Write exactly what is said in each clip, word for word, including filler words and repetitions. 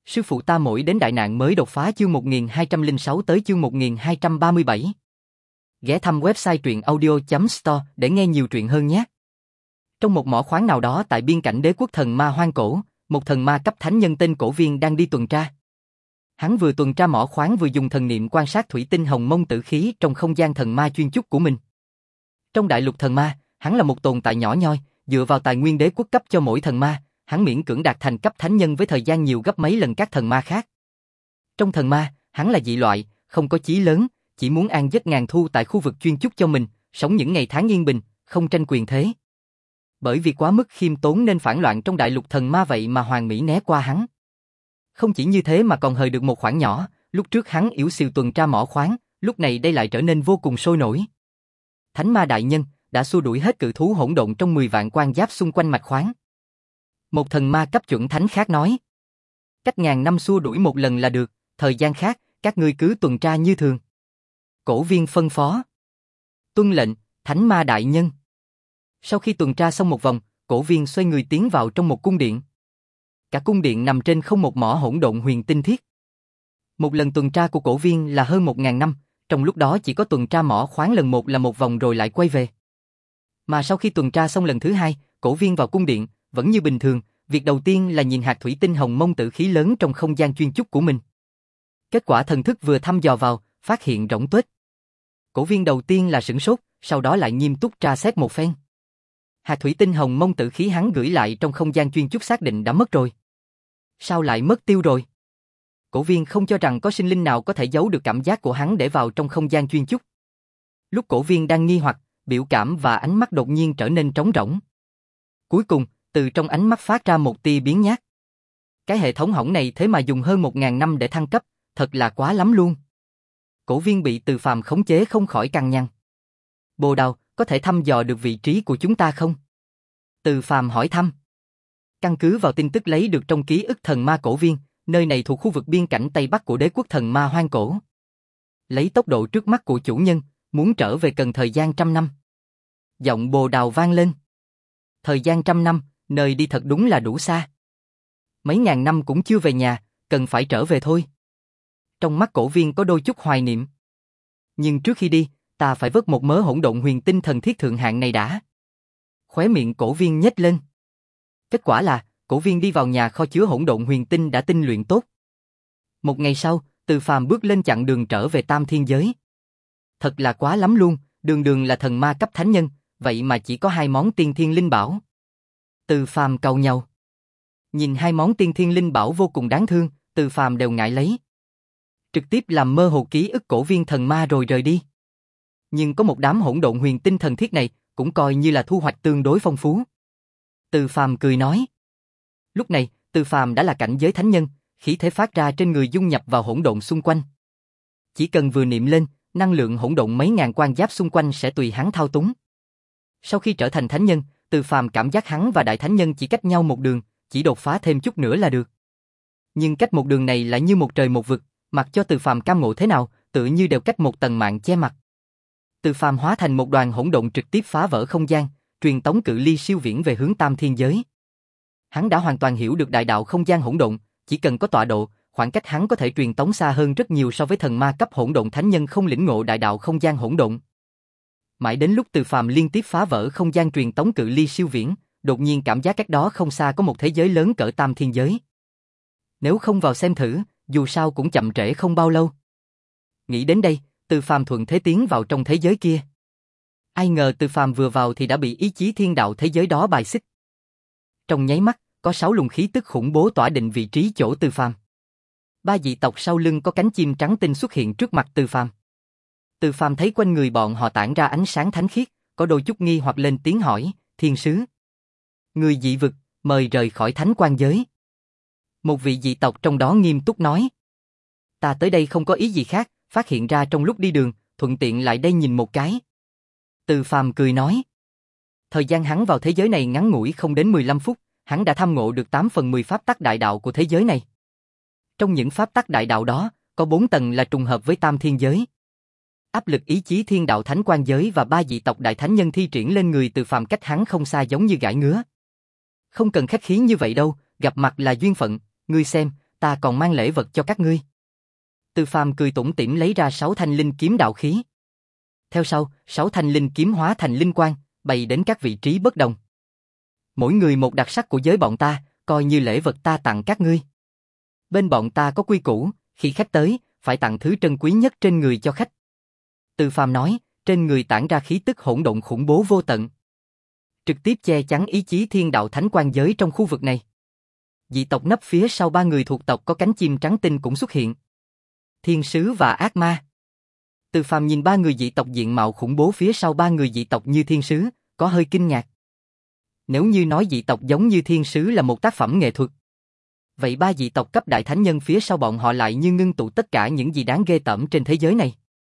Sư phụ ta mỗi đến đại nạn mới đột phá chương một nghìn hai trăm lẻ sáu tới chương một nghìn hai trăm ba mươi bảy. Ghé thăm website truyện audio chấm store để nghe nhiều truyện hơn nhé. Trong một mỏ khoáng nào đó tại biên cảnh đế quốc thần ma hoang cổ, một thần ma cấp thánh nhân tên Cổ Viên đang đi tuần tra. Hắn vừa tuần tra mỏ khoáng vừa dùng thần niệm quan sát thủy tinh hồng mông tử khí trong không gian thần ma chuyên chúc của mình. Trong đại lục thần ma, hắn là một tồn tại nhỏ nhoi, dựa vào tài nguyên đế quốc cấp cho mỗi thần ma, hắn miễn cưỡng đạt thành cấp thánh nhân với thời gian nhiều gấp mấy lần các thần ma khác. Trong thần ma, hắn là dị loại, không có chí lớn, chỉ muốn an giấc ngàn thu tại khu vực chuyên chúc cho mình, sống những ngày tháng yên bình, không tranh quyền thế. Bởi vì quá mức khiêm tốn nên phản loạn trong đại lục thần ma vậy mà Hoàng Mỹ né qua hắn. Không chỉ như thế mà còn hời được một khoản nhỏ, lúc trước hắn yếu xìu tuần tra mỏ khoáng, lúc này đây lại trở nên vô cùng sôi nổi. Thánh ma đại nhân đã xua đuổi hết cự thú hỗn độn trong mười vạn quan giáp xung quanh mạch khoáng. Một thần ma cấp chuẩn thánh khác nói, cách ngàn năm xua đuổi một lần là được, thời gian khác, các ngươi cứ tuần tra như thường. Cổ Viên phân phó. Tuân lệnh, thánh ma đại nhân. Sau khi tuần tra xong một vòng, Cổ Viên xoay người tiến vào trong một cung điện. Cả cung điện nằm trên không một mỏ hỗn độn huyền tinh thiết. Một lần tuần tra của Cổ Viên là hơn một ngàn năm, trong lúc đó chỉ có tuần tra mỏ khoáng lần một là một vòng rồi lại quay về. Mà sau khi tuần tra xong lần thứ hai, Cổ Viên vào cung điện, vẫn như bình thường, việc đầu tiên là nhìn hạt thủy tinh hồng mông tử khí lớn trong không gian chuyên chúc của mình. Kết quả thần thức vừa thăm dò vào, phát hiện rỗng tuếch. Cổ Viên đầu tiên là sửng sốt, sau đó lại nghiêm túc tra xét một phen. Hạt thủy tinh hồng mông tử khí hắn gửi lại trong không gian chuyên chúc xác định đã mất rồi. Sao lại mất tiêu rồi? Cổ Viên không cho rằng có sinh linh nào có thể giấu được cảm giác của hắn để vào trong không gian chuyên chúc. Lúc Cổ Viên đang nghi hoặc, biểu cảm và ánh mắt đột nhiên trở nên trống rỗng. Cuối cùng, từ trong ánh mắt phát ra một tia biến nhát. Cái hệ thống hỏng này thế mà dùng hơn một ngàn năm để thăng cấp, thật là quá lắm luôn. Cổ Viên bị Từ Phàm khống chế không khỏi căng nhăn. Bồ Đào, có thể thăm dò được vị trí của chúng ta không? Từ Phàm hỏi thăm. Căn cứ vào tin tức lấy được trong ký ức thần ma Cổ Viên, nơi này thuộc khu vực biên cảnh Tây Bắc của đế quốc thần ma hoang cổ. Lấy tốc độ trước mắt của chủ nhân, muốn trở về cần thời gian trăm năm. Giọng Bồ Đào vang lên. Thời gian trăm năm, nơi đi thật đúng là đủ xa. Mấy ngàn năm cũng chưa về nhà, cần phải trở về thôi. Trong mắt Cổ Viên có đôi chút hoài niệm. Nhưng trước khi đi, ta phải vớt một mớ hỗn độn huyền tinh thần thiết thượng hạng này đã. Khóe miệng Cổ Viên nhếch lên. Kết quả là, Cổ Viên đi vào nhà kho chứa hỗn độn huyền tinh đã tinh luyện tốt. Một ngày sau, Từ Phàm bước lên chặng đường trở về Tam Thiên Giới. Thật là quá lắm luôn, đường đường là thần ma cấp thánh nhân, vậy mà chỉ có hai món tiên thiên linh bảo. Từ Phàm cầu nhau. Nhìn hai món tiên thiên linh bảo vô cùng đáng thương, Từ Phàm đều ngại lấy. Trực tiếp làm mơ hồ ký ức Cổ Viên thần ma rồi rời đi. Nhưng có một đám hỗn độn huyền tinh thần thiết này, cũng coi như là thu hoạch tương đối phong phú. Từ Phàm cười nói. Lúc này, Từ Phàm đã là cảnh giới thánh nhân, khí thế phát ra trên người dung nhập vào hỗn độn xung quanh. Chỉ cần vừa niệm lên, năng lượng hỗn độn mấy ngàn quan giáp xung quanh sẽ tùy hắn thao túng. Sau khi trở thành thánh nhân, Từ Phàm cảm giác hắn và đại thánh nhân chỉ cách nhau một đường, chỉ đột phá thêm chút nữa là được. Nhưng cách một đường này lại như một trời một vực, mặc cho Từ Phàm cam ngộ thế nào, tự như đều cách một tầng mạng che mặt. Từ Phàm hóa thành một đoàn hỗn độn trực tiếp phá vỡ không gian, truyền tống cự ly siêu viễn về hướng Tam Thiên Giới. Hắn đã hoàn toàn hiểu được đại đạo không gian hỗn độn, chỉ cần có tọa độ, khoảng cách hắn có thể truyền tống xa hơn rất nhiều so với thần ma cấp hỗn độn thánh nhân không lĩnh ngộ đại đạo không gian hỗn độn. Mãi đến lúc Từ Phàm liên tiếp phá vỡ không gian truyền tống cự ly siêu viễn, đột nhiên cảm giác cách đó không xa có một thế giới lớn cỡ Tam Thiên Giới. Nếu không vào xem thử, dù sao cũng chậm trễ không bao lâu. Nghĩ đến đây, Từ Phàm thuận thế tiến vào trong thế giới kia. Ai ngờ Từ Phàm vừa vào thì đã bị ý chí thiên đạo thế giới đó bài xích. Trong nháy mắt, có sáu luồng khí tức khủng bố tỏa định vị trí chỗ Từ Phàm. Ba dị tộc sau lưng có cánh chim trắng tinh xuất hiện trước mặt Từ Phàm. Từ Phàm thấy quanh người bọn họ tản ra ánh sáng thánh khiết, có đôi chút nghi hoặc lên tiếng hỏi, thiên sứ. Người dị vực, mời rời khỏi thánh quan giới. Một vị dị tộc trong đó nghiêm túc nói. Ta tới đây không có ý gì khác, phát hiện ra trong lúc đi đường, thuận tiện lại đây nhìn một cái. Từ Phàm cười nói. Thời gian hắn vào thế giới này ngắn ngủi không đến mười lăm phút, hắn đã tham ngộ được tám phần mười pháp tắc đại đạo của thế giới này. Trong những pháp tắc đại đạo đó, có bốn tầng là trùng hợp với Tam Thiên Giới. Áp lực ý chí thiên đạo thánh quan giới và ba dị tộc đại thánh nhân thi triển lên người Từ Phàm cách hắn không xa giống như gãi ngứa. Không cần khách khí như vậy đâu, gặp mặt là duyên phận, ngươi xem, ta còn mang lễ vật cho các ngươi. Từ Phàm cười tủm tỉm lấy ra sáu thanh linh kiếm đạo khí. Theo sau, sáu thanh linh kiếm hóa thành linh quang, bay đến các vị trí bất đồng. Mỗi người một đặc sắc của giới bọn ta, coi như lễ vật ta tặng các ngươi. Bên bọn ta có quy củ, khi khách tới, phải tặng thứ trân quý nhất trên người cho khách. Từ Phàm nói, trên người tản ra khí tức hỗn độn khủng bố vô tận, trực tiếp che chắn ý chí thiên đạo thánh quan giới trong khu vực này. Dị tộc nấp phía sau ba người thuộc tộc có cánh chim trắng tinh cũng xuất hiện. Thiên sứ và ác ma. Từ Phàm nhìn ba người dị tộc diện mạo khủng bố phía sau ba người dị tộc như thiên sứ, có hơi kinh ngạc. Nếu như nói dị tộc giống như thiên sứ là một tác phẩm nghệ thuật, vậy ba dị tộc cấp đại thánh nhân phía sau bọn họ lại như ngưng tụ tất cả những gì đáng ghê tởm trên thế giới này.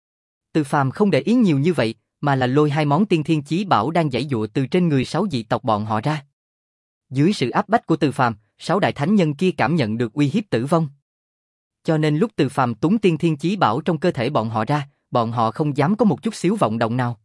Từ Phàm không để ý nhiều như vậy, mà là lôi hai món tiên thiên chí bảo đang giãy giụa từ trên người sáu dị tộc bọn họ ra. Dưới sự áp bách của Từ Phàm, sáu đại thánh nhân kia cảm nhận được uy hiếp tử vong. Cho nên lúc Từ Phàm túng tiên thiên chí bảo trong cơ thể bọn họ ra, bọn họ không dám có một chút xíu vọng động nào.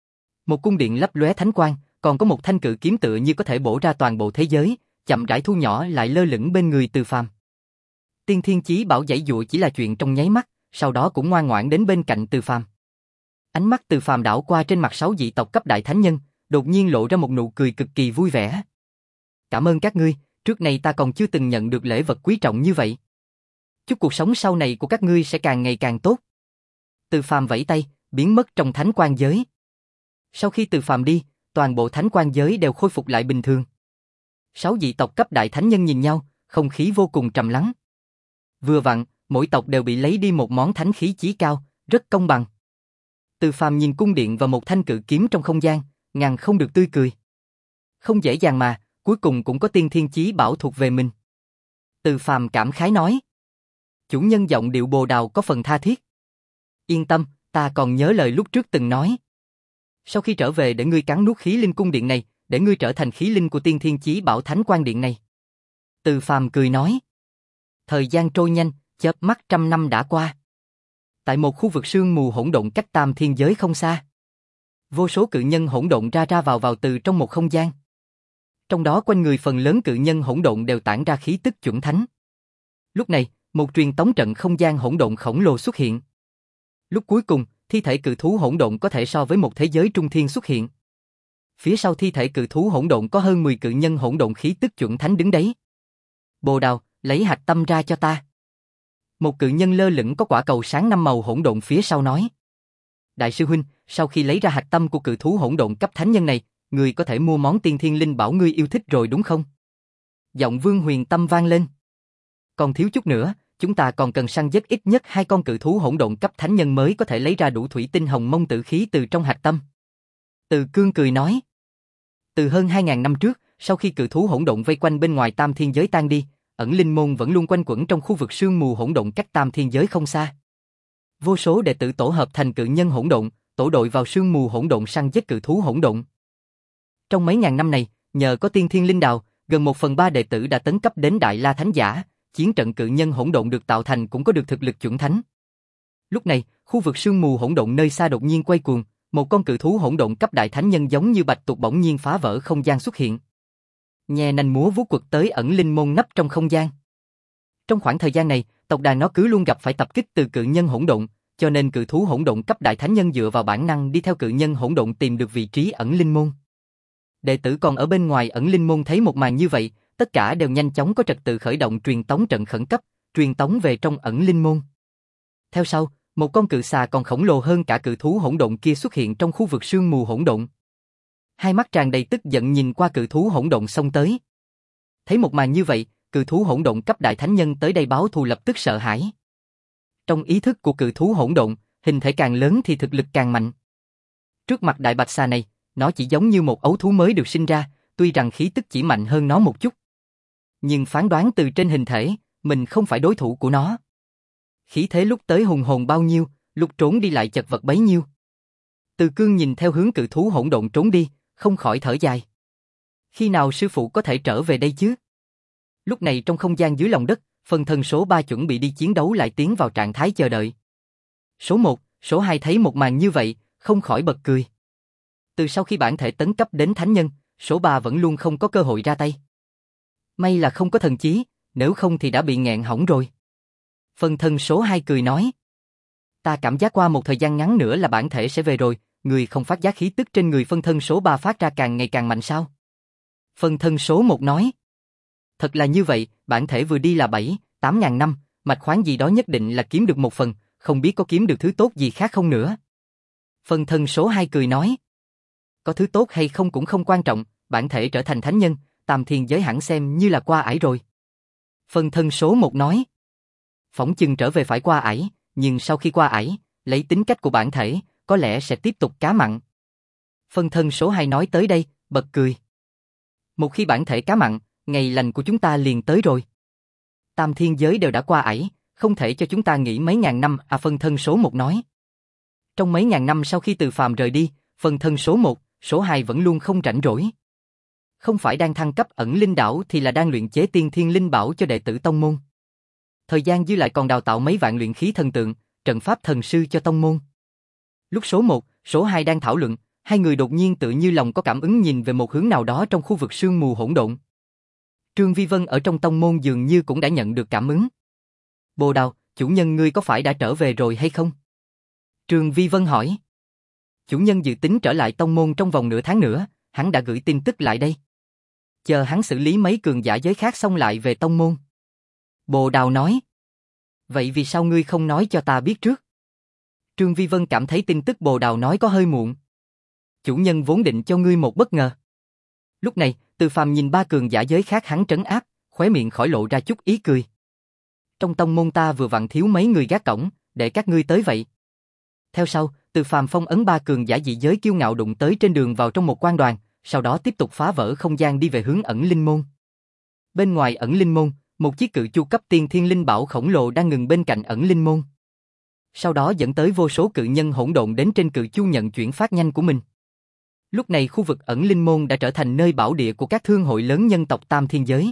Một cung điện lấp lóe thánh quang, còn có một thanh cự kiếm tựa như có thể bổ ra toàn bộ thế giới, chậm rãi thu nhỏ lại lơ lửng bên người Từ Phàm. Tiên thiên chí bảo giãy giụa chỉ là chuyện trong nháy mắt, sau đó cũng ngoan ngoãn đến bên cạnh Từ Phàm. Ánh mắt Từ Phàm đảo qua trên mặt sáu dị tộc cấp đại thánh nhân, đột nhiên lộ ra một nụ cười cực kỳ vui vẻ. Cảm ơn các ngươi, trước này ta còn chưa từng nhận được lễ vật quý trọng như vậy. Chúc cuộc sống sau này của các ngươi sẽ càng ngày càng tốt. Từ Phàm vẫy tay, biến mất trong thánh quan giới. Sau khi Từ Phàm đi, toàn bộ thánh quan giới đều khôi phục lại bình thường. Sáu dị tộc cấp đại thánh nhân nhìn nhau, không khí vô cùng trầm lắng. Vừa vặn, mỗi tộc đều bị lấy đi một món thánh khí chí cao, rất công bằng. Từ Phàm nhìn cung điện và một thanh cự kiếm trong không gian, ngăn không được tươi cười. Không dễ dàng mà, cuối cùng cũng có tiên thiên chí bảo thuộc về mình. Từ Phàm cảm khái nói. Chủ nhân giọng điệu bồ đào có phần tha thiết. Yên tâm, ta còn nhớ lời lúc trước từng nói. Sau khi trở về để ngươi cắn nuốt khí linh cung điện này, để ngươi trở thành khí linh của tiên thiên chí bảo thánh quan điện này. Từ Phàm cười nói. Thời gian trôi nhanh, chớp mắt trăm năm đã qua. Tại một khu vực sương mù hỗn độn cách tam thiên giới không xa, vô số cự nhân hỗn độn ra ra vào vào từ trong một không gian. Trong đó quanh người phần lớn cự nhân hỗn độn đều tản ra khí tức chuẩn thánh. Lúc này, một truyền tống trận không gian hỗn độn khổng lồ xuất hiện. Lúc cuối cùng, thi thể cự thú hỗn độn có thể so với một thế giới trung thiên xuất hiện. Phía sau thi thể cự thú hỗn độn có hơn mười cự nhân hỗn độn khí tức chuẩn thánh đứng đấy. Bồ Đào, lấy hạch tâm ra cho ta. Một cự nhân lơ lửng có quả cầu sáng năm màu hỗn độn phía sau nói. Đại sư huynh, sau khi lấy ra hạch tâm của cự thú hỗn độn cấp thánh nhân này, ngươi có thể mua món tiên thiên linh bảo ngươi yêu thích rồi đúng không? Giọng Vương Huyền Tâm vang lên. Còn thiếu chút nữa, chúng ta còn cần săn giết ít nhất hai con cự thú hỗn độn cấp thánh nhân mới có thể lấy ra đủ thủy tinh hồng mông tử khí từ trong hạch tâm. Từ Cương cười nói. Từ hơn hai ngàn năm trước, sau khi cự thú hỗn độn vây quanh bên ngoài tam thiên giới tan đi, ẩn linh môn vẫn luôn quanh quẩn trong khu vực sương mù hỗn độn cách tam thiên giới không xa. Vô số đệ tử tổ hợp thành cự nhân hỗn độn, tổ đội vào sương mù hỗn độn săn giết cự thú hỗn độn. Trong mấy ngàn năm này, nhờ có tiên thiên linh đào, gần một phần ba đệ tử đã tấn cấp đến đại la thánh giả, chiến trận cự nhân hỗn độn được tạo thành cũng có được thực lực chuẩn thánh. Lúc này, khu vực sương mù hỗn độn nơi xa đột nhiên quay cuồng, một con cự thú hỗn độn cấp đại thánh nhân giống như bạch tuộc bỗng nhiên phá vỡ không gian xuất hiện. Nhè nành múa vuốt quật tới ẩn linh môn nấp trong không gian. Trong khoảng thời gian này, tộc đàn nó cứ luôn gặp phải tập kích từ cự nhân hỗn độn, cho nên cự thú hỗn độn cấp đại thánh nhân dựa vào bản năng đi theo cự nhân hỗn độn tìm được vị trí ẩn linh môn. Đệ tử còn ở bên ngoài ẩn linh môn thấy một màn như vậy, tất cả đều nhanh chóng có trật tự khởi động truyền tống trận khẩn cấp, truyền tống về trong ẩn linh môn. Theo sau, một con cự xà còn khổng lồ hơn cả cự thú hỗn độn kia xuất hiện trong khu vực sương mù hỗn độn. Hai mắt tràn đầy tức giận nhìn qua cự thú hỗn độn xông tới. Thấy một màn như vậy, cự thú hỗn độn cấp đại thánh nhân tới đây báo thù lập tức sợ hãi. Trong ý thức của cự thú hỗn độn, hình thể càng lớn thì thực lực càng mạnh. Trước mặt đại bạch xà này, nó chỉ giống như một ấu thú mới được sinh ra, tuy rằng khí tức chỉ mạnh hơn nó một chút. Nhưng phán đoán từ trên hình thể, mình không phải đối thủ của nó. Khí thế lúc tới hùng hồn bao nhiêu, lúc trốn đi lại chật vật bấy nhiêu. Từ Cương nhìn theo hướng cự thú hỗn độn trốn đi, không khỏi thở dài. Khi nào sư phụ có thể trở về đây chứ? Lúc này trong không gian dưới lòng đất, phần thân số ba chuẩn bị đi chiến đấu lại tiến vào trạng thái chờ đợi. Số một, số hai thấy một màn như vậy, không khỏi bật cười. Từ sau khi bản thể tấn cấp đến thánh nhân, số ba vẫn luôn không có cơ hội ra tay. May là không có thần chí, nếu không thì đã bị nghẹn hỏng rồi. Phân thân số hai cười nói. Ta cảm giác qua một thời gian ngắn nữa là bản thể sẽ về rồi, người không phát giác khí tức trên người phân thân số ba phát ra càng ngày càng mạnh sao? Phân thân số một nói. Thật là như vậy, bản thể vừa đi là bảy, tám ngàn năm, mạch khoáng gì đó nhất định là kiếm được một phần, không biết có kiếm được thứ tốt gì khác không nữa. Phân thân số hai cười nói. Có thứ tốt hay không cũng không quan trọng, bản thể trở thành thánh nhân, tam thiên giới hẳn xem như là qua ải rồi. Phân thân số một nói. Phỏng chừng trở về phải qua ải, nhưng sau khi qua ải, lấy tính cách của bản thể, có lẽ sẽ tiếp tục cá mặn. Phân thân số hai nói tới đây, bật cười. Một khi bản thể cá mặn, ngày lành của chúng ta liền tới rồi. Tam thiên giới đều đã qua ải, không thể cho chúng ta nghỉ mấy ngàn năm, à phân thân số một nói. Trong mấy ngàn năm sau khi Từ Phàm rời đi, phân thân số một, số hai vẫn luôn không rảnh rỗi. Không phải đang thăng cấp ẩn linh đảo thì là đang luyện chế tiên thiên linh bảo cho đệ tử tông môn. Thời gian dư lại còn đào tạo mấy vạn luyện khí thần tượng, trận pháp thần sư cho tông môn. Lúc số một, số hai đang thảo luận, hai người đột nhiên tự như lòng có cảm ứng nhìn về một hướng nào đó trong khu vực sương mù hỗn độn. Trương Vi Vân ở trong tông môn dường như cũng đã nhận được cảm ứng. Bồ Đào, chủ nhân ngươi có phải đã trở về rồi hay không? Trương Vi Vân hỏi. Chủ nhân dự tính trở lại tông môn trong vòng nửa tháng nữa, hắn đã gửi tin tức lại đây. Chờ hắn xử lý mấy cường giả giới khác xong lại về tông môn. Bồ Đào nói. Vậy vì sao ngươi không nói cho ta biết trước? Trương Vi Vân cảm thấy tin tức Bồ Đào nói có hơi muộn. Chủ nhân vốn định cho ngươi một bất ngờ. Lúc này, Từ Phàm nhìn ba cường giả giới khác hắn trấn áp, khóe miệng khỏi lộ ra chút ý cười. Trong tông môn ta vừa vặn thiếu mấy người gác cổng, để các ngươi tới vậy. Theo sau, Từ Phàm phong ấn ba cường giả dị giới kiêu ngạo đụng tới trên đường vào trong một quan đoàn, sau đó tiếp tục phá vỡ không gian đi về hướng ẩn linh môn. Bên ngoài ẩn linh môn, một chiếc cự chu cấp tiên thiên linh bảo khổng lồ đang ngừng bên cạnh ẩn linh môn. Sau đó dẫn tới vô số cự nhân hỗn độn đến trên cự chu nhận chuyển phát nhanh của mình. Lúc này khu vực ẩn linh môn đã trở thành nơi bảo địa của các thương hội lớn nhân tộc tam thiên giới.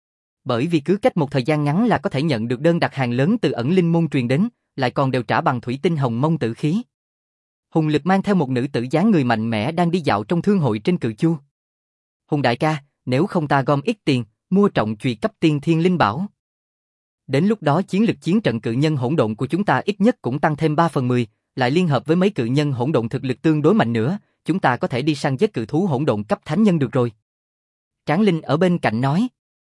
Bởi vì cứ cách một thời gian ngắn là có thể nhận được đơn đặt hàng lớn từ ẩn linh môn truyền đến, lại còn đều trả bằng thủy tinh hồng mông tử khí. Hùng Lực mang theo một nữ tử dáng người mạnh mẽ đang đi dạo trong thương hội trên cự chu. Hùng đại ca, nếu không ta gom ít tiền, mua trọng chùy cấp tiên thiên linh bảo. Đến lúc đó chiến lực chiến trận cự nhân hỗn độn của chúng ta ít nhất cũng tăng thêm ba phần mười, lại liên hợp với mấy cự nhân hỗn độn thực lực tương đối mạnh nữa, chúng ta có thể đi săn giết cự thú hỗn độn cấp thánh nhân được rồi. Tráng Linh ở bên cạnh nói.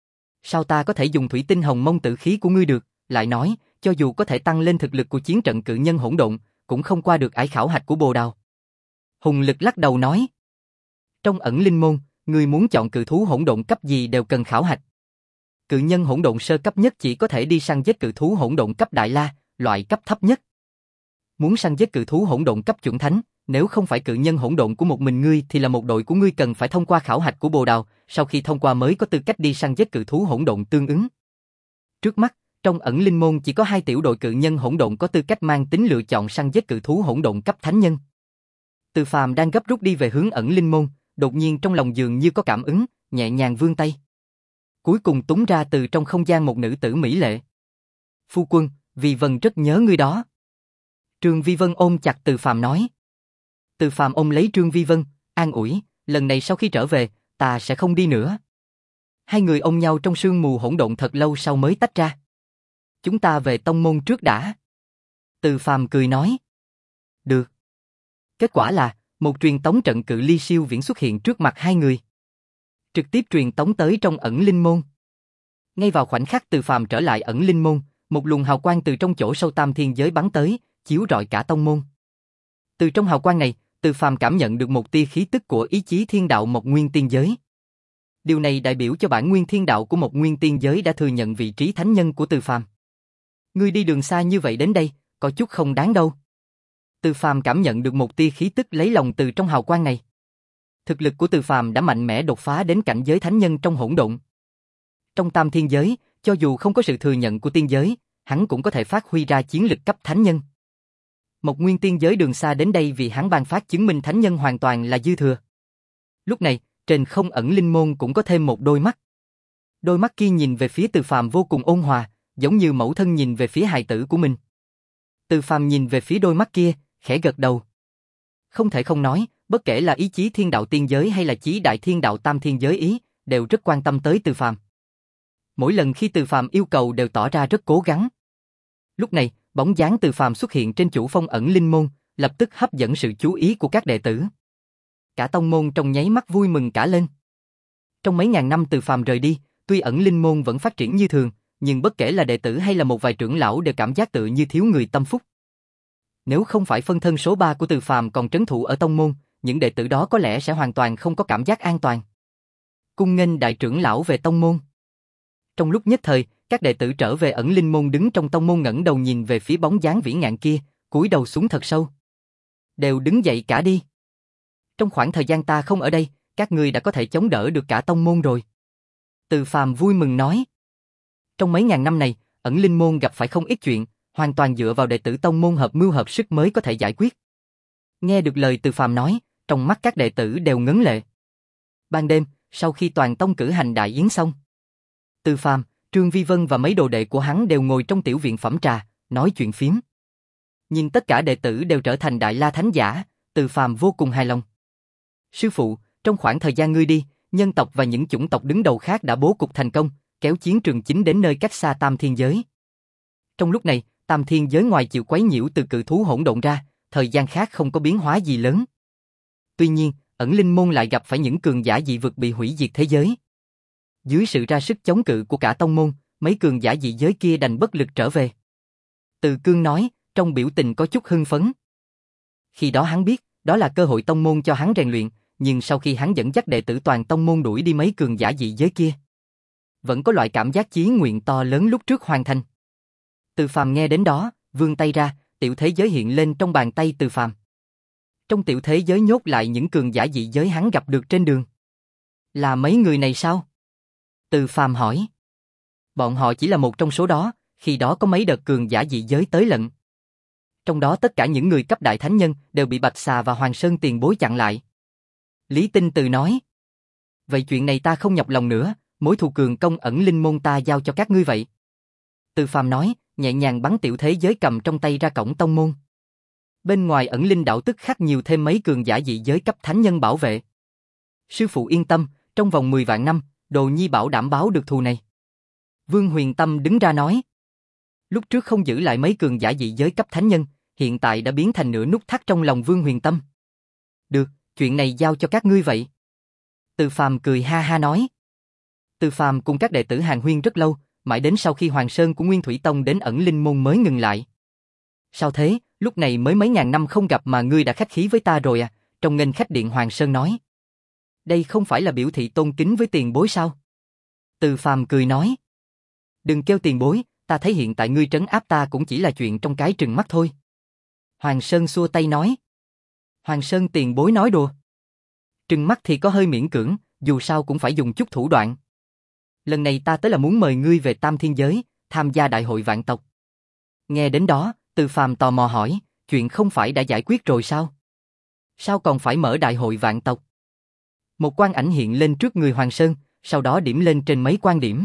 Sao ta có thể dùng thủy tinh hồng mông tử khí của ngươi được, lại nói, cho dù có thể tăng lên thực lực của chiến trận cự nhân hỗn độn, cũng không qua được ải khảo hạch của Bồ Đào. Hùng Lực lắc đầu nói. Trong ẩn linh môn, ngươi muốn chọn cự thú hỗn độn cấp gì đều cần khảo hạch. Cự nhân hỗn độn sơ cấp nhất chỉ có thể đi săn giết cự thú hỗn độn cấp đại la, loại cấp thấp nhất. Muốn săn giết cự thú hỗn độn cấp chuẩn thánh, nếu không phải cự nhân hỗn độn của một mình ngươi thì là một đội của ngươi cần phải thông qua khảo hạch của Bồ Đào, sau khi thông qua mới có tư cách đi săn giết cự thú hỗn độn tương ứng. Trước mắt, trong ẩn linh môn chỉ có hai tiểu đội cự nhân hỗn độn có tư cách mang tính lựa chọn săn giết cự thú hỗn độn cấp thánh nhân. Từ Phàm đang gấp rút đi về hướng ẩn linh môn, đột nhiên trong lòng dường như có cảm ứng, nhẹ nhàng vươn tay. Cuối cùng túng ra từ trong không gian một nữ tử mỹ lệ. Phu quân, Vi Vân rất nhớ ngươi đó. Trương Vi Vân ôm chặt Từ Phàm nói. Từ Phàm ôm lấy Trương Vi Vân, an ủi, lần này sau khi trở về, ta sẽ không đi nữa. Hai người ôm nhau trong sương mù hỗn độn thật lâu sau mới tách ra. Chúng ta về tông môn trước đã. Từ Phàm cười nói. Được. Kết quả là, một truyền tống trận cự ly siêu viễn xuất hiện trước mặt hai người. Trực tiếp truyền tống tới trong ẩn linh môn. Ngay vào khoảnh khắc Từ Phàm trở lại ẩn linh môn, một luồng hào quang từ trong chỗ sâu tam thiên giới bắn tới, chiếu rọi cả tông môn. Từ trong hào quang này, Từ Phàm cảm nhận được một tia khí tức của ý chí thiên đạo Mộc Nguyên Tiên Giới. Điều này đại biểu cho bản nguyên thiên đạo của Mộc Nguyên Tiên Giới đã thừa nhận vị trí thánh nhân của Từ Phàm. Ngươi đi đường xa như vậy đến đây, có chút không đáng đâu. Từ Phàm cảm nhận được một tia khí tức lấy lòng từ trong hào quang này. Thực lực của Từ Phàm đã mạnh mẽ đột phá đến cảnh giới thánh nhân trong hỗn độn. Trong tam thiên giới, cho dù không có sự thừa nhận của tiên giới, hắn cũng có thể phát huy ra chiến lực cấp thánh nhân. Mộc Nguyên Tiên Giới đường xa đến đây vì hắn ban phát chứng minh thánh nhân hoàn toàn là dư thừa. Lúc này, trên không ẩn linh môn cũng có thêm một đôi mắt. Đôi mắt kia nhìn về phía Từ Phàm vô cùng ôn hòa, giống như mẫu thân nhìn về phía hài tử của mình. Từ Phàm nhìn về phía đôi mắt kia, khẽ gật đầu. Không thể không nói, bất kể là ý chí thiên đạo tiên giới hay là chí đại thiên đạo tam thiên giới ý, đều rất quan tâm tới Từ Phàm. Mỗi lần khi Từ Phàm yêu cầu đều tỏ ra rất cố gắng. Lúc này, bóng dáng Từ Phàm xuất hiện trên chủ phong ẩn linh môn, lập tức hấp dẫn sự chú ý của các đệ tử. Cả tông môn trong nháy mắt vui mừng cả lên. Trong mấy ngàn năm Từ Phàm rời đi, tuy ẩn linh môn vẫn phát triển như thường, nhưng bất kể là đệ tử hay là một vài trưởng lão đều cảm giác tự như thiếu người tâm phúc. Nếu không phải phân thân số ba của Từ Phàm còn trấn thủ ở tông môn, những đệ tử đó có lẽ sẽ hoàn toàn không có cảm giác an toàn. Cung nghênh đại trưởng lão về tông môn. Trong lúc nhất thời, các đệ tử trở về ẩn linh môn đứng trong tông môn ngẩng đầu nhìn về phía bóng dáng vĩ ngạn kia, cúi đầu xuống thật sâu. Đều đứng dậy cả đi. Trong khoảng thời gian ta không ở đây, các ngươi đã có thể chống đỡ được cả tông môn rồi. Từ Phàm vui mừng nói. Trong mấy ngàn năm này, ẩn linh môn gặp phải không ít chuyện, hoàn toàn dựa vào đệ tử tông môn hợp mưu hợp sức mới có thể giải quyết. Nghe được lời Từ Phàm nói, trong mắt các đệ tử đều ngấn lệ. Ban đêm, sau khi toàn tông cử hành đại yến xong, Từ Phàm, Trương Vi Vân và mấy đồ đệ của hắn đều ngồi trong tiểu viện phẩm trà, nói chuyện phiếm. Nhìn tất cả đệ tử đều trở thành đại la thánh giả, Từ Phàm vô cùng hài lòng. Sư phụ, trong khoảng thời gian ngươi đi, nhân tộc và những chủng tộc đứng đầu khác đã bố cục thành công, kéo chiến trường chính đến nơi cách xa Tam Thiên Giới. Trong lúc này, Tam Thiên Giới ngoài chịu quấy nhiễu từ cự thú hỗn độn ra, thời gian khác không có biến hóa gì lớn. Tuy nhiên, ẩn linh môn lại gặp phải những cường giả dị vực bị hủy diệt thế giới. Dưới sự ra sức chống cự của cả tông môn, mấy cường giả dị giới kia đành bất lực trở về. Từ Cương nói, trong biểu tình có chút hưng phấn. Khi đó hắn biết, đó là cơ hội tông môn cho hắn rèn luyện, nhưng sau khi hắn dẫn dắt đệ tử toàn tông môn đuổi đi mấy cường giả dị giới kia, vẫn có loại cảm giác chí nguyện to lớn lúc trước hoàn thành. Từ Phàm nghe đến đó, vươn tay ra, tiểu thế giới hiện lên trong bàn tay Từ Phàm. Trong tiểu thế giới nhốt lại những cường giả dị giới hắn gặp được trên đường. Là mấy người này sao? Từ Phàm hỏi. Bọn họ chỉ là một trong số đó, khi đó có mấy đợt cường giả dị giới tới lận. Trong đó tất cả những người cấp đại thánh nhân đều bị Bạch Xà và Hoàng Sơn tiền bối chặn lại. Lý Tinh Từ nói. Vậy chuyện này ta không nhọc lòng nữa, mối thù cường công ẩn linh môn ta giao cho các ngươi vậy. Từ Phàm nói, nhẹ nhàng bắn tiểu thế giới cầm trong tay ra cổng tông môn. Bên ngoài ẩn linh đảo tức khắc nhiều thêm mấy cường giả dị giới cấp thánh nhân bảo vệ. Sư phụ yên tâm, trong vòng mười vạn năm, Đồ Nhi bảo đảm báo được thù này. Vương Huyền Tâm đứng ra nói. Lúc trước không giữ lại mấy cường giả dị giới cấp thánh nhân, hiện tại đã biến thành nửa nút thắt trong lòng Vương Huyền Tâm. Được, chuyện này giao cho các ngươi vậy. Từ Phàm cười ha ha nói. Từ Phàm cùng các đệ tử hàn huyên rất lâu, mãi đến sau khi Hoàng Sơn của Nguyên Thủy Tông đến ẩn linh môn mới ngừng lại. Sao thế, lúc này mới mấy ngàn năm không gặp mà ngươi đã khách khí với ta rồi à? Trong nghênh khách điện Hoàng Sơn nói. Đây không phải là biểu thị tôn kính với tiền bối sao? Từ Phàm cười nói. Đừng kêu tiền bối, ta thấy hiện tại ngươi trấn áp ta cũng chỉ là chuyện trong cái trừng mắt thôi. Hoàng Sơn xua tay nói. Hoàng Sơn tiền bối nói đùa. Trừng mắt thì có hơi miễn cưỡng, dù sao cũng phải dùng chút thủ đoạn. Lần này ta tới là muốn mời ngươi về Tam Thiên Giới, tham gia đại hội vạn tộc. Nghe đến đó, Từ Phàm tò mò hỏi, chuyện không phải đã giải quyết rồi sao? Sao còn phải mở đại hội vạn tộc? Một quan ảnh hiện lên trước người Hoàng Sơn, sau đó điểm lên trên mấy quan điểm.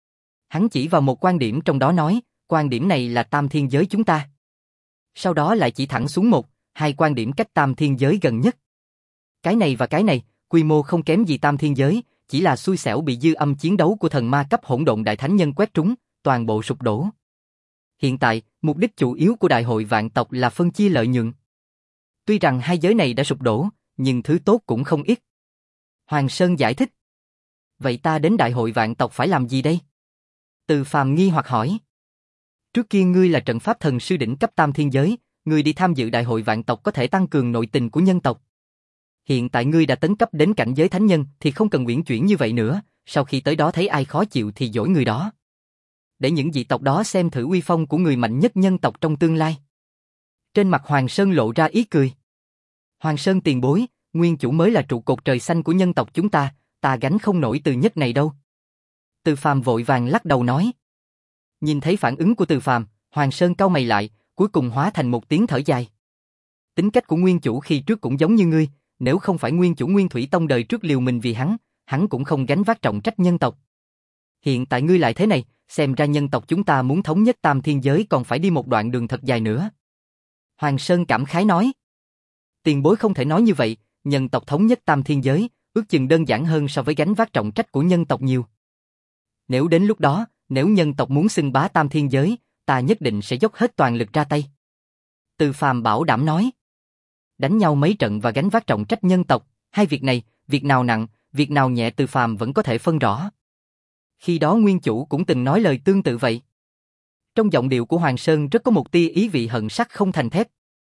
Hắn chỉ vào một quan điểm trong đó nói, quan điểm này là Tam Thiên Giới chúng ta. Sau đó lại chỉ thẳng xuống một, hai quan điểm cách Tam Thiên Giới gần nhất. Cái này và cái này, quy mô không kém gì Tam Thiên Giới, chỉ là xui xẻo bị dư âm chiến đấu của thần ma cấp hỗn độn đại thánh nhân quét trúng, toàn bộ sụp đổ. Hiện tại, mục đích chủ yếu của đại hội vạn tộc là phân chia lợi nhuận. Tuy rằng hai giới này đã sụp đổ, nhưng thứ tốt cũng không ít. Hoàng Sơn giải thích. Vậy ta đến đại hội vạn tộc phải làm gì đây? Từ Phàm nghi hoặc hỏi. Trước kia ngươi là trận pháp thần sư đỉnh cấp Tam Thiên Giới, ngươi đi tham dự đại hội vạn tộc có thể tăng cường nội tình của nhân tộc. Hiện tại ngươi đã tấn cấp đến cảnh giới thánh nhân thì không cần uyển chuyển như vậy nữa, sau khi tới đó thấy ai khó chịu thì dỗi người đó. Để những dị tộc đó xem thử uy phong của người mạnh nhất nhân tộc trong tương lai. Trên mặt Hoàng Sơn lộ ra ý cười. Hoàng Sơn tiền bối, nguyên chủ mới là trụ cột trời xanh của nhân tộc chúng ta, ta gánh không nổi Từ nhất này đâu. Từ Phàm vội vàng lắc đầu nói. Nhìn thấy phản ứng của Từ Phàm, Hoàng Sơn cau mày lại, cuối cùng hóa thành một tiếng thở dài. Tính cách của nguyên chủ khi trước cũng giống như ngươi, nếu không phải nguyên chủ Nguyên Thủy Tông đời trước liều mình vì hắn, hắn cũng không gánh vác trọng trách nhân tộc. Hiện tại ngươi lại thế này, xem ra nhân tộc chúng ta muốn thống nhất Tam Thiên Giới còn phải đi một đoạn đường thật dài nữa. Hoàng Sơn cảm khái nói. Tiền bối không thể nói như vậy, nhân tộc thống nhất Tam Thiên Giới, ước chừng đơn giản hơn so với gánh vác trọng trách của nhân tộc nhiều. Nếu đến lúc đó, nếu nhân tộc muốn xưng bá tam thiên giới, ta nhất định sẽ dốc hết toàn lực ra tay. Từ Phàm bảo đảm nói. Đánh nhau mấy trận và gánh vác trọng trách nhân tộc, hai việc này, việc nào nặng, việc nào nhẹ Từ Phàm vẫn có thể phân rõ. Khi đó nguyên chủ cũng từng nói lời tương tự vậy. Trong giọng điệu của Hoàng Sơn rất có một tia ý vị hận sắt không thành thép.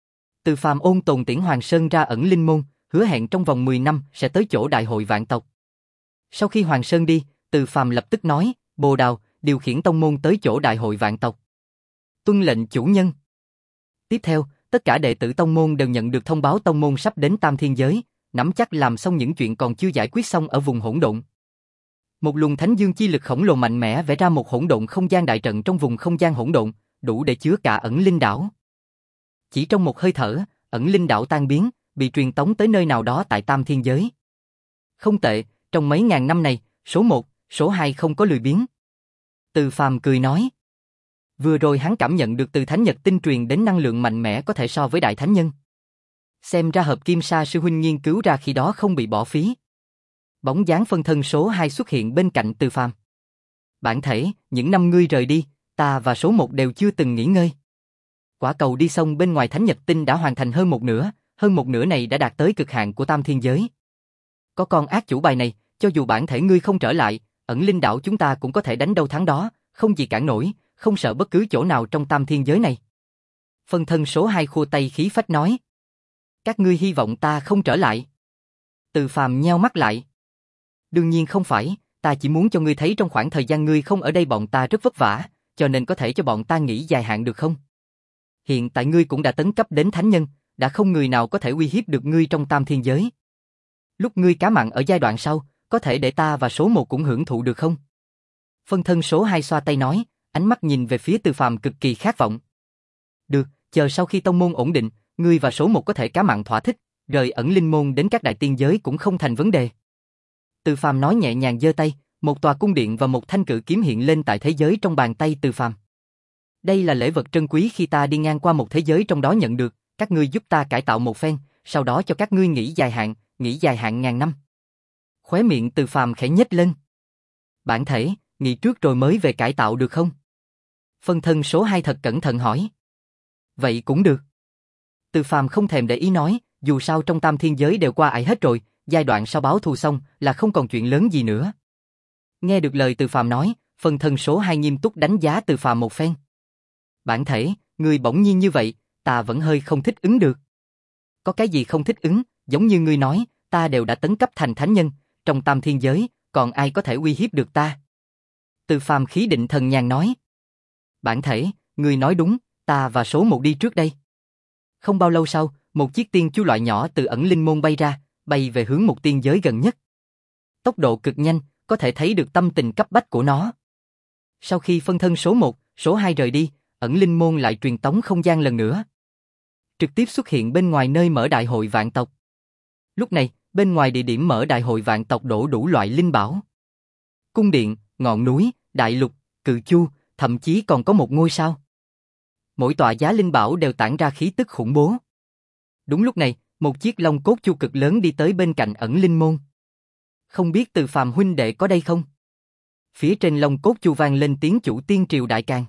Từ Phàm ôn tồn tiễn Hoàng Sơn ra ẩn linh môn, hứa hẹn trong vòng mười năm sẽ tới chỗ đại hội vạn tộc. Sau khi Hoàng Sơn đi, Từ Phàm lập tức nói, Bồ Đào, điều khiển tông môn tới chỗ đại hội vạn tộc. Tuân lệnh chủ nhân. Tiếp theo, tất cả đệ tử tông môn đều nhận được thông báo tông môn sắp đến tam thiên giới, nắm chắc làm xong những chuyện còn chưa giải quyết xong ở vùng hỗn độn. Một luồng thánh dương chi lực khổng lồ mạnh mẽ vẽ ra một hỗn độn không gian đại trận trong vùng không gian hỗn độn, đủ để chứa cả ẩn linh đảo. Chỉ trong một hơi thở, ẩn linh đảo tan biến, bị truyền tống tới nơi nào đó tại tam thiên giới. Không tệ, trong mấy ngàn năm này, số một, số hai không có lười biếng. Từ Phàm cười nói. Vừa rồi hắn cảm nhận được từ Thánh Nhật tinh truyền đến năng lượng mạnh mẽ có thể so với Đại Thánh Nhân. Xem ra hợp kim sa sư huynh nghiên cứu ra khi đó không bị bỏ phí. Bóng dáng phân thân số hai xuất hiện bên cạnh Từ Phàm. Bản thể, những năm ngươi rời đi, ta và số một đều chưa từng nghỉ ngơi. Quả cầu đi sông bên ngoài Thánh Nhật tinh đã hoàn thành hơn một nửa, hơn một nửa này đã đạt tới cực hạn của tam thiên giới. Có con ác chủ bài này, cho dù bản thể ngươi không trở lại, ẩn linh đảo chúng ta cũng có thể đánh đâu thắng đó, không gì cản nổi, không sợ bất cứ chỗ nào trong tam thiên giới này. Phân thân số hai khua tay khí phách nói. Các ngươi hy vọng ta không trở lại. Từ Phàm nheo mắt lại. Đương nhiên không phải, ta chỉ muốn cho ngươi thấy trong khoảng thời gian ngươi không ở đây bọn ta rất vất vả, cho nên có thể cho bọn ta nghỉ dài hạn được không? Hiện tại ngươi cũng đã tấn cấp đến thánh nhân, đã không người nào có thể uy hiếp được ngươi trong tam thiên giới. Lúc ngươi cá mặn ở giai đoạn sau, có thể để ta và số một cũng hưởng thụ được không? Phân thân số hai xoa tay nói, ánh mắt nhìn về phía Từ Phàm cực kỳ khát vọng. Được, chờ sau khi tông môn ổn định, ngươi và số một có thể cá mặn thỏa thích, rời ẩn linh môn đến các đại tiên giới cũng không thành vấn đề. Từ Phàm nói nhẹ nhàng giơ tay, một tòa cung điện và một thanh cự kiếm hiện lên tại thế giới trong bàn tay Từ Phàm. Đây là lễ vật trân quý khi ta đi ngang qua một thế giới trong đó nhận được, các ngươi giúp ta cải tạo một phen, sau đó cho các ngươi nghỉ dài hạn, nghỉ dài hạn ngàn năm. Khóe miệng Từ Phàm khẽ nhếch lên. Bản thể, nghỉ trước rồi mới về cải tạo được không? Phân thân số hai thật cẩn thận hỏi. Vậy cũng được. Từ Phàm không thèm để ý nói, dù sao trong tam thiên giới đều qua ải hết rồi, giai đoạn sau báo thù xong là không còn chuyện lớn gì nữa. Nghe được lời Từ Phàm nói, phân thân số hai nghiêm túc đánh giá Từ Phàm một phen. Bản thể, ngươi bỗng nhiên như vậy, ta vẫn hơi không thích ứng được. Có cái gì không thích ứng, giống như ngươi nói, ta đều đã tấn cấp thành thánh nhân, trong tam thiên giới, còn ai có thể uy hiếp được ta? Từ Phàm khí định thần nhàn nói. Bản thể, ngươi nói đúng, ta và số một đi trước đây. Không bao lâu sau, một chiếc tiên chu loại nhỏ từ ẩn linh môn bay ra, bay về hướng một tiên giới gần nhất. Tốc độ cực nhanh, có thể thấy được tâm tình cấp bách của nó. Sau khi phân thân số một, số hai rời đi, ẩn linh môn lại truyền tống không gian lần nữa. Trực tiếp xuất hiện bên ngoài nơi mở đại hội vạn tộc. Lúc này, bên ngoài địa điểm mở đại hội vạn tộc đổ đủ loại linh bảo. Cung điện, ngọn núi, đại lục, cự chu, thậm chí còn có một ngôi sao. Mỗi tọa giá linh bảo đều tản ra khí tức khủng bố. Đúng lúc này, một chiếc long cốt chu cực lớn đi tới bên cạnh ẩn linh môn. Không biết Từ Phàm huynh đệ có đây không? Phía trên long cốt chu vang lên tiếng chủ tiên triều đại càng.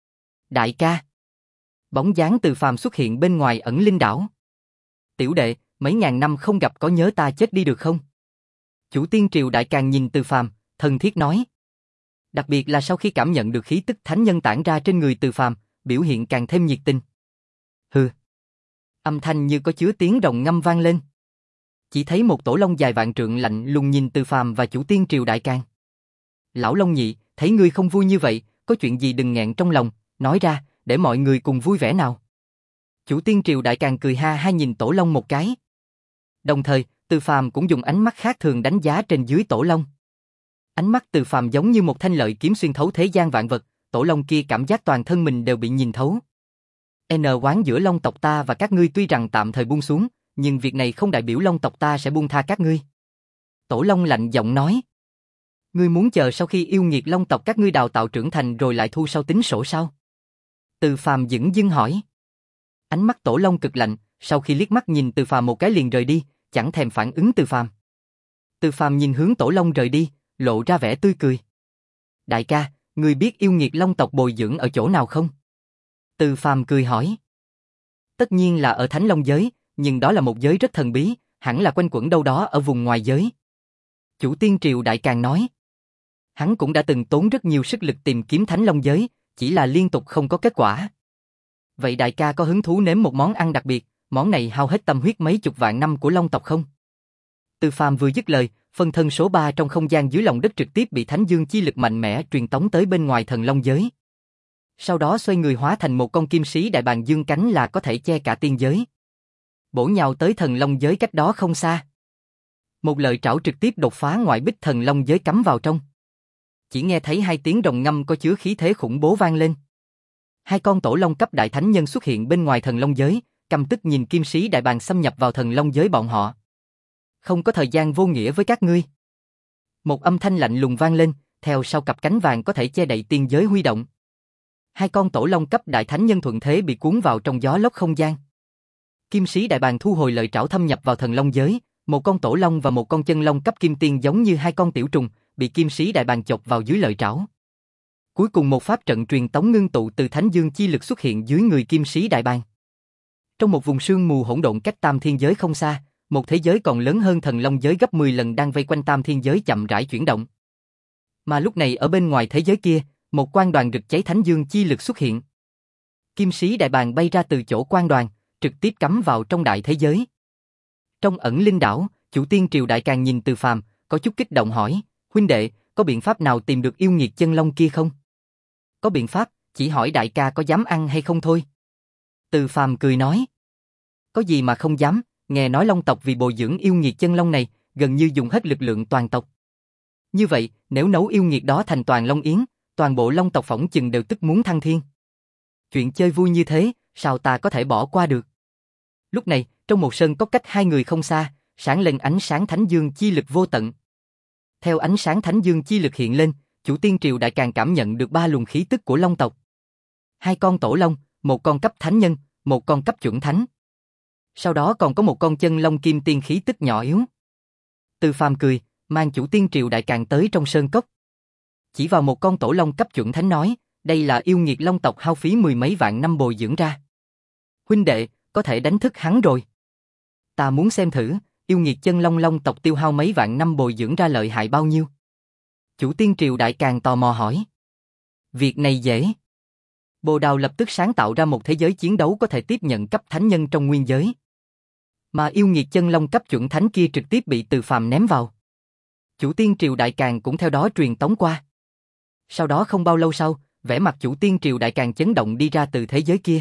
Đại ca. Bóng dáng Từ Phàm xuất hiện bên ngoài ẩn linh đảo. Tiểu đệ, mấy ngàn năm không gặp có nhớ ta chết đi được không? Chủ tiên triều đại càng nhìn Từ Phàm, thân thiết nói. Đặc biệt là sau khi cảm nhận được khí tức thánh nhân tản ra trên người Từ Phàm, biểu hiện càng thêm nhiệt tình. Hừ. Âm thanh như có chứa tiếng rồng ngâm vang lên. Chỉ thấy một tổ long dài vạn trượng lạnh lùng nhìn Từ Phàm và chủ tiên triều đại càng. Lão Long Nhị, thấy ngươi không vui như vậy, có chuyện gì đừng nghẹn trong lòng, nói ra, để mọi người cùng vui vẻ nào. Chủ tiên triều đại càng cười ha ha nhìn tổ long một cái. Đồng thời, Từ Phàm cũng dùng ánh mắt khác thường đánh giá trên dưới tổ long. Ánh mắt Từ Phàm giống như một thanh lợi kiếm xuyên thấu thế gian vạn vật, tổ long kia cảm giác toàn thân mình đều bị nhìn thấu. N oán giữa long tộc ta và các ngươi tuy rằng tạm thời buông xuống, nhưng việc này không đại biểu long tộc ta sẽ buông tha các ngươi. Tổ long lạnh giọng nói. Ngươi muốn chờ sau khi yêu nghiệt long tộc các ngươi đào tạo trưởng thành rồi lại thu sau tính sổ sao? Từ Phàm dửng dưng hỏi. Ánh mắt tổ long cực lạnh, sau khi liếc mắt nhìn Từ Phàm một cái liền rời đi, chẳng thèm phản ứng Từ Phàm. Từ Phàm nhìn hướng tổ long rời đi, lộ ra vẻ tươi cười. Đại ca, ngươi biết yêu nghiệt long tộc bồi dưỡng ở chỗ nào không? Từ Phàm cười hỏi. Tất nhiên là ở Thánh Long giới, nhưng đó là một giới rất thần bí, hẳn là quanh quẩn đâu đó ở vùng ngoài giới. Chủ Tiên Triều Đại Càng nói. Hắn cũng đã từng tốn rất nhiều sức lực tìm kiếm Thánh Long giới, chỉ là liên tục không có kết quả. Vậy đại ca có hứng thú nếm một món ăn đặc biệt, món này hao hết tâm huyết mấy chục vạn năm của Long tộc không? Từ Phàm vừa dứt lời, phân thân số ba trong không gian dưới lòng đất trực tiếp bị Thánh Dương chi lực mạnh mẽ truyền tống tới bên ngoài Thần Long giới. Sau đó xoay người hóa thành một con kim sĩ đại bàng dương cánh là có thể che cả tiên giới. Bổ nhào tới Thần Long giới cách đó không xa. Một lợi trảo trực tiếp đột phá ngoại bích Thần Long giới cắm vào trong. Chỉ nghe thấy hai tiếng rồng ngâm có chứa khí thế khủng bố vang lên. Hai con tổ long cấp đại thánh nhân xuất hiện bên ngoài Thần Long giới, căm tức nhìn kim sĩ đại bàng xâm nhập vào Thần Long giới bọn họ. Không có thời gian vô nghĩa với các ngươi. Một âm thanh lạnh lùng vang lên, theo sau cặp cánh vàng có thể che đậy tiên giới huy động. Hai con tổ long cấp đại thánh nhân thuận thế bị cuốn vào trong gió lốc không gian. Kim sĩ đại bàng thu hồi lợi trảo thâm nhập vào Thần Long giới, một con tổ long và một con chân long cấp kim tiên giống như hai con tiểu trùng, bị kim sĩ đại bàng chộp vào dưới lợi trảo. Cuối cùng một pháp trận truyền tống ngưng tụ từ Thánh Dương chi lực xuất hiện dưới người kim sĩ đại bàng. Trong một vùng sương mù hỗn độn cách Tam Thiên giới không xa, một thế giới còn lớn hơn Thần Long giới gấp mười lần đang vây quanh Tam Thiên giới chậm rãi chuyển động. Mà lúc này ở bên ngoài thế giới kia, một quang đoàn rực cháy Thánh Dương chi lực xuất hiện. Kim sĩ đại bàng bay ra từ chỗ quang đoàn, trực tiếp cắm vào trong đại thế giới. Trong ẩn linh đảo, Chủ Tiên Triều Đại Càng nhìn Từ Phàm, có chút kích động hỏi, huynh đệ, có biện pháp nào tìm được yêu nghiệt chân long kia không? Có biện pháp, chỉ hỏi đại ca có dám ăn hay không thôi. Từ Phàm cười nói, có gì mà không dám, nghe nói long tộc vì bồi dưỡng yêu nghiệt chân long này, gần như dùng hết lực lượng toàn tộc. Như vậy, nếu nấu yêu nghiệt đó thành toàn long yến, toàn bộ long tộc phỏng chừng đều tức muốn thăng thiên. Chuyện chơi vui như thế, sao ta có thể bỏ qua được? Lúc này, trong một sơn cốc cách hai người không xa, sáng lên ánh sáng Thánh Dương chi lực vô tận. Theo ánh sáng Thánh Dương chi lực hiện lên, Chủ Tiên Triều Đại Càng cảm nhận được ba luồng khí tức của long tộc. Hai con tổ long, một con cấp thánh nhân, một con cấp chuẩn thánh. Sau đó còn có một con chân long kim tiên khí tức nhỏ yếu. Từ Phàm cười, mang Chủ Tiên Triều Đại Càng tới trong sơn cốc. Chỉ vào một con tổ long cấp chuẩn thánh nói, đây là yêu nghiệt long tộc hao phí mười mấy vạn năm bồi dưỡng ra. Huynh đệ, có thể đánh thức hắn rồi. Ta muốn xem thử, yêu nghiệt chân long long tộc tiêu hao mấy vạn năm bồi dưỡng ra lợi hại bao nhiêu. Chủ Tiên Triều Đại Càng tò mò hỏi. Việc này dễ. Bồ Đào lập tức sáng tạo ra một thế giới chiến đấu có thể tiếp nhận cấp thánh nhân trong nguyên giới. Mà yêu nghiệt chân long cấp chuẩn thánh kia trực tiếp bị Từ Phàm ném vào. Chủ Tiên Triều Đại Càng cũng theo đó truyền tống qua. Sau đó không bao lâu sau, vẻ mặt Chủ Tiên Triều Đại Càng chấn động đi ra từ thế giới kia.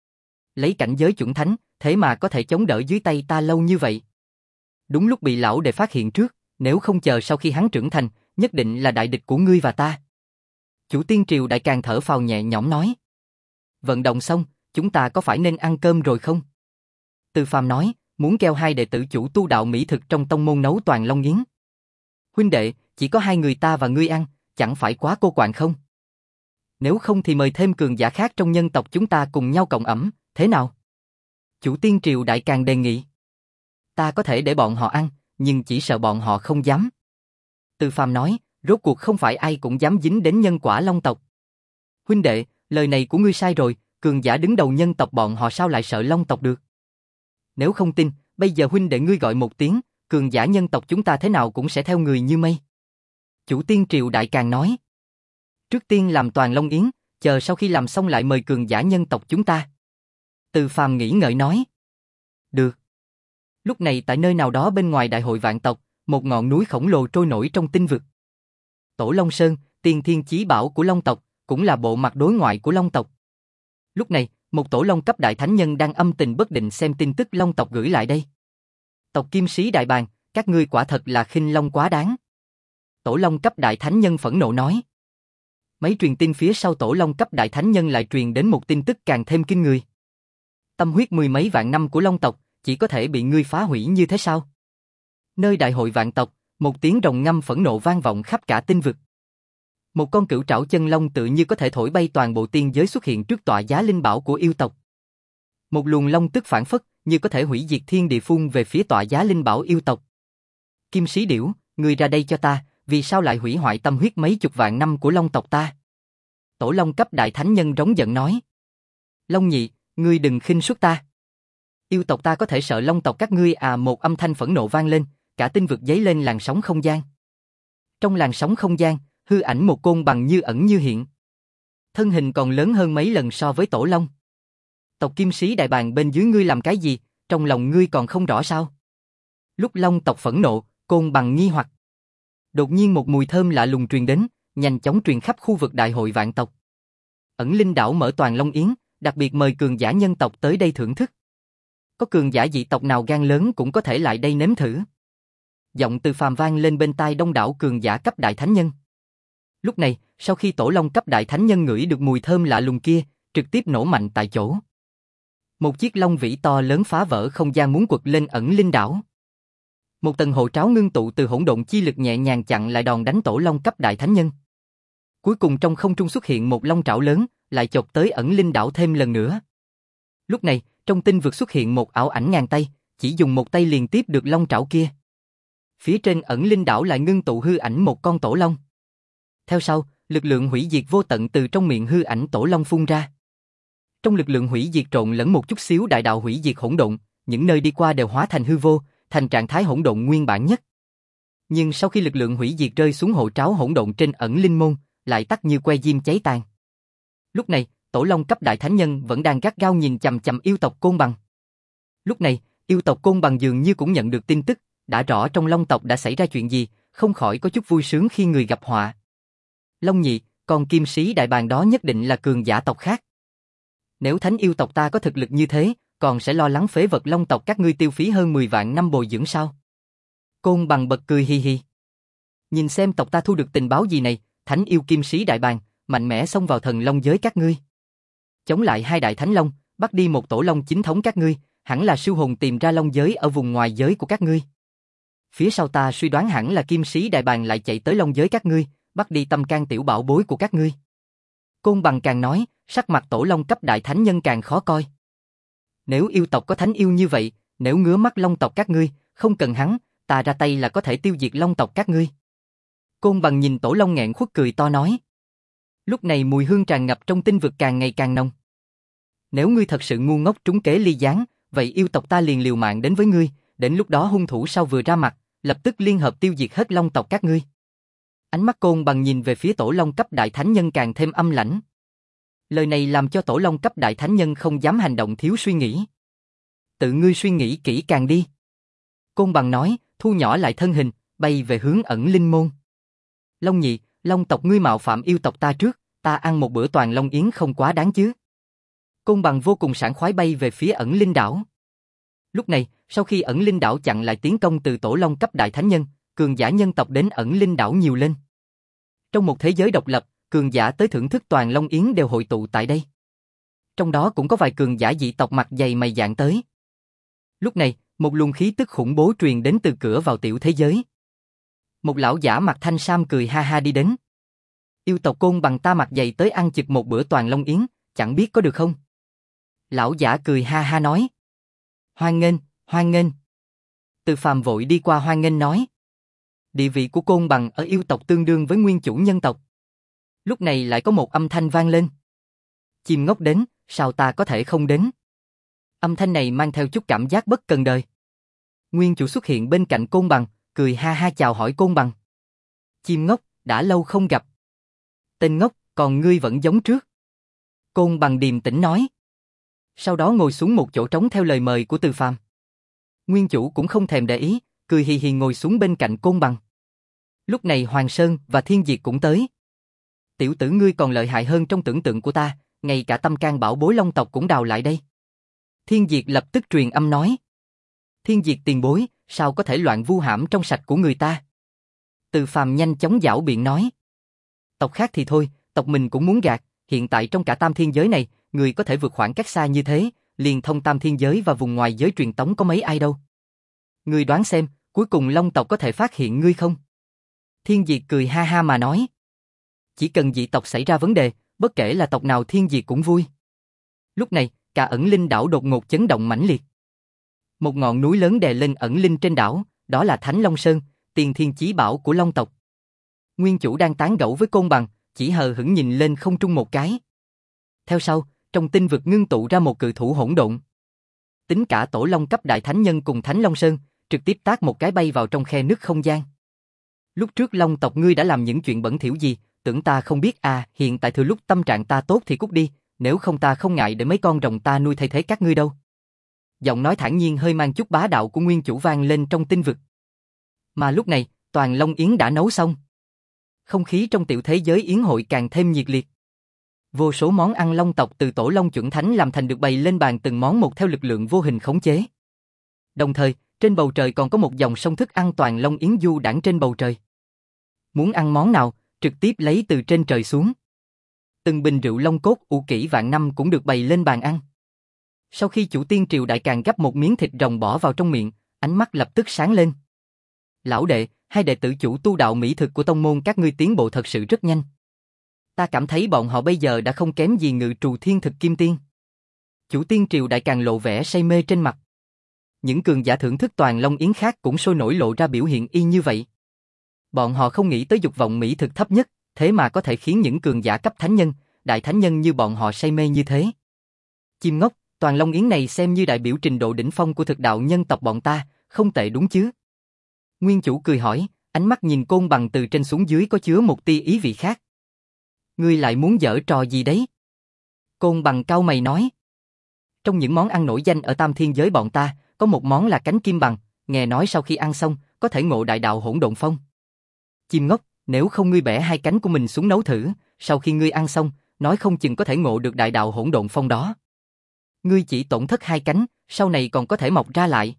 Lấy cảnh giới chuẩn thánh, thế mà có thể chống đỡ dưới tay ta lâu như vậy. Đúng lúc bị lão đệ phát hiện trước, nếu không chờ sau khi hắn trưởng thành, nhất định là đại địch của ngươi và ta. Chủ Tiên Triều Đại Càng thở phào nhẹ nhõm nói. Vận động xong, chúng ta có phải nên ăn cơm rồi không? Từ Phàm nói, muốn kêu hai đệ tử chủ tu đạo mỹ thực trong tông môn nấu toàn long yến. Huynh đệ, chỉ có hai người ta và ngươi ăn, chẳng phải quá cô quạnh không? Nếu không thì mời thêm cường giả khác trong nhân tộc chúng ta cùng nhau cộng ẩm, thế nào? Chủ Tiên Triều Đại Càng đề nghị. Ta có thể để bọn họ ăn, nhưng chỉ sợ bọn họ không dám. Từ Phàm nói, rốt cuộc không phải ai cũng dám dính đến nhân quả long tộc. Huynh đệ, lời này của ngươi sai rồi, cường giả đứng đầu nhân tộc bọn họ sao lại sợ long tộc được? Nếu không tin, bây giờ huynh đệ ngươi gọi một tiếng, cường giả nhân tộc chúng ta thế nào cũng sẽ theo người như mây. Chủ Tiên Triều Đại Càng nói. Trước tiên làm toàn long yến, chờ sau khi làm xong lại mời cường giả nhân tộc chúng ta. Từ Phàm nghĩ ngợi nói. Được. Lúc này tại nơi nào đó bên ngoài đại hội vạn tộc, một ngọn núi khổng lồ trôi nổi trong tinh vực. Tổ Long Sơn, tiên thiên chí bảo của long tộc, cũng là bộ mặt đối ngoại của long tộc. Lúc này, một tổ long cấp đại thánh nhân đang âm tình bất định xem tin tức long tộc gửi lại đây. Tộc Kim Sĩ Đại Bàng, các ngươi quả thật là khinh long quá đáng. Tổ long cấp đại thánh nhân phẫn nộ nói. Mấy truyền tin phía sau tổ long cấp đại thánh nhân lại truyền đến một tin tức càng thêm kinh người. Tâm huyết mười mấy vạn năm của long tộc, chỉ có thể bị ngươi phá hủy như thế sao? Nơi đại hội vạn tộc, một tiếng rồng ngâm phẫn nộ vang vọng khắp cả tinh vực. Một con cửu trảo chân long tự như có thể thổi bay toàn bộ tiên giới xuất hiện trước tọa giá linh bảo của yêu tộc. Một luồng long tức phản phất, như có thể hủy diệt thiên địa phun về phía tọa giá linh bảo yêu tộc. Kim Sĩ Điểu, ngươi ra đây cho ta, vì sao lại hủy hoại tâm huyết mấy chục vạn năm của Long tộc ta? Tổ Long cấp đại thánh nhân rống giận nói. Long nhị, ngươi đừng khinh suất ta. Yêu tộc ta có thể sợ Long tộc các ngươi à? Một âm thanh phẫn nộ vang lên, cả tinh vực dấy lên làn sóng không gian. Trong làn sóng không gian, hư ảnh một côn bằng như ẩn như hiện. Thân hình còn lớn hơn mấy lần so với Tổ Long. Tộc Kim Sĩ Đại Bàng bên dưới ngươi làm cái gì, trong lòng ngươi còn không rõ sao? Lúc Long tộc phẫn nộ, côn bằng nghi hoặc. Đột nhiên một mùi thơm lạ lùng truyền đến, nhanh chóng truyền khắp khu vực đại hội vạn tộc. Ẩn Linh đảo mở toàn Long Yến, đặc biệt mời cường giả nhân tộc tới đây thưởng thức. Có cường giả dị tộc nào gan lớn cũng có thể lại đây nếm thử. Giọng Từ Phàm vang lên bên tai đông đảo cường giả cấp đại thánh nhân. Lúc này, sau khi Tổ Long cấp đại thánh nhân ngửi được mùi thơm lạ lùng kia, trực tiếp nổ mạnh tại chỗ. Một chiếc long vĩ to lớn phá vỡ không gian muốn quật lên Ẩn Linh đảo. Một tầng hộ tráo ngưng tụ từ hỗn độn chi lực nhẹ nhàng chặn lại đòn đánh Tổ Long cấp đại thánh nhân. Cuối cùng trong không trung xuất hiện một long trảo lớn, lại chộp tới Ẩn Linh đảo thêm lần nữa. Lúc này, trong tinh vực xuất hiện một ảo ảnh ngàn tay, chỉ dùng một tay liền tiếp được long trảo kia. Phía trên Ẩn Linh đảo lại ngưng tụ hư ảnh một con tổ long. Theo sau, lực lượng hủy diệt vô tận từ trong miệng hư ảnh tổ long phun ra. Trong lực lượng hủy diệt trộn lẫn một chút xíu đại đạo hủy diệt hỗn độn, những nơi đi qua đều hóa thành hư vô, thành trạng thái hỗn độn nguyên bản nhất. Nhưng sau khi lực lượng hủy diệt rơi xuống hộ tráo hỗn độn trên Ẩn Linh môn, lại tắt như que diêm cháy tàn. Lúc này, Tổ Long cấp đại thánh nhân vẫn đang gắt gao nhìn chằm chằm yêu tộc Côn Bằng. Lúc này, yêu tộc Côn Bằng dường như cũng nhận được tin tức, đã rõ trong Long tộc đã xảy ra chuyện gì, không khỏi có chút vui sướng khi người gặp họa. Long nhị, con Kim Sĩ Đại Bàng đó nhất định là cường giả tộc khác. Nếu thánh yêu tộc ta có thực lực như thế, còn sẽ lo lắng phế vật Long tộc các ngươi tiêu phí hơn mười vạn năm bồi dưỡng sao? Côn Bằng bật cười hi hi. Nhìn xem tộc ta thu được tình báo gì này, thánh yêu Kim Sĩ Đại Bàng, mạnh mẽ xông vào thần long giới các ngươi. Chống lại hai đại thánh long, bắt đi một tổ long chính thống các ngươi, hẳn là siêu hồn tìm ra long giới ở vùng ngoài giới của các ngươi. Phía sau ta suy đoán hẳn là Kim Sĩ Đại Bàng lại chạy tới long giới các ngươi, bắt đi tâm can tiểu bảo bối của các ngươi. Côn Bằng càng nói, sắc mặt tổ long cấp đại thánh nhân càng khó coi. Nếu yêu tộc có thánh yêu như vậy, nếu ngứa mắt long tộc các ngươi, không cần hắn, ta ra tay là có thể tiêu diệt long tộc các ngươi. Côn Bằng nhìn tổ long nghẹn khuất cười to nói. Lúc này mùi hương tràn ngập trong tinh vực càng ngày càng nồng. Nếu ngươi thật sự ngu ngốc trúng kế ly gián, vậy yêu tộc ta liền liều mạng đến với ngươi, đến lúc đó hung thủ sau vừa ra mặt, lập tức liên hợp tiêu diệt hết long tộc các ngươi. Ánh mắt Côn Bằng nhìn về phía tổ long cấp đại thánh nhân càng thêm âm lãnh. Lời này làm cho tổ long cấp đại thánh nhân không dám hành động thiếu suy nghĩ. Tự ngươi suy nghĩ kỹ càng đi. Côn Bằng nói, thu nhỏ lại thân hình, bay về hướng Ẩn Linh môn. Long nhị, long tộc ngươi mạo phạm yêu tộc ta trước, ta ăn một bữa toàn long yến không quá đáng chứ. Côn Bằng vô cùng sảng khoái bay về phía Ẩn Linh đảo. Lúc này, sau khi Ẩn Linh đảo chặn lại tiến công từ tổ long cấp đại thánh nhân, cường giả nhân tộc đến Ẩn Linh đảo nhiều lên. Trong một thế giới độc lập, cường giả tới thưởng thức toàn long yến đều hội tụ tại đây. Trong đó cũng có vài cường giả dị tộc mặt dày mày dạn tới. Lúc này, một luồng khí tức khủng bố truyền đến từ cửa vào tiểu thế giới. Một lão giả mặt thanh sam cười ha ha đi đến. Yêu tộc Côn Bằng ta mặt dày tới ăn chực một bữa toàn long yến, chẳng biết có được không? Lão giả cười ha ha nói. Hoan nghênh, hoan nghênh. Từ Phàm vội đi qua hoan nghênh nói. Địa vị của Côn Bằng ở yêu tộc tương đương với nguyên chủ nhân tộc. Lúc này lại có một âm thanh vang lên. Chim ngốc đến, sao ta có thể không đến? Âm thanh này mang theo chút cảm giác bất cần đời. Nguyên chủ xuất hiện bên cạnh Côn Bằng, cười ha ha chào hỏi Côn Bằng. Chim ngốc, đã lâu không gặp. Tên ngốc, còn ngươi vẫn giống trước. Côn Bằng điềm tĩnh nói. Sau đó ngồi xuống một chỗ trống theo lời mời của Từ Phàm. Nguyên chủ cũng không thèm để ý, cười hì hì ngồi xuống bên cạnh Côn Bằng. Lúc này Hoàng Sơn và Thiên Diệt cũng tới. Tiểu tử ngươi còn lợi hại hơn trong tưởng tượng của ta, ngay cả tâm can bảo bối long tộc cũng đào lại đây. Thiên Diệt lập tức truyền âm nói. Thiên Diệt tiền bối, sao có thể loạn vu hãm trong sạch của người ta? Từ Phàm nhanh chóng giảo biện nói. Tộc khác thì thôi, tộc mình cũng muốn gạt, hiện tại trong cả tam thiên giới này, người có thể vượt khoảng cách xa như thế, liền thông tam thiên giới và vùng ngoài giới truyền tống có mấy ai đâu. Ngươi đoán xem, cuối cùng long tộc có thể phát hiện ngươi không? Thiên Diệt cười ha ha mà nói. Chỉ cần dị tộc xảy ra vấn đề, bất kể là tộc nào Thiên Diệt cũng vui. Lúc này, cả Ẩn Linh đảo đột ngột chấn động mãnh liệt. Một ngọn núi lớn đè lên Ẩn Linh trên đảo, đó là Thánh Long Sơn, tiền thiên chí bảo của long tộc. Nguyên chủ đang tán gẫu với Côn Bằng, chỉ hờ hững nhìn lên không trung một cái. Theo sau, trong tinh vực ngưng tụ ra một cự thủ hỗn độn. Tính cả tổ long cấp đại thánh nhân cùng Thánh Long Sơn, trực tiếp tác một cái bay vào trong khe nứt không gian. Lúc trước Long tộc ngươi đã làm những chuyện bẩn thỉu gì, tưởng ta không biết à, hiện tại thừa lúc tâm trạng ta tốt thì cút đi, nếu không ta không ngại để mấy con rồng ta nuôi thay thế các ngươi đâu. Giọng nói thản nhiên hơi mang chút bá đạo của nguyên chủ vang lên trong tinh vực. Mà lúc này, toàn Long Yến đã nấu xong. Không khí trong tiểu thế giới yến hội càng thêm nhiệt liệt. Vô số món ăn long tộc từ tổ long chuẩn thánh làm thành được bày lên bàn từng món một theo lực lượng vô hình khống chế. Đồng thời, trên bầu trời còn có một dòng sông thức ăn toàn Long Yến du đãng trên bầu trời. Muốn ăn món nào, trực tiếp lấy từ trên trời xuống. Từng bình rượu long cốt ủ kỹ vạn năm cũng được bày lên bàn ăn. Sau khi chủ tiên triều đại càng gấp một miếng thịt rồng bỏ vào trong miệng, ánh mắt lập tức sáng lên. Lão đệ, hai đệ tử chủ tu đạo mỹ thực của tông môn các ngươi tiến bộ thật sự rất nhanh. Ta cảm thấy bọn họ bây giờ đã không kém gì Ngự Trù Thiên Thực Kim Tiên. Chủ tiên triều đại càng lộ vẻ say mê trên mặt. Những cường giả thưởng thức toàn Long Yến khác cũng sôi nổi lộ ra biểu hiện y như vậy. Bọn họ không nghĩ tới dục vọng mỹ thực thấp nhất, thế mà có thể khiến những cường giả cấp thánh nhân, đại thánh nhân như bọn họ say mê như thế. Chim ngốc, toàn Long Yến này xem như đại biểu trình độ đỉnh phong của thực đạo nhân tộc bọn ta, không tệ đúng chứ? Nguyên chủ cười hỏi, ánh mắt nhìn Côn Bằng từ trên xuống dưới có chứa một tia ý vị khác. Ngươi lại muốn giở trò gì đấy? Côn Bằng cau mày nói. Trong những món ăn nổi danh ở Tam Thiên giới bọn ta, có một món là cánh kim bằng, nghe nói sau khi ăn xong, có thể ngộ đại đạo hỗn độn phong. Chim ngốc, nếu không ngươi bẻ hai cánh của mình xuống nấu thử, sau khi ngươi ăn xong, nói không chừng có thể ngộ được đại đạo hỗn độn phong đó. Ngươi chỉ tổn thất hai cánh, sau này còn có thể mọc ra lại.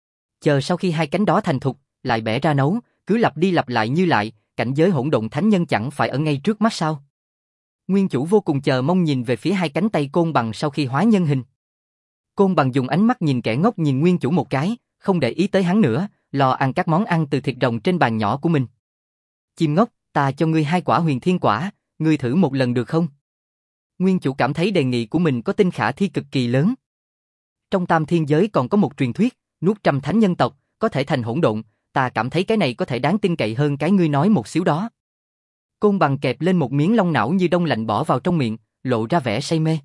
Chờ sau khi hai cánh đó thành thục, lại bẻ ra nấu, cứ lặp đi lặp lại như lại, cảnh giới hỗn độn thánh nhân chẳng phải ở ngay trước mắt sao? Nguyên chủ vô cùng chờ mong nhìn về phía hai cánh tay Côn Bằng sau khi hóa nhân hình. Côn Bằng dùng ánh mắt nhìn kẻ ngốc nhìn nguyên chủ một cái, không để ý tới hắn nữa, lo ăn các món ăn từ thịt rồng trên bàn nhỏ của mình. Chim ngốc, ta cho ngươi hai quả huyền thiên quả, ngươi thử một lần được không? Nguyên chủ cảm thấy đề nghị của mình có tinh khả thi cực kỳ lớn. Trong Tam Thiên giới còn có một truyền thuyết, nuốt trăm thánh nhân tộc, có thể thành hỗn độn, ta cảm thấy cái này có thể đáng tin cậy hơn cái ngươi nói một xíu đó. Côn Bằng kẹp lên một miếng long não như đông lạnh bỏ vào trong miệng, lộ ra vẻ say mê.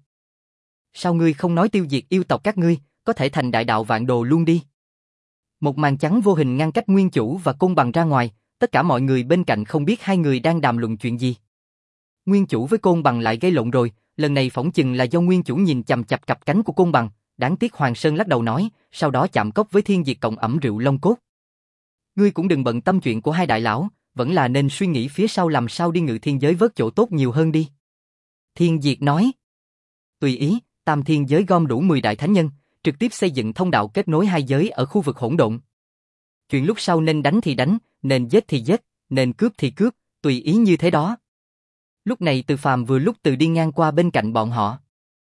Sao ngươi không nói tiêu diệt yêu tộc các ngươi, có thể thành đại đạo vạn đồ luôn đi? Một màn trắng vô hình ngăn cách nguyên chủ và Côn Bằng ra ngoài, tất cả mọi người bên cạnh không biết hai người đang đàm luận chuyện gì. Nguyên chủ với Côn Bằng lại gây lộn rồi, lần này phỏng chừng là do nguyên chủ nhìn chằm chằm cặp cánh của Côn Bằng, đáng tiếc Hoàng Sơn lắc đầu nói, sau đó chạm cốc với Thiên Diệt cộng ẩm rượu long cốt. Ngươi cũng đừng bận tâm chuyện của hai đại lão, vẫn là nên suy nghĩ phía sau làm sao đi Ngự Thiên giới vớt chỗ tốt nhiều hơn đi. Thiên Diệt nói, tùy ý, Tam Thiên giới gom đủ mười đại thánh nhân, trực tiếp xây dựng thông đạo kết nối hai giới ở khu vực hỗn độn. Chuyện lúc sau nên đánh thì đánh, nên giết thì giết, nên cướp thì cướp, tùy ý như thế đó. Lúc này Từ Phàm vừa lúc từ đi ngang qua bên cạnh bọn họ.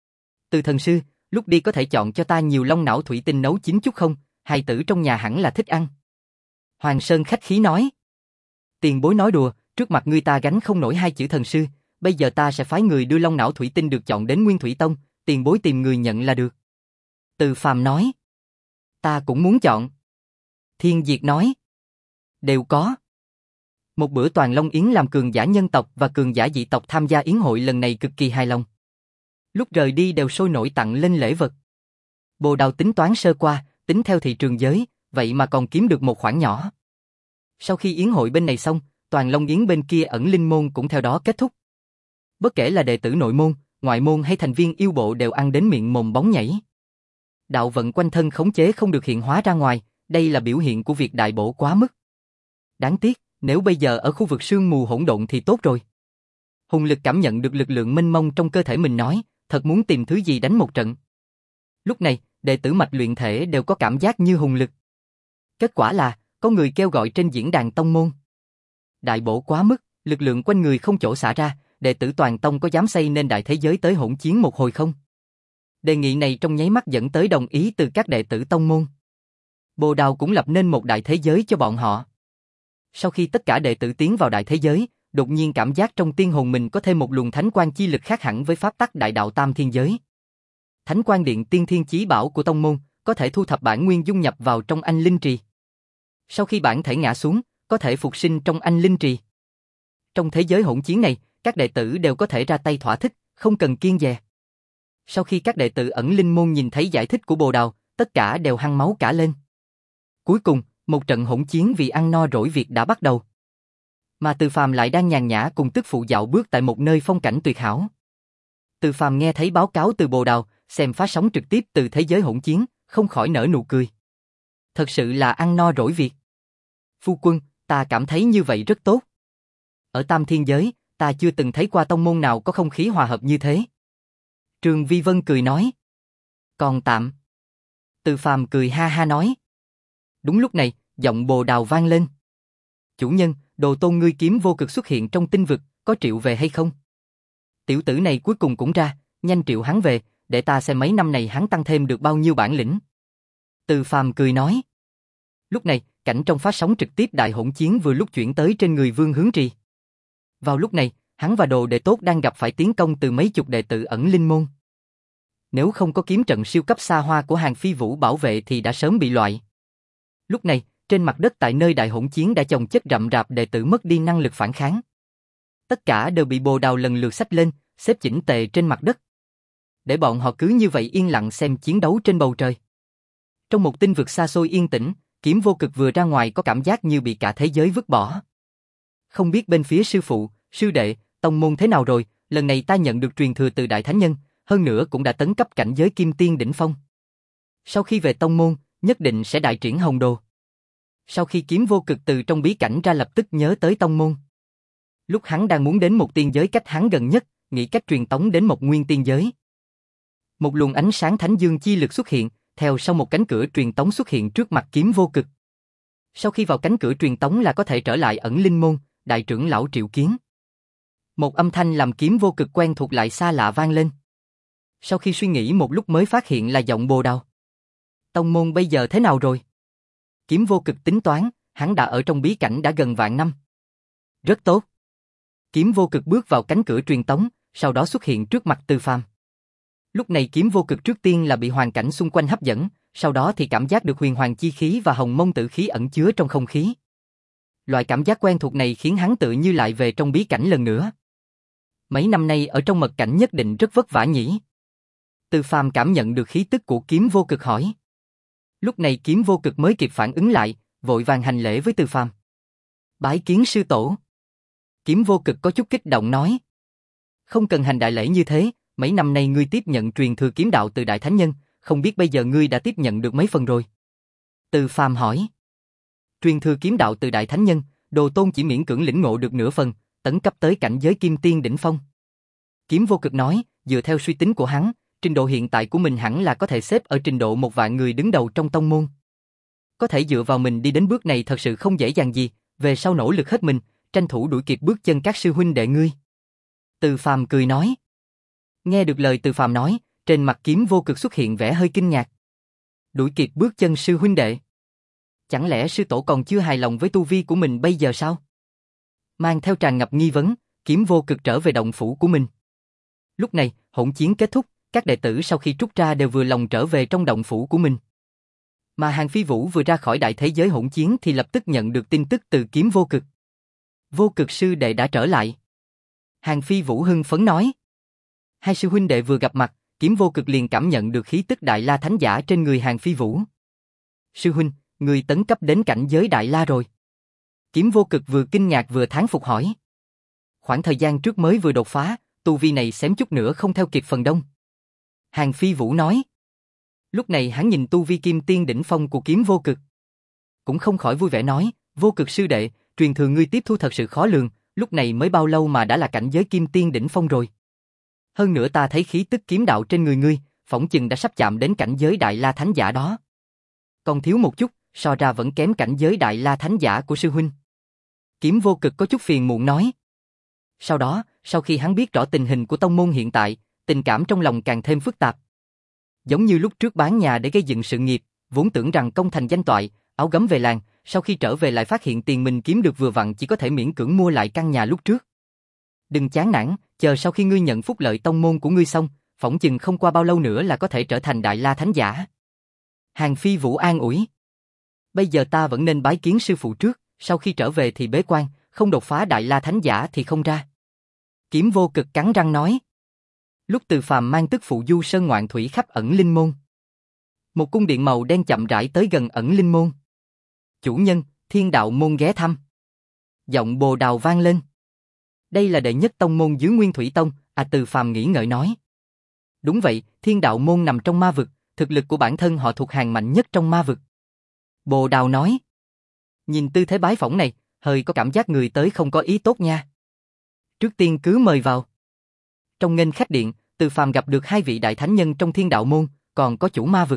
Từ thần sư, lúc đi có thể chọn cho ta nhiều long não thủy tinh nấu chín chút không, hài tử trong nhà hẳn là thích ăn. Hoàng Sơn khách khí nói. Tiền bối nói đùa, trước mặt ngươi ta gánh không nổi hai chữ thần sư, bây giờ ta sẽ phái người đưa long não thủy tinh được chọn đến Nguyên Thủy Tông, tiền bối tìm người nhận là được. Từ Phàm nói. Ta cũng muốn chọn. Thiên Diệt nói. Đều có. Một bữa toàn Long Yến làm cường giả nhân tộc và cường giả dị tộc tham gia yến hội lần này cực kỳ hài lòng. Lúc rời đi đều sôi nổi tặng lên lễ vật. Bồ Đào tính toán sơ qua, tính theo thị trường giới, vậy mà còn kiếm được một khoản nhỏ. Sau khi yến hội bên này xong, toàn Long Yến bên kia ẩn linh môn cũng theo đó kết thúc. Bất kể là đệ tử nội môn, ngoại môn hay thành viên yêu bộ đều ăn đến miệng mồm bóng nhảy. Đạo vận quanh thân khống chế không được hiện hóa ra ngoài, đây là biểu hiện của việc đại bổ quá mức. Đáng tiếc, nếu bây giờ ở khu vực sương mù hỗn độn thì tốt rồi. Hùng Lực cảm nhận được lực lượng mênh mông trong cơ thể mình nói, thật muốn tìm thứ gì đánh một trận. Lúc này, đệ tử mạch luyện thể đều có cảm giác như Hùng Lực. Kết quả là, có người kêu gọi trên diễn đàn tông môn. Đại bổ quá mức, lực lượng quanh người không chỗ xả ra, đệ tử toàn tông có dám xây nên đại thế giới tới hỗn chiến một hồi không? Đề nghị này trong nháy mắt dẫn tới đồng ý từ các đệ tử tông môn. Bồ Đào cũng lập nên một đại thế giới cho bọn họ. Sau khi tất cả đệ tử tiến vào đại thế giới, đột nhiên cảm giác trong tiên hồn mình có thêm một luồng thánh quan chi lực khác hẳn với pháp tắc đại đạo tam thiên giới. Thánh quan điện tiên thiên chí bảo của tông môn, có thể thu thập bản nguyên dung nhập vào trong anh linh trì. Sau khi bản thể ngã xuống, có thể phục sinh trong anh linh trì. Trong thế giới hỗn chiến này, các đệ tử đều có thể ra tay thỏa thích, không cần kiêng dè. Sau khi các đệ tử ẩn linh môn nhìn thấy giải thích của Bồ Đào, tất cả đều hăng máu cả lên. Cuối cùng, một trận hỗn chiến vì ăn no rỗi việc đã bắt đầu. Mà Từ Phàm lại đang nhàn nhã cùng tức phụ dạo bước tại một nơi phong cảnh tuyệt hảo. Từ Phàm nghe thấy báo cáo từ Bồ Đào, xem phát sóng trực tiếp từ thế giới hỗn chiến, không khỏi nở nụ cười. Thật sự là ăn no rỗi việc. Phu quân, ta cảm thấy như vậy rất tốt. Ở Tam Thiên Giới, ta chưa từng thấy qua tông môn nào có không khí hòa hợp như thế. Trường Vi Vân cười nói. Còn tạm. Từ Phàm cười ha ha nói. Đúng lúc này, giọng Bồ Đào vang lên. Chủ nhân, Đồ Tôn ngươi kiếm vô cực xuất hiện trong tinh vực, có triệu về hay không? Tiểu tử này cuối cùng cũng ra, nhanh triệu hắn về, để ta xem mấy năm này hắn tăng thêm được bao nhiêu bản lĩnh. Từ Phàm cười nói. Lúc này, cảnh trong phát sóng trực tiếp đại hỗn chiến vừa lúc chuyển tới trên người Vương Hướng Trì. Vào lúc này, hắn và đồ đệ tốt đang gặp phải tiến công từ mấy chục đệ tử ẩn linh môn. Nếu không có kiếm trận siêu cấp xa hoa của Hàng Phi Vũ bảo vệ thì đã sớm bị loại. Lúc này, trên mặt đất tại nơi đại hỗn chiến đã chồng chất rậm rạp đệ tử mất đi năng lực phản kháng. Tất cả đều bị Bồ Đào lần lượt xách lên, xếp chỉnh tề trên mặt đất. Để bọn họ cứ như vậy yên lặng xem chiến đấu trên bầu trời. Trong một tinh vực xa xôi yên tĩnh, Kiếm Vô Cực vừa ra ngoài có cảm giác như bị cả thế giới vứt bỏ. Không biết bên phía sư phụ, sư đệ, tông môn thế nào rồi, lần này ta nhận được truyền thừa từ Đại Thánh Nhân, hơn nữa cũng đã tấn cấp cảnh giới Kim Tiên đỉnh phong. Sau khi về tông môn, nhất định sẽ đại triển hồng đồ. Sau khi Kiếm Vô Cực từ trong bí cảnh ra lập tức nhớ tới tông môn. Lúc hắn đang muốn đến một tiên giới cách hắn gần nhất, nghĩ cách truyền tống đến một nguyên tiên giới. Một luồng ánh sáng thánh dương chi lực xuất hiện, theo sau một cánh cửa truyền tống xuất hiện trước mặt Kiếm Vô Cực. Sau khi vào cánh cửa truyền tống là có thể trở lại ẩn linh môn, đại trưởng lão Triệu Kiến. Một âm thanh làm Kiếm Vô Cực quen thuộc lại xa lạ vang lên. Sau khi suy nghĩ một lúc mới phát hiện là giọng Bồ Đào. Tông môn bây giờ thế nào rồi? Kiếm Vô Cực tính toán, hắn đã ở trong bí cảnh đã gần vạn năm. Rất tốt. Kiếm Vô Cực bước vào cánh cửa truyền tống, sau đó xuất hiện trước mặt Từ Phàm. Lúc này Kiếm Vô Cực trước tiên là bị hoàn cảnh xung quanh hấp dẫn, sau đó thì cảm giác được huyền hoàng chi khí và hồng mông tử khí ẩn chứa trong không khí. Loại cảm giác quen thuộc này khiến hắn tự như lại về trong bí cảnh lần nữa. Mấy năm nay ở trong mật cảnh nhất định rất vất vả nhỉ. Từ Phàm cảm nhận được khí tức của Kiếm Vô Cực hỏi. Lúc này Kiếm Vô Cực mới kịp phản ứng lại, vội vàng hành lễ với Từ Phàm. Bái kiến sư tổ. Kiếm Vô Cực có chút kích động nói. Không cần hành đại lễ như thế, mấy năm nay ngươi tiếp nhận truyền thừa kiếm đạo từ Đại Thánh Nhân, không biết bây giờ ngươi đã tiếp nhận được mấy phần rồi? Từ Phàm hỏi. Truyền thừa kiếm đạo từ Đại Thánh Nhân, Đồ Tôn chỉ miễn cưỡng lĩnh ngộ được nửa phần, tấn cấp tới cảnh giới Kim Tiên đỉnh phong. Kiếm Vô Cực nói, dựa theo suy tính của hắn, trình độ hiện tại của mình hẳn là có thể xếp ở trình độ một vạn người đứng đầu trong tông môn. Có thể dựa vào mình đi đến bước này thật sự không dễ dàng gì, về sau nỗ lực hết mình, tranh thủ đuổi kịp bước chân các sư huynh đệ ngươi. Từ Phàm cười nói. Nghe được lời Từ Phàm nói, trên mặt Kiếm Vô Cực xuất hiện vẻ hơi kinh ngạc. Đuổi kịp bước chân sư huynh đệ. Chẳng lẽ sư tổ còn chưa hài lòng với tu vi của mình bây giờ sao? Mang theo tràn ngập nghi vấn, Kiếm Vô Cực trở về động phủ của mình. Lúc này, hỗn chiến kết thúc, các đệ tử sau khi trút ra đều vừa lòng trở về trong động phủ của mình. Mà Hàng Phi Vũ vừa ra khỏi đại thế giới hỗn chiến thì lập tức nhận được tin tức từ Kiếm Vô Cực. Vô Cực sư đệ đã trở lại. Hàng Phi Vũ hưng phấn nói. Hai sư huynh đệ vừa gặp mặt, Kiếm Vô Cực liền cảm nhận được khí tức Đại La Thánh Giả trên người Hàng Phi Vũ. Sư huynh, người tấn cấp đến cảnh giới Đại La rồi. Kiếm Vô Cực vừa kinh ngạc vừa thán phục hỏi. Khoảng thời gian trước mới vừa đột phá, tu vi này xém chút nữa không theo kịp phần đông. Hàng Phi Vũ nói. Lúc này hắn nhìn tu vi Kim Tiên đỉnh phong của Kiếm Vô Cực. Cũng không khỏi vui vẻ nói, Vô Cực sư đệ, truyền thừa ngươi tiếp thu thật sự khó lường, lúc này mới bao lâu mà đã là cảnh giới Kim Tiên đỉnh phong rồi. Hơn nữa ta thấy khí tức kiếm đạo trên người ngươi, phỏng chừng đã sắp chạm đến cảnh giới Đại La Thánh Giả đó. Còn thiếu một chút, so ra vẫn kém cảnh giới Đại La Thánh Giả của sư huynh. Kiếm Vô Cực có chút phiền muộn nói. Sau đó, sau khi hắn biết rõ tình hình của tông môn hiện tại, tình cảm trong lòng càng thêm phức tạp. Giống như lúc trước bán nhà để gây dựng sự nghiệp, vốn tưởng rằng công thành danh toại, áo gấm về làng, sau khi trở về lại phát hiện tiền mình kiếm được vừa vặn chỉ có thể miễn cưỡng mua lại căn nhà lúc trước. Đừng chán nản, chờ sau khi ngươi nhận phúc lợi tông môn của ngươi xong, phỏng chừng không qua bao lâu nữa là có thể trở thành Đại La Thánh Giả. Hàng Phi Vũ an ủi. Bây giờ ta vẫn nên bái kiến sư phụ trước, sau khi trở về thì bế quan, không đột phá Đại La Thánh Giả thì không ra. Kiếm Vô Cực cắn răng nói. Lúc Từ Phàm mang tức phụ du sơn ngoạn thủy khắp ẩn linh môn. Một cung điện màu đen chậm rãi tới gần ẩn linh môn. Chủ nhân, Thiên Đạo môn ghé thăm. Giọng Bồ Đào vang lên. Đây là đệ nhất tông môn dưới Nguyên Thủy Tông, à Từ Phàm nghĩ ngợi nói. Đúng vậy, Thiên Đạo môn nằm trong ma vực, thực lực của bản thân họ thuộc hàng mạnh nhất trong ma vực. Bồ Đào nói. Nhìn tư thế bái phỏng này, hơi có cảm giác người tới không có ý tốt nha. Trước tiên cứ mời vào. Trong nghênh khách điện, Từ Phàm gặp được hai vị đại thánh nhân trong Thiên Đạo môn, còn có chủ ma vực.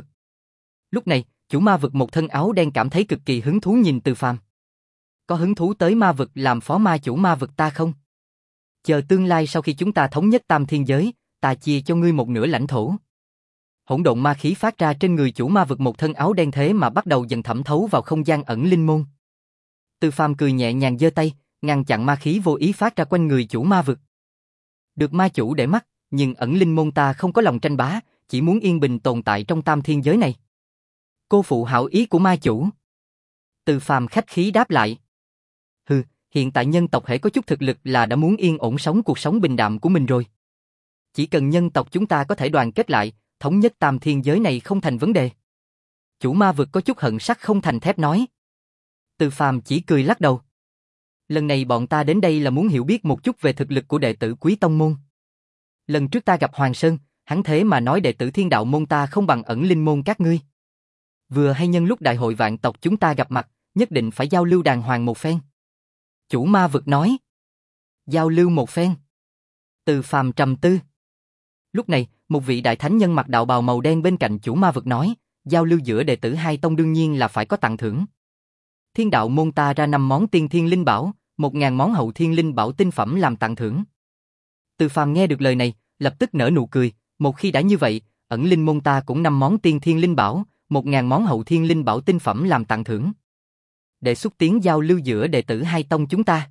Lúc này, chủ ma vực một thân áo đen cảm thấy cực kỳ hứng thú nhìn Từ Phàm. Có hứng thú tới ma vực làm phó ma chủ ma vực ta không? Chờ tương lai sau khi chúng ta thống nhất tam thiên giới, ta chia cho ngươi một nửa lãnh thổ. Hỗn độn ma khí phát ra trên người chủ ma vực một thân áo đen thế mà bắt đầu dần thẩm thấu vào không gian ẩn linh môn. Từ Phàm cười nhẹ nhàng giơ tay, ngăn chặn ma khí vô ý phát ra quanh người chủ ma vực. Được ma chủ để mắt, nhưng ẩn linh môn ta không có lòng tranh bá, chỉ muốn yên bình tồn tại trong tam thiên giới này. Cô phụ hảo ý của ma chủ. Từ Phàm khách khí đáp lại. Hừ, hiện tại nhân tộc hễ có chút thực lực là đã muốn yên ổn sống cuộc sống bình đạm của mình rồi. Chỉ cần nhân tộc chúng ta có thể đoàn kết lại, thống nhất tam thiên giới này không thành vấn đề. Chủ ma vực có chút hận sắt không thành thép nói. Từ Phàm chỉ cười lắc đầu. Lần này bọn ta đến đây là muốn hiểu biết một chút về thực lực của đệ tử Quý Tông môn. Lần trước ta gặp Hoàng Sơn, hắn thế mà nói đệ tử Thiên Đạo môn ta không bằng ẩn linh môn các ngươi. Vừa hay nhân lúc đại hội vạn tộc chúng ta gặp mặt, nhất định phải giao lưu đàng hoàng một phen. Chủ ma vực nói. Giao lưu một phen. Từ Phàm trầm tư. Lúc này, một vị đại thánh nhân mặc đạo bào màu đen bên cạnh chủ ma vực nói, giao lưu giữa đệ tử hai tông đương nhiên là phải có tặng thưởng. Thiên Đạo môn ta ra năm món tiên thiên linh bảo, một ngàn món hậu thiên linh bảo tinh phẩm làm tặng thưởng. Từ Phàm nghe được lời này, lập tức nở nụ cười, một khi đã như vậy, ẩn linh môn ta cũng năm món tiên thiên linh bảo, một ngàn món hậu thiên linh bảo tinh phẩm làm tặng thưởng. Để xúc tiến giao lưu giữa đệ tử hai tông chúng ta.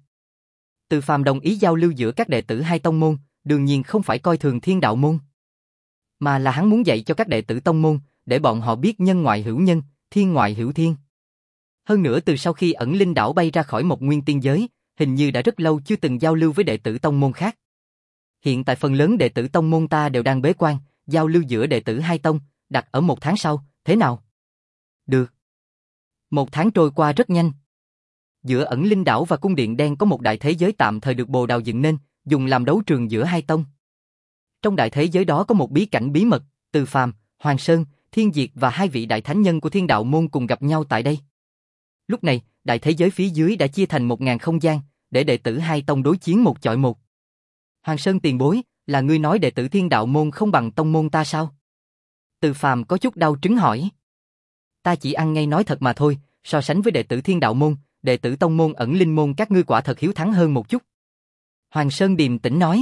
Từ Phàm đồng ý giao lưu giữa các đệ tử hai tông môn, đương nhiên không phải coi thường Thiên Đạo môn, mà là hắn muốn dạy cho các đệ tử tông môn, để bọn họ biết nhân ngoại hữu nhân, thiên ngoại hữu thiên. Hơn nữa từ sau khi ẩn linh đảo bay ra khỏi một nguyên tiên giới, hình như đã rất lâu chưa từng giao lưu với đệ tử tông môn khác. Hiện tại phần lớn đệ tử tông môn ta đều đang bế quan, giao lưu giữa đệ tử hai tông, đặt ở một tháng sau, thế nào? Được. Một tháng trôi qua rất nhanh. Giữa ẩn linh đảo và cung điện đen có một đại thế giới tạm thời được Bồ Đào dựng nên, dùng làm đấu trường giữa hai tông. Trong đại thế giới đó có một bí cảnh bí mật, Từ Phàm, Hoàng Sơn, Thiên Diệt và hai vị đại thánh nhân của Thiên Đạo môn cùng gặp nhau tại đây. Lúc này, đại thế giới phía dưới đã chia thành một ngàn không gian, để đệ tử hai tông đối chiến một chọi một. Hoàng Sơn tiền bối, là ngươi nói đệ tử Thiên Đạo môn không bằng tông môn ta sao? Từ Phàm có chút đau trứng hỏi. Ta chỉ ăn ngay nói thật mà thôi, so sánh với đệ tử Thiên Đạo môn, đệ tử tông môn ẩn linh môn các ngươi quả thật hiếu thắng hơn một chút. Hoàng Sơn điềm tĩnh nói.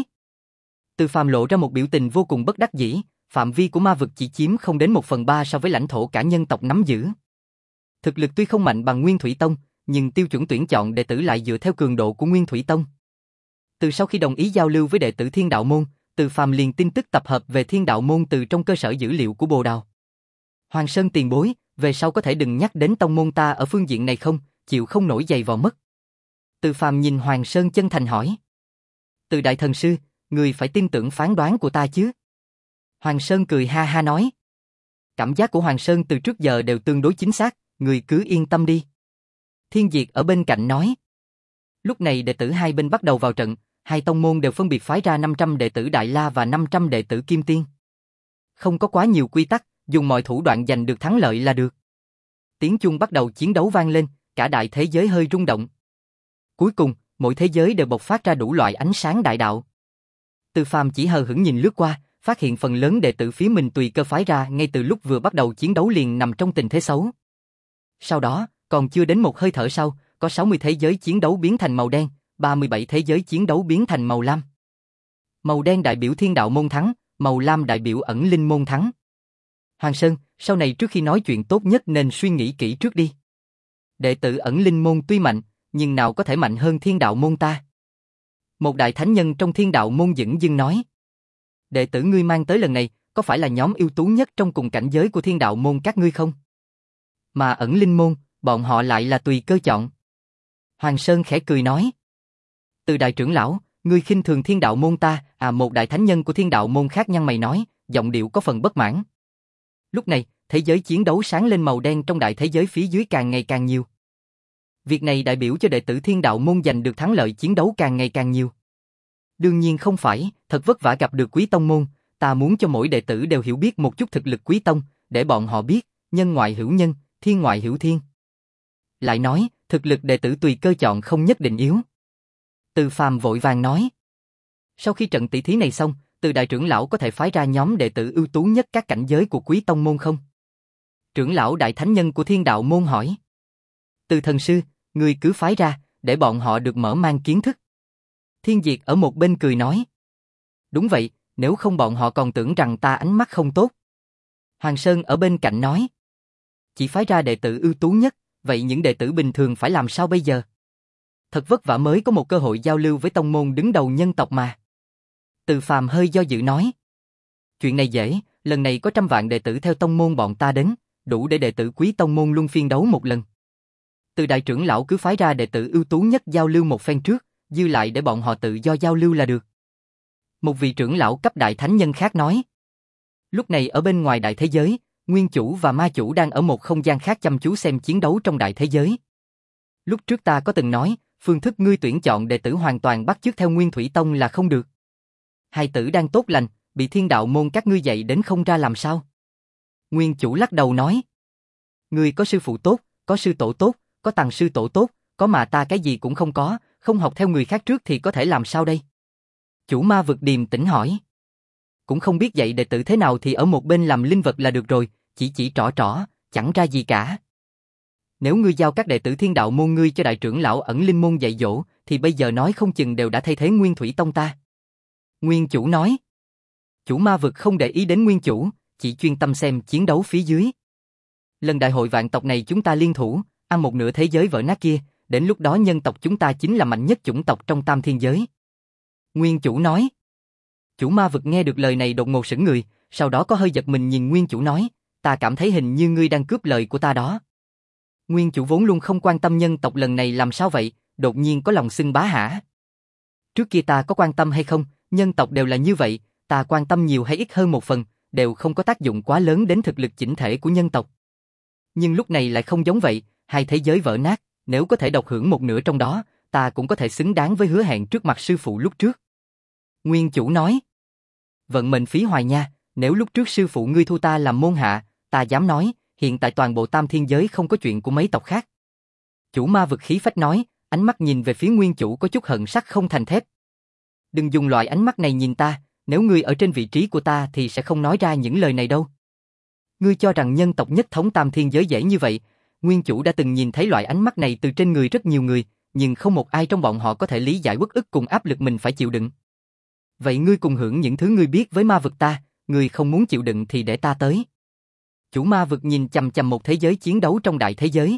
Từ Phàm lộ ra một biểu tình vô cùng bất đắc dĩ, phạm vi của ma vực chỉ chiếm không đến một phần ba so với lãnh thổ cả nhân tộc nắm giữ. Thực lực tuy không mạnh bằng Nguyên Thủy Tông, nhưng tiêu chuẩn tuyển chọn đệ tử lại dựa theo cường độ của Nguyên Thủy Tông. Từ sau khi đồng ý giao lưu với đệ tử Thiên Đạo môn, Từ Phàm liền tin tức tập hợp về Thiên Đạo môn từ trong cơ sở dữ liệu của Bồ Đào. Hoàng Sơn tiền bối, về sau có thể đừng nhắc đến tông môn ta ở phương diện này không, chịu không nổi giày vò mất. Từ Phàm nhìn Hoàng Sơn chân thành hỏi. Từ đại thần sư, người phải tin tưởng phán đoán của ta chứ? Hoàng Sơn cười ha ha nói. Cảm giác của Hoàng Sơn từ trước giờ đều tương đối chính xác, người cứ yên tâm đi. Thiên Diệt ở bên cạnh nói. Lúc này đệ tử hai bên bắt đầu vào trận, hai tông môn đều phân biệt phái ra năm trăm đệ tử Đại La và năm trăm đệ tử Kim Tiên. Không có quá nhiều quy tắc, dùng mọi thủ đoạn giành được thắng lợi là được. Tiếng chuông bắt đầu chiến đấu vang lên, cả đại thế giới hơi rung động. Cuối cùng, mỗi thế giới đều bộc phát ra đủ loại ánh sáng đại đạo. Từ Phàm chỉ hờ hững nhìn lướt qua, phát hiện phần lớn đệ tử phía mình tùy cơ phái ra ngay từ lúc vừa bắt đầu chiến đấu liền nằm trong tình thế xấu. Sau đó, còn chưa đến một hơi thở sau, có sáu mươi thế giới chiến đấu biến thành màu đen, ba mươi bảy thế giới chiến đấu biến thành màu lam. Màu đen đại biểu Thiên Đạo môn thắng, màu lam đại biểu ẩn linh môn thắng. Hoàng Sơn, sau này trước khi nói chuyện tốt nhất nên suy nghĩ kỹ trước đi. Đệ tử ẩn linh môn tuy mạnh, nhưng nào có thể mạnh hơn Thiên Đạo môn ta? Một đại thánh nhân trong Thiên Đạo môn dửng dưng nói. Đệ tử ngươi mang tới lần này, có phải là nhóm ưu tú nhất trong cùng cảnh giới của Thiên Đạo môn các ngươi không? Mà ẩn linh môn, bọn họ lại là tùy cơ chọn. Hoàng Sơn khẽ cười nói. Từ đại trưởng lão, ngươi khinh thường thiên đạo môn ta, à một đại thánh nhân của thiên đạo môn khác nhăn mày nói, giọng điệu có phần bất mãn. Lúc này, thế giới chiến đấu sáng lên màu đen trong đại thế giới phía dưới càng ngày càng nhiều. Việc này đại biểu cho đệ tử thiên đạo môn giành được thắng lợi chiến đấu càng ngày càng nhiều. Đương nhiên không phải, thật vất vả gặp được quý tông môn, ta muốn cho mỗi đệ tử đều hiểu biết một chút thực lực quý tông, để bọn họ biết, nhân ngoại hữu nhân, thiên ngoại hữu thiên. Lại nói, thực lực đệ tử tùy cơ chọn không nhất định yếu. Từ Phàm vội vàng nói. Sau khi trận tỷ thí này xong, Từ đại trưởng lão có thể phái ra nhóm đệ tử ưu tú nhất các cảnh giới của quý tông môn không? Trưởng lão đại thánh nhân của thiên đạo môn hỏi. Từ thần sư, ngươi cứ phái ra, để bọn họ được mở mang kiến thức. Thiên Diệt ở một bên cười nói. Đúng vậy, nếu không bọn họ còn tưởng rằng ta ánh mắt không tốt. Hoàng Sơn ở bên cạnh nói. Chỉ phái ra đệ tử ưu tú nhất, vậy những đệ tử bình thường phải làm sao bây giờ? Thật vất vả mới có một cơ hội giao lưu với tông môn đứng đầu nhân tộc mà. Từ Phàm hơi do dự nói. Chuyện này dễ, lần này có trăm vạn đệ tử theo tông môn bọn ta đến, đủ để đệ tử quý tông môn luân phiên đấu một lần. Từ đại trưởng lão cứ phái ra đệ tử ưu tú nhất giao lưu một phen trước, dư lại để bọn họ tự do giao lưu là được. Một vị trưởng lão cấp đại thánh nhân khác nói. Lúc này ở bên ngoài đại thế giới, Nguyên Chủ và Ma Chủ đang ở một không gian khác chăm chú xem chiến đấu trong đại thế giới. Lúc trước ta có từng nói, phương thức ngươi tuyển chọn đệ tử hoàn toàn bắt chước theo Nguyên Thủy Tông là không được. Hai tử đang tốt lành, bị thiên đạo môn các ngươi dạy đến không ra làm sao? Nguyên Chủ lắc đầu nói. Ngươi có sư phụ tốt, có sư tổ tốt, có tàng sư tổ tốt, có mà ta cái gì cũng không có, không học theo người khác trước thì có thể làm sao đây? Chủ Ma Vực điềm tĩnh hỏi. Cũng không biết dạy đệ tử thế nào thì ở một bên làm linh vật là được rồi, chỉ chỉ trỏ trỏ, chẳng ra gì cả. Nếu ngươi giao các đệ tử thiên đạo môn ngươi cho đại trưởng lão ẩn linh môn dạy dỗ, thì bây giờ nói không chừng đều đã thay thế Nguyên Thủy Tông ta. Nguyên Chủ nói. Chủ Ma Vực không để ý đến Nguyên Chủ, chỉ chuyên tâm xem chiến đấu phía dưới. Lần đại hội vạn tộc này chúng ta liên thủ, ăn một nửa thế giới vỡ nát kia, đến lúc đó nhân tộc chúng ta chính là mạnh nhất chủng tộc trong tam thiên giới. Nguyên Chủ nói. Chủ Ma Vực nghe được lời này đột ngột sững người, sau đó có hơi giật mình nhìn Nguyên Chủ nói, ta cảm thấy hình như ngươi đang cướp lời của ta đó. Nguyên Chủ vốn luôn không quan tâm nhân tộc lần này làm sao vậy, đột nhiên có lòng xưng bá hả? Trước kia ta có quan tâm hay không, nhân tộc đều là như vậy, ta quan tâm nhiều hay ít hơn một phần, đều không có tác dụng quá lớn đến thực lực chỉnh thể của nhân tộc. Nhưng lúc này lại không giống vậy, hai thế giới vỡ nát, nếu có thể độc hưởng một nửa trong đó, ta cũng có thể xứng đáng với hứa hẹn trước mặt sư phụ lúc trước. Nguyên Chủ nói. Vận mệnh phí hoài nha, nếu lúc trước sư phụ ngươi thu ta làm môn hạ, ta dám nói, hiện tại toàn bộ tam thiên giới không có chuyện của mấy tộc khác. Chủ Ma Vực khí phách nói, ánh mắt nhìn về phía Nguyên Chủ có chút hận sắt không thành thép. Đừng dùng loại ánh mắt này nhìn ta, nếu ngươi ở trên vị trí của ta thì sẽ không nói ra những lời này đâu. Ngươi cho rằng nhân tộc nhất thống tam thiên giới dễ như vậy, Nguyên Chủ đã từng nhìn thấy loại ánh mắt này từ trên người rất nhiều người, nhưng không một ai trong bọn họ có thể lý giải uất ức cùng áp lực mình phải chịu đựng. Vậy ngươi cùng hưởng những thứ ngươi biết với Ma Vực ta, ngươi không muốn chịu đựng thì để ta tới. Chủ Ma Vực nhìn chằm chằm một thế giới chiến đấu trong đại thế giới.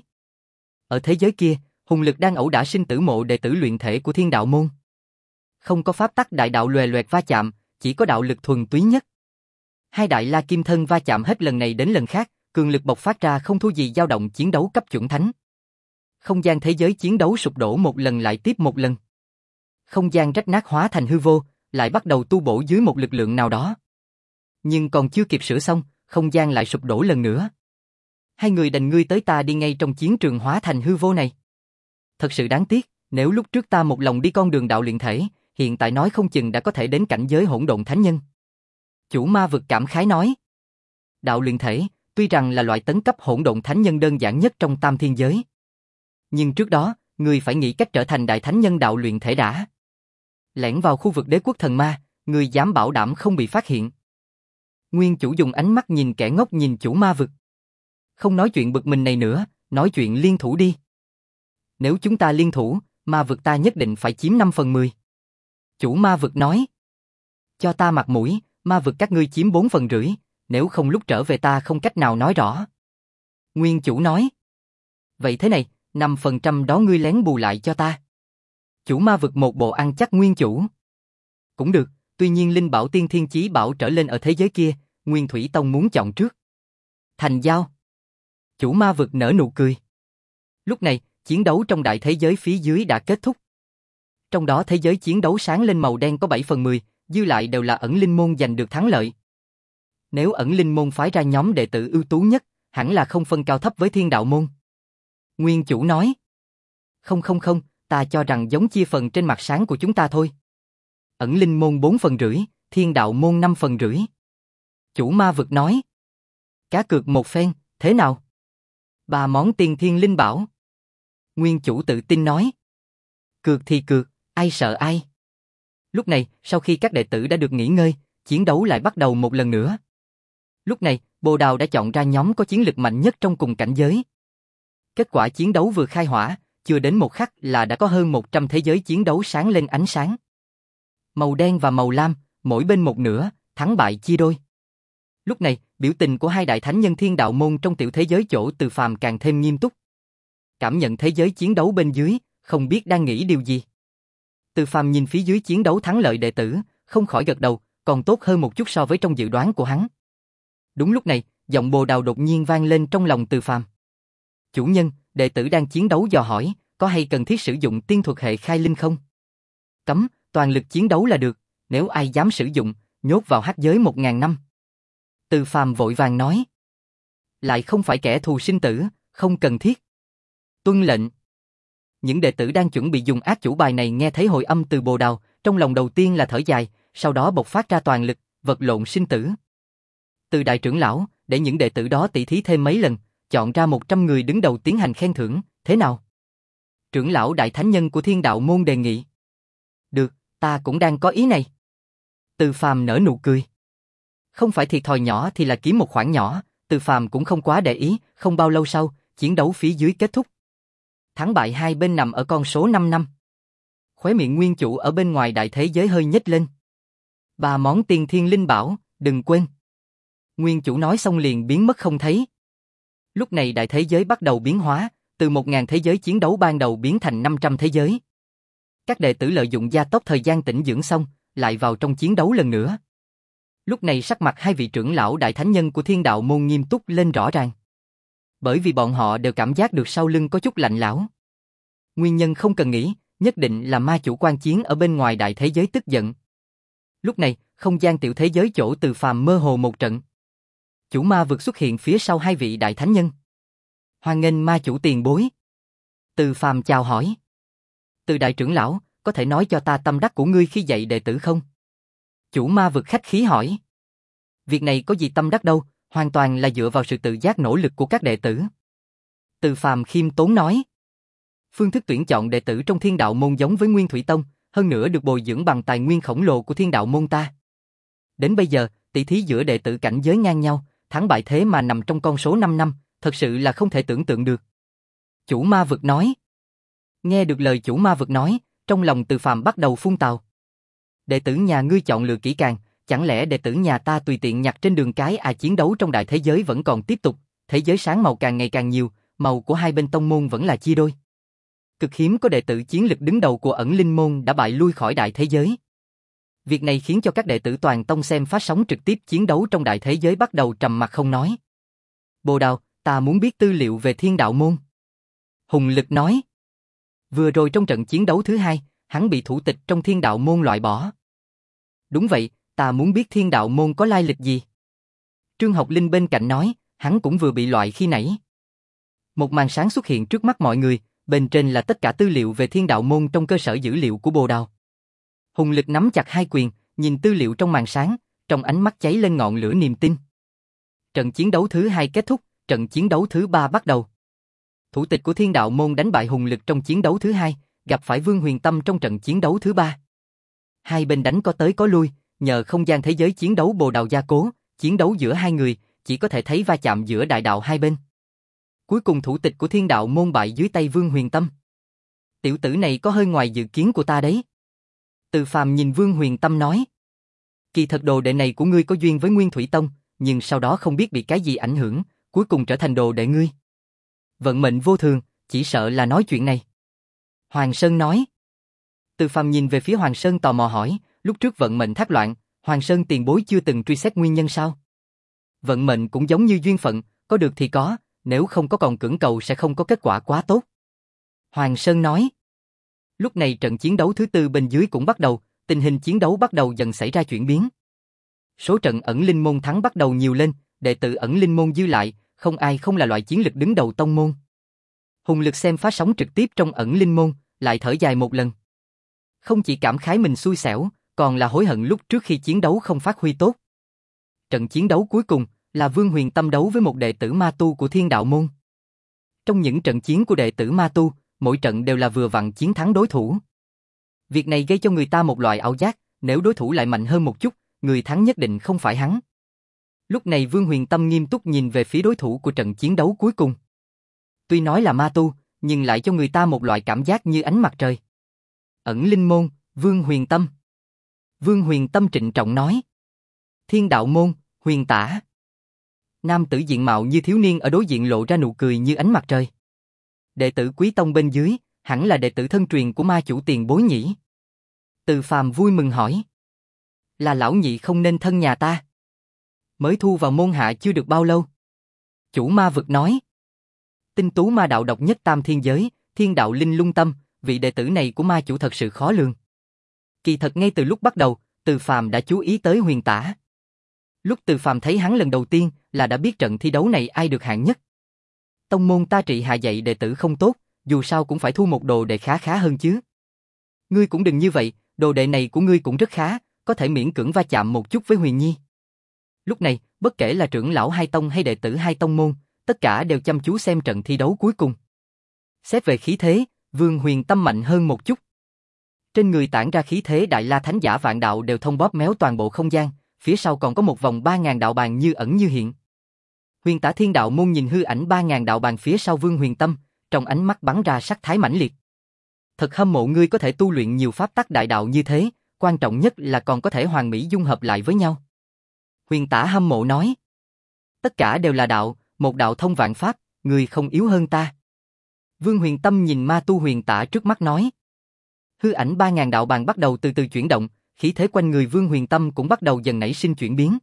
Ở thế giới kia, hùng lực đang ẩu đả sinh tử mộ đệ tử luyện thể của thiên đạo môn. Không có pháp tắc đại đạo loè loẹt va chạm, chỉ có đạo lực thuần túy nhất. Hai đại la kim thân va chạm hết lần này đến lần khác, cường lực bộc phát ra không thua gì dao động chiến đấu cấp chuẩn thánh. Không gian thế giới chiến đấu sụp đổ một lần lại tiếp một lần. Không gian rách nát hóa thành hư vô, lại bắt đầu tu bổ dưới một lực lượng nào đó. Nhưng còn chưa kịp sửa xong, không gian lại sụp đổ lần nữa. Hai người đành ngươi tới ta đi ngay trong chiến trường hóa thành hư vô này. Thật sự đáng tiếc, nếu lúc trước ta một lòng đi con đường đạo luyện thể, hiện tại nói không chừng đã có thể đến cảnh giới hỗn độn thánh nhân. Chủ Ma Vực cảm khái nói. Đạo luyện thể, tuy rằng là loại tấn cấp hỗn độn thánh nhân đơn giản nhất trong tam thiên giới. Nhưng trước đó, ngươi phải nghĩ cách trở thành đại thánh nhân đạo luyện thể đã. Lẻn vào khu vực đế quốc thần ma, ngươi dám bảo đảm không bị phát hiện. Nguyên Chủ dùng ánh mắt nhìn kẻ ngốc nhìn Chủ Ma Vực. Không nói chuyện bực mình này nữa, nói chuyện liên thủ đi. Nếu chúng ta liên thủ, Ma Vực ta nhất định phải chiếm năm phần mười. Chủ Ma Vực nói. Cho ta mặt mũi, Ma Vực các ngươi chiếm bốn phần rưỡi, nếu không lúc trở về ta không cách nào nói rõ. Nguyên Chủ nói. Vậy thế này, năm phần trăm đó ngươi lén bù lại cho ta. Chủ Ma Vực một bộ ăn chắc Nguyên Chủ. Cũng được, tuy nhiên Linh Bảo Tiên Thiên Chí Bảo trở lên ở thế giới kia, Nguyên Thủy Tông muốn chọn trước. Thành giao. Chủ Ma Vực nở nụ cười. Lúc này, chiến đấu trong đại thế giới phía dưới đã kết thúc. Trong đó thế giới chiến đấu sáng lên màu đen có bảy phần mười, dư lại đều là ẩn linh môn giành được thắng lợi. Nếu ẩn linh môn phái ra nhóm đệ tử ưu tú nhất, hẳn là không phân cao thấp với thiên đạo môn. Nguyên chủ nói. Không không không, ta cho rằng giống chia phần trên mặt sáng của chúng ta thôi. Ẩn linh môn bốn phần rưỡi, thiên đạo môn năm phần rưỡi. Chủ ma vực nói. Cá cược một phen, thế nào? Ba món tiên thiên linh bảo. Nguyên chủ tự tin nói. Cược thì cược, ai sợ ai. Lúc này, sau khi các đệ tử đã được nghỉ ngơi, chiến đấu lại bắt đầu một lần nữa. Lúc này, Bồ Đào đã chọn ra nhóm có chiến lực mạnh nhất trong cùng cảnh giới. Kết quả chiến đấu vừa khai hỏa, chưa đến một khắc là đã có hơn một trăm thế giới chiến đấu sáng lên ánh sáng. Màu đen và màu lam, mỗi bên một nửa, thắng bại chia đôi. Lúc này, biểu tình của hai đại thánh nhân thiên đạo môn trong tiểu thế giới chỗ Từ Phàm càng thêm nghiêm túc. Cảm nhận thế giới chiến đấu bên dưới, không biết đang nghĩ điều gì. Từ Phàm nhìn phía dưới chiến đấu thắng lợi đệ tử, không khỏi gật đầu, còn tốt hơn một chút so với trong dự đoán của hắn. Đúng lúc này, giọng Bồ Đào đột nhiên vang lên trong lòng Từ Phàm. Chủ nhân, đệ tử đang chiến đấu dò hỏi, có hay cần thiết sử dụng tiên thuật hệ khai linh không? Cấm, toàn lực chiến đấu là được, nếu ai dám sử dụng, nhốt vào hắc giới một ngàn năm. Từ Phàm vội vàng nói. Lại không phải kẻ thù sinh tử, không cần thiết. Tuân lệnh. Những đệ tử đang chuẩn bị dùng ác chủ bài này nghe thấy hồi âm từ Bồ Đào, trong lòng đầu tiên là thở dài, sau đó bộc phát ra toàn lực, vật lộn sinh tử. Từ đại trưởng lão, để những đệ tử đó tỷ thí thêm mấy lần, chọn ra một trăm người đứng đầu tiến hành khen thưởng, thế nào? Trưởng lão đại thánh nhân của thiên đạo môn đề nghị. Được, ta cũng đang có ý này. Từ Phàm nở nụ cười. Không phải thiệt thòi nhỏ thì là kiếm một khoản nhỏ, Từ Phàm cũng không quá để ý, không bao lâu sau, chiến đấu phía dưới kết thúc. Thắng bại hai bên nằm ở con số năm năm. Khóe miệng nguyên chủ ở bên ngoài đại thế giới hơi nhếch lên. Ba món tiên thiên linh bảo, đừng quên. Nguyên chủ nói xong liền biến mất không thấy. Lúc này đại thế giới bắt đầu biến hóa, từ một nghìn thế giới chiến đấu ban đầu biến thành năm trăm thế giới. Các đệ tử lợi dụng gia tốc thời gian tĩnh dưỡng xong, lại vào trong chiến đấu lần nữa. Lúc này sắc mặt hai vị trưởng lão đại thánh nhân của thiên đạo môn nghiêm túc lên rõ ràng. Bởi vì bọn họ đều cảm giác được sau lưng có chút lạnh lẽo. Nguyên nhân không cần nghĩ, nhất định là ma chủ quan chiến ở bên ngoài đại thế giới tức giận. Lúc này, không gian tiểu thế giới chỗ Từ Phàm mơ hồ một trận. Chủ ma vực xuất hiện phía sau hai vị đại thánh nhân. Hoan nghênh ma chủ tiền bối. Từ Phàm chào hỏi. Từ đại trưởng lão, có thể nói cho ta tâm đắc của ngươi khi dạy đệ tử không? Chủ ma vực khách khí hỏi. Việc này có gì tâm đắc đâu, hoàn toàn là dựa vào sự tự giác nỗ lực của các đệ tử. Từ Phàm khiêm tốn nói. Phương thức tuyển chọn đệ tử trong thiên đạo môn giống với Nguyên Thủy Tông, hơn nữa được bồi dưỡng bằng tài nguyên khổng lồ của thiên đạo môn ta. Đến bây giờ, tỷ thí giữa đệ tử cảnh giới ngang nhau, thắng bại thế mà nằm trong con số năm năm, thật sự là không thể tưởng tượng được. Chủ ma vực nói. Nghe được lời chủ ma vực nói, trong lòng Từ Phàm bắt đầu phun tào. Đệ tử nhà ngươi chọn lựa kỹ càng, chẳng lẽ đệ tử nhà ta tùy tiện nhặt trên đường cái à? Chiến đấu trong đại thế giới vẫn còn tiếp tục, thế giới sáng màu càng ngày càng nhiều, màu của hai bên tông môn vẫn là chia đôi. Cực hiếm có đệ tử chiến lực đứng đầu của ẩn linh môn đã bại lui khỏi đại thế giới. Việc này khiến cho các đệ tử toàn tông xem phát sóng trực tiếp chiến đấu trong đại thế giới bắt đầu trầm mặc không nói. Bồ Đào, ta muốn biết tư liệu về thiên đạo môn. Hùng Lực nói. Vừa rồi trong trận chiến đấu thứ hai, hắn bị thủ tịch trong thiên đạo môn loại bỏ. Đúng vậy, ta muốn biết thiên đạo môn có lai lịch gì. Trương Học Linh bên cạnh nói, hắn cũng vừa bị loại khi nãy. Một màn sáng xuất hiện trước mắt mọi người, bên trên là tất cả tư liệu về thiên đạo môn trong cơ sở dữ liệu của Bồ Đào. Hùng Lực nắm chặt hai quyền, nhìn tư liệu trong màn sáng, trong ánh mắt cháy lên ngọn lửa niềm tin. Trận chiến đấu thứ hai kết thúc, trận chiến đấu thứ ba bắt đầu. Thủ tịch của thiên đạo môn đánh bại Hùng Lực trong chiến đấu thứ hai, gặp phải Vương Huyền Tâm trong trận chiến đấu thứ ba. Hai bên đánh có tới có lui, nhờ không gian thế giới chiến đấu Bồ Đào gia cố, chiến đấu giữa hai người, chỉ có thể thấy va chạm giữa đại đạo hai bên. Cuối cùng thủ tịch của thiên đạo môn bại dưới tay Vương Huyền Tâm. Tiểu tử này có hơi ngoài dự kiến của ta đấy. Từ Phàm nhìn Vương Huyền Tâm nói. Kỳ thật đồ đệ này của ngươi có duyên với Nguyên Thủy Tông, nhưng sau đó không biết bị cái gì ảnh hưởng, cuối cùng trở thành đồ đệ ngươi. Vận mệnh vô thường, chỉ sợ là nói chuyện này. Hoàng Sơn nói. Từ Phàm nhìn về phía Hoàng Sơn tò mò hỏi, lúc trước vận mệnh thác loạn, Hoàng Sơn tiền bối chưa từng truy xét nguyên nhân sao? Vận mệnh cũng giống như duyên phận, có được thì có, nếu không có còn cưỡng cầu sẽ không có kết quả quá tốt. Hoàng Sơn nói. Lúc này trận chiến đấu thứ tư bên dưới cũng bắt đầu, tình hình chiến đấu bắt đầu dần xảy ra chuyển biến. Số trận ẩn linh môn thắng bắt đầu nhiều lên, đệ tử ẩn linh môn dư lại, không ai không là loại chiến lực đứng đầu tông môn. Hùng Lực xem phát sóng trực tiếp trong ẩn linh môn, lại thở dài một lần. Không chỉ cảm khái mình xui xẻo, còn là hối hận lúc trước khi chiến đấu không phát huy tốt. Trận chiến đấu cuối cùng là Vương Huyền Tâm đấu với một đệ tử ma tu của Thiên Đạo môn. Trong những trận chiến của đệ tử ma tu, mỗi trận đều là vừa vặn chiến thắng đối thủ. Việc này gây cho người ta một loại ảo giác, nếu đối thủ lại mạnh hơn một chút, người thắng nhất định không phải hắn. Lúc này Vương Huyền Tâm nghiêm túc nhìn về phía đối thủ của trận chiến đấu cuối cùng. Tuy nói là ma tu, nhưng lại cho người ta một loại cảm giác như ánh mặt trời. Ẩn linh môn, Vương Huyền Tâm. Vương Huyền Tâm trịnh trọng nói. Thiên Đạo môn, Huyền Tả. Nam tử diện mạo như thiếu niên ở đối diện lộ ra nụ cười như ánh mặt trời. Đệ tử Quý Tông bên dưới, hẳn là đệ tử thân truyền của ma chủ tiền bối nhỉ? Từ Phàm vui mừng hỏi. Là lão nhị không nên thân nhà ta. Mới thu vào môn hạ chưa được bao lâu. Chủ ma vực nói. Tinh tú ma đạo độc nhất tam thiên giới, Thiên Đạo linh lung tâm, vị đệ tử này của ma chủ thật sự khó lường. Kỳ thật ngay từ lúc bắt đầu, Từ Phàm đã chú ý tới Huyền Tả. Lúc Từ Phàm thấy hắn lần đầu tiên là đã biết trận thi đấu này ai được hạng nhất. Tông môn ta trị hạ dạy đệ tử không tốt, dù sao cũng phải thu một đồ đệ khá khá hơn chứ. Ngươi cũng đừng như vậy, đồ đệ này của ngươi cũng rất khá, có thể miễn cưỡng va chạm một chút với Huyền Nhi. Lúc này, bất kể là trưởng lão hai tông hay đệ tử hai tông môn, tất cả đều chăm chú xem trận thi đấu cuối cùng. Xét về khí thế, Vương Huyền Tâm mạnh hơn một chút. Trên người tản ra khí thế Đại La Thánh Giả vạn đạo đều thông bóp méo toàn bộ không gian, phía sau còn có một vòng ba ngàn đạo bàn như ẩn như hiện. Huyền Tả Thiên Đạo môn nhìn hư ảnh ba ngàn đạo bàn phía sau Vương Huyền Tâm, trong ánh mắt bắn ra sắc thái mãnh liệt. Thật hâm mộ ngươi có thể tu luyện nhiều pháp tắc đại đạo như thế, quan trọng nhất là còn có thể hoàn mỹ dung hợp lại với nhau. Huyền Tả hâm mộ nói. Tất cả đều là đạo, một đạo thông vạn pháp, ngươi không yếu hơn ta. Vương Huyền Tâm nhìn ma tu Huyền Tả trước mắt nói. Hư ảnh ba ngàn đạo bàn bắt đầu từ từ chuyển động, khí thế quanh người Vương Huyền Tâm cũng bắt đầu dần nảy sinh chuyển biến.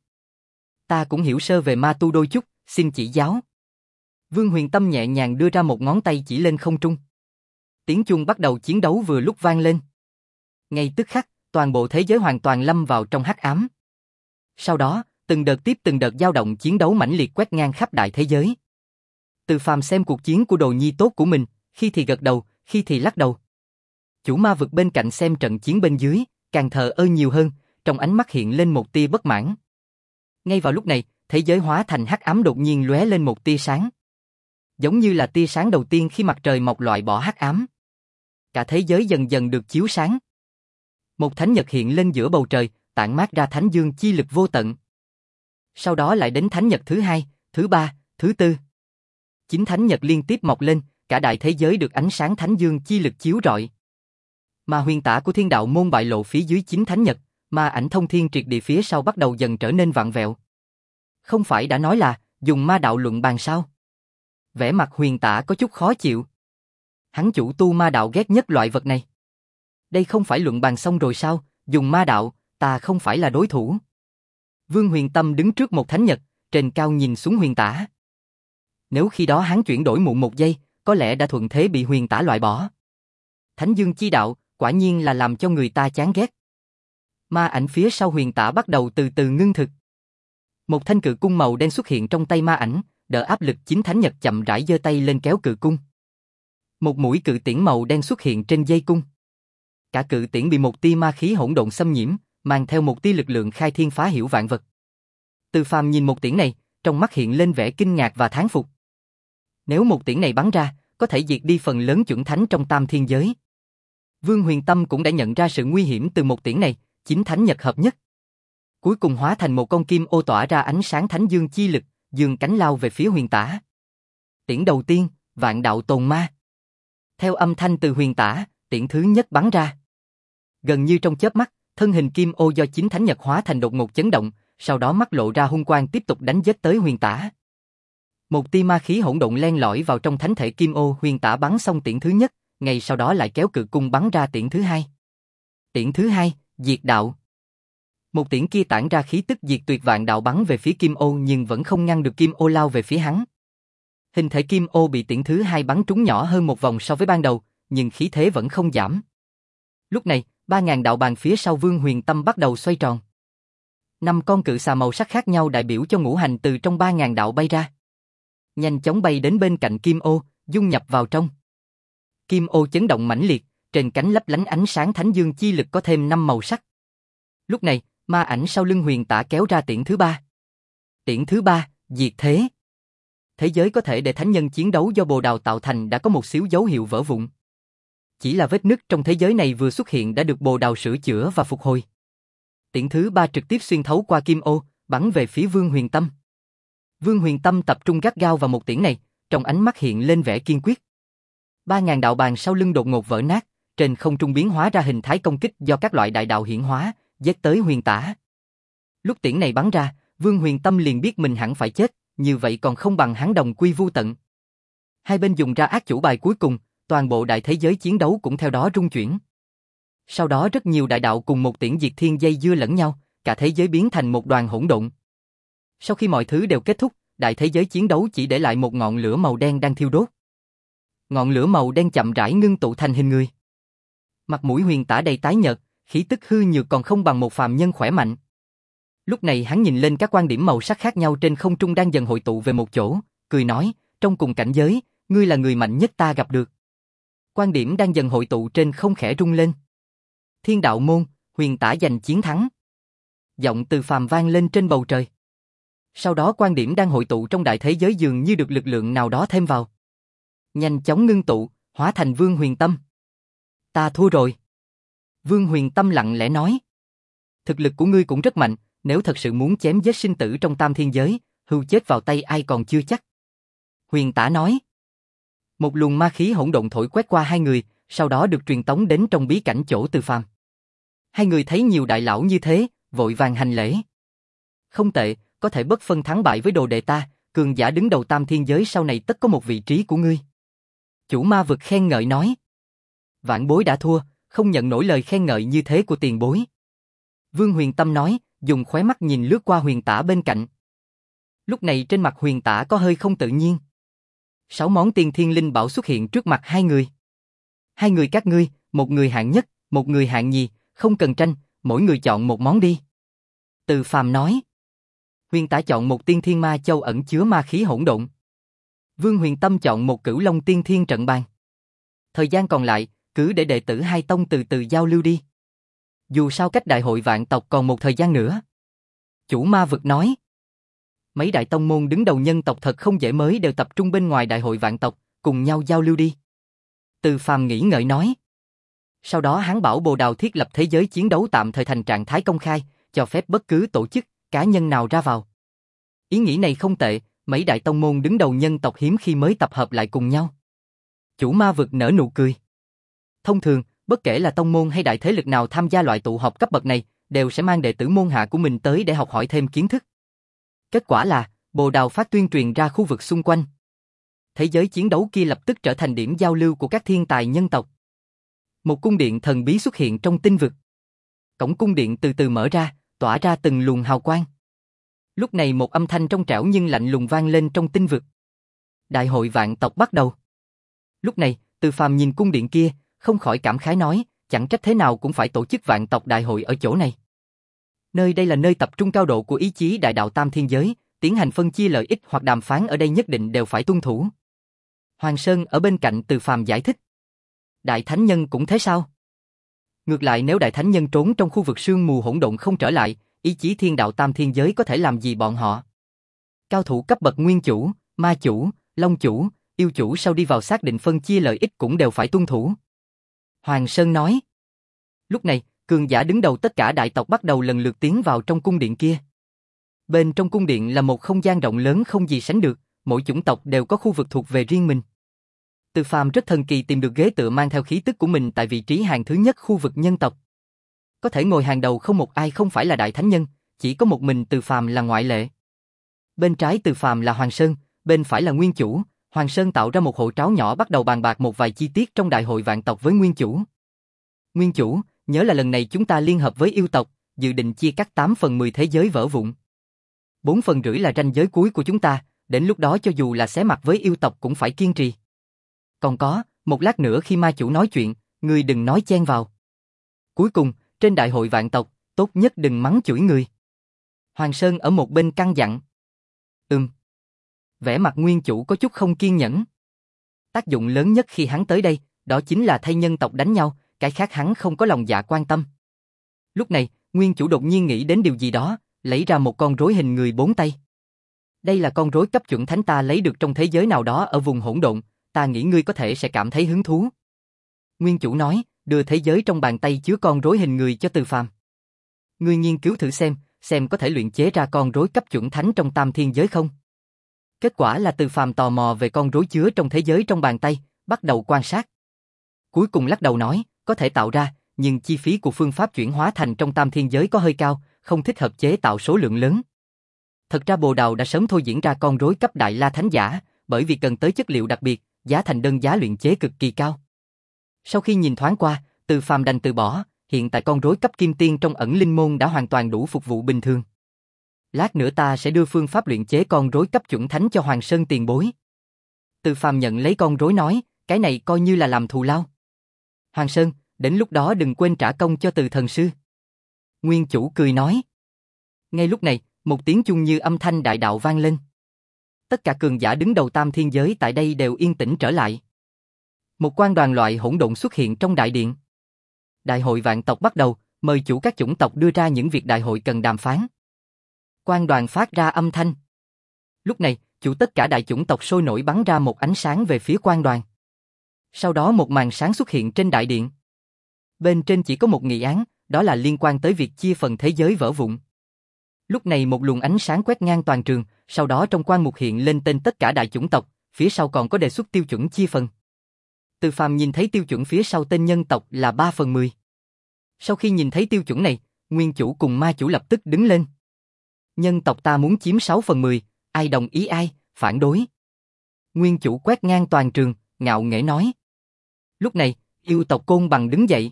Ta cũng hiểu sơ về ma tu đôi chút, xin chỉ giáo. Vương Huyền Tâm nhẹ nhàng đưa ra một ngón tay chỉ lên không trung. Tiếng chuông bắt đầu chiến đấu vừa lúc vang lên. Ngay tức khắc, toàn bộ thế giới hoàn toàn lâm vào trong hắc ám. Sau đó, từng đợt tiếp từng đợt dao động chiến đấu mãnh liệt quét ngang khắp đại thế giới. Từ Phàm xem cuộc chiến của đồ nhi tốt của mình, khi thì gật đầu, khi thì lắc đầu. Chủ ma vực bên cạnh xem trận chiến bên dưới, càng thờ ơ nhiều hơn, trong ánh mắt hiện lên một tia bất mãn. Ngay vào lúc này, thế giới hóa thành hắc ám đột nhiên lóe lên một tia sáng. Giống như là tia sáng đầu tiên khi mặt trời mọc loại bỏ hắc ám. Cả thế giới dần dần được chiếu sáng. Một thánh nhật hiện lên giữa bầu trời, tản mát ra thánh dương chi lực vô tận. Sau đó lại đến thánh nhật thứ hai, thứ ba, thứ tư. Chín thánh nhật liên tiếp mọc lên, cả đại thế giới được ánh sáng thánh dương chi lực chiếu rọi. Mà Huyền Tả của Thiên Đạo môn bại lộ phía dưới chín thánh nhật, mà ảnh thông thiên triệt địa phía sau bắt đầu dần trở nên vặn vẹo. Không phải đã nói là dùng ma đạo luận bàn sao? Vẻ mặt Huyền Tả có chút khó chịu. Hắn chủ tu ma đạo ghét nhất loại vật này. Đây không phải luận bàn xong rồi sao? Dùng ma đạo, ta không phải là đối thủ. Vương Huyền Tâm đứng trước một thánh nhật, trên cao nhìn xuống Huyền Tả. Nếu khi đó hắn chuyển đổi muộn một giây, có lẽ đã thuận thế bị Huyền Tả loại bỏ. Thánh dương chi đạo, quả nhiên là làm cho người ta chán ghét. Ma ảnh phía sau Huyền Tả bắt đầu từ từ ngưng thực. Một thanh cự cung màu đen xuất hiện trong tay ma ảnh, đỡ áp lực chín thánh nhật chậm rãi giơ tay lên kéo cự cung. Một mũi cự tiễn màu đen xuất hiện trên dây cung. Cả cự tiễn bị một tia ma khí hỗn độn xâm nhiễm, mang theo một tia lực lượng khai thiên phá hiểu vạn vật. Từ Phàm nhìn một tiễn này, trong mắt hiện lên vẻ kinh ngạc và thán phục. Nếu một tiễn này bắn ra, có thể diệt đi phần lớn chuẩn thánh trong tam thiên giới. Vương Huyền Tâm cũng đã nhận ra sự nguy hiểm từ một tiễn này, chín thánh nhật hợp nhất. Cuối cùng hóa thành một con kim ô tỏa ra ánh sáng thánh dương chi lực, dương cánh lao về phía Huyền Tả. Tiễn đầu tiên, vạn đạo tồn ma. Theo âm thanh từ Huyền Tả, tiễn thứ nhất bắn ra. Gần như trong chớp mắt, thân hình kim ô do chín thánh nhật hóa thành đột ngột chấn động, sau đó mắt lộ ra hung quang tiếp tục đánh giết tới Huyền Tả. Một tia ma khí hỗn độn len lỏi vào trong thánh thể kim ô, Huyền Tả bắn xong tiễn thứ nhất, ngay sau đó lại kéo cự cung bắn ra tiễn thứ hai. Tiễn thứ hai, diệt đạo. Một tiễn kia tản ra khí tức diệt tuyệt vạn đạo bắn về phía kim ô nhưng vẫn không ngăn được kim ô lao về phía hắn. Hình thể kim ô bị tiễn thứ hai bắn trúng nhỏ hơn một vòng so với ban đầu, nhưng khí thế vẫn không giảm. Lúc này, ba ngàn đạo bàn phía sau Vương Huyền Tâm bắt đầu xoay tròn. Năm con cự xà màu sắc khác nhau đại biểu cho ngũ hành từ trong ba ngàn đạo bay ra. Nhanh chóng bay đến bên cạnh Kim Ô, dung nhập vào trong. Kim Ô chấn động mãnh liệt, trên cánh lấp lánh ánh sáng thánh dương chi lực có thêm năm màu sắc. Lúc này, ma ảnh sau lưng Huyền Tả kéo ra tiễn thứ ba. Tiễn thứ ba, diệt thế. Thế giới có thể để thánh nhân chiến đấu do bồ đào tạo thành đã có một xíu dấu hiệu vỡ vụn. Chỉ là vết nứt trong thế giới này vừa xuất hiện đã được bồ đào sửa chữa và phục hồi. Tiễn thứ ba trực tiếp xuyên thấu qua Kim Ô, bắn về phía Vương Huyền Tâm. Vương Huyền Tâm tập trung gắt gao vào một tiễn này, trong ánh mắt hiện lên vẻ kiên quyết. Ba ngàn đạo bàn sau lưng đột ngột vỡ nát, trên không trung biến hóa ra hình thái công kích do các loại đại đạo hiển hóa, giết tới Huyền Tả. Lúc tiễn này bắn ra, Vương Huyền Tâm liền biết mình hẳn phải chết, như vậy còn không bằng hắn đồng quy vu tận. Hai bên dùng ra ác chủ bài cuối cùng, toàn bộ đại thế giới chiến đấu cũng theo đó rung chuyển. Sau đó rất nhiều đại đạo cùng một tiễn diệt thiên dây dưa lẫn nhau, cả thế giới biến thành một đoàn hỗn độn. Sau khi mọi thứ đều kết thúc, đại thế giới chiến đấu chỉ để lại một ngọn lửa màu đen đang thiêu đốt. Ngọn lửa màu đen chậm rãi ngưng tụ thành hình người. Mặt mũi Huyền Tả đầy tái nhợt, khí tức hư nhược còn không bằng một phàm nhân khỏe mạnh. Lúc này hắn nhìn lên các quan điểm màu sắc khác nhau trên không trung đang dần hội tụ về một chỗ, cười nói, trong cùng cảnh giới, ngươi là người mạnh nhất ta gặp được. Quan điểm đang dần hội tụ trên không khẽ rung lên. Thiên đạo môn, Huyền Tả giành chiến thắng. Giọng từ phàm vang lên trên bầu trời. Sau đó quan điểm đang hội tụ trong đại thế giới dường như được lực lượng nào đó thêm vào. Nhanh chóng ngưng tụ, hóa thành Vương Huyền Tâm. Ta thua rồi. Vương Huyền Tâm lặng lẽ nói. Thực lực của ngươi cũng rất mạnh, nếu thật sự muốn chém giết sinh tử trong tam thiên giới, hưu chết vào tay ai còn chưa chắc. Huyền Tả nói. Một luồng ma khí hỗn độn thổi quét qua hai người, sau đó được truyền tống đến trong bí cảnh chỗ Từ Phàm. Hai người thấy nhiều đại lão như thế, vội vàng hành lễ. Không tệ, có thể bất phân thắng bại với đồ đệ ta, cường giả đứng đầu tam thiên giới sau này tất có một vị trí của ngươi. Chủ ma vực khen ngợi nói. Vạn bối đã thua, không nhận nổi lời khen ngợi như thế của tiền bối. Vương Huyền Tâm nói, dùng khóe mắt nhìn lướt qua Huyền Tả bên cạnh. Lúc này trên mặt Huyền Tả có hơi không tự nhiên. Sáu món tiên thiên linh bảo xuất hiện trước mặt hai người. Hai người các ngươi, một người hạng nhất, một người hạng nhì, không cần tranh, mỗi người chọn một món đi. Từ Phàm nói. Huyền Tả chọn một tiên thiên ma châu ẩn chứa ma khí hỗn độn. Vương Huyền Tâm chọn một cửu long tiên thiên trận bàn. Thời gian còn lại, cứ để đệ tử hai tông từ từ giao lưu đi. Dù sao cách đại hội vạn tộc còn một thời gian nữa. Chủ ma vực nói. Mấy đại tông môn đứng đầu nhân tộc thật không dễ mới đều tập trung bên ngoài đại hội vạn tộc, cùng nhau giao lưu đi. Từ Phàm nghĩ ngợi nói. Sau đó hắn bảo Bồ Đào thiết lập thế giới chiến đấu tạm thời thành trạng thái công khai, cho phép bất cứ tổ chức, cá nhân nào ra vào. Ý nghĩ này không tệ, mấy đại tông môn đứng đầu nhân tộc hiếm khi mới tập hợp lại cùng nhau. Chủ ma vực nở nụ cười. Thông thường, bất kể là tông môn hay đại thế lực nào tham gia loại tụ họp cấp bậc này, đều sẽ mang đệ tử môn hạ của mình tới để học hỏi thêm kiến thức. Kết quả là, Bồ Đào phát tuyên truyền ra khu vực xung quanh. Thế giới chiến đấu kia lập tức trở thành điểm giao lưu của các thiên tài nhân tộc. Một cung điện thần bí xuất hiện trong tinh vực. Cổng cung điện từ từ mở ra, tỏa ra từng luồng hào quang. Lúc này một âm thanh trong trẻo nhưng lạnh lùng vang lên trong tinh vực. Đại hội vạn tộc bắt đầu. Lúc này, Từ Phàm nhìn cung điện kia, không khỏi cảm khái nói, chẳng trách thế nào cũng phải tổ chức vạn tộc đại hội ở chỗ này. Nơi đây là nơi tập trung cao độ của ý chí đại đạo tam thiên giới, tiến hành phân chia lợi ích hoặc đàm phán ở đây nhất định đều phải tuân thủ. Hoàng Sơn ở bên cạnh Từ Phàm giải thích. Đại thánh nhân cũng thế sao? Ngược lại nếu đại thánh nhân trốn trong khu vực sương mù hỗn độn không trở lại, ý chí thiên đạo tam thiên giới có thể làm gì bọn họ? Cao thủ cấp bậc nguyên chủ, ma chủ, long chủ, yêu chủ sau đi vào xác định phân chia lợi ích cũng đều phải tuân thủ. Hoàng Sơn nói. Lúc này, cường giả đứng đầu tất cả đại tộc bắt đầu lần lượt tiến vào trong cung điện kia. Bên trong cung điện là một không gian rộng lớn không gì sánh được, mỗi chủng tộc đều có khu vực thuộc về riêng mình. Từ Phàm rất thần kỳ tìm được ghế tựa mang theo khí tức của mình tại vị trí hàng thứ nhất khu vực nhân tộc. Có thể ngồi hàng đầu không một ai không phải là đại thánh nhân, chỉ có một mình Từ Phàm là ngoại lệ. Bên trái Từ Phàm là Hoàng Sơn, bên phải là Nguyên Chủ. Hoàng Sơn tạo ra một hộ tráo nhỏ bắt đầu bàn bạc một vài chi tiết trong đại hội vạn tộc với Nguyên Chủ. Nguyên Chủ, nhớ là lần này chúng ta liên hợp với yêu tộc, dự định chia cắt tám phần mười thế giới vỡ vụn. bốn phần rưỡi là ranh giới cuối của chúng ta, đến lúc đó cho dù là xé mặt với yêu tộc cũng phải kiên trì. Còn có, một lát nữa khi ma chủ nói chuyện, ngươi đừng nói chen vào. Cuối cùng, trên đại hội vạn tộc, tốt nhất đừng mắng chửi người. Hoàng Sơn ở một bên căn dặn. Ừm. Vẻ mặt nguyên chủ có chút không kiên nhẫn. Tác dụng lớn nhất khi hắn tới đây, đó chính là thay nhân tộc đánh nhau, cái khác hắn không có lòng dạ quan tâm. Lúc này, nguyên chủ đột nhiên nghĩ đến điều gì đó, lấy ra một con rối hình người bốn tay. Đây là con rối cấp chuẩn thánh ta lấy được trong thế giới nào đó ở vùng hỗn độn, ta nghĩ ngươi có thể sẽ cảm thấy hứng thú. Nguyên chủ nói, đưa thế giới trong bàn tay chứa con rối hình người cho Từ Phàm. Ngươi nghiên cứu thử xem, xem có thể luyện chế ra con rối cấp chuẩn thánh trong tam thiên giới không? Kết quả là Từ Phàm tò mò về con rối chứa trong thế giới trong bàn tay, bắt đầu quan sát. Cuối cùng lắc đầu nói, có thể tạo ra, nhưng chi phí của phương pháp chuyển hóa thành trong tam thiên giới có hơi cao, không thích hợp chế tạo số lượng lớn. Thật ra Bồ Đào đã sớm thôi diễn ra con rối cấp Đại La Thánh Giả, bởi vì cần tới chất liệu đặc biệt, giá thành đơn giá luyện chế cực kỳ cao. Sau khi nhìn thoáng qua, Từ Phàm đành từ bỏ, hiện tại con rối cấp Kim Tiên trong ẩn linh môn đã hoàn toàn đủ phục vụ bình thường. Lát nữa ta sẽ đưa phương pháp luyện chế con rối cấp chuẩn thánh cho Hoàng Sơn tiền bối. Từ Phàm nhận lấy con rối nói, cái này coi như là làm thù lao. Hoàng Sơn, đến lúc đó đừng quên trả công cho Từ thần sư. Nguyên chủ cười nói. Ngay lúc này, một tiếng chuông như âm thanh đại đạo vang lên. Tất cả cường giả đứng đầu tam thiên giới tại đây đều yên tĩnh trở lại. Một quan đoàn loại hỗn độn xuất hiện trong đại điện. Đại hội vạn tộc bắt đầu, mời chủ các chủng tộc đưa ra những việc đại hội cần đàm phán. Quan đoàn phát ra âm thanh. Lúc này, chủ tất cả đại chủng tộc sôi nổi bắn ra một ánh sáng về phía quan đoàn. Sau đó một màn sáng xuất hiện trên đại điện. Bên trên chỉ có một nghị án, đó là liên quan tới việc chia phần thế giới vỡ vụn. Lúc này một luồng ánh sáng quét ngang toàn trường, sau đó trong quan mục hiện lên tên tất cả đại chủng tộc, phía sau còn có đề xuất tiêu chuẩn chia phần. Từ Phàm nhìn thấy tiêu chuẩn phía sau tên nhân tộc là ba phần mười. Sau khi nhìn thấy tiêu chuẩn này, nguyên chủ cùng ma chủ lập tức đứng lên. Nhân tộc ta muốn chiếm sáu phần mười, ai đồng ý ai, phản đối. Nguyên chủ quét ngang toàn trường, ngạo nghễ nói. Lúc này, yêu tộc Côn Bằng đứng dậy.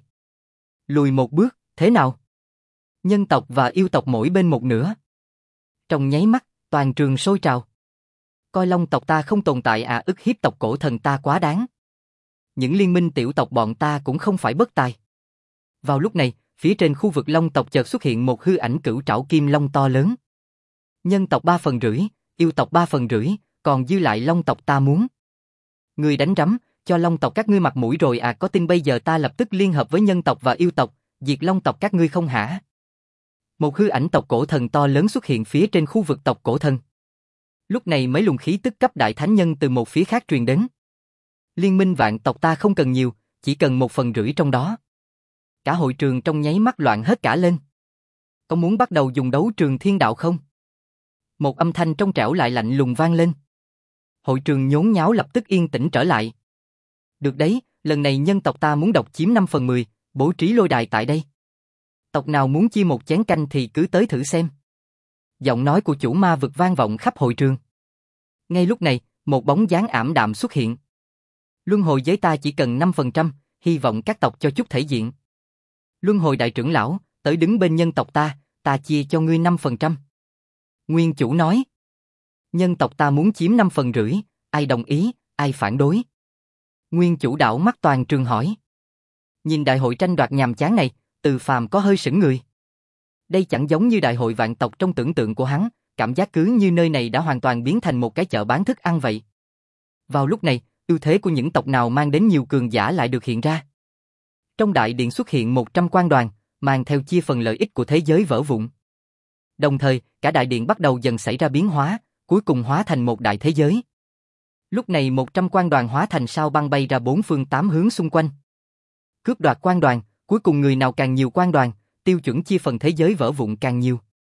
Lùi một bước, thế nào? Nhân tộc và yêu tộc mỗi bên một nửa. Trong nháy mắt, toàn trường sôi trào. Coi Long tộc ta không tồn tại à, ức hiếp tộc cổ thần ta quá đáng. Những liên minh tiểu tộc bọn ta cũng không phải bất tài. Vào lúc này, phía trên khu vực Long tộc chợt xuất hiện một hư ảnh cửu trảo kim long to lớn. Nhân tộc ba phần rưỡi, yêu tộc ba phần rưỡi, còn dư lại Long tộc ta muốn. Người đánh rắm, cho Long tộc các ngươi mặt mũi rồi à, có tin bây giờ ta lập tức liên hợp với nhân tộc và yêu tộc, diệt Long tộc các ngươi không hả? Một hư ảnh tộc cổ thần to lớn xuất hiện phía trên khu vực tộc cổ thần. Lúc này mấy luồng khí tức cấp đại thánh nhân từ một phía khác truyền đến. Liên minh vạn tộc ta không cần nhiều, chỉ cần một phần rưỡi trong đó. Cả hội trường trong nháy mắt loạn hết cả lên. Có muốn bắt đầu dùng đấu trường thiên đạo không? Một âm thanh trong trẻo lại lạnh lùng vang lên. Hội trường nhốn nháo lập tức yên tĩnh trở lại. Được đấy, lần này nhân tộc ta muốn độc chiếm năm phần mười, bố trí lôi đài tại đây. Tộc nào muốn chia một chén canh thì cứ tới thử xem. Giọng nói của chủ ma vực vang vọng khắp hội trường. Ngay lúc này, một bóng dáng ảm đạm xuất hiện. Luân hồi giới ta chỉ cần năm phần trăm, hy vọng các tộc cho chút thể diện. Luân hồi đại trưởng lão, tới đứng bên nhân tộc ta, ta chia cho ngươi năm phần trăm. Nguyên chủ nói. Nhân tộc ta muốn chiếm năm phần rưỡi, ai đồng ý, ai phản đối. Nguyên chủ đảo mắt toàn trường hỏi. Nhìn đại hội tranh đoạt nhàm chán này, Từ Phàm có hơi sững người. Đây chẳng giống như đại hội vạn tộc trong tưởng tượng của hắn, cảm giác cứ như nơi này đã hoàn toàn biến thành một cái chợ bán thức ăn vậy. Vào lúc này, ưu thế của những tộc nào mang đến nhiều cường giả lại được hiện ra. Trong đại điện xuất hiện một trăm quan đoàn, mang theo chia phần lợi ích của thế giới vỡ vụn. Đồng thời, cả đại điện bắt đầu dần xảy ra biến hóa, cuối cùng hóa thành một đại thế giới. Lúc này một trăm quan đoàn hóa thành sao băng bay ra bốn phương tám hướng xung quanh. Cướp đoạt quan đoàn, cuối cùng người nào càng nhiều quan đoàn, tiêu chuẩn chia phần thế giới vỡ vụn càng nhiều.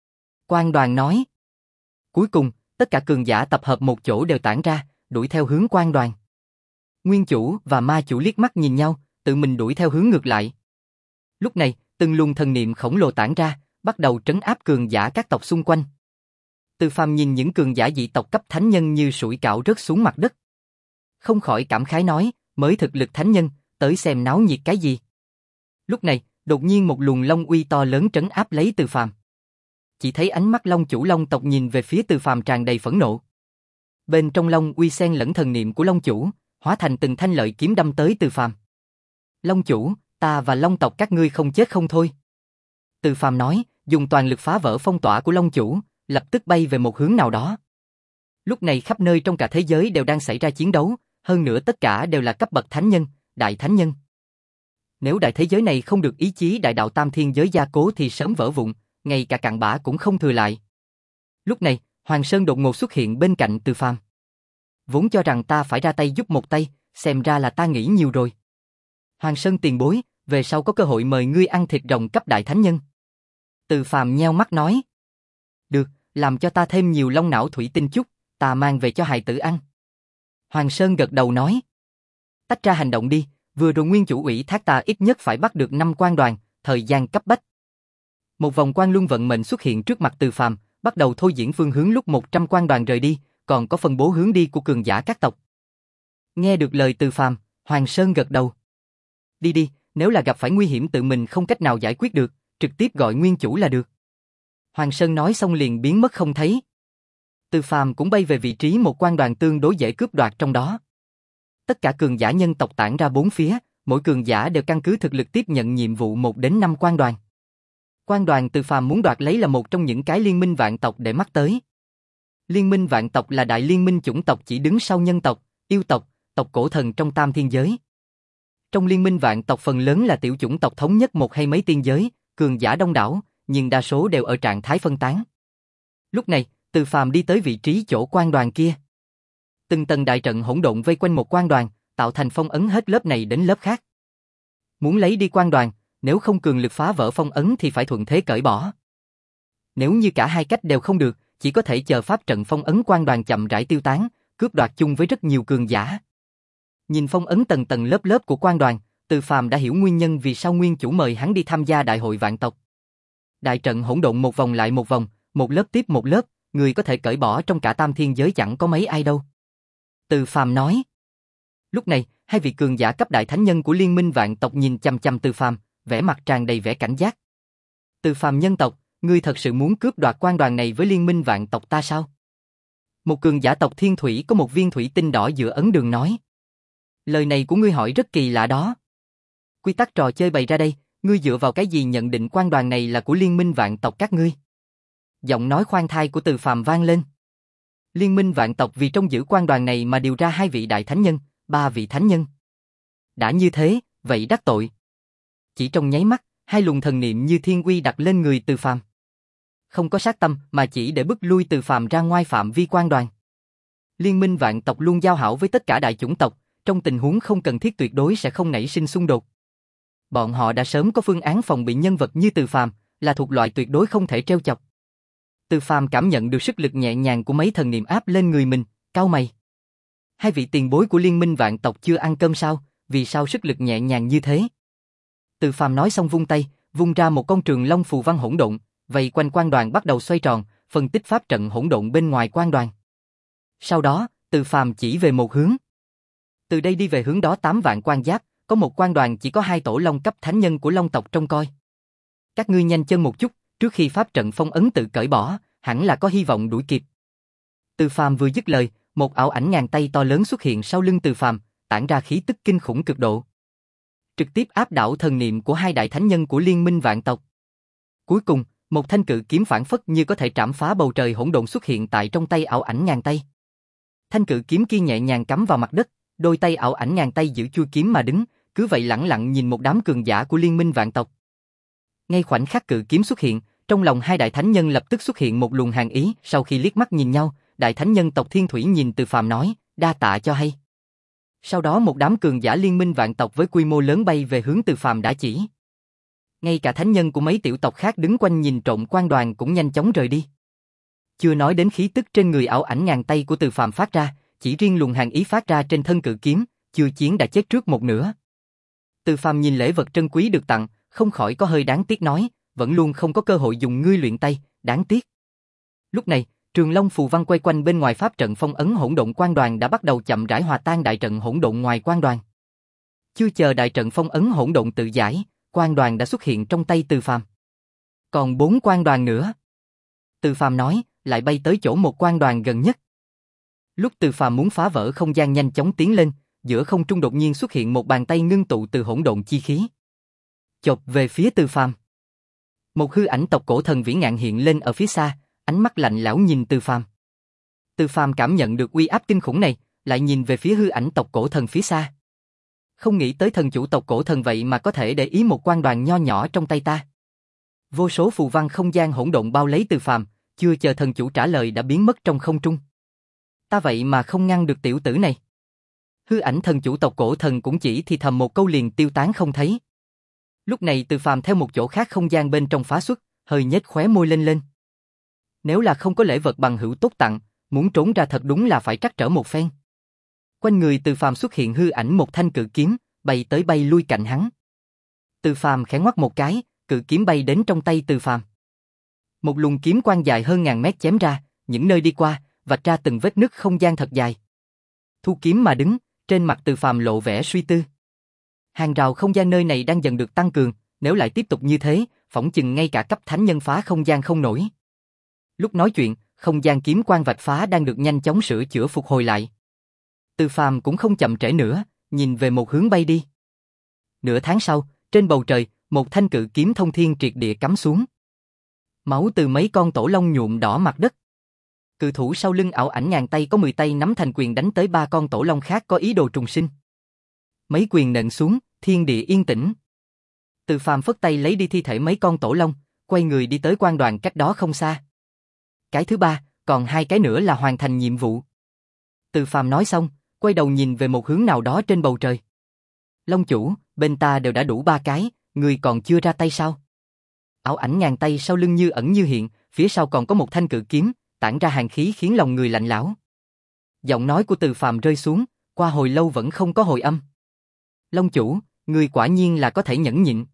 Quan đoàn nói. Cuối cùng, tất cả cường giả tập hợp một chỗ đều tản ra, đuổi theo hướng quan đoàn. Nguyên chủ và ma chủ liếc mắt nhìn nhau, tự mình đuổi theo hướng ngược lại. Lúc này, từng luồng thần niệm khổng lồ tản ra, bắt đầu trấn áp cường giả các tộc xung quanh. Từ Phàm nhìn những cường giả dị tộc cấp thánh nhân như sủi cảo rớt xuống mặt đất. Không khỏi cảm khái nói, mới thực lực thánh nhân, tới xem náo nhiệt cái gì. Lúc này, đột nhiên một luồng long uy to lớn trấn áp lấy Từ Phàm. Chỉ thấy ánh mắt Long chủ Long tộc nhìn về phía Từ Phàm tràn đầy phẫn nộ. Bên trong long uy xen lẫn thần niệm của Long chủ, hóa thành từng thanh lợi kiếm đâm tới Từ Phàm. Long chủ, ta và Long tộc các ngươi không chết không thôi. Từ Phàm nói, dùng toàn lực phá vỡ phong tỏa của Long chủ, lập tức bay về một hướng nào đó. Lúc này khắp nơi trong cả thế giới đều đang xảy ra chiến đấu, hơn nữa tất cả đều là cấp bậc thánh nhân, đại thánh nhân. Nếu đại thế giới này không được ý chí đại đạo tam thiên giới gia cố thì sớm vỡ vụn, ngay cả cặn bã cũng không thừa lại. Lúc này, Hoàng Sơn đột ngột xuất hiện bên cạnh Từ Phàm. Vốn cho rằng ta phải ra tay giúp một tay, xem ra là ta nghĩ nhiều rồi. Hoàng Sơn tiền bối, về sau có cơ hội mời ngươi ăn thịt rồng cấp đại thánh nhân. Từ Phàm nheo mắt nói. Được, làm cho ta thêm nhiều long não thủy tinh chút, ta mang về cho hài tử ăn. Hoàng Sơn gật đầu nói. Tách ra hành động đi, vừa rồi nguyên chủ ủy thác ta ít nhất phải bắt được năm quan đoàn, thời gian cấp bách. Một vòng quan luân vận mệnh xuất hiện trước mặt Từ Phàm, bắt đầu thôi diễn phương hướng lúc một trăm quan đoàn rời đi, còn có phân bố hướng đi của cường giả các tộc. Nghe được lời Từ Phàm, Hoàng Sơn gật đầu. Đi đi, nếu là gặp phải nguy hiểm tự mình không cách nào giải quyết được, trực tiếp gọi nguyên chủ là được. Hoàng Sơn nói xong liền biến mất không thấy. Từ Phàm cũng bay về vị trí một quan đoàn tương đối dễ cướp đoạt trong đó. Tất cả cường giả nhân tộc tản ra bốn phía, mỗi cường giả đều căn cứ thực lực tiếp nhận nhiệm vụ một đến năm quan đoàn. Quan đoàn Từ Phàm muốn đoạt lấy là một trong những cái liên minh vạn tộc để mắt tới. Liên minh vạn tộc là đại liên minh chủng tộc chỉ đứng sau nhân tộc, yêu tộc, tộc cổ thần trong tam thiên giới. Trong liên minh vạn tộc phần lớn là tiểu chủng tộc thống nhất một hay mấy tiên giới, cường giả đông đảo, nhưng đa số đều ở trạng thái phân tán. Lúc này, Từ Phàm đi tới vị trí chỗ quan đoàn kia. Từng tầng đại trận hỗn độn vây quanh một quan đoàn, tạo thành phong ấn hết lớp này đến lớp khác. Muốn lấy đi quan đoàn, nếu không cường lực phá vỡ phong ấn thì phải thuận thế cởi bỏ. Nếu như cả hai cách đều không được, chỉ có thể chờ pháp trận phong ấn quan đoàn chậm rãi tiêu tán, cướp đoạt chung với rất nhiều cường giả. Nhìn phong ấn tầng tầng lớp lớp của quan đoàn, Từ Phàm đã hiểu nguyên nhân vì sao nguyên chủ mời hắn đi tham gia đại hội vạn tộc. Đại trận hỗn độn một vòng lại một vòng, một lớp tiếp một lớp, người có thể cởi bỏ trong cả tam thiên giới chẳng có mấy ai đâu. Từ Phàm nói. Lúc này, hai vị cường giả cấp đại thánh nhân của liên minh vạn tộc nhìn chăm chăm Từ Phàm, vẻ mặt tràn đầy vẻ cảnh giác. Từ Phàm nhân tộc, ngươi thật sự muốn cướp đoạt quan đoàn này với liên minh vạn tộc ta sao? Một cường giả tộc Thiên Thủy có một viên thủy tinh đỏ giữa ấn đường nói. Lời này của ngươi hỏi rất kỳ lạ đó. Quy tắc trò chơi bày ra đây, ngươi dựa vào cái gì nhận định quan đoàn này là của liên minh vạn tộc các ngươi? Giọng nói khoan thai của Từ Phàm vang lên. Liên minh vạn tộc vì trong giữ quan đoàn này mà điều ra hai vị đại thánh nhân, ba vị thánh nhân. Đã như thế, vậy đắc tội. Chỉ trong nháy mắt, hai luồng thần niệm như thiên uy đặt lên người Từ Phàm. Không có sát tâm mà chỉ để bức lui Từ Phàm ra ngoài phạm vi quan đoàn. Liên minh vạn tộc luôn giao hảo với tất cả đại chủng tộc, trong tình huống không cần thiết tuyệt đối sẽ không nảy sinh xung đột. Bọn họ đã sớm có phương án phòng bị nhân vật như Từ Phàm, là thuộc loại tuyệt đối không thể trêu chọc. Từ Phàm cảm nhận được sức lực nhẹ nhàng của mấy thần niệm áp lên người mình, cau mày. Hai vị tiền bối của liên minh vạn tộc chưa ăn cơm sao, vì sao sức lực nhẹ nhàng như thế? Từ Phàm nói xong vung tay, vung ra một con trường long phù văn hỗn độn, vây quanh quan đoàn bắt đầu xoay tròn, phân tích pháp trận hỗn độn bên ngoài quan đoàn. Sau đó, Từ Phàm chỉ về một hướng. Từ đây đi về hướng đó tám vạn quan giáp, có một quan đoàn chỉ có hai tổ long cấp thánh nhân của long tộc trông coi. Các ngươi nhanh chân một chút, trước khi pháp trận phong ấn tự cởi bỏ, hẳn là có hy vọng đuổi kịp. Từ Phàm vừa dứt lời, một ảo ảnh ngàn tay to lớn xuất hiện sau lưng Từ Phàm, tản ra khí tức kinh khủng cực độ. Trực tiếp áp đảo thần niệm của hai đại thánh nhân của liên minh vạn tộc. Cuối cùng, một thanh cự kiếm phảng phất như có thể trảm phá bầu trời hỗn độn xuất hiện tại trong tay ảo ảnh ngàn tay. Thanh cự kiếm kia nhẹ nhàng cắm vào mặt đất, đôi tay ảo ảnh ngàn tay giữ chuôi kiếm mà đứng, cứ vậy lẳng lặng nhìn một đám cường giả của liên minh vạn tộc. Ngay khoảnh khắc cự kiếm xuất hiện, trong lòng hai đại thánh nhân lập tức xuất hiện một luồng hàn ý, sau khi liếc mắt nhìn nhau, đại thánh nhân tộc Thiên Thủy nhìn Từ Phàm nói, đa tạ cho hay. Sau đó một đám cường giả liên minh vạn tộc với quy mô lớn bay về hướng Từ Phàm đã chỉ. Ngay cả thánh nhân của mấy tiểu tộc khác đứng quanh nhìn trộm quan đoàn cũng nhanh chóng rời đi. Chưa nói đến khí tức trên người ảo ảnh ngàn tay của Từ Phàm phát ra, chỉ riêng luồng hàn ý phát ra trên thân cự kiếm, chưa chiến đã chết trước một nửa. Từ Phàm nhìn lễ vật trân quý được tặng, không khỏi có hơi đáng tiếc nói, vẫn luôn không có cơ hội dùng ngươi luyện tay, đáng tiếc. Lúc này, trường long phù văn quay quanh bên ngoài pháp trận phong ấn hỗn độn quan đoàn đã bắt đầu chậm rãi hòa tan đại trận hỗn độn ngoài quan đoàn. Chưa chờ đại trận phong ấn hỗn độn tự giải, quan đoàn đã xuất hiện trong tay Từ Phàm. Còn bốn quan đoàn nữa. Từ Phàm nói, lại bay tới chỗ một quan đoàn gần nhất. Lúc Từ Phàm muốn phá vỡ không gian nhanh chóng tiến lên, giữa không trung đột nhiên xuất hiện một bàn tay ngưng tụ từ hỗn độn chi khí. chộp về phía Từ Phàm. Một hư ảnh tộc cổ thần vĩ ngạn hiện lên ở phía xa, ánh mắt lạnh lẽo nhìn Từ Phàm. Từ Phàm cảm nhận được uy áp kinh khủng này, lại nhìn về phía hư ảnh tộc cổ thần phía xa. Không nghĩ tới thần chủ tộc cổ thần vậy mà có thể để ý một quan đoàn nho nhỏ trong tay ta. Vô số phù văn không gian hỗn độn bao lấy Từ Phàm, chưa chờ thần chủ trả lời đã biến mất trong không trung. Ta vậy mà không ngăn được tiểu tử này. Hư ảnh thần chủ tộc cổ thần cũng chỉ thì thầm một câu liền tiêu tán không thấy. Lúc này Từ Phàm theo một chỗ khác không gian bên trong phá xuất, hơi nhếch khóe môi lên lên. Nếu là không có lễ vật bằng hữu tốt tặng, muốn trốn ra thật đúng là phải trắc trở một phen. Quanh người Từ Phàm xuất hiện hư ảnh một thanh cự kiếm, bay tới bay lui cạnh hắn. Từ Phàm khẽ ngoắc một cái, cự kiếm bay đến trong tay Từ Phàm. Một luồng kiếm quang dài hơn ngàn mét chém ra, những nơi đi qua, vạch ra từng vết nứt không gian thật dài. Thu kiếm mà đứng, trên mặt Từ Phàm lộ vẻ suy tư. Hàng rào không gian nơi này đang dần được tăng cường, nếu lại tiếp tục như thế, phỏng chừng ngay cả cấp thánh nhân phá không gian không nổi. Lúc nói chuyện, không gian kiếm quang vạch phá đang được nhanh chóng sửa chữa phục hồi lại. Từ Phàm cũng không chậm trễ nữa, nhìn về một hướng bay đi. Nửa tháng sau, trên bầu trời, một thanh cự kiếm thông thiên triệt địa cắm xuống. Máu từ mấy con tổ long nhuộm đỏ mặt đất. Cự thủ sau lưng ảo ảnh ngàn tay có mười tay nắm thành quyền đánh tới ba con tổ long khác có ý đồ trùng sinh. Mấy quyền nện xuống, thiên địa yên tĩnh. Từ Phàm phất tay lấy đi thi thể mấy con tổ long, quay người đi tới quan đoàn cách đó không xa. Cái thứ ba, còn hai cái nữa là hoàn thành nhiệm vụ. Từ Phàm nói xong, quay đầu nhìn về một hướng nào đó trên bầu trời. Long chủ, bên ta đều đã đủ ba cái, người còn chưa ra tay sao? Ảo ảnh ngàn tay sau lưng như ẩn như hiện, phía sau còn có một thanh cự kiếm, tản ra hàn khí khiến lòng người lạnh lẽo. Giọng nói của Từ Phàm rơi xuống, qua hồi lâu vẫn không có hồi âm. Long chủ, người quả nhiên là có thể nhẫn nhịn.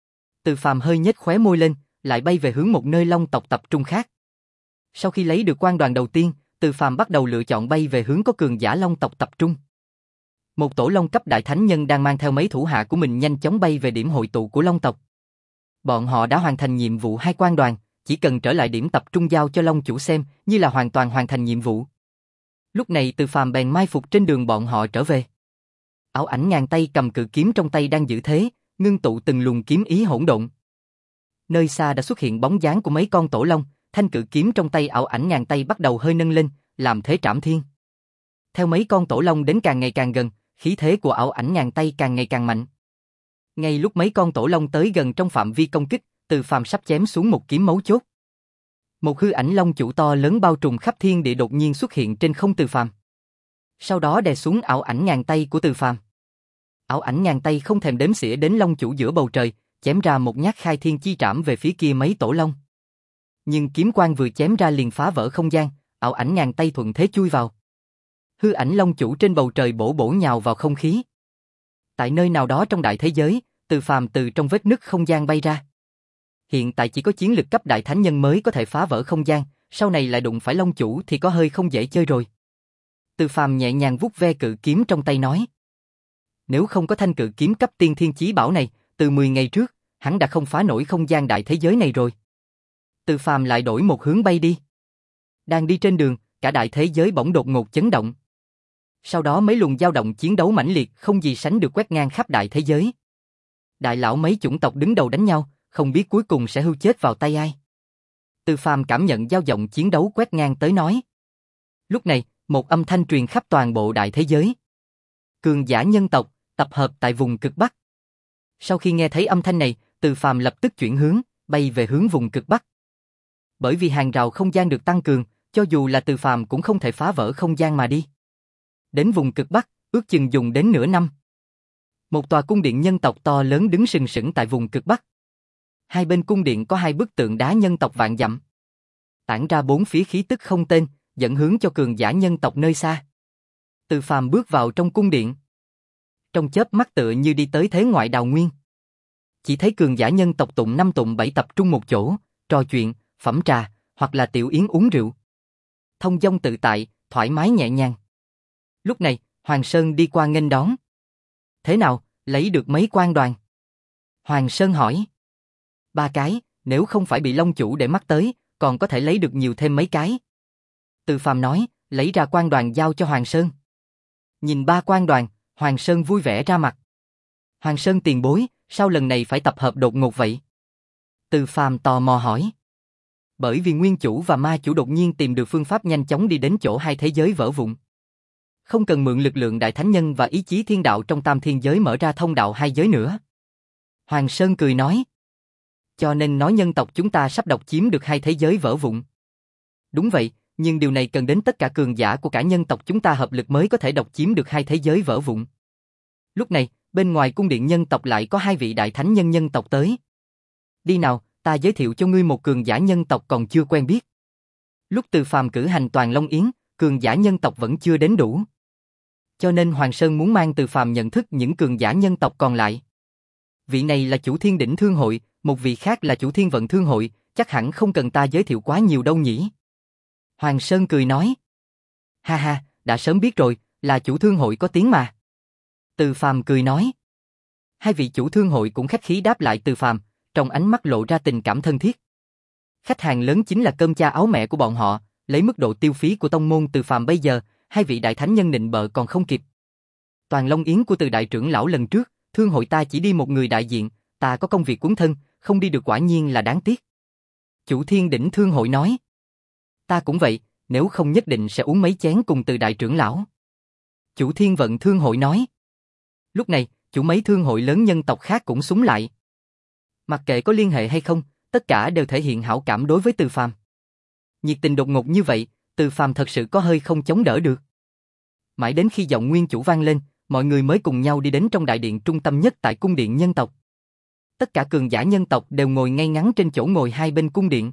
Từ Phàm hơi nhếch khóe môi lên, lại bay về hướng một nơi long tộc tập trung khác. Sau khi lấy được quan đoàn đầu tiên, Từ Phàm bắt đầu lựa chọn bay về hướng có cường giả long tộc tập trung. Một tổ long cấp đại thánh nhân đang mang theo mấy thủ hạ của mình nhanh chóng bay về điểm hội tụ của long tộc. Bọn họ đã hoàn thành nhiệm vụ hai quan đoàn, chỉ cần trở lại điểm tập trung giao cho long chủ xem, như là hoàn toàn hoàn thành nhiệm vụ. Lúc này Từ Phàm bèn mai phục trên đường bọn họ trở về. Ảo ảnh ngàn tay cầm cự kiếm trong tay đang giữ thế, ngưng tụ từng luồng kiếm ý hỗn độn. Nơi xa đã xuất hiện bóng dáng của mấy con tổ long, thanh cự kiếm trong tay ảo ảnh ngàn tay bắt đầu hơi nâng lên, làm thế trảm thiên. Theo mấy con tổ long đến càng ngày càng gần, khí thế của ảo ảnh ngàn tay càng ngày càng mạnh. Ngay lúc mấy con tổ long tới gần trong phạm vi công kích, Từ Phàm sắp chém xuống một kiếm mấu chốt. Một hư ảnh long chủ to lớn bao trùm khắp thiên địa đột nhiên xuất hiện trên không Từ Phàm. Sau đó đè xuống ảo ảnh ngàn tay của Từ Phàm. Ảo ảnh ngàn tay không thèm đếm xỉa đến long chủ giữa bầu trời, chém ra một nhát khai thiên chi trảm về phía kia mấy tổ long. Nhưng kiếm quang vừa chém ra liền phá vỡ không gian, ảo ảnh ngàn tay thuận thế chui vào. Hư ảnh long chủ trên bầu trời bổ bổ nhào vào không khí. Tại nơi nào đó trong đại thế giới, Từ Phàm từ trong vết nứt không gian bay ra. Hiện tại chỉ có chiến lực cấp đại thánh nhân mới có thể phá vỡ không gian, sau này lại đụng phải long chủ thì có hơi không dễ chơi rồi. Từ Phàm nhẹ nhàng vuốt ve cự kiếm trong tay nói. Nếu không có thanh cự kiếm cấp tiên thiên chí bảo này, từ mười ngày trước, hắn đã không phá nổi không gian đại thế giới này rồi. Từ Phàm lại đổi một hướng bay đi. Đang đi trên đường, cả đại thế giới bỗng đột ngột chấn động. Sau đó mấy luồng dao động chiến đấu mãnh liệt không gì sánh được quét ngang khắp đại thế giới. Đại lão mấy chủng tộc đứng đầu đánh nhau, không biết cuối cùng sẽ hưu chết vào tay ai. Từ Phàm cảm nhận dao động chiến đấu quét ngang tới nói. Lúc này, một âm thanh truyền khắp toàn bộ đại thế giới. Cường giả nhân tộc, tập hợp tại vùng cực Bắc. Sau khi nghe thấy âm thanh này, Từ Phàm lập tức chuyển hướng, bay về hướng vùng cực Bắc. Bởi vì hàng rào không gian được tăng cường, cho dù là Từ Phàm cũng không thể phá vỡ không gian mà đi. Đến vùng cực Bắc, ước chừng dùng đến nửa năm. Một tòa cung điện nhân tộc to lớn đứng sừng sững tại vùng cực Bắc. Hai bên cung điện có hai bức tượng đá nhân tộc vạn dặm. Tản ra bốn phía khí tức không tên, dẫn hướng cho cường giả nhân tộc nơi xa. Từ Phàm bước vào trong cung điện. Trong chớp mắt tựa như đi tới thế ngoại đào nguyên. Chỉ thấy cường giả nhân tộc tụng năm tụng bảy tập trung một chỗ, trò chuyện, phẩm trà, hoặc là tiểu yến uống rượu. Thông dong tự tại, thoải mái nhẹ nhàng. Lúc này, Hoàng Sơn đi qua nghênh đón. Thế nào, lấy được mấy quan đoàn? Hoàng Sơn hỏi. Ba cái, nếu không phải bị Long chủ để mắt tới, còn có thể lấy được nhiều thêm mấy cái. Từ Phàm nói, lấy ra quan đoàn giao cho Hoàng Sơn. Nhìn ba quan đoàn, Hoàng Sơn vui vẻ ra mặt. Hoàng Sơn tiền bối, sao lần này phải tập hợp đột ngột vậy? Từ Phàm tò mò hỏi. Bởi vì nguyên chủ và ma chủ đột nhiên tìm được phương pháp nhanh chóng đi đến chỗ hai thế giới vỡ vụn. Không cần mượn lực lượng đại thánh nhân và ý chí thiên đạo trong tam thiên giới mở ra thông đạo hai giới nữa. Hoàng Sơn cười nói. Cho nên nói nhân tộc chúng ta sắp độc chiếm được hai thế giới vỡ vụn. Đúng vậy, nhưng điều này cần đến tất cả cường giả của cả nhân tộc chúng ta hợp lực mới có thể độc chiếm được hai thế giới vỡ vụn. Lúc này, bên ngoài cung điện nhân tộc lại có hai vị đại thánh nhân nhân tộc tới. Đi nào, ta giới thiệu cho ngươi một cường giả nhân tộc còn chưa quen biết. Lúc Từ Phàm cử hành toàn Long Yến, cường giả nhân tộc vẫn chưa đến đủ. Cho nên Hoàng Sơn muốn mang Từ Phàm nhận thức những cường giả nhân tộc còn lại. Vị này là chủ Thiên Đỉnh Thương Hội, một vị khác là chủ Thiên Vận Thương Hội, chắc hẳn không cần ta giới thiệu quá nhiều đâu nhỉ. Hoàng Sơn cười nói. Ha ha, đã sớm biết rồi, là chủ thương hội có tiếng mà. Từ Phàm cười nói. Hai vị chủ thương hội cũng khách khí đáp lại Từ Phàm, trong ánh mắt lộ ra tình cảm thân thiết. Khách hàng lớn chính là cơm cha áo mẹ của bọn họ, lấy mức độ tiêu phí của tông môn Từ Phàm bây giờ, hai vị đại thánh nhân nịnh bợ còn không kịp. Toàn Long Yến của Từ đại trưởng lão lần trước, thương hội ta chỉ đi một người đại diện, ta có công việc cuốn thân, không đi được quả nhiên là đáng tiếc. Chủ Thiên Đỉnh Thương hội nói. Ta cũng vậy, nếu không nhất định sẽ uống mấy chén cùng Từ đại trưởng lão. Chủ Thiên Vận Thương hội nói. Lúc này, chủ mấy thương hội lớn nhân tộc khác cũng xúm lại. Mặc kệ có liên hệ hay không, tất cả đều thể hiện hảo cảm đối với Từ Phàm. Nhiệt tình đột ngột như vậy, Từ Phàm thật sự có hơi không chống đỡ được. Mãi đến khi giọng nguyên chủ vang lên, mọi người mới cùng nhau đi đến trong đại điện trung tâm nhất tại cung điện nhân tộc. Tất cả cường giả nhân tộc đều ngồi ngay ngắn trên chỗ ngồi hai bên cung điện.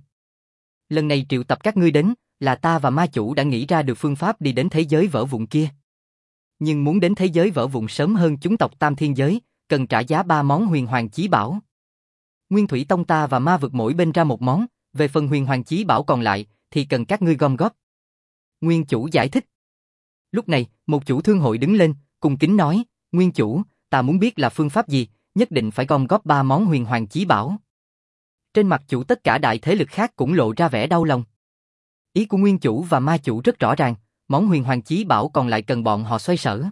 Lần này triệu tập các ngươi đến, là ta và ma chủ đã nghĩ ra được phương pháp đi đến thế giới vỡ vụn kia. Nhưng muốn đến thế giới vỡ vụn sớm hơn chúng tộc tam thiên giới, cần trả giá ba món huyền hoàng chí bảo. Nguyên Thủy Tông ta và ma vực mỗi bên ra một món, về phần huyền hoàng chí bảo còn lại, thì cần các ngươi gom góp. Nguyên chủ giải thích. Lúc này, một chủ thương hội đứng lên, cung kính nói, Nguyên chủ, ta muốn biết là phương pháp gì, nhất định phải gom góp ba món huyền hoàng chí bảo. Trên mặt chủ tất cả đại thế lực khác cũng lộ ra vẻ đau lòng. Ý của nguyên chủ và ma chủ rất rõ ràng, món huyền hoàng chí bảo còn lại cần bọn họ xoay sở.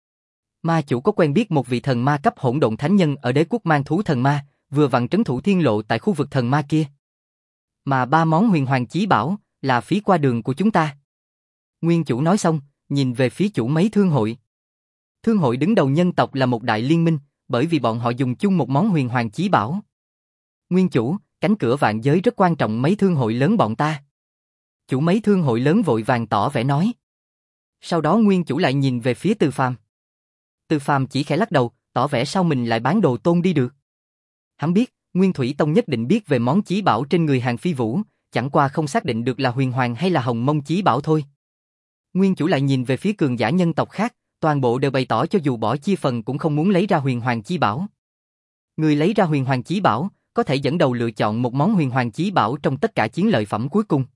Ma chủ có quen biết một vị thần ma cấp hỗn độn thánh nhân ở đế quốc mang thú thần ma, vừa vặn trấn thủ thiên lộ tại khu vực thần ma kia. Mà ba món huyền hoàng chí bảo là phí qua đường của chúng ta. Nguyên chủ nói xong, nhìn về phía chủ mấy thương hội. Thương hội đứng đầu nhân tộc là một đại liên minh, bởi vì bọn họ dùng chung một món huyền hoàng chí bảo. Nguyên chủ, cánh cửa vạn giới rất quan trọng mấy thương hội lớn bọn ta. Chủ mấy thương hội lớn vội vàng tỏ vẻ nói. Sau đó nguyên chủ lại nhìn về phía Từ Phàm. Từ Phàm chỉ khẽ lắc đầu, tỏ vẻ sao mình lại bán đồ tôn đi được. Hắn biết, Nguyên Thủy Tông nhất định biết về món chí bảo trên người Hàng Phi Vũ, chẳng qua không xác định được là huyền hoàng hay là hồng mông chí bảo thôi. Nguyên chủ lại nhìn về phía cường giả nhân tộc khác, toàn bộ đều bày tỏ cho dù bỏ chia phần cũng không muốn lấy ra huyền hoàng chí bảo. Người lấy ra huyền hoàng chí bảo, có thể dẫn đầu lựa chọn một món huyền hoàng chí bảo trong tất cả chiến lợi phẩm cuối cùng.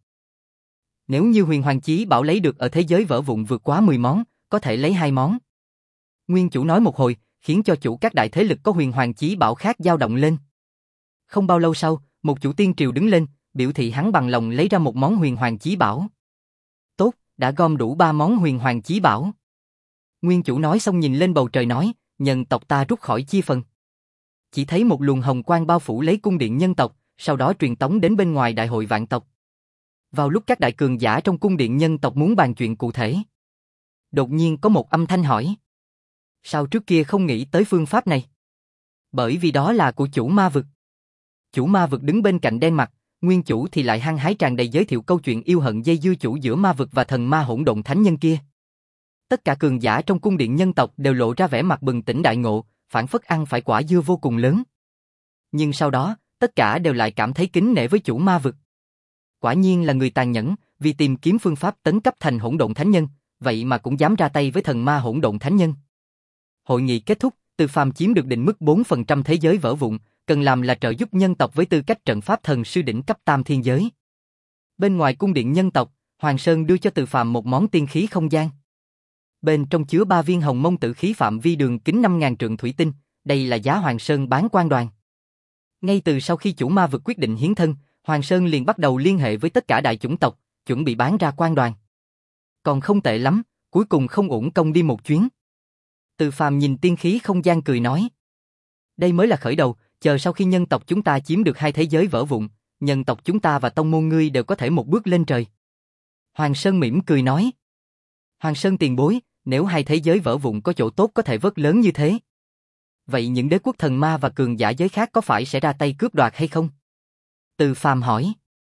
Nếu như huyền hoàng chí bảo lấy được ở thế giới vỡ vụn vượt quá mười món, có thể lấy hai món. Nguyên chủ nói một hồi, khiến cho chủ các đại thế lực có huyền hoàng chí bảo khác dao động lên. Không bao lâu sau, một chủ tiên triều đứng lên, biểu thị hắn bằng lòng lấy ra một món huyền hoàng chí bảo. Tốt, đã gom đủ ba món huyền hoàng chí bảo. Nguyên chủ nói xong nhìn lên bầu trời nói, nhân tộc ta rút khỏi chia phần. Chỉ thấy một luồng hồng quang bao phủ lấy cung điện nhân tộc, sau đó truyền tống đến bên ngoài đại hội vạn tộc. Vào lúc các đại cường giả trong cung điện nhân tộc muốn bàn chuyện cụ thể, đột nhiên có một âm thanh hỏi. Sao trước kia không nghĩ tới phương pháp này? Bởi vì đó là của chủ ma vực. Chủ ma vực đứng bên cạnh đen mặt, nguyên chủ thì lại hăng hái tràn đầy giới thiệu câu chuyện yêu hận dây dưa chủ giữa ma vực và thần ma hỗn độn thánh nhân kia. Tất cả cường giả trong cung điện nhân tộc đều lộ ra vẻ mặt bừng tỉnh đại ngộ, phảng phất ăn phải quả dưa vô cùng lớn. Nhưng sau đó, tất cả đều lại cảm thấy kính nể với chủ ma vực. Quả nhiên là người tàn nhẫn, vì tìm kiếm phương pháp tấn cấp thành hỗn độn thánh nhân, vậy mà cũng dám ra tay với thần ma hỗn độn thánh nhân. Hội nghị kết thúc, Từ Phàm chiếm được định mức bốn phần trăm thế giới vỡ vụn, cần làm là trợ giúp nhân tộc với tư cách trận pháp thần sư đỉnh cấp tam thiên giới. Bên ngoài cung điện nhân tộc, Hoàng Sơn đưa cho Từ Phàm một món tiên khí không gian. Bên trong chứa ba viên hồng mông tử khí phạm vi đường kính năm nghìn trượng thủy tinh, đây là giá Hoàng Sơn bán quan đoàn. Ngay từ sau khi chủ ma vực quyết định hiến thân, Hoàng Sơn liền bắt đầu liên hệ với tất cả đại chủng tộc, chuẩn bị bán ra quan đoàn. Còn không tệ lắm, cuối cùng không uổng công đi một chuyến. Từ Phàm nhìn tiên khí không gian cười nói. Đây mới là khởi đầu, chờ sau khi nhân tộc chúng ta chiếm được hai thế giới vỡ vụn, nhân tộc chúng ta và tông môn ngươi đều có thể một bước lên trời. Hoàng Sơn mỉm cười nói. Hoàng Sơn tiền bối, nếu hai thế giới vỡ vụn có chỗ tốt có thể vớt lớn như thế. Vậy những đế quốc thần ma và cường giả giới khác có phải sẽ ra tay cướp đoạt hay không? Từ Phàm hỏi.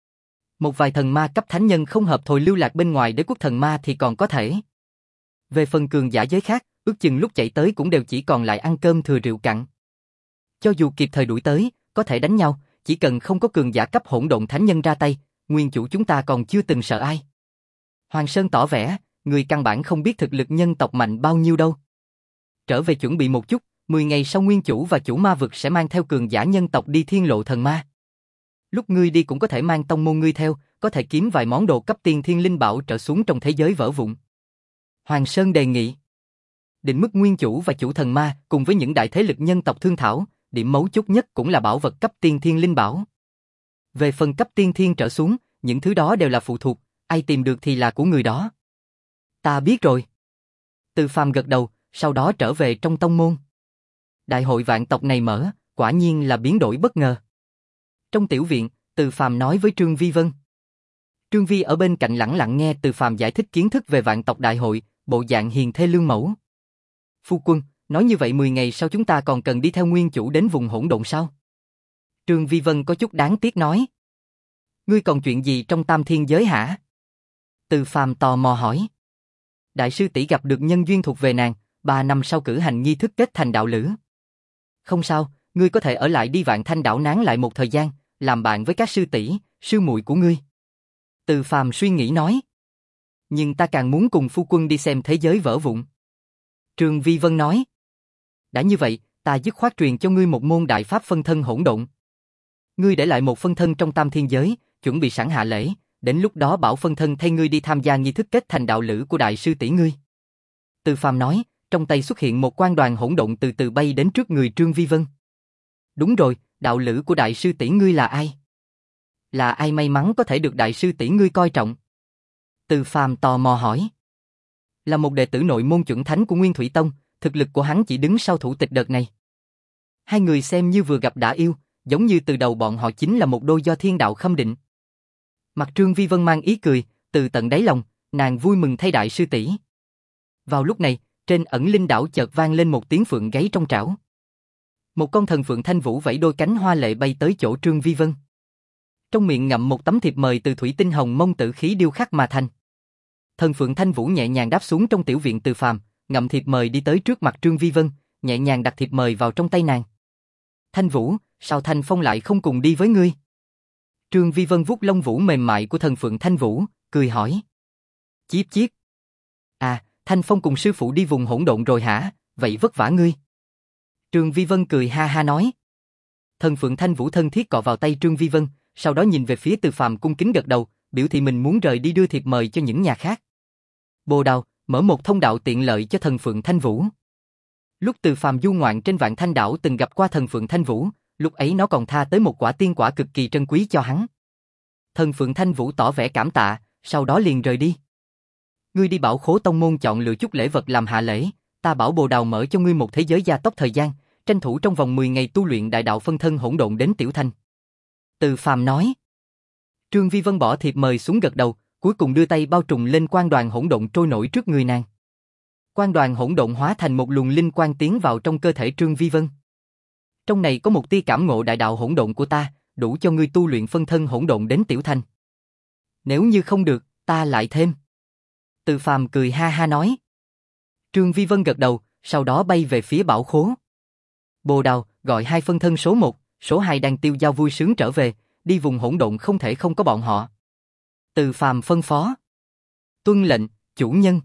Một vài thần ma cấp thánh nhân không hợp thôi lưu lạc bên ngoài đế quốc thần ma thì còn có thể. Về phần cường giả giới khác, ước chừng lúc chạy tới cũng đều chỉ còn lại ăn cơm thừa rượu cạn. Cho dù kịp thời đuổi tới, có thể đánh nhau, chỉ cần không có cường giả cấp hỗn độn thánh nhân ra tay, nguyên chủ chúng ta còn chưa từng sợ ai. Hoàng Sơn tỏ vẻ, người căn bản không biết thực lực nhân tộc mạnh bao nhiêu đâu. Trở về chuẩn bị một chút, mười ngày sau nguyên chủ và chủ ma vực sẽ mang theo cường giả nhân tộc đi thiên lộ thần ma. Lúc ngươi đi cũng có thể mang tông môn ngươi theo, có thể kiếm vài món đồ cấp tiên thiên linh bảo trở xuống trong thế giới vỡ vụn. Hoàng Sơn đề nghị. Định mức nguyên chủ và chủ thần ma cùng với những đại thế lực nhân tộc thương thảo, điểm mấu chốt nhất cũng là bảo vật cấp tiên thiên linh bảo. Về phần cấp tiên thiên trở xuống, những thứ đó đều là phụ thuộc, ai tìm được thì là của người đó. Ta biết rồi. Từ Phàm gật đầu, sau đó trở về trong tông môn. Đại hội vạn tộc này mở, quả nhiên là biến đổi bất ngờ. Trong tiểu viện, Từ Phàm nói với Trương Vi Vân. Trương Vi ở bên cạnh lẳng lặng nghe Từ Phàm giải thích kiến thức về vạn tộc đại hội, bộ dạng hiền thê lương mẫu. Phu quân, nói như vậy mười ngày sau chúng ta còn cần đi theo nguyên chủ đến vùng hỗn độn sao? Trương Vi Vân có chút đáng tiếc nói. Ngươi còn chuyện gì trong tam thiên giới hả? Từ Phàm tò mò hỏi. Đại sư tỷ gặp được nhân duyên thuộc về nàng, ba năm sau cử hành nghi thức kết thành đạo lữ. Không sao, ngươi có thể ở lại đi Vạn Thanh đảo nán lại một thời gian, làm bạn với các sư tỷ, sư muội của ngươi. Từ Phàm suy nghĩ nói. Nhưng ta càng muốn cùng phu quân đi xem thế giới vỡ vụn. Trương Vi Vân nói. Đã như vậy, ta dứt khoát truyền cho ngươi một môn đại pháp phân thân hỗn độn. Ngươi để lại một phân thân trong tam thiên giới, chuẩn bị sẵn hạ lễ, đến lúc đó bảo phân thân thay ngươi đi tham gia nghi thức kết thành đạo lữ của đại sư tỷ ngươi. Từ Phàm nói, trong tay xuất hiện một quang đoàn hỗn độn từ từ bay đến trước người Trương Vi Vân. Đúng rồi, đạo lữ của đại sư tỷ ngươi là ai? Là ai may mắn có thể được đại sư tỷ ngươi coi trọng? Từ Phàm tò mò hỏi. Là một đệ tử nội môn chuẩn thánh của Nguyên Thủy Tông, thực lực của hắn chỉ đứng sau thủ tịch đợt này. Hai người xem như vừa gặp đã yêu, giống như từ đầu bọn họ chính là một đôi do thiên đạo khâm định. Mặt Trương Vi Vân mang ý cười, từ tận đáy lòng, nàng vui mừng thay đại sư tỷ. Vào lúc này, trên ẩn linh đảo chợt vang lên một tiếng phượng gáy trong trảo. Một con thần phượng thanh vũ vẫy đôi cánh hoa lệ bay tới chỗ Trương Vi Vân. Trong miệng ngậm một tấm thiệp mời từ thủy tinh hồng mông tử khí điêu khắc mà thành. Thần phượng thanh vũ nhẹ nhàng đáp xuống trong tiểu viện Từ Phàm, ngậm thiệp mời đi tới trước mặt Trương Vi Vân, nhẹ nhàng đặt thiệp mời vào trong tay nàng. Thanh Vũ, sao Thanh Phong lại không cùng đi với ngươi? Trương Vi Vân vuốt lông vũ mềm mại của thần phượng Thanh Vũ, cười hỏi. Chíp chíp. À, Thanh Phong cùng sư phụ đi vùng hỗn độn rồi hả? Vậy vất vả ngươi. Trương Vi Vân cười ha ha nói. Thần phượng Thanh Vũ thân thiết cọ vào tay Trương Vi Vân, sau đó nhìn về phía Từ Phàm cung kính gật đầu, biểu thị mình muốn rời đi đưa thiệp mời cho những nhà khác. Bồ Đào mở một thông đạo tiện lợi cho thần phượng Thanh Vũ. Lúc Từ Phàm du ngoạn trên Vạn Thanh đảo từng gặp qua thần phượng Thanh Vũ, lúc ấy nó còn tha tới một quả tiên quả cực kỳ trân quý cho hắn. Thần phượng Thanh Vũ tỏ vẻ cảm tạ, sau đó liền rời đi. Ngươi đi bảo khố tông môn chọn lựa chút lễ vật làm hạ lễ, ta bảo Bồ Đào mở cho ngươi một thế giới gia tốc thời gian, tranh thủ trong vòng mười ngày tu luyện đại đạo phân thân hỗn độn đến tiểu thành. Từ Phàm nói. Trương Vi Vân bỏ thiệp mời xuống gật đầu, cuối cùng đưa tay bao trùm lên quang đoàn hỗn độn trôi nổi trước người nàng. Quang đoàn hỗn độn hóa thành một luồng linh quang tiến vào trong cơ thể Trương Vi Vân. Trong này có một tia cảm ngộ đại đạo hỗn độn của ta, đủ cho ngươi tu luyện phân thân hỗn độn đến tiểu thành. Nếu như không được, ta lại thêm. Từ Phàm cười ha ha nói. Trương Vi Vân gật đầu, sau đó bay về phía bảo khố. Bồ Đào gọi hai phân thân số một, số hai đang tiêu dao vui sướng trở về, đi vùng hỗn độn không thể không có bọn họ. Từ Phàm phân phó. Tuân lệnh, chủ nhân.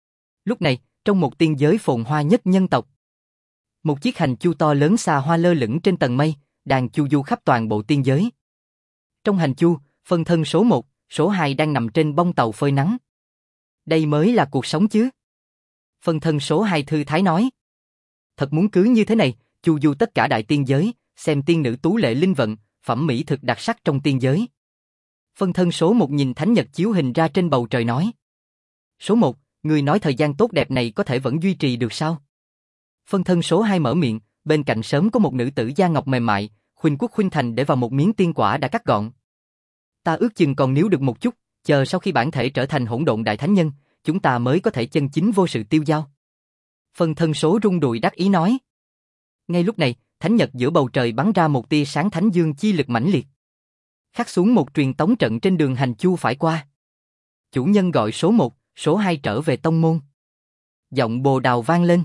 Lúc này, trong một tiên giới phồn hoa nhất nhân tộc, một chiếc hành chu to lớn xa hoa lơ lửng trên tầng mây, đang chu du khắp toàn bộ tiên giới. Trong hành chu, phân thân số một, số hai đang nằm trên bông tàu phơi nắng. Đây mới là cuộc sống chứ. Phân thân số hai thư thái nói. Thật muốn cứ như thế này, chu du tất cả đại tiên giới, xem tiên nữ tú lệ linh vận, phẩm mỹ thực đặc sắc trong tiên giới. Phân thân số một nhìn thánh nhật chiếu hình ra trên bầu trời nói. Số một, người nói thời gian tốt đẹp này có thể vẫn duy trì được sao? Phân thân số hai mở miệng, bên cạnh sớm có một nữ tử da ngọc mềm mại, khuynh quốc khuynh thành để vào một miếng tiên quả đã cắt gọn. Ta ước chừng còn níu được một chút, chờ sau khi bản thể trở thành hỗn độn đại thánh nhân, chúng ta mới có thể chân chính vô sự tiêu dao. Phân thân số rung đùi đắc ý nói. Ngay lúc này, thánh nhật giữa bầu trời bắn ra một tia sáng thánh dương chi lực mãnh liệt. Khắc xuống một truyền tống trận trên đường hành chu phải qua. Chủ nhân gọi số một, số hai trở về tông môn. Giọng Bồ Đào vang lên.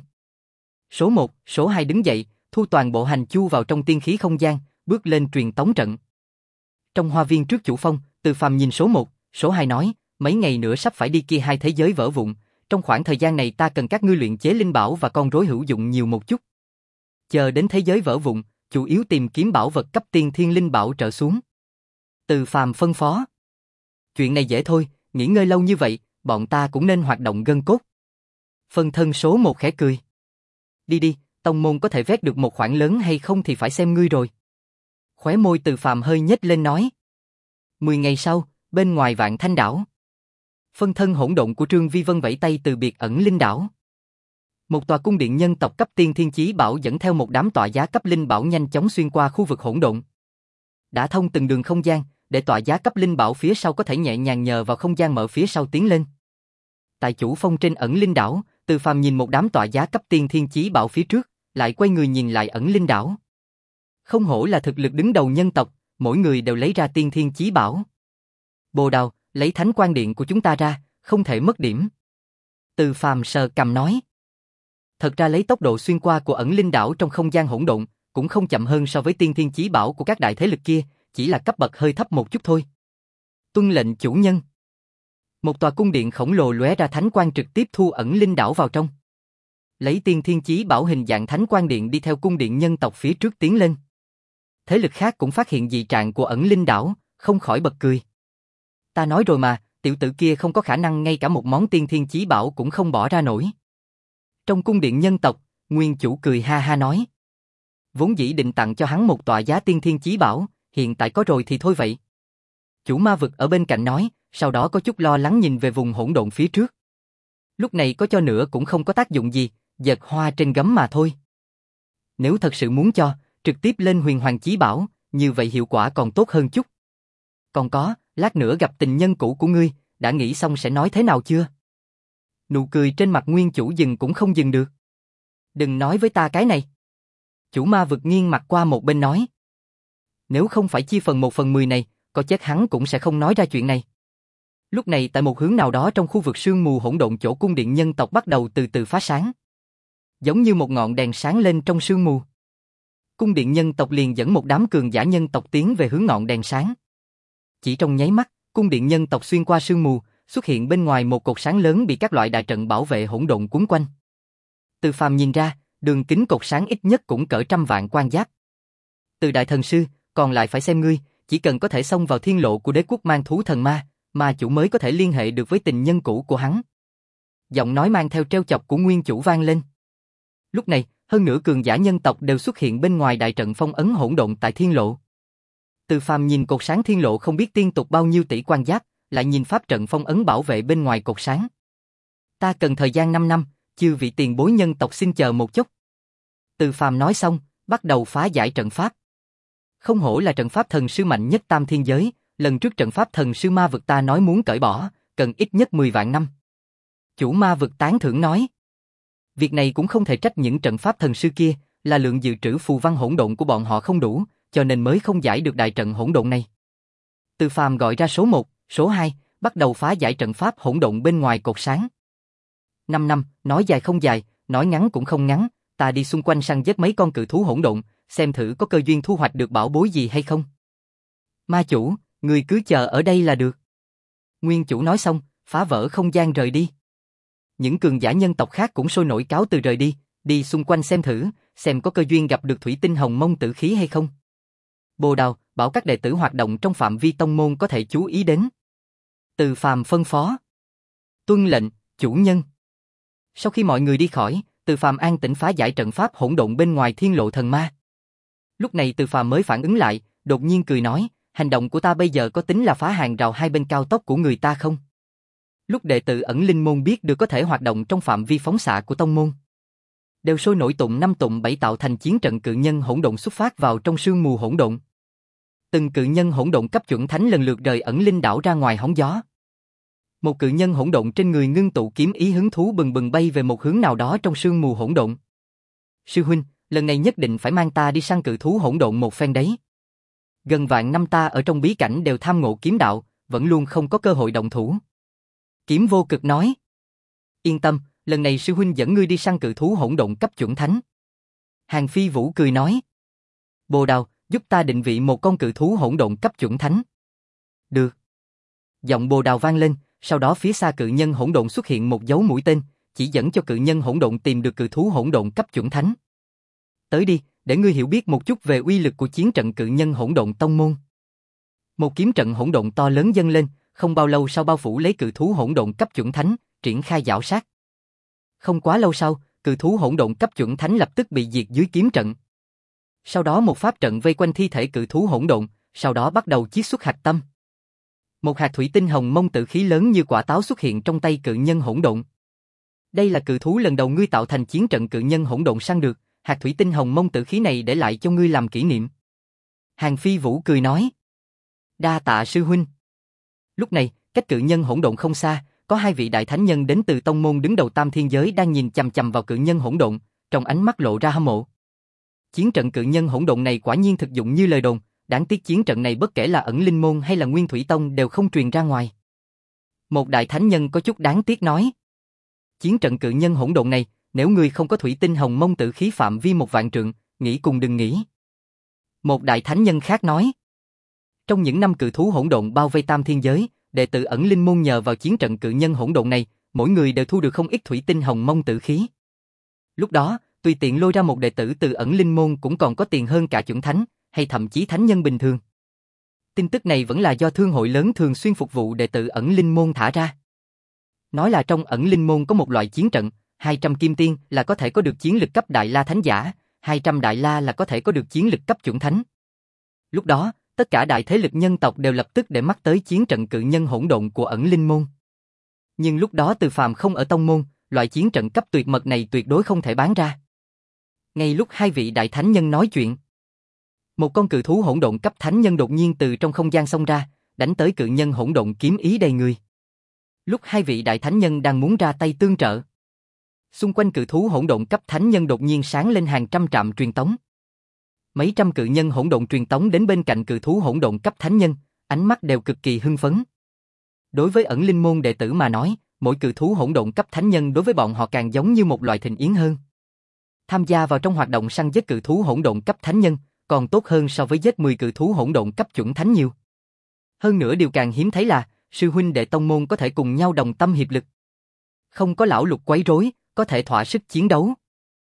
Số một, số hai đứng dậy, thu toàn bộ hành chu vào trong tiên khí không gian, bước lên truyền tống trận. Trong hoa viên trước chủ phong, Từ Phàm nhìn số một, số hai nói, mấy ngày nữa sắp phải đi kia hai thế giới vỡ vụn, trong khoảng thời gian này ta cần các ngươi luyện chế linh bảo và con rối hữu dụng nhiều một chút. Chờ đến thế giới vỡ vụn, chủ yếu tìm kiếm bảo vật cấp tiên thiên linh bảo trở xuống. Từ Phàm phân phó. Chuyện này dễ thôi, nghỉ ngơi lâu như vậy, bọn ta cũng nên hoạt động gân cốt. Phân thân số một khẽ cười. Đi đi, tông môn có thể vét được một khoản lớn hay không thì phải xem ngươi rồi. Khóe môi Từ Phàm hơi nhếch lên nói. Mười ngày sau, bên ngoài Vạn Thanh đảo. Phân thân hỗn độn của Trương Vi Vân vẫy tay từ biệt ẩn linh đảo. Một tòa cung điện nhân tộc cấp tiên thiên chí bảo dẫn theo một đám tọa giá cấp linh bảo nhanh chóng xuyên qua khu vực hỗn độn. Đã thông từng đường không gian, để tọa giá cấp linh bảo phía sau có thể nhẹ nhàng nhờ vào không gian mở phía sau tiến lên. Tại chủ phong trên ẩn linh đảo, Từ Phàm nhìn một đám tọa giá cấp tiên thiên chí bảo phía trước, lại quay người nhìn lại ẩn linh đảo. Không hổ là thực lực đứng đầu nhân tộc, mỗi người đều lấy ra tiên thiên chí bảo. Bồ Đào, lấy thánh quan điện của chúng ta ra, không thể mất điểm. Từ Phàm sờ cằm nói. Thật ra lấy tốc độ xuyên qua của ẩn linh đảo trong không gian hỗn độn, cũng không chậm hơn so với tiên thiên chí bảo của các đại thế lực kia, chỉ là cấp bậc hơi thấp một chút thôi. Tuân lệnh chủ nhân. Một tòa cung điện khổng lồ lóe ra thánh quang trực tiếp thu ẩn linh đảo vào trong. Lấy tiên thiên chí bảo hình dạng thánh quang điện đi theo cung điện nhân tộc phía trước tiến lên. Thế lực khác cũng phát hiện dị trạng của ẩn linh đảo, không khỏi bật cười. Ta nói rồi mà, tiểu tử kia không có khả năng ngay cả một món tiên thiên chí bảo cũng không bỏ ra nổi. Trong cung điện nhân tộc, nguyên chủ cười ha ha nói. Vốn dĩ định tặng cho hắn một tọa giá tiên thiên chí bảo, hiện tại có rồi thì thôi vậy. Chủ ma vực ở bên cạnh nói, sau đó có chút lo lắng nhìn về vùng hỗn độn phía trước. Lúc này có cho nữa cũng không có tác dụng gì, giật hoa trên gấm mà thôi. Nếu thật sự muốn cho, trực tiếp lên huyền hoàng chí bảo, như vậy hiệu quả còn tốt hơn chút. Còn có, lát nữa gặp tình nhân cũ của ngươi, đã nghĩ xong sẽ nói thế nào chưa? Nụ cười trên mặt nguyên chủ dừng cũng không dừng được. Đừng nói với ta cái này. Chủ ma vực nghiêng mặt qua một bên nói. Nếu không phải chia phần một phần mười này, có chết hắn cũng sẽ không nói ra chuyện này. Lúc này tại một hướng nào đó trong khu vực sương mù hỗn độn chỗ cung điện nhân tộc bắt đầu từ từ phá sáng. Giống như một ngọn đèn sáng lên trong sương mù. Cung điện nhân tộc liền dẫn một đám cường giả nhân tộc tiến về hướng ngọn đèn sáng. Chỉ trong nháy mắt, cung điện nhân tộc xuyên qua sương mù, xuất hiện bên ngoài một cột sáng lớn bị các loại đại trận bảo vệ hỗn độn cuốn quanh. Từ Phàm nhìn ra, đường kính cột sáng ít nhất cũng cỡ trăm vạn quan giáp. Từ đại thần sư, còn lại phải xem ngươi, chỉ cần có thể xông vào thiên lộ của đế quốc mang thú thần ma, ma chủ mới có thể liên hệ được với tình nhân cũ của hắn. Giọng nói mang theo trêu chọc của nguyên chủ vang lên. Lúc này, hơn nửa cường giả nhân tộc đều xuất hiện bên ngoài đại trận phong ấn hỗn độn tại thiên lộ. Từ Phàm nhìn cột sáng thiên lộ không biết tiên tục bao nhiêu tỷ quan giáp, lại nhìn pháp trận phong ấn bảo vệ bên ngoài cột sáng. Ta cần thời gian năm năm, chư vị tiền bối nhân tộc xin chờ một chút. Từ Phàm nói xong, bắt đầu phá giải trận pháp. Không hổ là trận pháp thần sư mạnh nhất tam thiên giới, lần trước trận pháp thần sư ma vực ta nói muốn cởi bỏ, cần ít nhất mười vạn năm. Chủ ma vực tán thưởng nói. Việc này cũng không thể trách những trận pháp thần sư kia, là lượng dự trữ phù văn hỗn độn của bọn họ không đủ, cho nên mới không giải được đại trận hỗn độn này. Từ Phàm gọi ra số một, số hai, bắt đầu phá giải trận pháp hỗn độn bên ngoài cột sáng. Năm năm, nói dài không dài, nói ngắn cũng không ngắn, ta đi xung quanh săn giết mấy con cự thú hỗn độn, xem thử có cơ duyên thu hoạch được bảo bối gì hay không. Ma chủ, người cứ chờ ở đây là được. Nguyên chủ nói xong, phá vỡ không gian rời đi. Những cường giả nhân tộc khác cũng sôi nổi cáo từ rời đi, đi xung quanh xem thử, xem có cơ duyên gặp được thủy tinh hồng mông tử khí hay không. Bồ Đào, bảo các đệ tử hoạt động trong phạm vi tông môn có thể chú ý đến. Từ Phàm phân phó. Tuân lệnh, chủ nhân. Sau khi mọi người đi khỏi, Từ Phàm an tĩnh phá giải trận pháp hỗn độn bên ngoài thiên lộ thần ma. Lúc này Từ Phàm mới phản ứng lại, đột nhiên cười nói, hành động của ta bây giờ có tính là phá hàng rào hai bên cao tốc của người ta không? Lúc đệ tử ẩn linh môn biết được có thể hoạt động trong phạm vi phóng xạ của tông môn. đều sôi nổi tụng năm tụng bảy tạo thành chiến trận cự nhân hỗn độn xuất phát vào trong sương mù hỗn độn. Từng cự nhân hỗn độn cấp chuẩn thánh lần lượt rời ẩn linh đảo ra ngoài hóng gió. Một cự nhân hỗn độn trên người ngưng tụ kiếm ý hứng thú bừng bừng bay về một hướng nào đó trong sương mù hỗn độn. Sư huynh, lần này nhất định phải mang ta đi săn cự thú hỗn độn một phen đấy. Gần vạn năm ta ở trong bí cảnh đều tham ngộ kiếm đạo, vẫn luôn không có cơ hội động thủ. Kiếm Vô Cực nói. Yên tâm, lần này sư huynh dẫn ngươi đi săn cự thú hỗn độn cấp chuẩn thánh. Hàng Phi Vũ cười nói. Bồ Đào, giúp ta định vị một con cự thú hỗn độn cấp chuẩn thánh. Được. Giọng Bồ Đào vang lên, sau đó phía xa cự nhân hỗn độn xuất hiện một dấu mũi tên, chỉ dẫn cho cự nhân hỗn độn tìm được cự thú hỗn độn cấp chuẩn thánh. Tới đi, để ngươi hiểu biết một chút về uy lực của chiến trận cự nhân hỗn độn tông môn. Một kiếm trận hỗn độn to lớn dâng lên, không bao lâu sau bao phủ lấy cự thú hỗn độn cấp chuẩn thánh, triển khai giảo sát. Không quá lâu sau, cự thú hỗn độn cấp chuẩn thánh lập tức bị diệt dưới kiếm trận. Sau đó một pháp trận vây quanh thi thể cự thú hỗn độn, sau đó bắt đầu chiết xuất hạt tâm. Một hạt thủy tinh hồng mông tự khí lớn như quả táo xuất hiện trong tay cự nhân hỗn độn. Đây là cự thú lần đầu ngươi tạo thành chiến trận cự nhân hỗn độn săn được, hạt thủy tinh hồng mông tự khí này để lại cho ngươi làm kỷ niệm. Hàng Phi Vũ cười nói. Đa tạ sư huynh. Lúc này, cách cự nhân hỗn độn không xa, có hai vị đại thánh nhân đến từ tông môn đứng đầu tam thiên giới đang nhìn chằm chằm vào cự nhân hỗn độn, trong ánh mắt lộ ra hâm mộ. Chiến trận cự nhân hỗn độn này quả nhiên thực dụng như lời đồn, đáng tiếc chiến trận này bất kể là ẩn linh môn hay là nguyên thủy tông đều không truyền ra ngoài. Một đại thánh nhân có chút đáng tiếc nói. Chiến trận cự nhân hỗn độn này, nếu người không có thủy tinh hồng mông tự khí phạm vi một vạn trượng, nghĩ cùng đừng nghĩ. Một đại thánh nhân khác nói. Trong những năm cự thú hỗn độn bao vây tam thiên giới, đệ tử ẩn linh môn nhờ vào chiến trận cự nhân hỗn độn này, mỗi người đều thu được không ít thủy tinh hồng mông tự khí. Lúc đó, tùy tiện lôi ra một đệ tử từ ẩn linh môn cũng còn có tiền hơn cả chuẩn thánh, hay thậm chí thánh nhân bình thường. Tin tức này vẫn là do thương hội lớn thường xuyên phục vụ đệ tử ẩn linh môn thả ra. Nói là trong ẩn linh môn có một loại chiến trận, hai trăm kim tiên là có thể có được chiến lực cấp đại la thánh giả, hai trăm đại la là có thể có được chiến lực cấp chuẩn thánh. Lúc đó, tất cả đại thế lực nhân tộc đều lập tức để mắt tới chiến trận cự nhân hỗn độn của ẩn linh môn. Nhưng lúc đó Từ Phàm không ở tông môn, loại chiến trận cấp tuyệt mật này tuyệt đối không thể bán ra. Ngay lúc hai vị đại thánh nhân nói chuyện, một con cự thú hỗn độn cấp thánh nhân đột nhiên từ trong không gian xông ra, đánh tới cự nhân hỗn độn kiếm ý đầy người. Lúc hai vị đại thánh nhân đang muốn ra tay tương trợ, xung quanh cự thú hỗn độn cấp thánh nhân đột nhiên sáng lên hàng trăm trạm truyền tống. Mấy trăm cự nhân hỗn độn truyền tống đến bên cạnh cự thú hỗn độn cấp thánh nhân, ánh mắt đều cực kỳ hưng phấn. Đối với ẩn linh môn đệ tử mà nói, mỗi cự thú hỗn độn cấp thánh nhân đối với bọn họ càng giống như một loại thịnh yến hơn. Tham gia vào trong hoạt động săn giết cự thú hỗn độn cấp thánh nhân, còn tốt hơn so với giết mười cự thú hỗn độn cấp chuẩn thánh nhiều. Hơn nữa điều càng hiếm thấy là, sư huynh đệ tông môn có thể cùng nhau đồng tâm hiệp lực. Không có lão lục quấy rối, có thể thỏa sức chiến đấu.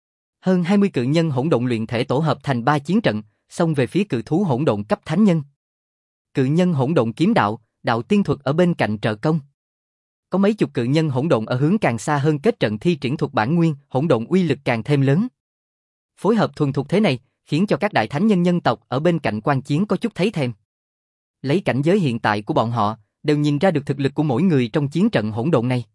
Hơn hai mươi cự nhân hỗn độn luyện thể tổ hợp thành ba chiến trận, xông về phía cự thú hỗn độn cấp thánh nhân. Cự nhân hỗn độn kiếm đạo, đạo tiên thuật ở bên cạnh trợ công. Có mấy chục cự nhân hỗn độn ở hướng càng xa hơn kết trận thi triển thuật bản nguyên, hỗn độn uy lực càng thêm lớn. Phối hợp thuần thục thế này, khiến cho các đại thánh nhân nhân tộc ở bên cạnh quan chiến có chút thấy thèm. Lấy cảnh giới hiện tại của bọn họ, đều nhìn ra được thực lực của mỗi người trong chiến trận hỗn độn này.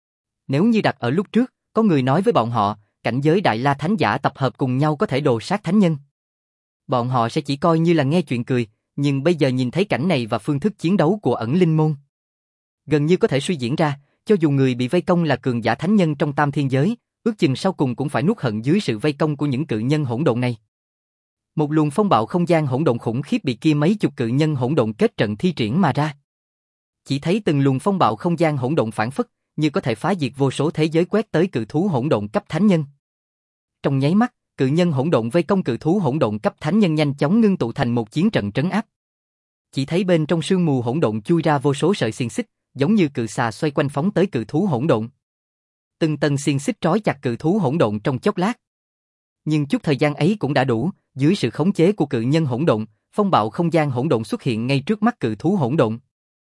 Nếu như đặt ở lúc trước, có người nói với bọn họ, cảnh giới đại la thánh giả tập hợp cùng nhau có thể đồ sát thánh nhân, bọn họ sẽ chỉ coi như là nghe chuyện cười, nhưng bây giờ nhìn thấy cảnh này và phương thức chiến đấu của ẩn linh môn, gần như có thể suy diễn ra, cho dù người bị vây công là cường giả thánh nhân trong tam thiên giới, ước chừng sau cùng cũng phải nuốt hận dưới sự vây công của những cự nhân hỗn độn này. Một luồng phong bạo không gian hỗn độn khủng khiếp bị kia mấy chục cự nhân hỗn độn kết trận thi triển mà ra. Chỉ thấy từng luồng phong bạo không gian hỗn độn phản phất, như có thể phá diệt vô số thế giới quét tới cự thú hỗn độn cấp thánh nhân. Trong nháy mắt, cự nhân hỗn độn vây công cự thú hỗn độn cấp thánh nhân nhanh chóng ngưng tụ thành một chiến trận trấn áp. Chỉ thấy bên trong sương mù hỗn độn chui ra vô số sợi xiềng xích, giống như cự xà xoay quanh phóng tới cự thú hỗn độn. Từng tầng xiềng xích trói chặt cự thú hỗn độn trong chốc lát. Nhưng chút thời gian ấy cũng đã đủ, dưới sự khống chế của cự nhân hỗn độn, phong bạo không gian hỗn độn xuất hiện ngay trước mắt cự thú hỗn độn.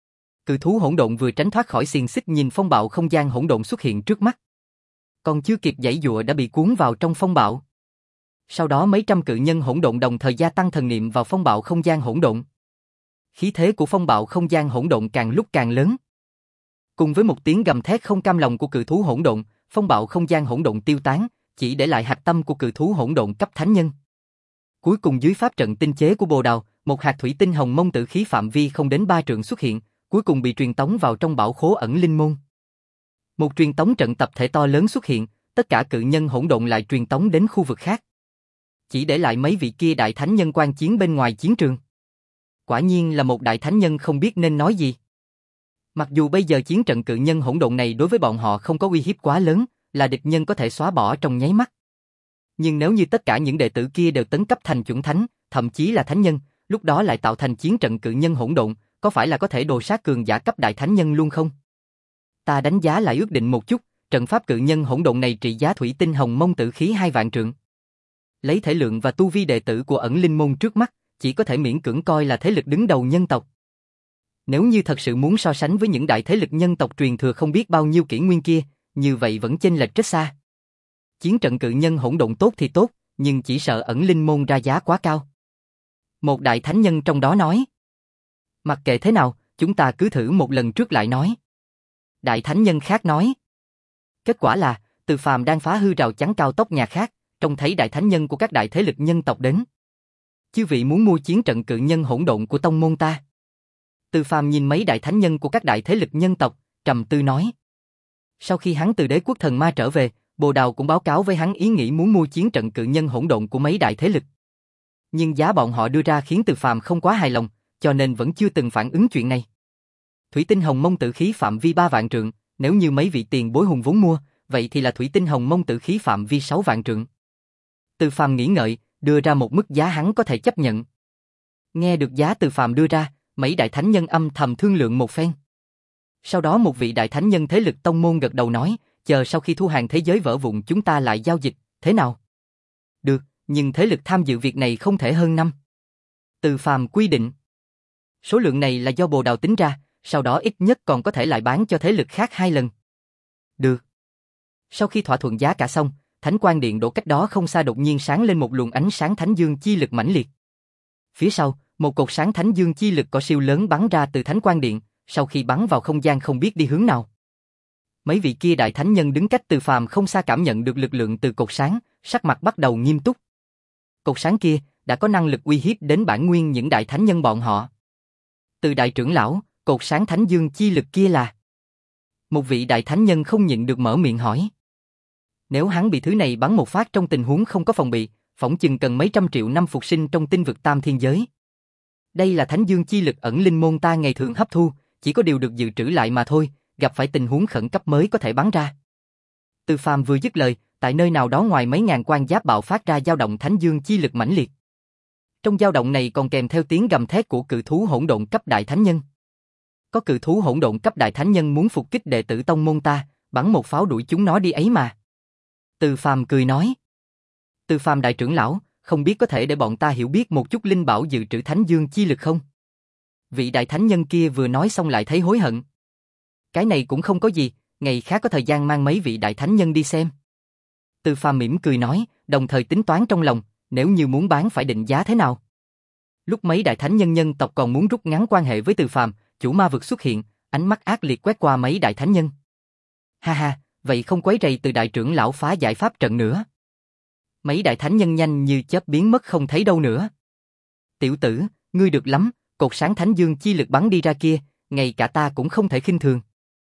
Cự thú hỗn độn vừa tránh thoát khỏi xiềng xích nhìn phong bạo không gian hỗn độn xuất hiện trước mắt. Còn chưa kịp giãy giụa đã bị cuốn vào trong phong bạo. Sau đó mấy trăm cự nhân hỗn độn đồng thời gia tăng thần niệm vào phong bạo không gian hỗn độn. Khí thế của phong bạo không gian hỗn độn càng lúc càng lớn. Cùng với một tiếng gầm thét không cam lòng của cự thú hỗn độn, phong bạo không gian hỗn độn tiêu tán, chỉ để lại hạch tâm của cự thú hỗn độn cấp thánh nhân. Cuối cùng dưới pháp trận tinh chế của Bồ Đào, một hạt thủy tinh hồng mông tử khí phạm vi không đến ba trượng xuất hiện, cuối cùng bị truyền tống vào trong bảo khố ẩn linh môn. Một truyền tống trận tập thể to lớn xuất hiện, tất cả cự nhân hỗn độn lại truyền tống đến khu vực khác. Chỉ để lại mấy vị kia đại thánh nhân quan chiến bên ngoài chiến trường. Quả nhiên là một đại thánh nhân không biết nên nói gì. Mặc dù bây giờ chiến trận cự nhân hỗn độn này đối với bọn họ không có uy hiếp quá lớn, là địch nhân có thể xóa bỏ trong nháy mắt. Nhưng nếu như tất cả những đệ tử kia đều tấn cấp thành chuẩn thánh, thậm chí là thánh nhân, lúc đó lại tạo thành chiến trận cự nhân hỗn độn, có phải là có thể đồ sát cường giả cấp đại thánh nhân luôn không? Ta đánh giá lại ước định một chút, trận pháp cự nhân hỗn độn này trị giá thủy tinh hồng mông tử khí hai vạn trượng. Lấy thể lượng và tu vi đệ tử của ẩn linh môn trước mắt, chỉ có thể miễn cưỡng coi là thế lực đứng đầu nhân tộc. Nếu như thật sự muốn so sánh với những đại thế lực nhân tộc truyền thừa không biết bao nhiêu kỷ nguyên kia, như vậy vẫn chênh lệch rất xa. Chiến trận cự nhân hỗn độn tốt thì tốt, nhưng chỉ sợ ẩn linh môn ra giá quá cao. Một đại thánh nhân trong đó nói. Mặc kệ thế nào, chúng ta cứ thử một lần trước lại nói. Đại thánh nhân khác nói. Kết quả là, Từ Phàm đang phá hư rào chắn cao tốc nhà khác, trông thấy đại thánh nhân của các đại thế lực nhân tộc đến. Chư vị muốn mua chiến trận cự nhân hỗn độn của tông môn ta? Từ Phàm nhìn mấy đại thánh nhân của các đại thế lực nhân tộc, trầm tư nói. Sau khi hắn từ đế quốc thần ma trở về, Bồ Đào cũng báo cáo với hắn ý nghĩ muốn mua chiến trận cự nhân hỗn độn của mấy đại thế lực. Nhưng giá bọn họ đưa ra khiến Từ Phàm không quá hài lòng, cho nên vẫn chưa từng phản ứng chuyện này. Thủy tinh hồng mông tử khí phạm vi ba vạn trượng, nếu như mấy vị tiền bối hùng vốn mua, vậy thì là thủy tinh hồng mông tử khí phạm vi sáu vạn trượng. Từ Phàm nghĩ ngợi, đưa ra một mức giá hắn có thể chấp nhận. Nghe được giá Từ Phàm đưa ra, mấy đại thánh nhân âm thầm thương lượng một phen. Sau đó một vị đại thánh nhân thế lực tông môn gật đầu nói, chờ sau khi thu hàng thế giới vỡ vụn chúng ta lại giao dịch, thế nào? Được, nhưng thế lực tham dự việc này không thể hơn năm. Từ Phàm quy định. Số lượng này là do Bồ Đào tính ra, sau đó ít nhất còn có thể lại bán cho thế lực khác hai lần. Được. Sau khi thỏa thuận giá cả xong, Thánh Quan Điện đổ cách đó không xa đột nhiên sáng lên một luồng ánh sáng thánh dương chi lực mãnh liệt. Phía sau, một cột sáng thánh dương chi lực có siêu lớn bắn ra từ Thánh Quan Điện, sau khi bắn vào không gian không biết đi hướng nào. Mấy vị kia đại thánh nhân đứng cách Từ Phàm không xa cảm nhận được lực lượng từ cột sáng, sắc mặt bắt đầu nghiêm túc. Cột sáng kia đã có năng lực uy hiếp đến bản nguyên những đại thánh nhân bọn họ. Từ đại trưởng lão, cột sáng thánh dương chi lực kia là? Một vị đại thánh nhân không nhịn được mở miệng hỏi. Nếu hắn bị thứ này bắn một phát trong tình huống không có phòng bị, phỏng chừng cần mấy trăm triệu năm phục sinh trong tinh vực tam thiên giới. Đây là thánh dương chi lực ẩn linh môn ta ngày thường hấp thu, chỉ có điều được dự trữ lại mà thôi, gặp phải tình huống khẩn cấp mới có thể bắn ra. Từ Phàm vừa dứt lời, tại nơi nào đó ngoài mấy ngàn quan giáp bạo phát ra dao động thánh dương chi lực mãnh liệt. Trong dao động này còn kèm theo tiếng gầm thét của cự thú hỗn độn cấp đại thánh nhân. Có cự thú hỗn độn cấp đại thánh nhân muốn phục kích đệ tử tông môn ta, bắn một pháo đuổi chúng nó đi ấy mà. Từ Phàm cười nói. Từ Phàm đại trưởng lão, không biết có thể để bọn ta hiểu biết một chút linh bảo dự trữ thánh dương chi lực không? Vị đại thánh nhân kia vừa nói xong lại thấy hối hận. Cái này cũng không có gì, ngày khác có thời gian mang mấy vị đại thánh nhân đi xem. Từ Phàm mỉm cười nói, đồng thời tính toán trong lòng, nếu như muốn bán phải định giá thế nào. Lúc mấy đại thánh nhân nhân tộc còn muốn rút ngắn quan hệ với Từ Phàm, chủ ma vực xuất hiện, ánh mắt ác liệt quét qua mấy đại thánh nhân. Ha ha, vậy không quấy rầy Từ đại trưởng lão phá giải pháp trận nữa. Mấy đại thánh nhân nhanh như chớp biến mất không thấy đâu nữa. Tiểu tử, ngươi được lắm, cột sáng thánh dương chi lực bắn đi ra kia, ngay cả ta cũng không thể khinh thường.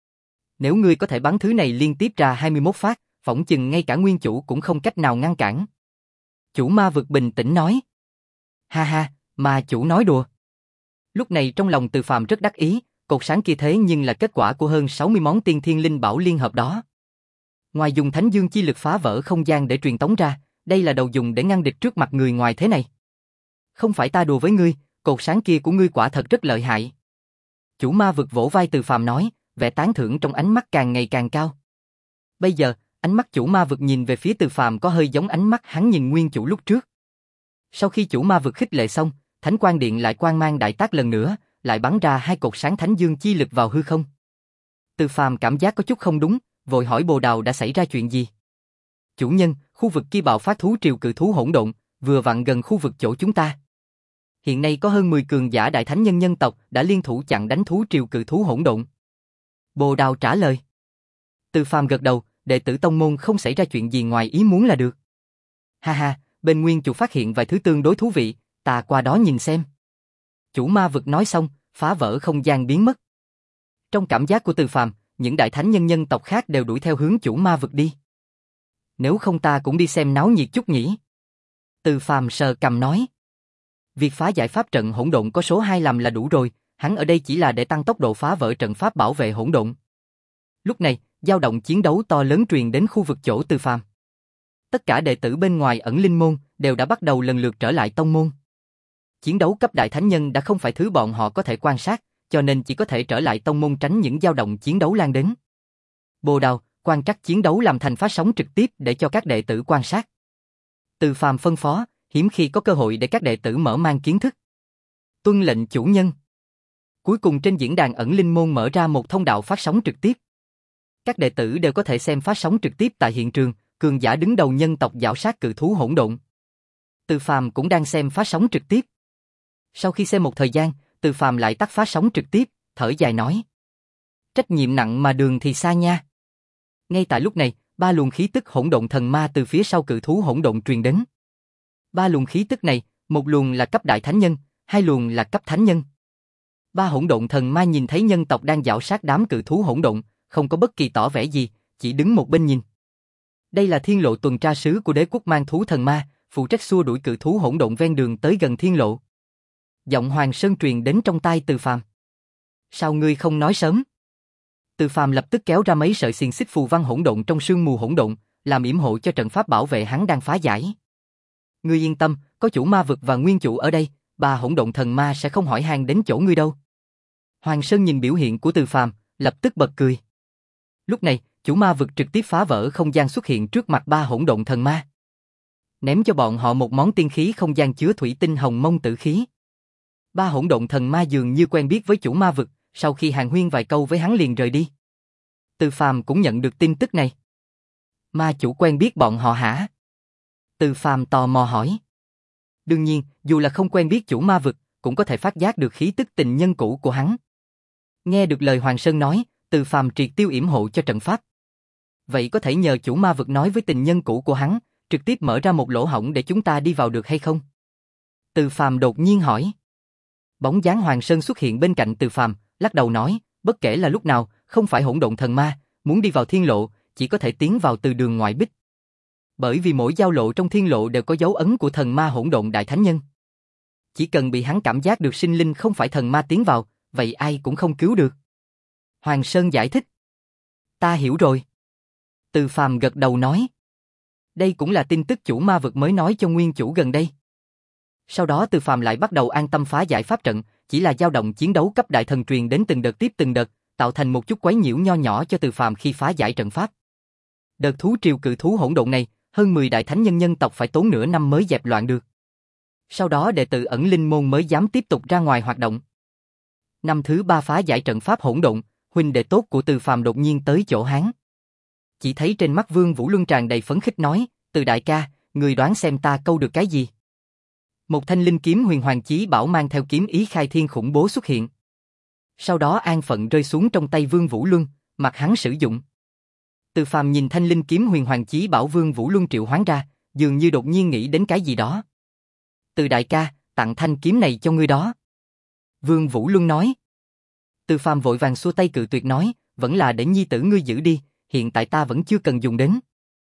Nếu ngươi có thể bắn thứ này liên tiếp ra hai mươi mốt phát, phỏng chừng ngay cả nguyên chủ cũng không cách nào ngăn cản. Chủ ma vực bình tĩnh nói. Ha ha, ma chủ nói đùa. Lúc này trong lòng Từ Phàm rất đắc ý, cột sáng kia thế nhưng là kết quả của hơn sáu mươi món tiên thiên linh bảo liên hợp đó. Ngoài dùng thánh dương chi lực phá vỡ không gian để truyền tống ra, đây là đầu dùng để ngăn địch trước mặt người ngoài thế này. Không phải ta đùa với ngươi, cột sáng kia của ngươi quả thật rất lợi hại. Chủ ma vực vỗ vai Từ Phàm nói, vẻ tán thưởng trong ánh mắt càng ngày càng cao. Bây giờ, ánh mắt chủ ma vực nhìn về phía Từ Phàm có hơi giống ánh mắt hắn nhìn nguyên chủ lúc trước. Sau khi chủ ma vực khích lệ xong, Thánh Quan Điện lại quang mang đại tác lần nữa, lại bắn ra hai cột sáng thánh dương chi lực vào hư không. Từ Phàm cảm giác có chút không đúng, vội hỏi Bồ Đào đã xảy ra chuyện gì. Chủ nhân, khu vực kia bạo phát thú triều cự thú hỗn độn, vừa vặn gần khu vực chỗ chúng ta. Hiện nay có hơn mười cường giả đại thánh nhân nhân tộc đã liên thủ chặn đánh thú triều cự thú hỗn độn. Bồ Đào trả lời. Từ Phàm gật đầu, đệ tử tông môn không xảy ra chuyện gì ngoài ý muốn là được. Ha ha, bên nguyên chủ phát hiện vài thứ tương đối thú vị, ta qua đó nhìn xem. Chủ ma vực nói xong, phá vỡ không gian biến mất. Trong cảm giác của Từ Phàm, những đại thánh nhân nhân tộc khác đều đuổi theo hướng chủ ma vực đi. Nếu không ta cũng đi xem náo nhiệt chút nhỉ? Từ Phàm sờ cằm nói. Việc phá giải pháp trận hỗn độn có số hai làm là đủ rồi, hắn ở đây chỉ là để tăng tốc độ phá vỡ trận pháp bảo vệ hỗn độn. Lúc này, dao động chiến đấu to lớn truyền đến khu vực chỗ Từ Phàm. Tất cả đệ tử bên ngoài ẩn linh môn đều đã bắt đầu lần lượt trở lại tông môn. Chiến đấu cấp đại thánh nhân đã không phải thứ bọn họ có thể quan sát, cho nên chỉ có thể trở lại tông môn tránh những dao động chiến đấu lan đến. Bồ Đào, quan trắc chiến đấu làm thành phát sóng trực tiếp để cho các đệ tử quan sát. Từ Phàm phân phó, hiếm khi có cơ hội để các đệ tử mở mang kiến thức. Tuân lệnh chủ nhân. Cuối cùng trên diễn đàn ẩn linh môn mở ra một thông đạo phát sóng trực tiếp. Các đệ tử đều có thể xem phát sóng trực tiếp tại hiện trường, cường giả đứng đầu nhân tộc giảo sát cự thú hỗn độn. Từ Phàm cũng đang xem phát sóng trực tiếp. Sau khi xem một thời gian, Từ Phàm lại tắt phát sóng trực tiếp, thở dài nói. Trách nhiệm nặng mà đường thì xa nha. Ngay tại lúc này, ba luồng khí tức hỗn độn thần ma từ phía sau cự thú hỗn độn truyền đến. Ba luồng khí tức này, một luồng là cấp đại thánh nhân, hai luồng là cấp thánh nhân. Ba hỗn độn thần ma nhìn thấy nhân tộc đang giảo sát đám cự thú hỗn độn, không có bất kỳ tỏ vẻ gì, chỉ đứng một bên nhìn. Đây là thiên lộ tuần tra sứ của đế quốc mang thú thần ma, phụ trách xua đuổi cự thú hỗn độn ven đường tới gần thiên lộ. Giọng Hoàng Sơn truyền đến trong tai Từ Phàm. Sao ngươi không nói sớm? Từ Phàm lập tức kéo ra mấy sợi xiềng xích phù văn hỗn độn trong sương mù hỗn độn, làm yểm hộ cho trận pháp bảo vệ hắn đang phá giải. Ngươi yên tâm, có chủ ma vực và nguyên chủ ở đây, ba hỗn độn thần ma sẽ không hỏi han đến chỗ ngươi đâu. Hoàng Sơn nhìn biểu hiện của Từ Phàm, lập tức bật cười. Lúc này, chủ ma vực trực tiếp phá vỡ không gian xuất hiện trước mặt ba hỗn độn thần ma. Ném cho bọn họ một món tiên khí không gian chứa thủy tinh hồng mông tử khí. Ba hỗn độn thần ma dường như quen biết với chủ ma vực, sau khi hàn huyên vài câu với hắn liền rời đi. Từ Phàm cũng nhận được tin tức này. Ma chủ quen biết bọn họ hả? Từ Phàm tò mò hỏi. Đương nhiên, dù là không quen biết chủ ma vực, cũng có thể phát giác được khí tức tình nhân cũ của hắn. Nghe được lời Hoàng Sơn nói, Từ Phàm triệt tiêu yểm hộ cho trận pháp. Vậy có thể nhờ chủ ma vực nói với tình nhân cũ của hắn, trực tiếp mở ra một lỗ hổng để chúng ta đi vào được hay không? Từ Phàm đột nhiên hỏi. Bóng dáng Hoàng Sơn xuất hiện bên cạnh Từ Phàm, lắc đầu nói, bất kể là lúc nào, không phải hỗn độn thần ma, muốn đi vào thiên lộ, chỉ có thể tiến vào từ đường ngoại bích. Bởi vì mỗi giao lộ trong thiên lộ đều có dấu ấn của thần ma hỗn độn đại thánh nhân. Chỉ cần bị hắn cảm giác được sinh linh không phải thần ma tiến vào, vậy ai cũng không cứu được. Hoàng Sơn giải thích. Ta hiểu rồi. Từ Phàm gật đầu nói. Đây cũng là tin tức chủ ma vực mới nói cho nguyên chủ gần đây. Sau đó Từ Phàm lại bắt đầu an tâm phá giải pháp trận, chỉ là dao động chiến đấu cấp đại thần truyền đến từng đợt tiếp từng đợt, tạo thành một chút quấy nhiễu nho nhỏ cho Từ Phàm khi phá giải trận pháp. Đợt thú triều cự thú hỗn độn này, hơn mười đại thánh nhân nhân tộc phải tốn nửa năm mới dẹp loạn được. Sau đó đệ tử ẩn linh môn mới dám tiếp tục ra ngoài hoạt động. Năm thứ ba phá giải trận pháp hỗn độn, huynh đệ tốt của Từ Phàm đột nhiên tới chỗ hắn. Chỉ thấy trên mắt Vương Vũ Luân tràn đầy phấn khích nói, Từ đại ca, người đoán xem ta câu được cái gì? Một thanh linh kiếm huyền hoàng chí bảo mang theo kiếm ý khai thiên khủng bố xuất hiện. Sau đó an phận rơi xuống trong tay Vương Vũ Luân, mặc hắn sử dụng. Từ Phàm nhìn thanh linh kiếm huyền hoàng chí bảo Vương Vũ Luân triệu hoán ra, dường như đột nhiên nghĩ đến cái gì đó. Từ đại ca, tặng thanh kiếm này cho ngươi đó. Vương Vũ Luân nói. Từ Phàm vội vàng xua tay cự tuyệt nói, vẫn là để nhi tử ngươi giữ đi, hiện tại ta vẫn chưa cần dùng đến.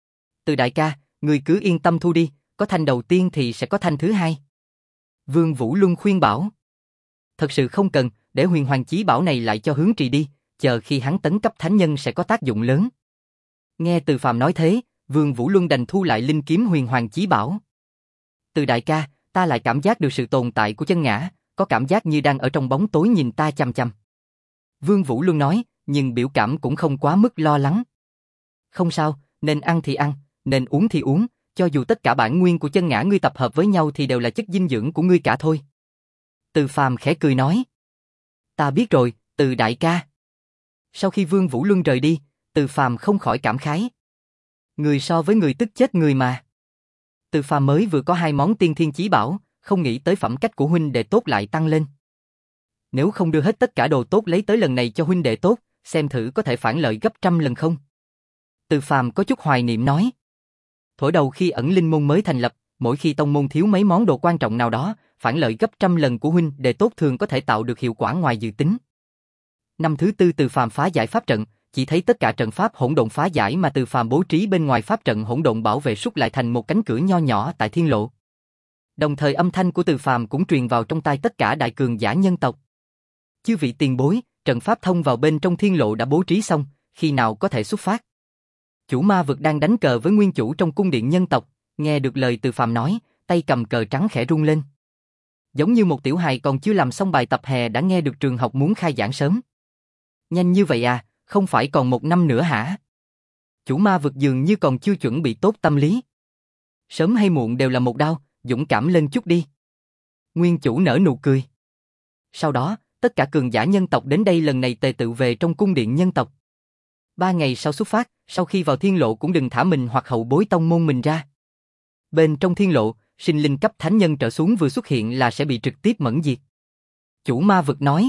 Từ đại ca, ngươi cứ yên tâm thu đi, có thanh đầu tiên thì sẽ có thanh thứ hai. Vương Vũ Luân khuyên bảo. Thật sự không cần, để huyền hoàng chí bảo này lại cho Hướng Trì đi, chờ khi hắn tấn cấp thánh nhân sẽ có tác dụng lớn. Nghe Từ Phàm nói thế, Vương Vũ Luân đành thu lại linh kiếm huyền hoàng chí bảo. Từ đại ca, ta lại cảm giác được sự tồn tại của chân ngã, có cảm giác như đang ở trong bóng tối nhìn ta chằm chằm. Vương Vũ Luân nói, nhưng biểu cảm cũng không quá mức lo lắng. Không sao, nên ăn thì ăn, nên uống thì uống, cho dù tất cả bản nguyên của chân ngã ngươi tập hợp với nhau thì đều là chất dinh dưỡng của ngươi cả thôi. Từ Phàm khẽ cười nói. Ta biết rồi, Từ đại ca. Sau khi Vương Vũ Luân rời đi, Từ Phàm không khỏi cảm khái. Người so với người tức chết người mà. Từ Phàm mới vừa có hai món tiên thiên chí bảo, không nghĩ tới phẩm cách của huynh đệ tốt lại tăng lên. Nếu không đưa hết tất cả đồ tốt lấy tới lần này cho huynh đệ tốt, xem thử có thể phản lợi gấp trăm lần không? Từ Phàm có chút hoài niệm nói. Thuở đầu khi ẩn linh môn mới thành lập, mỗi khi tông môn thiếu mấy món đồ quan trọng nào đó, phản lợi gấp trăm lần của huynh đệ tốt thường có thể tạo được hiệu quả ngoài dự tính. Năm thứ tư Từ Phàm phá giải pháp trận, chỉ thấy tất cả trận pháp hỗn độn phá giải mà Từ Phàm bố trí bên ngoài pháp trận hỗn độn bảo vệ rút lại thành một cánh cửa nho nhỏ tại thiên lộ. Đồng thời âm thanh của Từ Phàm cũng truyền vào trong tai tất cả đại cường giả nhân tộc. Chư vị tiền bối, trận pháp thông vào bên trong thiên lộ đã bố trí xong, khi nào có thể xuất phát? Chủ ma vực đang đánh cờ với nguyên chủ trong cung điện nhân tộc, nghe được lời Từ Phàm nói, tay cầm cờ trắng khẽ rung lên. Giống như một tiểu hài còn chưa làm xong bài tập hè đã nghe được trường học muốn khai giảng sớm. Nhanh như vậy à, không phải còn một năm nữa hả? Chủ ma vực dường như còn chưa chuẩn bị tốt tâm lý. Sớm hay muộn đều là một đao, dũng cảm lên chút đi. Nguyên chủ nở nụ cười. Sau đó, tất cả cường giả nhân tộc đến đây lần này tề tự về trong cung điện nhân tộc. Ba ngày sau xuất phát, sau khi vào thiên lộ cũng đừng thả mình hoặc hậu bối tông môn mình ra. Bên trong thiên lộ, sinh linh cấp thánh nhân trở xuống vừa xuất hiện là sẽ bị trực tiếp mẫn diệt. Chủ ma vực nói.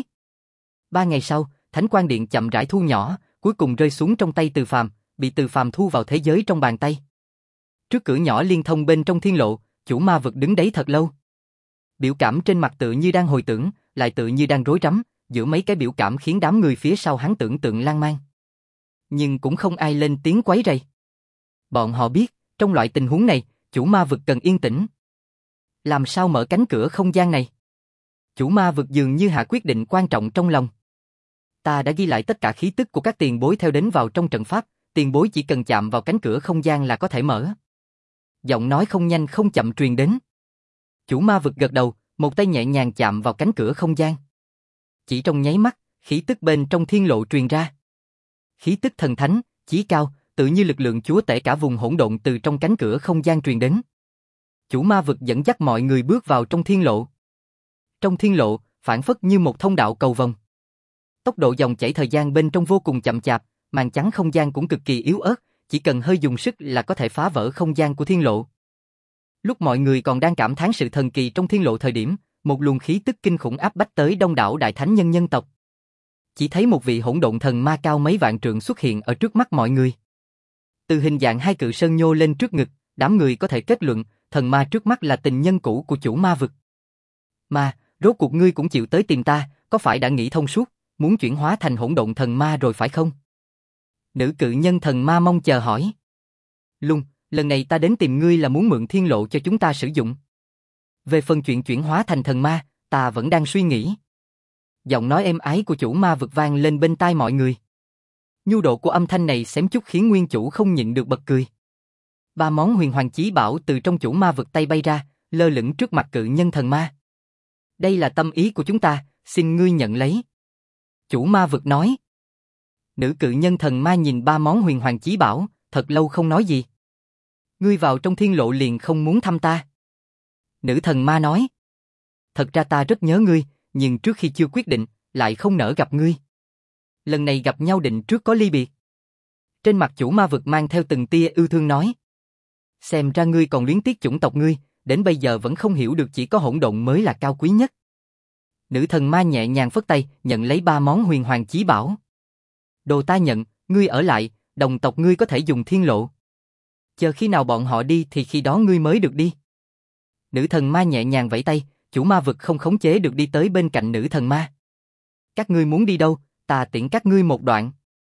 Ba ngày sau, Thánh Quan Điện chậm rãi thu nhỏ, cuối cùng rơi xuống trong tay Từ Phàm, bị Từ Phàm thu vào thế giới trong bàn tay. Trước cửa nhỏ liên thông bên trong thiên lộ, chủ ma vực đứng đấy thật lâu. Biểu cảm trên mặt tự như đang hồi tưởng, lại tự như đang rối rắm, giữa mấy cái biểu cảm khiến đám người phía sau hắn tưởng tượng lan man. Nhưng cũng không ai lên tiếng quấy rầy. Bọn họ biết, trong loại tình huống này, chủ ma vực cần yên tĩnh. Làm sao mở cánh cửa không gian này? Chủ ma vực dường như hạ quyết định quan trọng trong lòng. Ta đã ghi lại tất cả khí tức của các tiền bối theo đến vào trong trận pháp, tiền bối chỉ cần chạm vào cánh cửa không gian là có thể mở. Giọng nói không nhanh không chậm truyền đến. Chủ ma vực gật đầu, một tay nhẹ nhàng chạm vào cánh cửa không gian. Chỉ trong nháy mắt, khí tức bên trong thiên lộ truyền ra. Khí tức thần thánh, chí cao, tự như lực lượng chúa tể cả vùng hỗn độn từ trong cánh cửa không gian truyền đến. Chủ ma vực dẫn dắt mọi người bước vào trong thiên lộ. Trong thiên lộ, phản phất như một thông đạo cầu vồng. Tốc độ dòng chảy thời gian bên trong vô cùng chậm chạp, màn chắn không gian cũng cực kỳ yếu ớt, chỉ cần hơi dùng sức là có thể phá vỡ không gian của thiên lộ. Lúc mọi người còn đang cảm thán sự thần kỳ trong thiên lộ thời điểm, một luồng khí tức kinh khủng áp bách tới đông đảo đại thánh nhân nhân tộc. Chỉ thấy một vị hỗn độn thần ma cao mấy vạn trượng xuất hiện ở trước mắt mọi người. Từ hình dạng hai cự sơn nhô lên trước ngực, đám người có thể kết luận, thần ma trước mắt là tình nhân cũ của chủ ma vực. Mà, rốt cuộc ngươi cũng chịu tới tìm ta, có phải đã nghĩ thông suốt, muốn chuyển hóa thành hỗn độn thần ma rồi phải không? Nữ cự nhân thần ma mong chờ hỏi. Lung, lần này ta đến tìm ngươi là muốn mượn thiên lộ cho chúng ta sử dụng. Về phần chuyện chuyển hóa thành thần ma, ta vẫn đang suy nghĩ. Giọng nói êm ái của chủ ma vực vang lên bên tai mọi người. Nhu độ của âm thanh này xém chút khiến nguyên chủ không nhịn được bật cười. Ba món huyền hoàng chí bảo từ trong chủ ma vực tay bay ra, lơ lửng trước mặt cự nhân thần ma. Đây là tâm ý của chúng ta, xin ngươi nhận lấy. Chủ ma vực nói. Nữ cự nhân thần ma nhìn ba món huyền hoàng chí bảo, thật lâu không nói gì. Ngươi vào trong thiên lộ liền không muốn thăm ta. Nữ thần ma nói. Thật ra ta rất nhớ ngươi, nhưng trước khi chưa quyết định, lại không nỡ gặp ngươi. Lần này gặp nhau định trước có ly biệt. Trên mặt chủ ma vực mang theo từng tia yêu thương nói. Xem ra ngươi còn luyến tiếc chủng tộc ngươi, đến bây giờ vẫn không hiểu được chỉ có hỗn độn mới là cao quý nhất. Nữ thần ma nhẹ nhàng phất tay, nhận lấy ba món huyền hoàng chí bảo. Đồ ta nhận, ngươi ở lại, đồng tộc ngươi có thể dùng thiên lộ. Chờ khi nào bọn họ đi thì khi đó ngươi mới được đi. Nữ thần ma nhẹ nhàng vẫy tay, chủ ma vực không khống chế được đi tới bên cạnh nữ thần ma. Các ngươi muốn đi đâu, ta tiễn các ngươi một đoạn.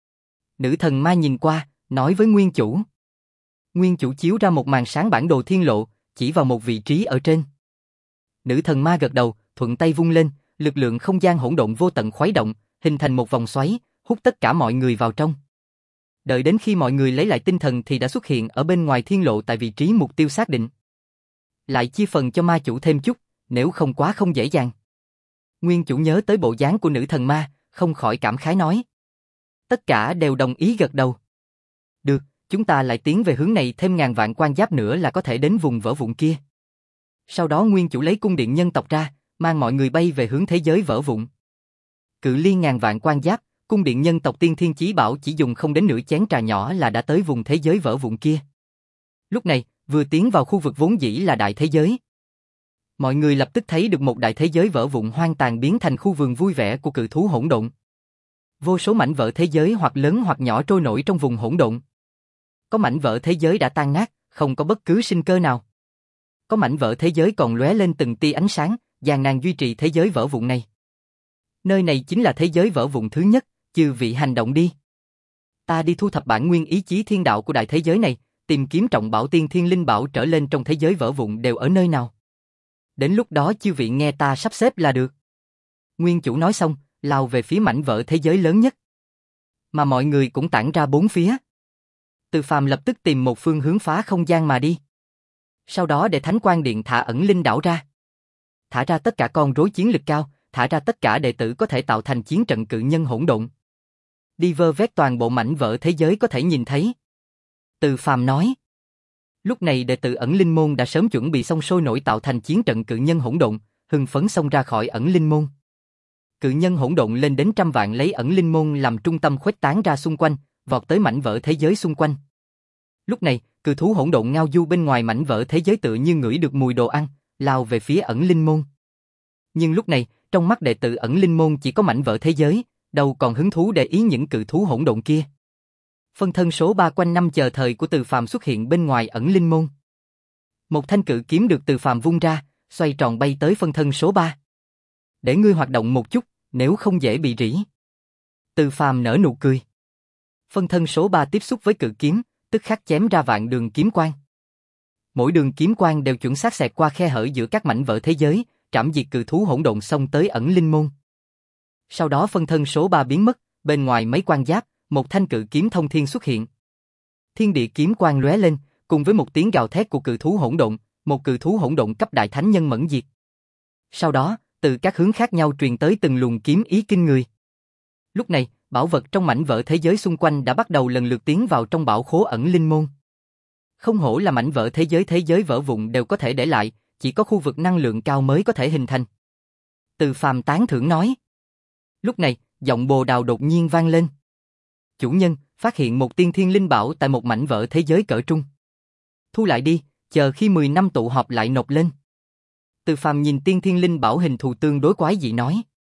Nữ thần ma nhìn qua, nói với nguyên chủ. Nguyên chủ chiếu ra một màn sáng bản đồ thiên lộ, chỉ vào một vị trí ở trên. Nữ thần ma gật đầu, thuận tay vung lên, lực lượng không gian hỗn độn vô tận khuấy động, hình thành một vòng xoáy, hút tất cả mọi người vào trong. Đợi đến khi mọi người lấy lại tinh thần thì đã xuất hiện ở bên ngoài thiên lộ tại vị trí mục tiêu xác định. Lại chia phần cho ma chủ thêm chút, nếu không quá không dễ dàng. Nguyên chủ nhớ tới bộ dáng của nữ thần ma, không khỏi cảm khái nói. Tất cả đều đồng ý gật đầu. Được, chúng ta lại tiến về hướng này thêm ngàn vạn quan giáp nữa là có thể đến vùng vỡ vụn kia. Sau đó nguyên chủ lấy cung điện nhân tộc ra, mang mọi người bay về hướng thế giới vỡ vụn. Cự ly ngàn vạn quan giáp, cung điện nhân tộc tiên thiên chí bảo chỉ dùng không đến nửa chén trà nhỏ là đã tới vùng thế giới vỡ vụn kia. Lúc này, vừa tiến vào khu vực vốn dĩ là đại thế giới. Mọi người lập tức thấy được một đại thế giới vỡ vụn hoang tàn biến thành khu vườn vui vẻ của cự thú hỗn độn. Vô số mảnh vỡ thế giới hoặc lớn hoặc nhỏ trôi nổi trong vùng hỗn độn. Có mảnh vỡ thế giới đã tan nát, không có bất cứ sinh cơ nào. Có mảnh vỡ thế giới còn lóe lên từng tia ánh sáng, gian nan duy trì thế giới vỡ vụn này. Nơi này chính là thế giới vỡ vụn thứ nhất, chư vị hành động đi. Ta đi thu thập bản nguyên ý chí thiên đạo của đại thế giới này, tìm kiếm trọng bảo tiên thiên linh bảo trở lên trong thế giới vỡ vụn đều ở nơi nào. Đến lúc đó chư vị nghe ta sắp xếp là được. Nguyên chủ nói xong, lao về phía mảnh vỡ thế giới lớn nhất. Mà mọi người cũng tản ra bốn phía. Từ Phàm lập tức tìm một phương hướng phá không gian mà đi. Sau đó để Thánh Quang Điện thả ẩn linh đảo ra. Thả ra tất cả con rối chiến lực cao, thả ra tất cả đệ tử có thể tạo thành chiến trận cự nhân hỗn độn. Đi vơ vét toàn bộ mảnh vỡ thế giới có thể nhìn thấy. Từ Phàm nói. Lúc này đệ tử ẩn linh môn đã sớm chuẩn bị xong sôi nổi tạo thành chiến trận cự nhân hỗn độn, hưng phấn xông ra khỏi ẩn linh môn. Cự nhân hỗn độn lên đến trăm vạn lấy ẩn linh môn làm trung tâm khuếch tán ra xung quanh, vọt tới mảnh vỡ thế giới xung quanh. Lúc này, cự thú hỗn độn ngao du bên ngoài mảnh vỡ thế giới tựa như ngửi được mùi đồ ăn, lao về phía ẩn linh môn. Nhưng lúc này, trong mắt đệ tử ẩn linh môn chỉ có mảnh vỡ thế giới, đâu còn hứng thú để ý những cự thú hỗn độn kia. Phân thân số ba quanh năm chờ thời của Từ Phàm xuất hiện bên ngoài ẩn linh môn. Một thanh cự kiếm được Từ Phàm vung ra, xoay tròn bay tới phân thân số ba. Để ngươi hoạt động một chút, nếu không dễ bị rỉ. Từ Phàm nở nụ cười. Phân thân số ba tiếp xúc với cự kiếm, tức khắc chém ra vạn đường kiếm quang. Mỗi đường kiếm quang đều chuẩn xác xẹt qua khe hở giữa các mảnh vỡ thế giới, trảm diệt cự thú hỗn độn xông tới ẩn linh môn. Sau đó phân thân số ba biến mất, bên ngoài mấy quan giáp, một thanh cự kiếm thông thiên xuất hiện. Thiên địa kiếm quang lóe lên, cùng với một tiếng gào thét của cự thú hỗn độn, một cự thú hỗn độn cấp đại thánh nhân mẫn diệt. Sau đó, từ các hướng khác nhau truyền tới từng luồng kiếm ý kinh người. Lúc này, bảo vật trong mảnh vỡ thế giới xung quanh đã bắt đầu lần lượt tiến vào trong bảo khố ẩn linh môn. Không hổ là mảnh vỡ thế giới thế giới vỡ vụn đều có thể để lại, chỉ có khu vực năng lượng cao mới có thể hình thành. Từ Phàm tán thưởng nói. Lúc này, giọng Bồ Đào đột nhiên vang lên. Chủ nhân, phát hiện một tiên thiên linh bảo tại một mảnh vỡ thế giới cỡ trung. Thu lại đi, chờ khi mười năm tụ họp lại nộp lên. Từ Phàm nhìn tiên thiên linh bảo hình thù tương đối quái dị nói.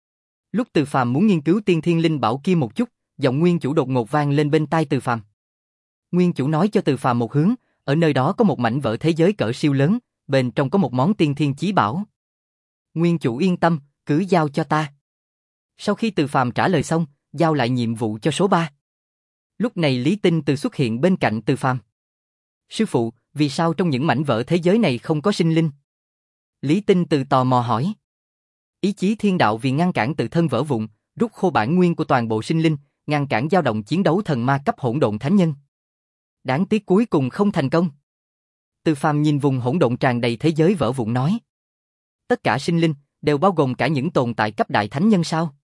Lúc Từ Phàm muốn nghiên cứu tiên thiên linh bảo kia một chút, giọng Nguyên chủ đột ngột vang lên bên tai Từ Phàm. Nguyên chủ nói cho Từ Phàm một hướng, ở nơi đó có một mảnh vỡ thế giới cỡ siêu lớn, bên trong có một món tiên thiên chí bảo. Nguyên chủ yên tâm, cứ giao cho ta. Sau khi Từ Phàm trả lời xong, giao lại nhiệm vụ cho số ba. Lúc này Lý Tinh Từ xuất hiện bên cạnh Từ Phàm. Sư phụ, vì sao trong những mảnh vỡ thế giới này không có sinh linh? Lý Tinh Từ tò mò hỏi. Ý chí thiên đạo vì ngăn cản tự thân vỡ vụn, rút khô bản nguyên của toàn bộ sinh linh, ngăn cản dao động chiến đấu thần ma cấp hỗn độn thánh nhân. Đáng tiếc cuối cùng không thành công. Từ Phàm nhìn vùng hỗn độn tràn đầy thế giới vỡ vụn nói. Tất cả sinh linh, đều bao gồm cả những tồn tại cấp đại thánh nhân sao?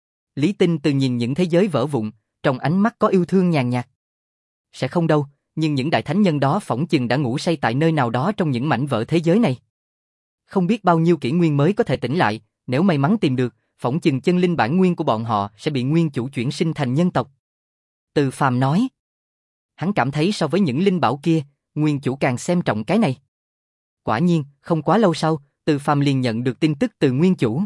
Lý Tinh Từ nhìn những thế giới vỡ vụn, trong ánh mắt có yêu thương nhàn nhạt. Sẽ không đâu, nhưng những đại thánh nhân đó phỏng chừng đã ngủ say tại nơi nào đó trong những mảnh vỡ thế giới này. Không biết bao nhiêu kỷ nguyên mới có thể tỉnh lại, nếu may mắn tìm được, phỏng chừng chân linh bản nguyên của bọn họ sẽ bị nguyên chủ chuyển sinh thành nhân tộc. Từ Phàm nói. Hắn cảm thấy so với những linh bảo kia, nguyên chủ càng xem trọng cái này. Quả nhiên, không quá lâu sau, Từ Phàm liền nhận được tin tức từ nguyên chủ.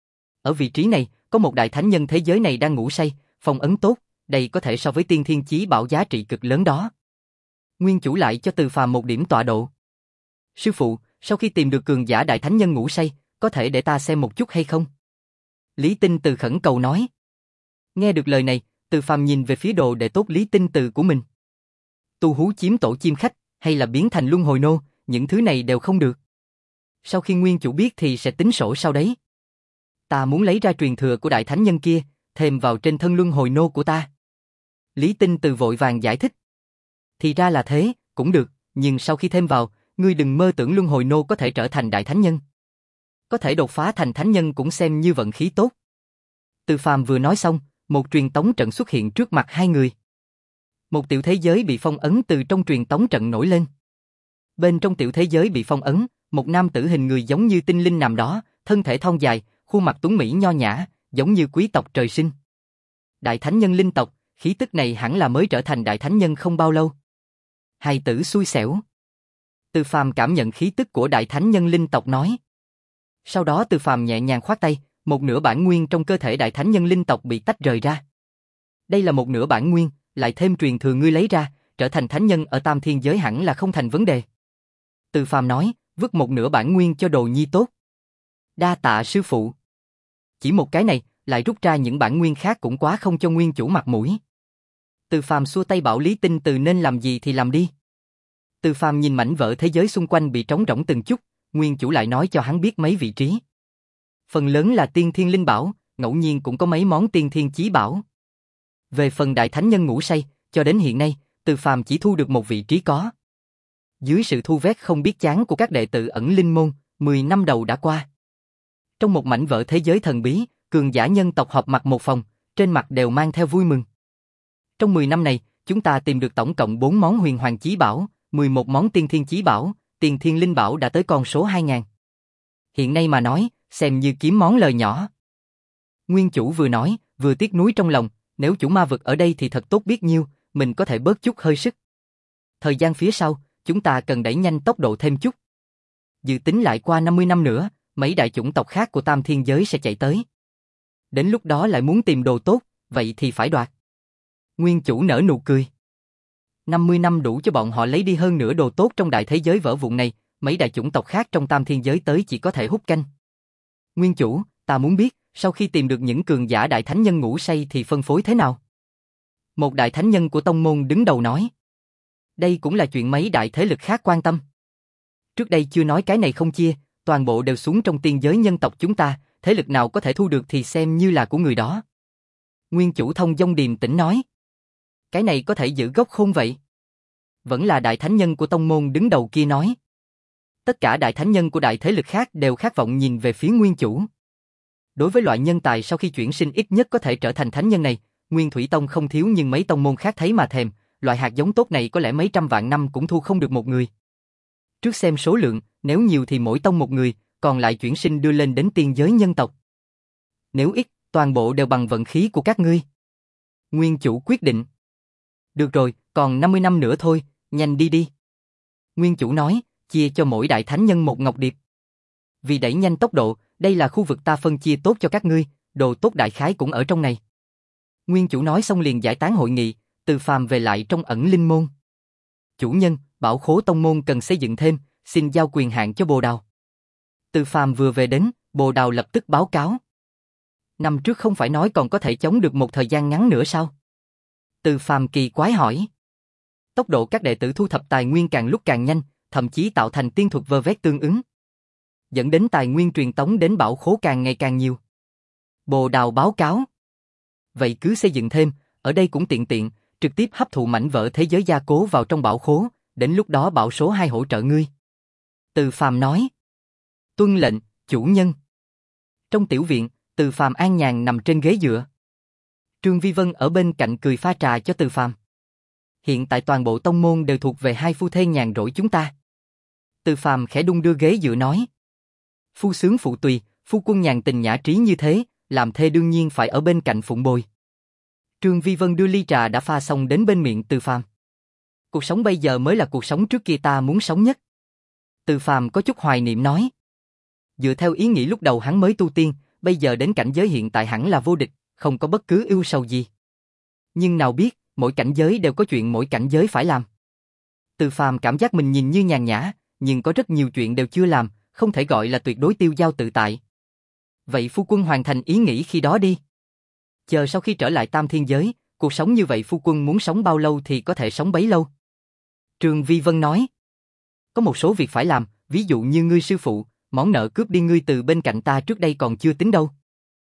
Ở vị trí này, có một đại thánh nhân thế giới này đang ngủ say, phong ấn tốt, đây có thể so với tiên thiên chí bảo giá trị cực lớn đó. Nguyên chủ lại cho Từ Phàm một điểm tọa độ. Sư phụ, sau khi tìm được cường giả đại thánh nhân ngủ say, có thể để ta xem một chút hay không? Lý Tinh Từ khẩn cầu nói. Nghe được lời này, Từ Phàm nhìn về phía đồ đệ tốt Lý Tinh Từ của mình. Tu hú chiếm tổ chim khách, hay là biến thành luân hồi nô, những thứ này đều không được. Sau khi nguyên chủ biết thì sẽ tính sổ sau đấy. Ta muốn lấy ra truyền thừa của đại thánh nhân kia, thêm vào trên thân luân hồi nô của ta. Lý Tinh Từ vội vàng giải thích. Thì ra là thế, cũng được, nhưng sau khi thêm vào, ngươi đừng mơ tưởng luân hồi nô có thể trở thành đại thánh nhân. Có thể đột phá thành thánh nhân cũng xem như vận khí tốt. Từ Phàm vừa nói xong, một truyền tống trận xuất hiện trước mặt hai người. Một tiểu thế giới bị phong ấn từ trong truyền tống trận nổi lên. Bên trong tiểu thế giới bị phong ấn, một nam tử hình người giống như tinh linh nằm đó, thân thể thon dài, khuôn mặt tuấn mỹ nho nhã, giống như quý tộc trời sinh. Đại thánh nhân linh tộc, khí tức này hẳn là mới trở thành đại thánh nhân không bao lâu. Hài tử xui xẻo. Từ Phàm cảm nhận khí tức của đại thánh nhân linh tộc nói. Sau đó Từ Phàm nhẹ nhàng khoát tay, một nửa bản nguyên trong cơ thể đại thánh nhân linh tộc bị tách rời ra. Đây là một nửa bản nguyên, lại thêm truyền thừa ngươi lấy ra, trở thành thánh nhân ở tam thiên giới hẳn là không thành vấn đề. Từ Phàm nói, vứt một nửa bản nguyên cho đồ nhi tốt. Đa tạ sư phụ. Chỉ một cái này, lại rút ra những bản nguyên khác cũng quá không cho nguyên chủ mặt mũi. Từ Phàm xua tay bảo Lý Tinh Từ nên làm gì thì làm đi. Từ Phàm nhìn mảnh vỡ thế giới xung quanh bị trống rỗng từng chút, nguyên chủ lại nói cho hắn biết mấy vị trí. Phần lớn là tiên thiên linh bảo, ngẫu nhiên cũng có mấy món tiên thiên chí bảo. Về phần đại thánh nhân ngủ say, cho đến hiện nay, Từ Phàm chỉ thu được một vị trí có. Dưới sự thu vét không biết chán của các đệ tử ẩn linh môn, mười năm đầu đã qua. Trong một mảnh vỡ thế giới thần bí, cường giả nhân tộc họp mặt một phòng, trên mặt đều mang theo vui mừng. Trong mười năm này, chúng ta tìm được tổng cộng bốn món huyền hoàng chí bảo, mười một món tiên thiên chí bảo, tiên thiên linh bảo đã tới con số hai nghìn. Hiện nay mà nói, xem như kiếm món lời nhỏ. Nguyên chủ vừa nói, vừa tiếc nuối trong lòng, nếu chủ ma vực ở đây thì thật tốt biết nhiêu, mình có thể bớt chút hơi sức. Thời gian phía sau, chúng ta cần đẩy nhanh tốc độ thêm chút. Dự tính lại qua năm mươi năm nữa, mấy đại chủng tộc khác của tam thiên giới sẽ chạy tới. Đến lúc đó lại muốn tìm đồ tốt, vậy thì phải đoạt. Nguyên chủ nở nụ cười. năm mươi năm đủ cho bọn họ lấy đi hơn nửa đồ tốt trong đại thế giới vỡ vụn này, mấy đại chủng tộc khác trong tam thiên giới tới chỉ có thể hút canh. Nguyên chủ, ta muốn biết, sau khi tìm được những cường giả đại thánh nhân ngủ say thì phân phối thế nào? Một đại thánh nhân của tông môn đứng đầu nói. Đây cũng là chuyện mấy đại thế lực khác quan tâm. Trước đây chưa nói cái này không chia, toàn bộ đều xuống trong tiên giới nhân tộc chúng ta, thế lực nào có thể thu được thì xem như là của người đó. Nguyên chủ thông dong điềm tĩnh nói. Cái này có thể giữ gốc khôn vậy? Vẫn là đại thánh nhân của tông môn đứng đầu kia nói. Tất cả đại thánh nhân của đại thế lực khác đều khát vọng nhìn về phía nguyên chủ. Đối với loại nhân tài sau khi chuyển sinh ít nhất có thể trở thành thánh nhân này, Nguyên Thủy Tông không thiếu nhưng mấy tông môn khác thấy mà thèm, loại hạt giống tốt này có lẽ mấy trăm vạn năm cũng thu không được một người. Trước xem số lượng, nếu nhiều thì mỗi tông một người, còn lại chuyển sinh đưa lên đến tiên giới nhân tộc. Nếu ít, toàn bộ đều bằng vận khí của các ngươi. Nguyên chủ quyết định. Được rồi, còn năm mươi năm nữa thôi, nhanh đi đi. Nguyên chủ nói, chia cho mỗi đại thánh nhân một ngọc điệp. Vì đẩy nhanh tốc độ, đây là khu vực ta phân chia tốt cho các ngươi, đồ tốt đại khái cũng ở trong này. Nguyên chủ nói xong liền giải tán hội nghị, Từ Phàm về lại trong ẩn linh môn. Chủ nhân, bảo khố tông môn cần xây dựng thêm, xin giao quyền hạn cho Bồ Đào. Từ Phàm vừa về đến, Bồ Đào lập tức báo cáo. Năm trước không phải nói còn có thể chống được một thời gian ngắn nữa sao? Từ Phàm kỳ quái hỏi. Tốc độ các đệ tử thu thập tài nguyên càng lúc càng nhanh, thậm chí tạo thành tiên thuật vơ vét tương ứng, dẫn đến tài nguyên truyền tống đến bảo khố càng ngày càng nhiều. Bồ Đào báo cáo. Vậy cứ xây dựng thêm, ở đây cũng tiện tiện, trực tiếp hấp thụ mảnh vỡ thế giới gia cố vào trong bảo khố, đến lúc đó bảo số hai hỗ trợ ngươi. Từ Phàm nói. Tuân lệnh, chủ nhân. Trong tiểu viện, Từ Phàm an nhàn nằm trên ghế dựa. Trương Vi Vân ở bên cạnh cười pha trà cho Từ Phàm. Hiện tại toàn bộ tông môn đều thuộc về hai phu thê nhàn rỗi chúng ta. Từ Phàm khẽ đung đưa ghế dựa nói. Phu sướng phụ tùy, phu quân nhàn tình nhã trí như thế, làm thê đương nhiên phải ở bên cạnh phụng bồi. Trương Vi Vân đưa ly trà đã pha xong đến bên miệng Từ Phàm. Cuộc sống bây giờ mới là cuộc sống trước kia ta muốn sống nhất. Từ Phàm có chút hoài niệm nói. Dựa theo ý nghĩ lúc đầu hắn mới tu tiên, bây giờ đến cảnh giới hiện tại hẳn là vô địch, không có bất cứ ưu sầu gì. Nhưng nào biết, mỗi cảnh giới đều có chuyện mỗi cảnh giới phải làm. Từ Phàm cảm giác mình nhìn như nhàn nhã, nhưng có rất nhiều chuyện đều chưa làm, không thể gọi là tuyệt đối tiêu dao tự tại. Vậy phu quân hoàn thành ý nghĩ khi đó đi. Chờ sau khi trở lại tam thiên giới, cuộc sống như vậy phu quân muốn sống bao lâu thì có thể sống bấy lâu. Trương Vi Vân nói. Có một số việc phải làm, ví dụ như ngươi sư phụ, món nợ cướp đi ngươi từ bên cạnh ta trước đây còn chưa tính đâu.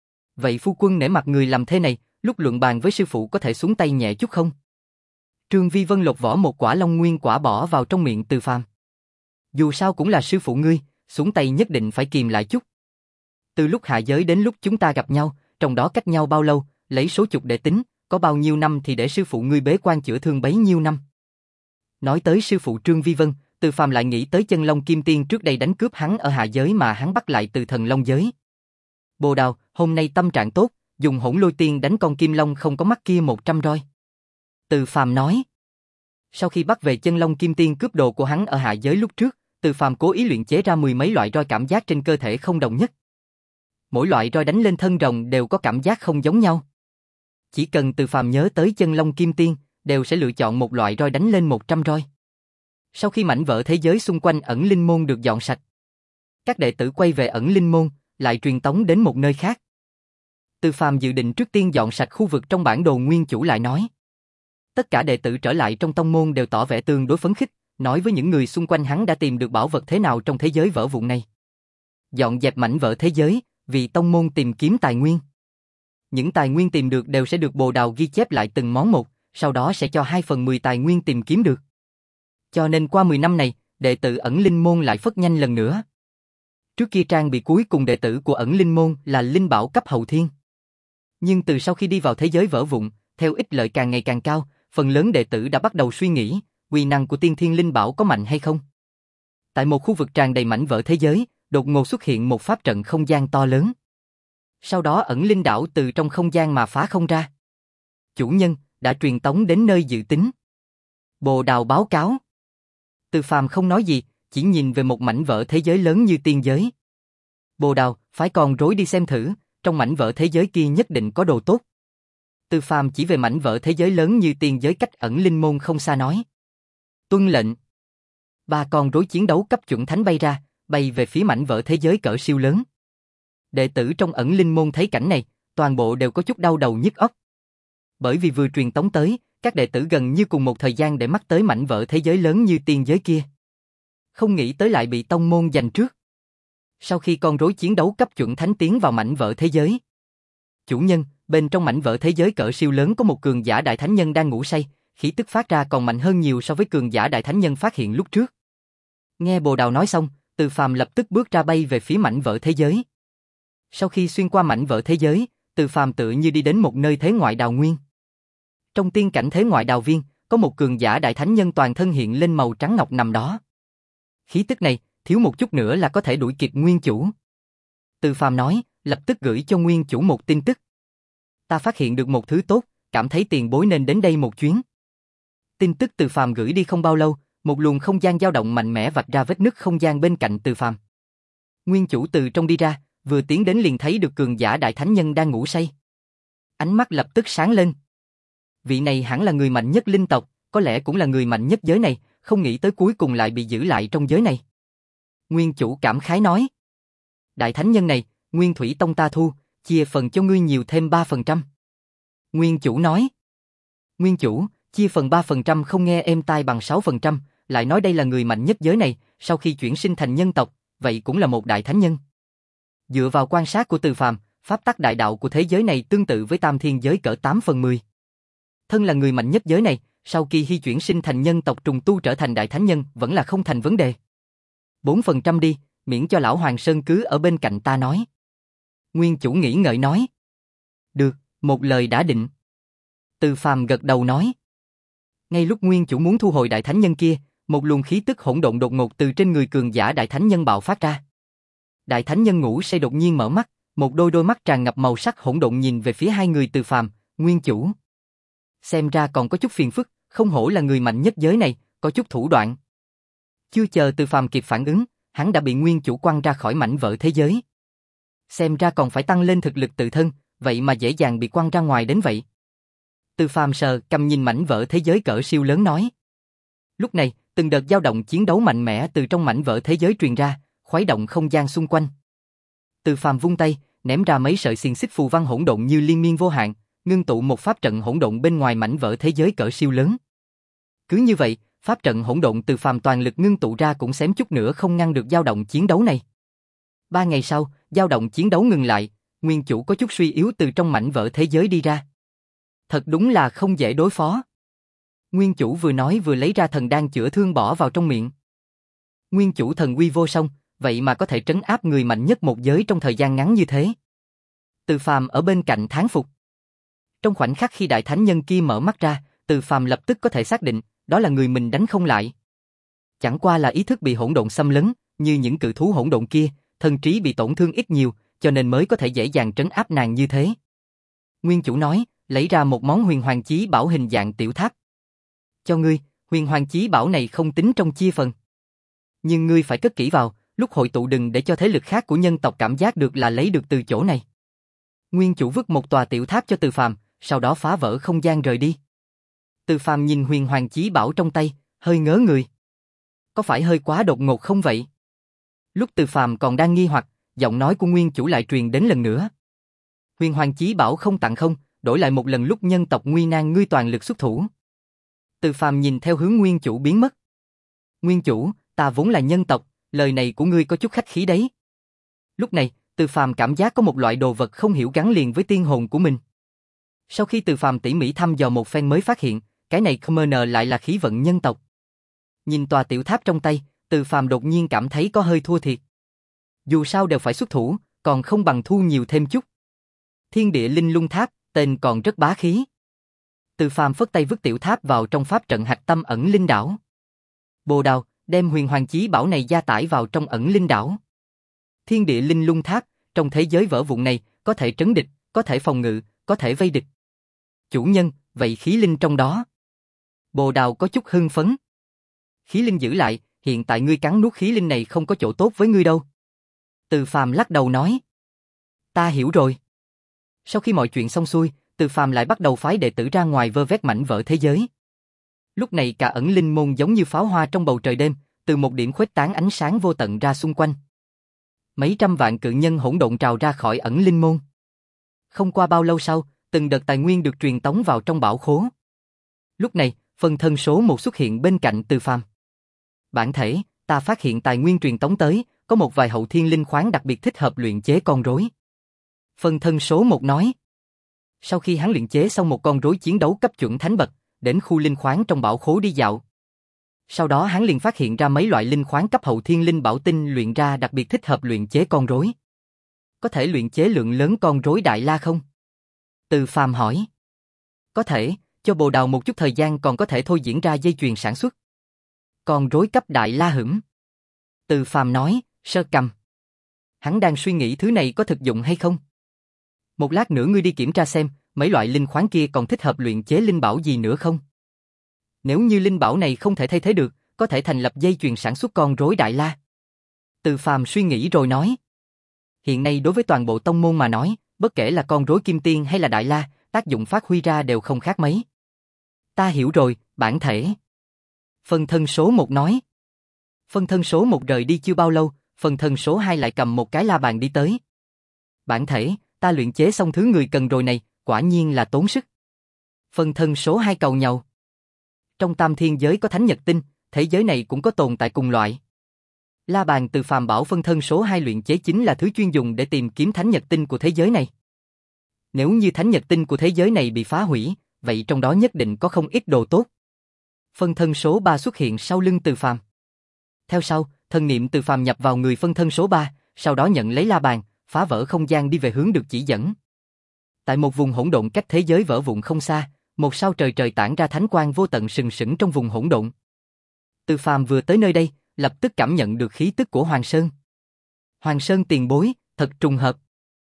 Vậy phu quân nể mặt người làm thế này, lúc luận bàn với sư phụ có thể xuống tay nhẹ chút không? Trương Vi Vân lột vỏ một quả long nguyên quả bỏ vào trong miệng Từ Phàm. Dù sao cũng là sư phụ ngươi, xuống tay nhất định phải kìm lại chút. Từ lúc hạ giới đến lúc chúng ta gặp nhau, trong đó cách nhau bao lâu, lấy số chục để tính, có bao nhiêu năm thì để sư phụ ngươi bế quan chữa thương bấy nhiêu năm. Nói tới sư phụ Trương Vi Vân, Từ Phàm lại nghĩ tới chân long kim tiên trước đây đánh cướp hắn ở hạ giới mà hắn bắt lại từ thần long giới. Bồ Đào, hôm nay tâm trạng tốt, dùng hỗn lôi tiên đánh con kim long không có mắt kia một trăm roi. Từ Phàm nói. Sau khi bắt về chân long kim tiên cướp đồ của hắn ở hạ giới lúc trước, Từ Phàm cố ý luyện chế ra mười mấy loại roi cảm giác trên cơ thể không đồng nhất. Mỗi loại roi đánh lên thân rồng đều có cảm giác không giống nhau. Chỉ cần Từ Phàm nhớ tới chân long kim tiên, đều sẽ lựa chọn một loại roi đánh lên một trăm roi. Sau khi mảnh vỡ thế giới xung quanh ẩn linh môn được dọn sạch, các đệ tử quay về ẩn linh môn, lại truyền tống đến một nơi khác. Từ Phàm dự định trước tiên dọn sạch khu vực trong bản đồ nguyên chủ lại nói. Tất cả đệ tử trở lại trong tông môn đều tỏ vẻ tương đối phấn khích, nói với những người xung quanh hắn đã tìm được bảo vật thế nào trong thế giới vỡ vụn này. Dọn dẹp mảnh vỡ thế giới, vì tông môn tìm kiếm tài nguyên. Những tài nguyên tìm được đều sẽ được Bồ Đào ghi chép lại từng món một, sau đó sẽ cho hai phần mười tài nguyên tìm kiếm được. Cho nên qua mười năm này, đệ tử ẩn linh môn lại phất nhanh lần nữa. Trước kia trang bị cuối cùng đệ tử của ẩn linh môn là linh bảo cấp hậu thiên. Nhưng từ sau khi đi vào thế giới vỡ vụn, theo ích lợi càng ngày càng cao, phần lớn đệ tử đã bắt đầu suy nghĩ, uy năng của tiên thiên linh bảo có mạnh hay không. Tại một khu vực tràn đầy mảnh vỡ thế giới, đột ngột xuất hiện một pháp trận không gian to lớn. Sau đó ẩn linh đảo từ trong không gian mà phá không ra. Chủ nhân đã truyền tống đến nơi dự tính. Bồ Đào báo cáo. Từ Phàm không nói gì, chỉ nhìn về một mảnh vỡ thế giới lớn như tiên giới. Bồ Đào, phải con rối đi xem thử, trong mảnh vỡ thế giới kia nhất định có đồ tốt. Từ Phàm chỉ về mảnh vỡ thế giới lớn như tiên giới cách ẩn linh môn không xa nói. Tuân lệnh. Ba con rối chiến đấu cấp chuẩn thánh bay ra, bay về phía mảnh vỡ thế giới cỡ siêu lớn. Đệ tử trong ẩn linh môn thấy cảnh này, toàn bộ đều có chút đau đầu nhức óc. Bởi vì vừa truyền tống tới, các đệ tử gần như cùng một thời gian để mắt tới mảnh vỡ thế giới lớn như tiên giới kia. Không nghĩ tới lại bị tông môn giành trước. Sau khi con rối chiến đấu cấp chuẩn thánh tiến vào mảnh vỡ thế giới. Chủ nhân, bên trong mảnh vỡ thế giới cỡ siêu lớn có một cường giả đại thánh nhân đang ngủ say, khí tức phát ra còn mạnh hơn nhiều so với cường giả đại thánh nhân phát hiện lúc trước. Nghe Bồ Đào nói xong, Từ Phàm lập tức bước ra bay về phía mảnh vỡ thế giới. Sau khi xuyên qua mảnh vỡ thế giới, Từ Phàm tựa như đi đến một nơi thế ngoại đào nguyên. Trong tiên cảnh thế ngoại đào viên, có một cường giả đại thánh nhân toàn thân hiện lên màu trắng ngọc nằm đó. Khí tức này, thiếu một chút nữa là có thể đuổi kịp nguyên chủ. Từ Phàm nói, lập tức gửi cho nguyên chủ một tin tức. Ta phát hiện được một thứ tốt, cảm thấy tiền bối nên đến đây một chuyến. Tin tức Từ Phàm gửi đi không bao lâu, một luồng không gian dao động mạnh mẽ vạch ra vết nứt không gian bên cạnh Từ Phàm. Nguyên chủ từ trong đi ra, vừa tiến đến liền thấy được cường giả đại thánh nhân đang ngủ say. Ánh mắt lập tức sáng lên. Vị này hẳn là người mạnh nhất linh tộc, có lẽ cũng là người mạnh nhất giới này, không nghĩ tới cuối cùng lại bị giữ lại trong giới này. Nguyên chủ cảm khái nói. Đại thánh nhân này, Nguyên Thủy Tông ta thu, chia phần cho ngươi nhiều thêm ba phần trăm. Nguyên chủ nói. Nguyên chủ, chia phần ba phần trăm không nghe êm tai bằng sáu phần trăm, lại nói đây là người mạnh nhất giới này, sau khi chuyển sinh thành nhân tộc, vậy cũng là một đại thánh nhân. Dựa vào quan sát của Từ Phàm, pháp tắc đại đạo của thế giới này tương tự với tam thiên giới cỡ tám phần mười. Thân là người mạnh nhất giới này, sau khi hy chuyển sinh thành nhân tộc trùng tu trở thành đại thánh nhân vẫn là không thành vấn đề. bốn phần trăm đi, miễn cho lão Hoàng Sơn cứ ở bên cạnh ta nói. Nguyên chủ nghĩ ngợi nói. Được, một lời đã định. Từ Phàm gật đầu nói. Ngay lúc nguyên chủ muốn thu hồi đại thánh nhân kia, một luồng khí tức hỗn độn đột ngột từ trên người cường giả đại thánh nhân bạo phát ra. Đại thánh nhân ngủ say đột nhiên mở mắt, một đôi đôi mắt tràn ngập màu sắc hỗn độn nhìn về phía hai người Từ Phàm, nguyên chủ. Xem ra còn có chút phiền phức, không hổ là người mạnh nhất giới này, có chút thủ đoạn. Chưa chờ Từ Phàm kịp phản ứng, hắn đã bị nguyên chủ quăng ra khỏi mảnh vỡ thế giới. Xem ra còn phải tăng lên thực lực tự thân, vậy mà dễ dàng bị quăng ra ngoài đến vậy. Từ Phàm sờ cầm nhìn mảnh vỡ thế giới cỡ siêu lớn nói. Lúc này, từng đợt dao động chiến đấu mạnh mẽ từ trong mảnh vỡ thế giới truyền ra, khuấy động không gian xung quanh. Từ Phàm vung tay, ném ra mấy sợi xiềng xích phù văn hỗn độn như liên miên vô hạn, ngưng tụ một pháp trận hỗn độn bên ngoài mảnh vỡ thế giới cỡ siêu lớn. Cứ như vậy, pháp trận hỗn độn Từ Phàm toàn lực ngưng tụ ra cũng xém chút nữa không ngăn được dao động chiến đấu này. Ba ngày sau, dao động chiến đấu ngừng lại, nguyên chủ có chút suy yếu từ trong mảnh vỡ thế giới đi ra. Thật đúng là không dễ đối phó. Nguyên chủ vừa nói vừa lấy ra thần đan chữa thương bỏ vào trong miệng. Nguyên chủ thần uy vô song, vậy mà có thể trấn áp người mạnh nhất một giới trong thời gian ngắn như thế. Từ Phàm ở bên cạnh thán phục. Trong khoảnh khắc khi đại thánh nhân kia mở mắt ra, Từ Phàm lập tức có thể xác định, đó là người mình đánh không lại. Chẳng qua là ý thức bị hỗn độn xâm lấn, như những cự thú hỗn độn kia, thần trí bị tổn thương ít nhiều, cho nên mới có thể dễ dàng trấn áp nàng như thế. Nguyên chủ nói, lấy ra một món huyền hoàng chí bảo hình dạng tiểu tháp. Cho ngươi, huyền hoàng chí bảo này không tính trong chia phần. Nhưng ngươi phải cất kỹ vào, lúc hội tụ đừng để cho thế lực khác của nhân tộc cảm giác được là lấy được từ chỗ này. Nguyên chủ vứt một tòa tiểu tháp cho Từ Phàm, sau đó phá vỡ không gian rời đi. Từ Phàm nhìn huyền hoàng chí bảo trong tay, hơi ngớ người. Có phải hơi quá đột ngột không vậy? Lúc Từ Phàm còn đang nghi hoặc, giọng nói của nguyên chủ lại truyền đến lần nữa. Huyền hoàng chí bảo không tặng không, đổi lại một lần lúc nhân tộc nguy nan ngươi toàn lực xuất thủ. Từ Phàm nhìn theo hướng nguyên chủ biến mất. Nguyên chủ, ta vốn là nhân tộc, lời này của ngươi có chút khách khí đấy. Lúc này, Từ Phàm cảm giác có một loại đồ vật không hiểu gắn liền với tiên hồn của mình. Sau khi Từ Phàm tỉ mỉ thăm dò một phen mới phát hiện, cái này không ngờ lại là khí vận nhân tộc. Nhìn tòa tiểu tháp trong tay, Từ Phàm đột nhiên cảm thấy có hơi thua thiệt. Dù sao đều phải xuất thủ, còn không bằng thu nhiều thêm chút. Thiên địa linh lung tháp, tên còn rất bá khí. Từ Phàm phất tay vứt tiểu tháp vào trong pháp trận hạch tâm ẩn linh đảo. Bồ Đào, đem huyền hoàng chí bảo này gia tải vào trong ẩn linh đảo. Thiên địa linh lung tháp, trong thế giới vỡ vụn này, có thể trấn địch, có thể phòng ngự, có thể vây địch. Chủ nhân, vậy khí linh trong đó. Bồ Đào có chút hưng phấn. Khí linh giữ lại, hiện tại ngươi cắn nuốt khí linh này không có chỗ tốt với ngươi đâu. Từ Phàm lắc đầu nói. Ta hiểu rồi. Sau khi mọi chuyện xong xuôi, Từ Phàm lại bắt đầu phái đệ tử ra ngoài vơ vét mảnh vỡ thế giới. Lúc này cả ẩn linh môn giống như pháo hoa trong bầu trời đêm, từ một điểm khuếch tán ánh sáng vô tận ra xung quanh. Mấy trăm vạn cự nhân hỗn độn trào ra khỏi ẩn linh môn. Không qua bao lâu sau, từng đợt tài nguyên được truyền tống vào trong bảo khố. Lúc này, phân thân số một xuất hiện bên cạnh Từ Phàm. Bản thể, ta phát hiện tài nguyên truyền tống tới, có một vài hậu thiên linh khoáng đặc biệt thích hợp luyện chế con rối. Phân thân số một nói. Sau khi hắn luyện chế xong một con rối chiến đấu cấp chuẩn thánh bậc, đến khu linh khoáng trong bảo khố đi dạo. Sau đó hắn liền phát hiện ra mấy loại linh khoáng cấp hậu thiên linh bảo tinh luyện ra đặc biệt thích hợp luyện chế con rối. Có thể luyện chế lượng lớn con rối đại la không? Từ Phàm hỏi. Có thể, cho Bồ Đào một chút thời gian còn có thể thôi diễn ra dây chuyền sản xuất. Con rối cấp đại la hửng. Từ Phàm nói, sơ cầm. Hắn đang suy nghĩ thứ này có thực dụng hay không. Một lát nữa ngươi đi kiểm tra xem, mấy loại linh khoáng kia còn thích hợp luyện chế linh bảo gì nữa không? Nếu như linh bảo này không thể thay thế được, có thể thành lập dây chuyền sản xuất con rối đại la. Từ Phàm suy nghĩ rồi nói. Hiện nay đối với toàn bộ tông môn mà nói, bất kể là con rối kim tiên hay là đại la, tác dụng phát huy ra đều không khác mấy. Ta hiểu rồi, bản thể. Phân thân số một nói. Phân thân số một rời đi chưa bao lâu, phân thân số hai lại cầm một cái la bàn đi tới. Bản thể, ta luyện chế xong thứ người cần rồi này, quả nhiên là tốn sức. Phân thân số hai cầu nhàu. Trong tam thiên giới có thánh nhật tinh, thế giới này cũng có tồn tại cùng loại. La bàn Từ Phàm bảo phân thân số hai luyện chế chính là thứ chuyên dùng để tìm kiếm thánh nhật tinh của thế giới này. Nếu như thánh nhật tinh của thế giới này bị phá hủy, vậy trong đó nhất định có không ít đồ tốt. Phân thân số ba xuất hiện sau lưng Từ Phàm. Theo sau, thần niệm Từ Phàm nhập vào người phân thân số ba, sau đó nhận lấy la bàn, phá vỡ không gian đi về hướng được chỉ dẫn. Tại một vùng hỗn độn cách thế giới vỡ vụn không xa, một sao trời trời tản ra thánh quang vô tận sừng sững trong vùng hỗn độn. Từ Phàm vừa tới nơi đây, lập tức cảm nhận được khí tức của Hoàng Sơn. Hoàng Sơn tiền bối, thật trùng hợp.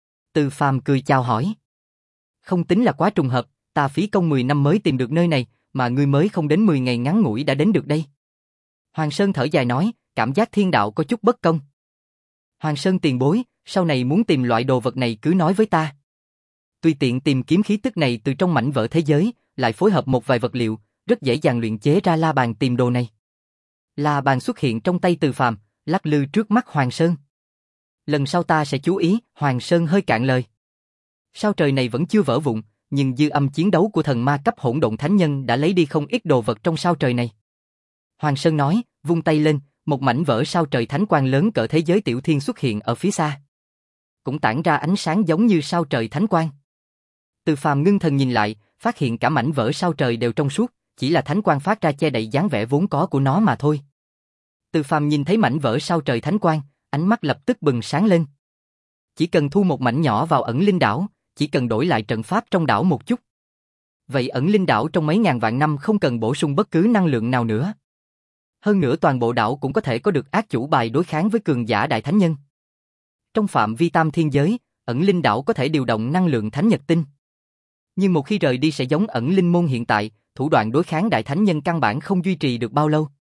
Từ Phàm cười chào hỏi. Không tính là quá trùng hợp, ta phí công mười năm mới tìm được nơi này, mà ngươi mới không đến mười ngày ngắn ngủi đã đến được đây. Hoàng Sơn thở dài nói, cảm giác thiên đạo có chút bất công. Hoàng Sơn tiền bối, sau này muốn tìm loại đồ vật này cứ nói với ta. Tùy tiện tìm kiếm khí tức này từ trong mảnh vỡ thế giới, lại phối hợp một vài vật liệu, rất dễ dàng luyện chế ra la bàn tìm đồ này. La bàn xuất hiện trong tay Từ Phàm, lắc lư trước mắt Hoàng Sơn. Lần sau ta sẽ chú ý, Hoàng Sơn hơi cạn lời. Sao trời này vẫn chưa vỡ vụn, nhưng dư âm chiến đấu của thần ma cấp hỗn độn thánh nhân đã lấy đi không ít đồ vật trong sao trời này. Hoàng Sơn nói, vung tay lên, một mảnh vỡ sao trời thánh quang lớn cỡ thế giới tiểu thiên xuất hiện ở phía xa. Cũng tản ra ánh sáng giống như sao trời thánh quang. Từ Phàm ngưng thần nhìn lại, phát hiện cả mảnh vỡ sao trời đều trong suốt, chỉ là thánh quang phát ra che đậy dáng vẻ vốn có của nó mà thôi. Từ Phàm nhìn thấy mảnh vỡ sao trời thánh quang, ánh mắt lập tức bừng sáng lên. Chỉ cần thu một mảnh nhỏ vào ẩn linh đảo, chỉ cần đổi lại trận pháp trong đảo một chút. Vậy ẩn linh đảo trong mấy ngàn vạn năm không cần bổ sung bất cứ năng lượng nào nữa. Hơn nữa toàn bộ đảo cũng có thể có được ác chủ bài đối kháng với cường giả đại thánh nhân. Trong phạm vi tam thiên giới, ẩn linh đảo có thể điều động năng lượng thánh nhật tinh. Nhưng một khi rời đi sẽ giống ẩn linh môn hiện tại, thủ đoạn đối kháng đại thánh nhân căn bản không duy trì được bao lâu.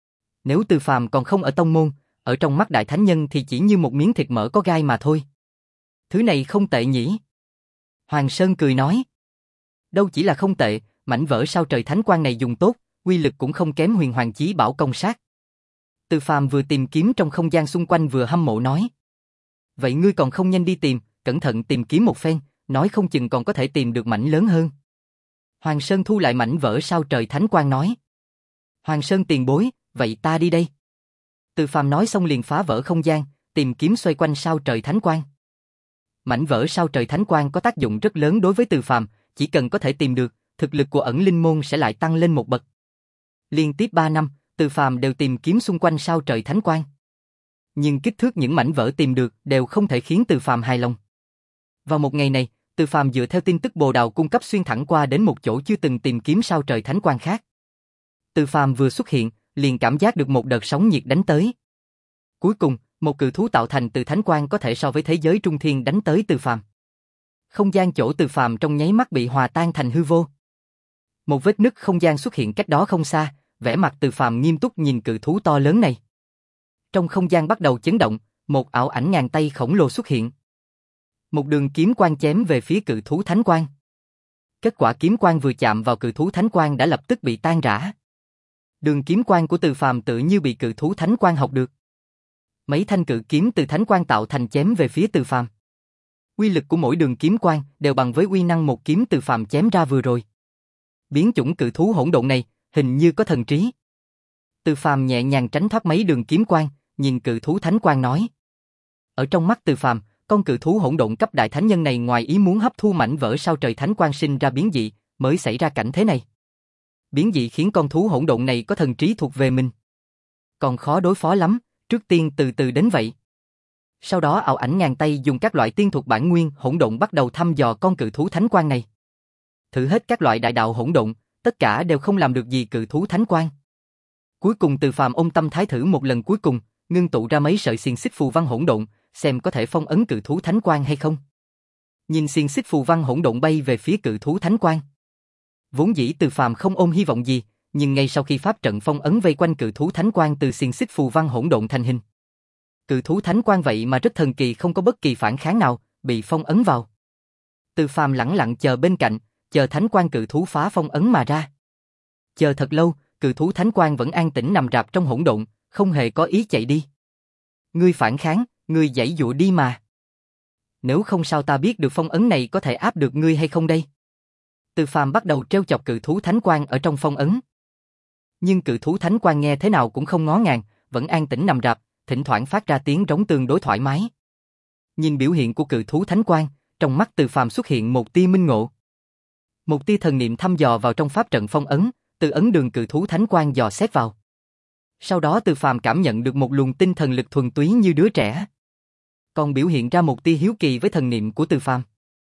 Nếu Từ Phàm còn không ở tông môn, ở trong mắt đại thánh nhân thì chỉ như một miếng thịt mỡ có gai mà thôi. Thứ này không tệ nhỉ? Hoàng Sơn cười nói. Đâu chỉ là không tệ, mảnh vỡ sao trời thánh quang này dùng tốt, uy lực cũng không kém huyền hoàng chí bảo công sát. Từ Phàm vừa tìm kiếm trong không gian xung quanh vừa hâm mộ nói. Vậy ngươi còn không nhanh đi tìm, cẩn thận tìm kiếm một phen, nói không chừng còn có thể tìm được mảnh lớn hơn. Hoàng Sơn thu lại mảnh vỡ sao trời thánh quang nói. Hoàng Sơn tiền bối, vậy ta đi đây. Từ Phàm nói xong liền phá vỡ không gian, tìm kiếm xoay quanh sao trời thánh quang. Mảnh vỡ sao trời thánh quang có tác dụng rất lớn đối với Từ Phàm, chỉ cần có thể tìm được, thực lực của ẩn linh môn sẽ lại tăng lên một bậc. Liên tiếp ba năm, Từ Phàm đều tìm kiếm xung quanh sao trời thánh quang. Nhưng kích thước những mảnh vỡ tìm được đều không thể khiến Từ Phàm hài lòng. Vào một ngày này, Từ Phàm dựa theo tin tức Bồ Đào cung cấp xuyên thẳng qua đến một chỗ chưa từng tìm kiếm sao trời thánh quang khác. Từ Phàm vừa xuất hiện, liền cảm giác được một đợt sóng nhiệt đánh tới. Cuối cùng, một cự thú tạo thành từ thánh quang có thể so với thế giới trung thiên đánh tới Từ Phàm. Không gian chỗ Từ Phàm trong nháy mắt bị hòa tan thành hư vô. Một vết nứt không gian xuất hiện cách đó không xa, vẻ mặt Từ Phàm nghiêm túc nhìn cự thú to lớn này. Trong không gian bắt đầu chấn động, một ảo ảnh ngàn tay khổng lồ xuất hiện. Một đường kiếm quang chém về phía cự thú thánh quang. Kết quả kiếm quang vừa chạm vào cự thú thánh quang đã lập tức bị tan rã. Đường kiếm quang của Từ Phàm tự như bị cự thú thánh quang học được. Mấy thanh cự kiếm từ thánh quang tạo thành chém về phía Từ Phàm. Uy lực của mỗi đường kiếm quang đều bằng với uy năng một kiếm Từ Phàm chém ra vừa rồi. Biến chủng cự thú hỗn độn này, hình như có thần trí. Từ Phàm nhẹ nhàng tránh thoát mấy đường kiếm quang, nhìn cự thú thánh quang nói. Ở trong mắt Từ Phàm, con cự thú hỗn độn cấp đại thánh nhân này ngoài ý muốn hấp thu mảnh vỡ sao trời thánh quang sinh ra biến dị, mới xảy ra cảnh thế này. Biến dị khiến con thú hỗn độn này có thần trí thuộc về mình. Còn khó đối phó lắm, trước tiên từ từ đến vậy. Sau đó ảo ảnh ngàn tay dùng các loại tiên thuật bản nguyên hỗn độn bắt đầu thăm dò con cự thú thánh quang này. Thử hết các loại đại đạo hỗn độn, tất cả đều không làm được gì cự thú thánh quang. Cuối cùng Từ Phàm ôm tâm thái thử một lần cuối cùng, ngưng tụ ra mấy sợi xiềng xích phù văn hỗn độn, xem có thể phong ấn cự thú thánh quang hay không. Nhìn xiềng xích phù văn hỗn độn bay về phía cự thú thánh quang. Vốn dĩ Từ Phàm không ôm hy vọng gì, nhưng ngay sau khi pháp trận phong ấn vây quanh cự thú thánh quang từ xiềng xích phù văn hỗn độn thành hình. Cự thú thánh quang vậy mà rất thần kỳ, không có bất kỳ phản kháng nào, bị phong ấn vào. Từ Phàm lẳng lặng chờ bên cạnh, chờ thánh quang cự thú phá phong ấn mà ra. Chờ thật lâu, cự thú thánh quang vẫn an tĩnh nằm rạp trong hỗn độn, không hề có ý chạy đi. Ngươi phản kháng, ngươi giãy dụa đi mà. Nếu không sao ta biết được phong ấn này có thể áp được ngươi hay không đây? Từ Phàm bắt đầu trêu chọc cự thú thánh quang ở trong phong ấn. Nhưng cự thú thánh quang nghe thế nào cũng không ngó ngàng, vẫn an tĩnh nằm rạp, thỉnh thoảng phát ra tiếng rống tương đối thoải mái. Nhìn biểu hiện của cự thú thánh quang, trong mắt Từ Phàm xuất hiện một tia minh ngộ. Một tia thần niệm thăm dò vào trong pháp trận phong ấn, từ ấn đường cự thú thánh quang dò xét vào. Sau đó Từ Phàm cảm nhận được một luồng tinh thần lực thuần túy như đứa trẻ. Còn biểu hiện ra một tia hiếu kỳ với thần niệm của Từ Phàm.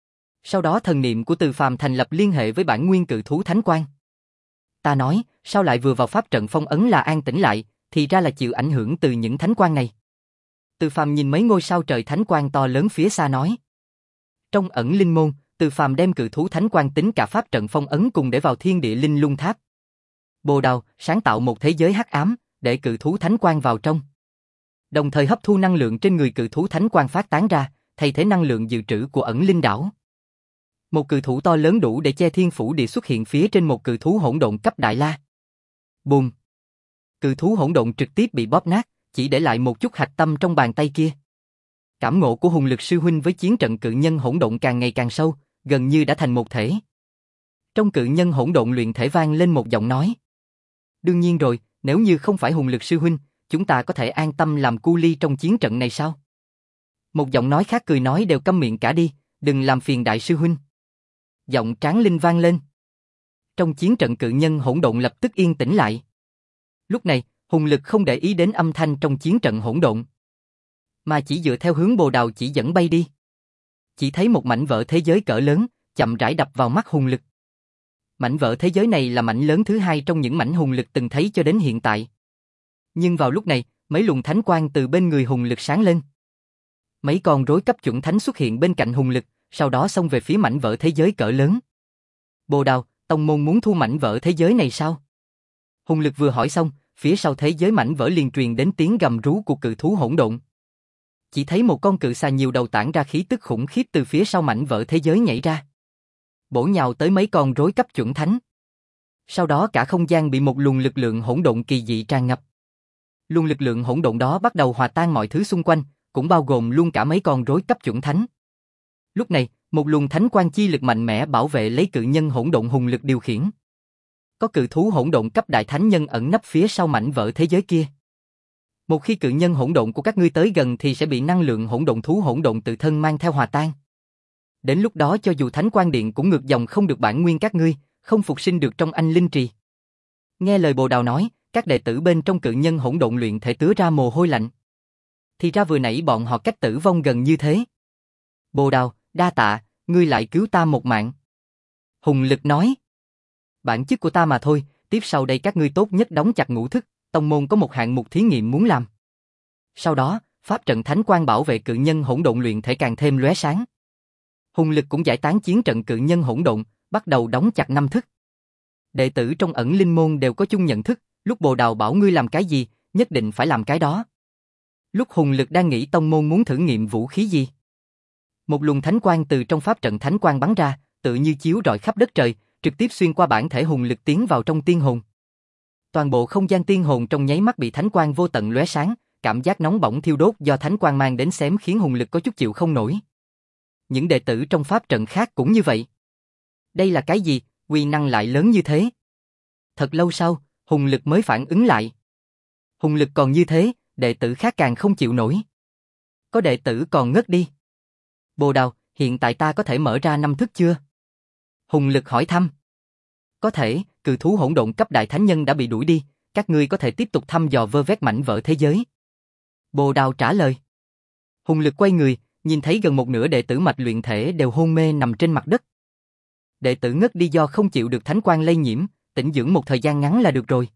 Sau đó thần niệm của Từ Phàm thành lập liên hệ với bản nguyên cự thú thánh quang. Ta nói, sao lại vừa vào pháp trận phong ấn là an tĩnh lại, thì ra là chịu ảnh hưởng từ những thánh quang này. Từ Phàm nhìn mấy ngôi sao trời thánh quang to lớn phía xa nói. Trong ẩn linh môn, Từ Phàm đem cự thú thánh quang tính cả pháp trận phong ấn cùng để vào thiên địa linh lung tháp. Bồ Đào sáng tạo một thế giới hắc ám, để cự thú thánh quang vào trong. Đồng thời hấp thu năng lượng trên người cự thú thánh quang phát tán ra, thay thế năng lượng dự trữ của ẩn linh đảo. Một cự thú to lớn đủ để che thiên phủ địa xuất hiện phía trên một cự thú hỗn độn cấp đại la. Bùm! Cự thú hỗn độn trực tiếp bị bóp nát, chỉ để lại một chút hạch tâm trong bàn tay kia. Cảm ngộ của Hùng Lực sư huynh với chiến trận cự nhân hỗn độn càng ngày càng sâu, gần như đã thành một thể. Trong cự nhân hỗn độn luyện thể vang lên một giọng nói. Đương nhiên rồi, nếu như không phải Hùng Lực sư huynh, chúng ta có thể an tâm làm cu ly trong chiến trận này sao? Một giọng nói khác cười nói đều câm miệng cả đi, đừng làm phiền đại sư huynh. Giọng Tráng Linh vang lên. Trong chiến trận cự nhân hỗn độn lập tức yên tĩnh lại. Lúc này, Hùng Lực không để ý đến âm thanh trong chiến trận hỗn độn, mà chỉ dựa theo hướng Bồ Đào chỉ dẫn bay đi. Chỉ thấy một mảnh vỡ thế giới cỡ lớn, chậm rãi đập vào mắt Hùng Lực. Mảnh vỡ thế giới này là mảnh lớn thứ hai trong những mảnh Hùng Lực từng thấy cho đến hiện tại. Nhưng vào lúc này, mấy luồng thánh quang từ bên người Hùng Lực sáng lên. Mấy con rối cấp chuẩn thánh xuất hiện bên cạnh Hùng Lực, sau đó xông về phía mảnh vỡ thế giới cỡ lớn. Bồ Đào, tông môn muốn thu mảnh vỡ thế giới này sao? Hùng Lực vừa hỏi xong, phía sau thế giới mảnh vỡ liền truyền đến tiếng gầm rú của cự thú hỗn độn. Chỉ thấy một con cự xà nhiều đầu tản ra khí tức khủng khiếp từ phía sau mảnh vỡ thế giới nhảy ra, bổ nhào tới mấy con rối cấp chuẩn thánh. Sau đó cả không gian bị một luồng lực lượng hỗn độn kỳ dị tràn ngập. Luồng lực lượng hỗn độn đó bắt đầu hòa tan mọi thứ xung quanh, cũng bao gồm luôn cả mấy con rối cấp chuẩn thánh. Lúc này, một luồng thánh quang chi lực mạnh mẽ bảo vệ lấy cự nhân hỗn độn hùng lực điều khiển. Có cự thú hỗn độn cấp đại thánh nhân ẩn nấp phía sau mảnh vỡ thế giới kia. Một khi cự nhân hỗn độn của các ngươi tới gần thì sẽ bị năng lượng hỗn độn thú hỗn độn tự thân mang theo hòa tan. Đến lúc đó cho dù thánh quang điện cũng ngược dòng không được bản nguyên các ngươi, không phục sinh được trong anh linh trì. Nghe lời Bồ Đào nói, các đệ tử bên trong cự nhân hỗn độn luyện thể tứa ra mồ hôi lạnh. Thì ra vừa nãy bọn họ cách tử vong gần như thế. Bồ Đào, đa tạ, ngươi lại cứu ta một mạng. Hùng lực nói. Bản chức của ta mà thôi, tiếp sau đây các ngươi tốt nhất đóng chặt ngũ thức, tông môn có một hạng mục thí nghiệm muốn làm. Sau đó, pháp trận thánh quang bảo vệ cự nhân hỗn độn luyện thể càng thêm lóe sáng. Hùng lực cũng giải tán chiến trận cự nhân hỗn độn, bắt đầu đóng chặt năm thức. Đệ tử trong ẩn linh môn đều có chung nhận thức, lúc Bồ Đào bảo ngươi làm cái gì, nhất định phải làm cái đó. Lúc Hùng lực đang nghĩ tông môn muốn thử nghiệm vũ khí gì. Một luồng thánh quang từ trong pháp trận thánh quang bắn ra, tự như chiếu rọi khắp đất trời, trực tiếp xuyên qua bản thể Hùng lực tiến vào trong tiên hồn. Toàn bộ không gian tiên hồn trong nháy mắt bị thánh quang vô tận lóe sáng, cảm giác nóng bỏng thiêu đốt do thánh quang mang đến xém khiến Hùng lực có chút chịu không nổi. Những đệ tử trong pháp trận khác cũng như vậy. Đây là cái gì, uy năng lại lớn như thế? Thật lâu sau, Hùng lực mới phản ứng lại. Hùng lực còn như thế, đệ tử khác càng không chịu nổi. Có đệ tử còn ngất đi. Bồ Đào, hiện tại ta có thể mở ra năm thức chưa? Hùng lực hỏi thăm. Có thể, cự thú hỗn độn cấp đại thánh nhân đã bị đuổi đi, các ngươi có thể tiếp tục thăm dò vơ vét mảnh vỡ thế giới. Bồ Đào trả lời. Hùng lực quay người, nhìn thấy gần một nửa đệ tử mạch luyện thể đều hôn mê nằm trên mặt đất. Đệ tử ngất đi do không chịu được thánh quang lây nhiễm, tĩnh dưỡng một thời gian ngắn là được rồi.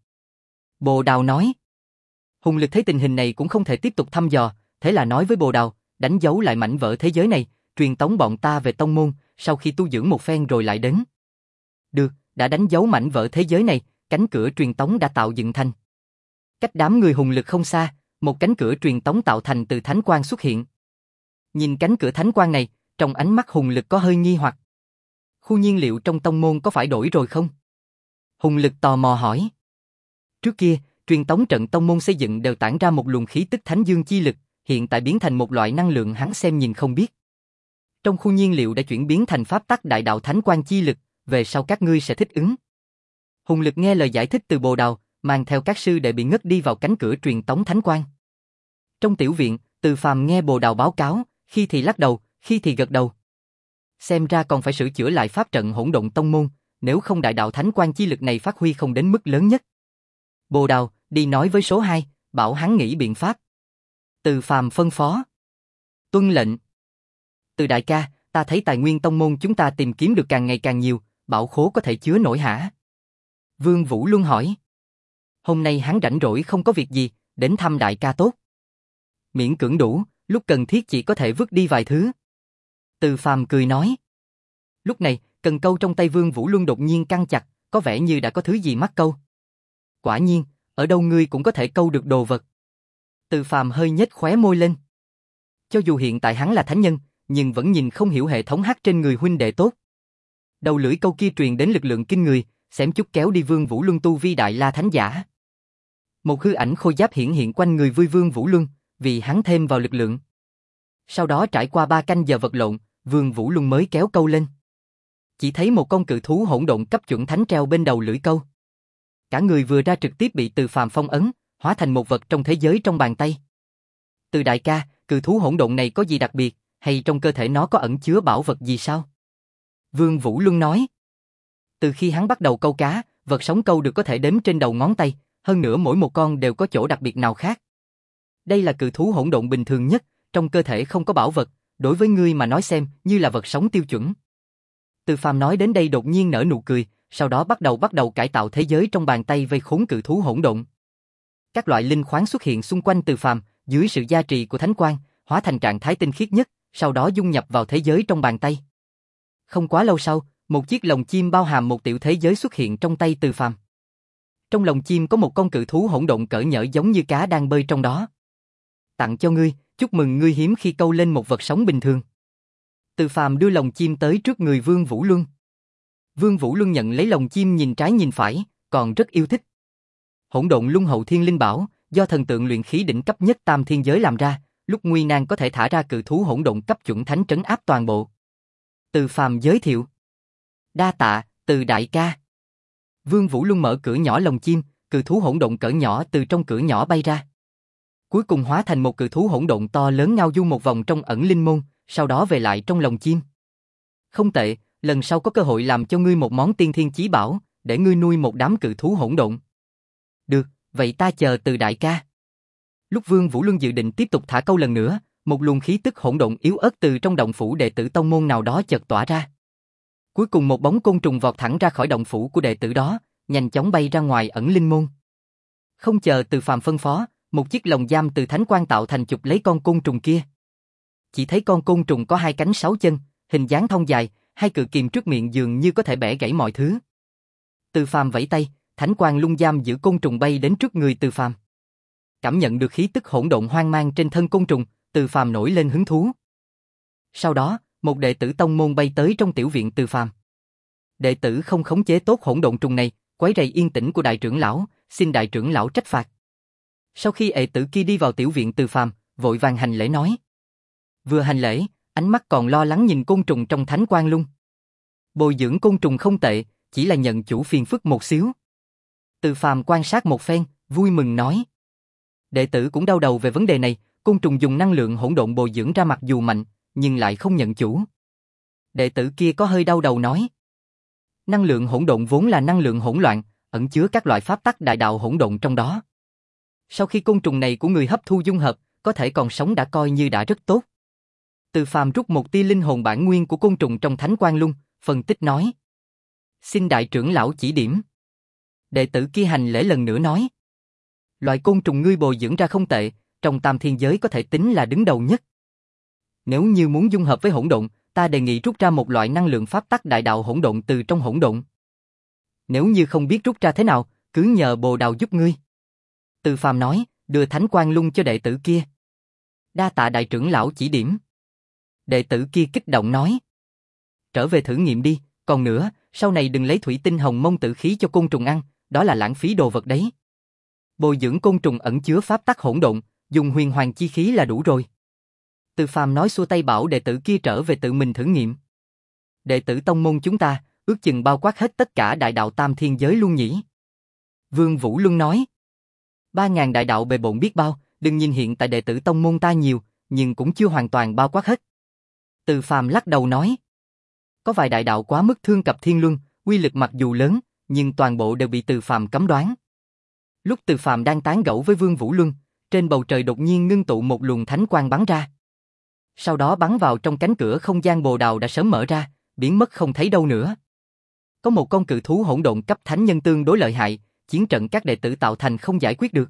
Bồ Đào nói. Hùng lực thấy tình hình này cũng không thể tiếp tục thăm dò, thế là nói với Bồ Đào, đánh dấu lại mảnh vỡ thế giới này, truyền tống bọn ta về tông môn, sau khi tu dưỡng một phen rồi lại đến. Được, đã đánh dấu mảnh vỡ thế giới này, cánh cửa truyền tống đã tạo dựng thành. Cách đám người Hùng lực không xa, một cánh cửa truyền tống tạo thành từ thánh quang xuất hiện. Nhìn cánh cửa thánh quang này, trong ánh mắt Hùng lực có hơi nghi hoặc. Khu nhiên liệu trong tông môn có phải đổi rồi không? Hùng lực tò mò hỏi. Trước kia, truyền tống trận tông môn xây dựng đều tản ra một luồng khí tức thánh dương chi lực, hiện tại biến thành một loại năng lượng hắn xem nhìn không biết. Trong khu nhiên liệu đã chuyển biến thành pháp tắc đại đạo thánh quang chi lực, về sau các ngươi sẽ thích ứng. Hùng lực nghe lời giải thích từ Bồ Đào, mang theo các sư đệ bị ngất đi vào cánh cửa truyền tống thánh quang. Trong tiểu viện, Từ Phàm nghe Bồ Đào báo cáo, khi thì lắc đầu, khi thì gật đầu. Xem ra còn phải sửa chữa lại pháp trận hỗn độn tông môn, nếu không đại đạo thánh quang chi lực này phát huy không đến mức lớn nhất. Bồ Đào, đi nói với số hai, bảo hắn nghĩ biện pháp. Từ Phàm phân phó. Tuân lệnh. Từ đại ca, ta thấy tài nguyên tông môn chúng ta tìm kiếm được càng ngày càng nhiều, bảo khố có thể chứa nổi hả? Vương Vũ Luân hỏi. Hôm nay hắn rảnh rỗi không có việc gì, đến thăm đại ca tốt. Miễn cưỡng đủ, lúc cần thiết chỉ có thể vứt đi vài thứ. Từ Phàm cười nói. Lúc này, cần câu trong tay Vương Vũ Luân đột nhiên căng chặt, có vẻ như đã có thứ gì mắc câu. Quả nhiên, ở đâu ngươi cũng có thể câu được đồ vật. Từ Phàm hơi nhếch khóe môi lên. Cho dù hiện tại hắn là thánh nhân, nhưng vẫn nhìn không hiểu hệ thống hắc trên người huynh đệ tốt. Đầu lưỡi câu kia truyền đến lực lượng kinh người, xém chút kéo đi Vương Vũ Luân tu vi đại la thánh giả. Một hư ảnh khôi giáp hiển hiện quanh người vui Vương Vũ Luân, vì hắn thêm vào lực lượng. Sau đó trải qua ba canh giờ vật lộn, Vương Vũ Luân mới kéo câu lên. Chỉ thấy một con cự thú hỗn độn cấp chuẩn thánh treo bên đầu lưỡi câu. Cả người vừa ra trực tiếp bị Từ Phàm phong ấn, hóa thành một vật trong thế giới trong bàn tay. Từ đại ca, cự thú hỗn độn này có gì đặc biệt, hay trong cơ thể nó có ẩn chứa bảo vật gì sao? Vương Vũ Luân nói. Từ khi hắn bắt đầu câu cá, vật sống câu được có thể đếm trên đầu ngón tay, hơn nữa mỗi một con đều có chỗ đặc biệt nào khác. Đây là cự thú hỗn độn bình thường nhất, trong cơ thể không có bảo vật, đối với ngươi mà nói xem như là vật sống tiêu chuẩn. Từ Phàm nói đến đây đột nhiên nở nụ cười, sau đó bắt đầu bắt đầu cải tạo thế giới trong bàn tay vây khốn cự thú hỗn độn. Các loại linh khoáng xuất hiện xung quanh Từ Phàm, dưới sự gia trì của thánh quang, hóa thành trạng thái tinh khiết nhất, sau đó dung nhập vào thế giới trong bàn tay. Không quá lâu sau, một chiếc lồng chim bao hàm một tiểu thế giới xuất hiện trong tay Từ Phàm. Trong lồng chim có một con cự thú hỗn độn cỡ nhỡ giống như cá đang bơi trong đó. Tặng cho ngươi, chúc mừng ngươi hiếm khi câu lên một vật sống bình thường. Từ Phàm đưa lồng chim tới trước người Vương Vũ Luân. Vương Vũ Luân nhận lấy lồng chim nhìn trái nhìn phải, còn rất yêu thích. Hỗn độn luân hậu thiên linh bảo, do thần tượng luyện khí đỉnh cấp nhất tam thiên giới làm ra, lúc nguy nan có thể thả ra cự thú hỗn độn cấp chuẩn thánh trấn áp toàn bộ. Từ Phàm giới thiệu. Đa tạ, Từ đại ca. Vương Vũ Luân mở cửa nhỏ lồng chim, cự thú hỗn độn cỡ nhỏ từ trong cửa nhỏ bay ra. Cuối cùng hóa thành một cự thú hỗn độn to lớn ngao du một vòng trong ẩn linh môn, sau đó về lại trong lồng chim. Không tệ, lần sau có cơ hội làm cho ngươi một món tiên thiên chí bảo, để ngươi nuôi một đám cự thú hỗn độn. Được, vậy ta chờ Từ đại ca. Lúc Vương Vũ Luân dự định tiếp tục thả câu lần nữa, một luồng khí tức hỗn độn yếu ớt từ trong động phủ đệ tử tông môn nào đó chợt tỏa ra. Cuối cùng một bóng côn trùng vọt thẳng ra khỏi động phủ của đệ tử đó, nhanh chóng bay ra ngoài ẩn linh môn. Không chờ Từ Phàm phân phó, một chiếc lồng giam từ thánh quang tạo thành chụp lấy con côn trùng kia. Chỉ thấy con côn trùng có hai cánh sáu chân, hình dáng thon dài, hai cự kìm trước miệng dường như có thể bẻ gãy mọi thứ. Từ Phàm vẫy tay, thánh quang lung giam giữ côn trùng bay đến trước người Từ Phàm. Cảm nhận được khí tức hỗn độn hoang mang trên thân côn trùng, Từ Phàm nổi lên hứng thú. Sau đó, một đệ tử tông môn bay tới trong tiểu viện Từ Phàm. Đệ tử không khống chế tốt hỗn độn trùng này, quấy rầy yên tĩnh của đại trưởng lão, xin đại trưởng lão trách phạt. Sau khi đệ tử kia đi vào tiểu viện Từ Phàm, vội vàng hành lễ nói. Vừa hành lễ, ánh mắt còn lo lắng nhìn côn trùng trong thánh quang lung. Bồi dưỡng côn trùng không tệ, chỉ là nhận chủ phiền phức một xíu. Từ Phàm quan sát một phen, vui mừng nói. Đệ tử cũng đau đầu về vấn đề này, côn trùng dùng năng lượng hỗn độn bồi dưỡng ra mặc dù mạnh, nhưng lại không nhận chủ. Đệ tử kia có hơi đau đầu nói. Năng lượng hỗn độn vốn là năng lượng hỗn loạn, ẩn chứa các loại pháp tắc đại đạo hỗn độn trong đó. Sau khi côn trùng này của người hấp thu dung hợp, có thể còn sống đã coi như đã rất tốt. Từ Phàm rút một tia linh hồn bản nguyên của côn trùng trong thánh quang lung, phân tích nói. Xin đại trưởng lão chỉ điểm. Đệ tử kia hành lễ lần nữa nói. Loại côn trùng ngươi bồi dưỡng ra không tệ, trong tam thiên giới có thể tính là đứng đầu nhất. Nếu như muốn dung hợp với hỗn độn, ta đề nghị rút ra một loại năng lượng pháp tắc đại đạo hỗn độn từ trong hỗn độn. Nếu như không biết rút ra thế nào, cứ nhờ Bồ Đào giúp ngươi. Từ Phàm nói, đưa thánh quang lung cho đệ tử kia. Đa tạ đại trưởng lão chỉ điểm. Đệ tử kia kích động nói. Trở về thử nghiệm đi, còn nữa, sau này đừng lấy thủy tinh hồng mông tử khí cho côn trùng ăn, đó là lãng phí đồ vật đấy. Bồi dưỡng côn trùng ẩn chứa pháp tắc hỗn độn, dùng huyền hoàng chi khí là đủ rồi. Từ Phàm nói xua tay bảo đệ tử kia trở về tự mình thử nghiệm. Đệ tử tông môn chúng ta, ước chừng bao quát hết tất cả đại đạo tam thiên giới luôn nhỉ? Vương Vũ Luân nói. Ba ngàn đại đạo bề bộn biết bao, đừng nhìn hiện tại đệ tử tông môn ta nhiều, nhưng cũng chưa hoàn toàn bao quát hết. Từ Phàm lắc đầu nói. Có vài đại đạo quá mức thương cập thiên luân, uy lực mặc dù lớn, nhưng toàn bộ đều bị Từ Phàm cấm đoán. Lúc Từ Phàm đang tán gẫu với Vương Vũ Luân, trên bầu trời đột nhiên ngưng tụ một luồng thánh quang bắn ra. Sau đó bắn vào trong cánh cửa không gian bồ đào đã sớm mở ra, biến mất không thấy đâu nữa. Có một con cự thú hỗn độn cấp thánh nhân tương đối lợi hại, chiến trận các đệ tử tạo thành không giải quyết được.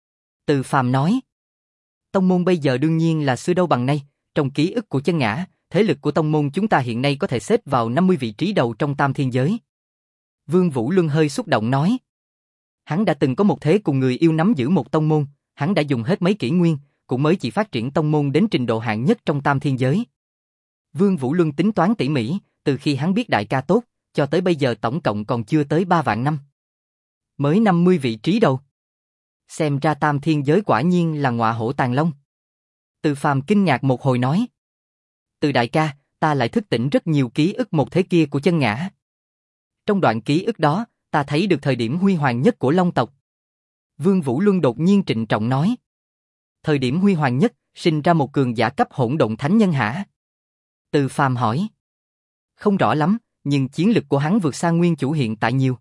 Từ Phàm nói. Tông môn bây giờ đương nhiên là xưa đâu bằng nay, trong ký ức của Chân Ngã, thế lực của tông môn chúng ta hiện nay có thể xếp vào năm mươi vị trí đầu trong tam thiên giới. Vương Vũ Luân hơi xúc động nói. Hắn đã từng có một thế cùng người yêu nắm giữ một tông môn, hắn đã dùng hết mấy kỷ nguyên, cũng mới chỉ phát triển tông môn đến trình độ hạng nhất trong tam thiên giới. Vương Vũ Luân tính toán tỉ mỉ, từ khi hắn biết đại ca tốt, cho tới bây giờ tổng cộng còn chưa tới ba vạn năm. Mới năm mươi vị trí đầu. Xem ra tam thiên giới quả nhiên là ngọa hổ tàng long. Từ Phàm kinh ngạc một hồi nói. Từ đại ca, ta lại thức tỉnh rất nhiều ký ức một thế kia của Chân Ngã. Trong đoạn ký ức đó, ta thấy được thời điểm huy hoàng nhất của Long tộc. Vương Vũ Luân đột nhiên trịnh trọng nói. Thời điểm huy hoàng nhất, sinh ra một cường giả cấp hỗn độn thánh nhân hả? Từ Phàm hỏi. Không rõ lắm, nhưng chiến lực của hắn vượt xa nguyên chủ hiện tại nhiều.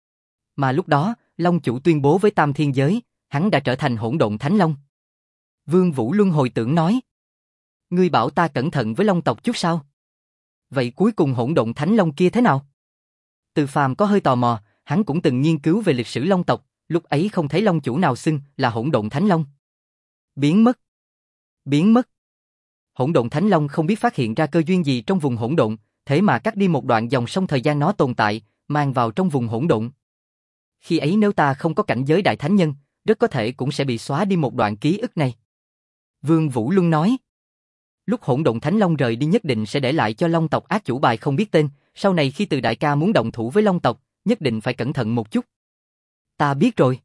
Mà lúc đó, Long chủ tuyên bố với tam thiên giới, hắn đã trở thành hỗn độn thánh long. Vương Vũ Luân hồi tưởng nói. Ngươi bảo ta cẩn thận với Long tộc chút sao? Vậy cuối cùng hỗn độn thánh long kia thế nào? Từ Phàm có hơi tò mò, hắn cũng từng nghiên cứu về lịch sử Long tộc, lúc ấy không thấy Long chủ nào xưng là hỗn độn thánh long. Biến mất. Biến mất. Hỗn độn thánh long không biết phát hiện ra cơ duyên gì trong vùng hỗn độn, thế mà cắt đi một đoạn dòng sông thời gian nó tồn tại, mang vào trong vùng hỗn độn. Khi ấy nếu ta không có cảnh giới đại thánh nhân, rất có thể cũng sẽ bị xóa đi một đoạn ký ức này. Vương Vũ Luân nói. Lúc hỗn độn thánh long rời đi nhất định sẽ để lại cho Long tộc ác chủ bài không biết tên, sau này khi Từ đại ca muốn động thủ với Long tộc, nhất định phải cẩn thận một chút. Ta biết rồi.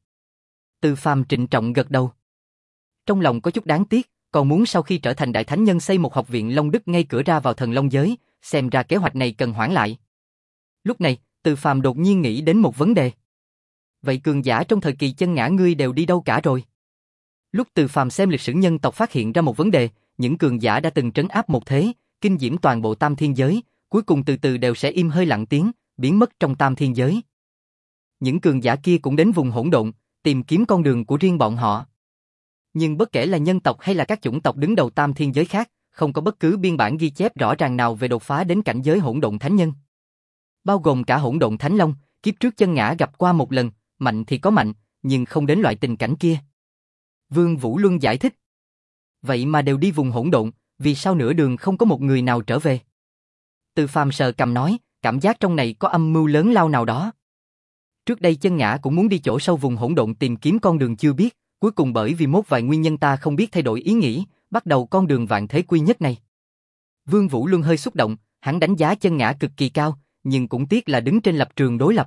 Từ Phàm trịnh trọng gật đầu. Trong lòng có chút đáng tiếc, còn muốn sau khi trở thành đại thánh nhân xây một học viện Long Đức ngay cửa ra vào thần Long giới, xem ra kế hoạch này cần hoãn lại. Lúc này, Từ Phàm đột nhiên nghĩ đến một vấn đề. Vậy cường giả trong thời kỳ chân ngã ngươi đều đi đâu cả rồi? Lúc Từ Phàm xem lịch sử nhân tộc phát hiện ra một vấn đề, những cường giả đã từng trấn áp một thế, kinh diễm toàn bộ tam thiên giới, cuối cùng từ từ đều sẽ im hơi lặng tiếng, biến mất trong tam thiên giới. Những cường giả kia cũng đến vùng hỗn độn, tìm kiếm con đường của riêng bọn họ. Nhưng bất kể là nhân tộc hay là các chủng tộc đứng đầu tam thiên giới khác, không có bất cứ biên bản ghi chép rõ ràng nào về đột phá đến cảnh giới hỗn độn thánh nhân. Bao gồm cả hỗn độn thánh long, kiếp trước chân ngã gặp qua một lần, mạnh thì có mạnh, nhưng không đến loại tình cảnh kia. Vương Vũ Luân giải thích. Vậy mà đều đi vùng hỗn độn, vì sao nửa đường không có một người nào trở về? Từ Phàm sờ cằm nói, cảm giác trong này có âm mưu lớn lao nào đó. Trước đây chân ngã cũng muốn đi chỗ sâu vùng hỗn độn tìm kiếm con đường chưa biết, cuối cùng bởi vì một vài nguyên nhân ta không biết thay đổi ý nghĩ, bắt đầu con đường vạn thế quy nhất này. Vương Vũ Luân hơi xúc động, hắn đánh giá chân ngã cực kỳ cao, nhưng cũng tiếc là đứng trên lập trường đối lập.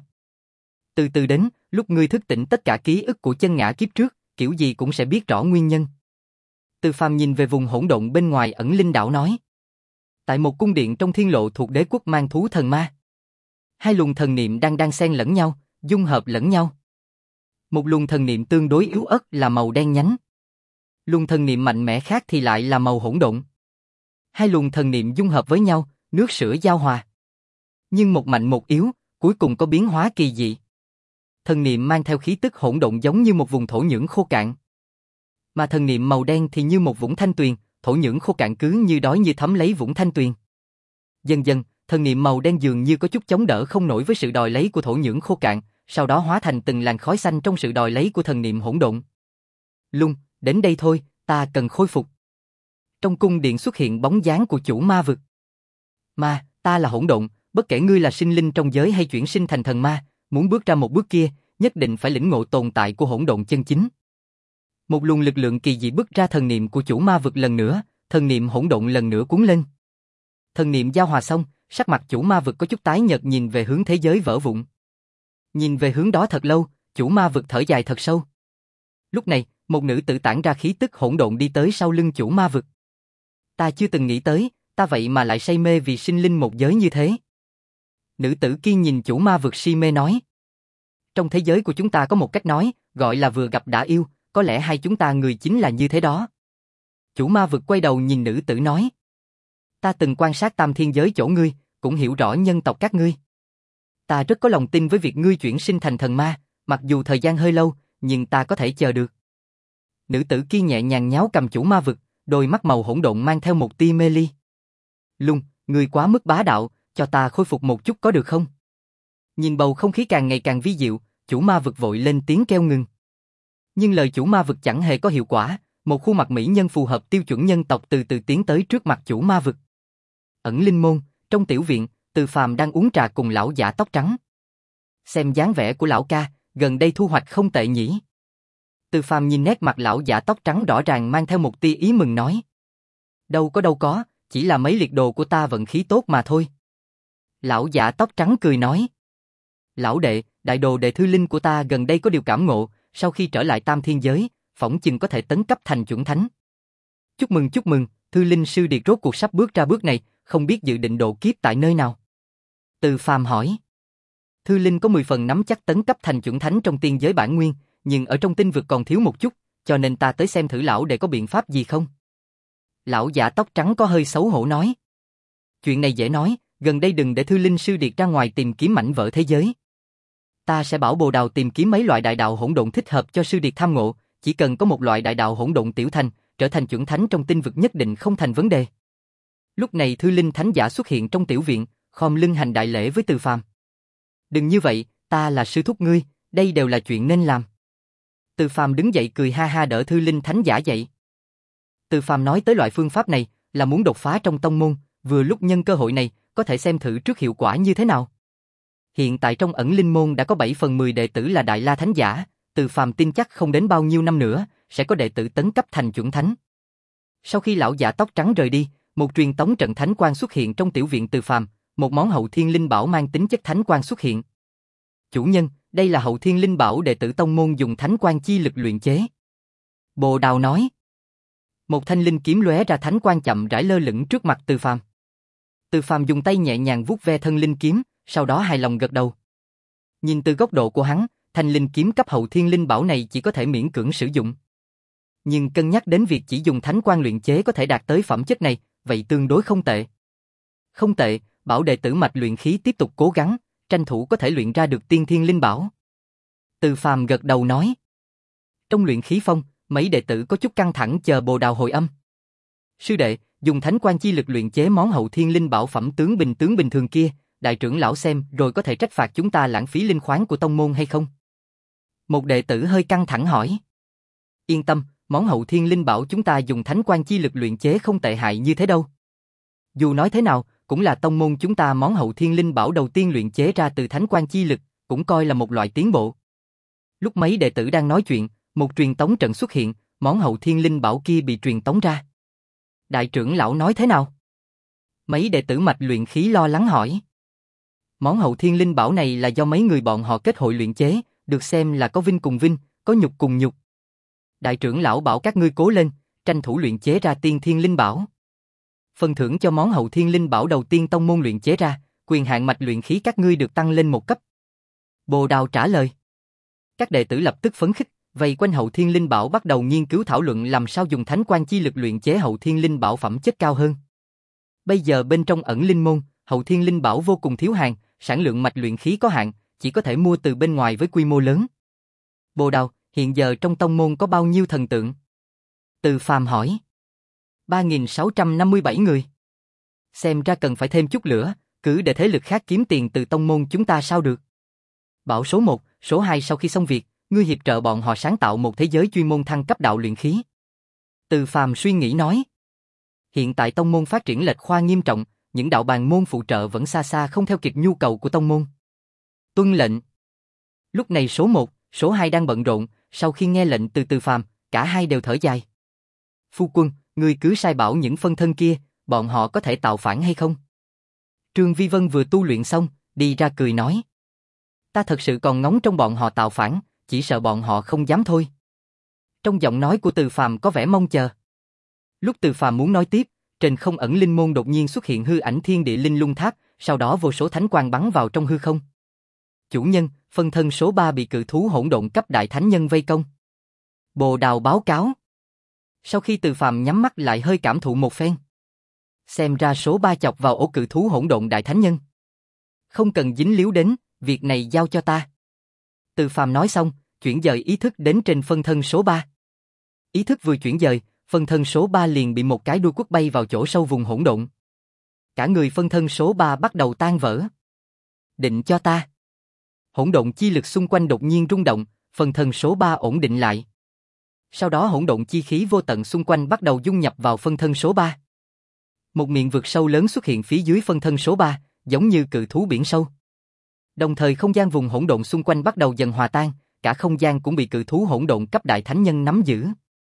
Từ từ đến, lúc ngươi thức tỉnh tất cả ký ức của chân ngã kiếp trước, kiểu gì cũng sẽ biết rõ nguyên nhân. Từ Phàm nhìn về vùng hỗn độn bên ngoài ẩn linh đảo nói. Tại một cung điện trong thiên lộ thuộc đế quốc mang thú thần ma. Hai luồng thần niệm đang đang xen lẫn nhau, dung hợp lẫn nhau. Một luồng thần niệm tương đối yếu ớt là màu đen nhánh. Luồng thần niệm mạnh mẽ khác thì lại là màu hỗn độn. Hai luồng thần niệm dung hợp với nhau, nước sữa giao hòa. Nhưng một mạnh một yếu, cuối cùng có biến hóa kỳ dị. Thần niệm mang theo khí tức hỗn độn giống như một vùng thổ nhưỡng khô cạn. Mà thần niệm màu đen thì như một vũng thanh tuyền, thổ nhưỡng khô cạn cứ như đói như thấm lấy vũng thanh tuyền. Dần dần, thần niệm màu đen dường như có chút chống đỡ không nổi với sự đòi lấy của thổ nhưỡng khô cạn, sau đó hóa thành từng làn khói xanh trong sự đòi lấy của thần niệm hỗn độn. Lung, đến đây thôi, ta cần khôi phục. Trong cung điện xuất hiện bóng dáng của chủ ma vực. Ma, ta là hỗn độn, bất kể ngươi là sinh linh trong giới hay chuyển sinh thành thần ma, muốn bước ra một bước kia, nhất định phải lĩnh ngộ tồn tại của hỗn độn chân chính. Một luồng lực lượng kỳ dị bứt ra thần niệm của chủ ma vực lần nữa, thần niệm hỗn độn lần nữa cuốn lên. Thần niệm giao hòa xong, sắc mặt chủ ma vực có chút tái nhợt nhìn về hướng thế giới vỡ vụn. Nhìn về hướng đó thật lâu, chủ ma vực thở dài thật sâu. Lúc này, một nữ tử tản ra khí tức hỗn độn đi tới sau lưng chủ ma vực. Ta chưa từng nghĩ tới, ta vậy mà lại say mê vì sinh linh một giới như thế. Nữ tử kia nhìn chủ ma vực si mê nói. Trong thế giới của chúng ta có một cách nói, gọi là vừa gặp đã yêu, có lẽ hai chúng ta người chính là như thế đó. Chủ ma vực quay đầu nhìn nữ tử nói. Ta từng quan sát tam thiên giới chỗ ngươi, cũng hiểu rõ nhân tộc các ngươi. Ta rất có lòng tin với việc ngươi chuyển sinh thành thần ma, mặc dù thời gian hơi lâu, nhưng ta có thể chờ được. Nữ tử kia nhẹ nhàng nháo cầm chủ ma vực, đôi mắt màu hỗn độn mang theo một tia mê ly. Lung, ngươi quá mức bá đạo, cho ta khôi phục một chút có được không? Nhìn bầu không khí càng ngày càng vi diệu, chủ ma vực vội lên tiếng kêu ngừng. Nhưng lời chủ ma vực chẳng hề có hiệu quả, một khuôn mặt mỹ nhân phù hợp tiêu chuẩn nhân tộc từ từ tiến tới trước mặt chủ ma vực. Ẩn linh môn, trong tiểu viện, Từ Phàm đang uống trà cùng lão giả tóc trắng. Xem dáng vẻ của lão ca, gần đây thu hoạch không tệ nhỉ. Từ Phàm nhìn nét mặt lão giả tóc trắng rõ ràng mang theo một tia ý mừng nói. Đâu có đâu có, chỉ là mấy liệt đồ của ta vận khí tốt mà thôi. Lão giả tóc trắng cười nói. Lão đệ, đại đồ đệ thư linh của ta gần đây có điều cảm ngộ, sau khi trở lại tam thiên giới, phỏng chừng có thể tấn cấp thành chuẩn thánh. Chúc mừng chúc mừng, thư linh sư điệt rốt cuộc sắp bước ra bước này, không biết dự định độ kiếp tại nơi nào. Từ Phàm hỏi. Thư linh có mười phần nắm chắc tấn cấp thành chuẩn thánh trong tiên giới bản nguyên, nhưng ở trong tinh vực còn thiếu một chút, cho nên ta tới xem thử lão để có biện pháp gì không. Lão giả tóc trắng có hơi xấu hổ nói. Chuyện này dễ nói, gần đây đừng để thư linh sư điệt ra ngoài tìm kiếm mảnh vỡ thế giới. Ta sẽ bảo Bồ Đào tìm kiếm mấy loại đại đạo hỗn độn thích hợp cho sư điệt tham ngộ, chỉ cần có một loại đại đạo hỗn độn tiểu thành, trở thành chuẩn thánh trong tinh vực nhất định không thành vấn đề. Lúc này thư linh thánh giả xuất hiện trong tiểu viện, khom lưng hành đại lễ với Từ Phàm. Đừng như vậy, ta là sư thúc ngươi, đây đều là chuyện nên làm. Từ Phàm đứng dậy cười ha ha đỡ thư linh thánh giả dậy. Từ Phàm nói tới loại phương pháp này là muốn đột phá trong tông môn, vừa lúc nhân cơ hội này có thể xem thử trước hiệu quả như thế nào. Hiện tại trong ẩn linh môn đã có bảy phần mười đệ tử là Đại La Thánh giả, Từ Phàm tin chắc không đến bao nhiêu năm nữa sẽ có đệ tử tấn cấp thành chuẩn thánh. Sau khi lão giả tóc trắng rời đi, một truyền tống trận thánh quang xuất hiện trong tiểu viện Từ Phàm, một món hậu thiên linh bảo mang tính chất thánh quang xuất hiện. Chủ nhân, đây là hậu thiên linh bảo đệ tử tông môn dùng thánh quang chi lực luyện chế. Bồ Đào nói. Một thanh linh kiếm lóe ra thánh quang chậm rãi lơ lửng trước mặt Từ Phàm. Từ Phàm dùng tay nhẹ nhàng vuốt ve thân linh kiếm, sau đó hài lòng gật đầu. Nhìn từ góc độ của hắn, thanh linh kiếm cấp hậu thiên linh bảo này chỉ có thể miễn cưỡng sử dụng. Nhưng cân nhắc đến việc chỉ dùng thánh quang luyện chế có thể đạt tới phẩm chất này, vậy tương đối không tệ. Không tệ, bảo đệ tử mạch luyện khí tiếp tục cố gắng, tranh thủ có thể luyện ra được tiên thiên linh bảo. Từ Phàm gật đầu nói. Trong luyện khí phong, mấy đệ tử có chút căng thẳng chờ Bồ Đào hồi âm. Sư đệ, dùng thánh quang chi lực luyện chế món hậu thiên linh bảo phẩm tướng bình tướng bình thường kia, đại trưởng lão xem rồi có thể trách phạt chúng ta lãng phí linh khoáng của tông môn hay không? Một đệ tử hơi căng thẳng hỏi. Yên tâm, món hậu thiên linh bảo chúng ta dùng thánh quang chi lực luyện chế không tệ hại như thế đâu. Dù nói thế nào, cũng là tông môn chúng ta món hậu thiên linh bảo đầu tiên luyện chế ra từ thánh quang chi lực, cũng coi là một loại tiến bộ. Lúc mấy đệ tử đang nói chuyện, một truyền tống trận xuất hiện, món hậu thiên linh bảo kia bị truyền tống ra. Đại trưởng lão nói thế nào? Mấy đệ tử mạch luyện khí lo lắng hỏi. Món hậu thiên linh bảo này là do mấy người bọn họ kết hội luyện chế, được xem là có vinh cùng vinh, có nhục cùng nhục. Đại trưởng lão bảo các ngươi cố lên, tranh thủ luyện chế ra tiên thiên linh bảo. Phần thưởng cho món hậu thiên linh bảo đầu tiên tông môn luyện chế ra, quyền hạn mạch luyện khí các ngươi được tăng lên một cấp. Bồ Đào trả lời. Các đệ tử lập tức phấn khích, vây quanh hậu thiên linh bảo bắt đầu nghiên cứu thảo luận làm sao dùng thánh quang chi lực luyện chế hậu thiên linh bảo phẩm chất cao hơn. Bây giờ bên trong ẩn linh môn, hậu thiên linh bảo vô cùng thiếu hàng, sản lượng mạch luyện khí có hạn, chỉ có thể mua từ bên ngoài với quy mô lớn. Bồ Đào, hiện giờ trong tông môn có bao nhiêu thần tượng? Từ Phàm hỏi. ba nghìn sáu trăm năm mươi bảy người. Xem ra cần phải thêm chút lửa, cứ để thế lực khác kiếm tiền từ tông môn chúng ta sao được. Bảo số một, số hai sau khi xong việc, ngươi hiệp trợ bọn họ sáng tạo một thế giới chuyên môn thăng cấp đạo luyện khí. Từ Phàm suy nghĩ nói. Hiện tại tông môn phát triển lệch khoa nghiêm trọng, những đạo bàn môn phụ trợ vẫn xa xa không theo kịp nhu cầu của tông môn. Tuân lệnh. Lúc này số một, số hai đang bận rộn, sau khi nghe lệnh từ Từ Phàm, cả hai đều thở dài. Phu quân, ngươi cứ sai bảo những phân thân kia, bọn họ có thể tạo phản hay không? Trương Vi Vân vừa tu luyện xong, đi ra cười nói. Ta thật sự còn ngóng trong bọn họ tạo phản, chỉ sợ bọn họ không dám thôi. Trong giọng nói của Từ Phàm có vẻ mong chờ. Lúc Từ Phàm muốn nói tiếp, trên không ẩn linh môn đột nhiên xuất hiện hư ảnh thiên địa linh lung tháp, sau đó vô số thánh quang bắn vào trong hư không. Chủ nhân, phân thân số ba bị cự thú hỗn độn cấp đại thánh nhân vây công. Bồ Đào báo cáo. Sau khi Từ Phàm nhắm mắt lại hơi cảm thụ một phen. Xem ra số ba chọc vào ổ cự thú hỗn độn đại thánh nhân. Không cần dính líu đến, việc này giao cho ta. Từ Phàm nói xong, chuyển dời ý thức đến trên phân thân số ba. Ý thức vừa chuyển dời, phân thân số ba liền bị một cái đuôi quất bay vào chỗ sâu vùng hỗn độn. Cả người phân thân số ba bắt đầu tan vỡ. Định cho ta. Hỗn độn chi lực xung quanh đột nhiên rung động, phân thân số ba ổn định lại. Sau đó hỗn độn chi khí vô tận xung quanh bắt đầu dung nhập vào phân thân số ba. Một miệng vực sâu lớn xuất hiện phía dưới phân thân số ba, giống như cự thú biển sâu. Đồng thời không gian vùng hỗn độn xung quanh bắt đầu dần hòa tan, cả không gian cũng bị cự thú hỗn độn cấp đại thánh nhân nắm giữ.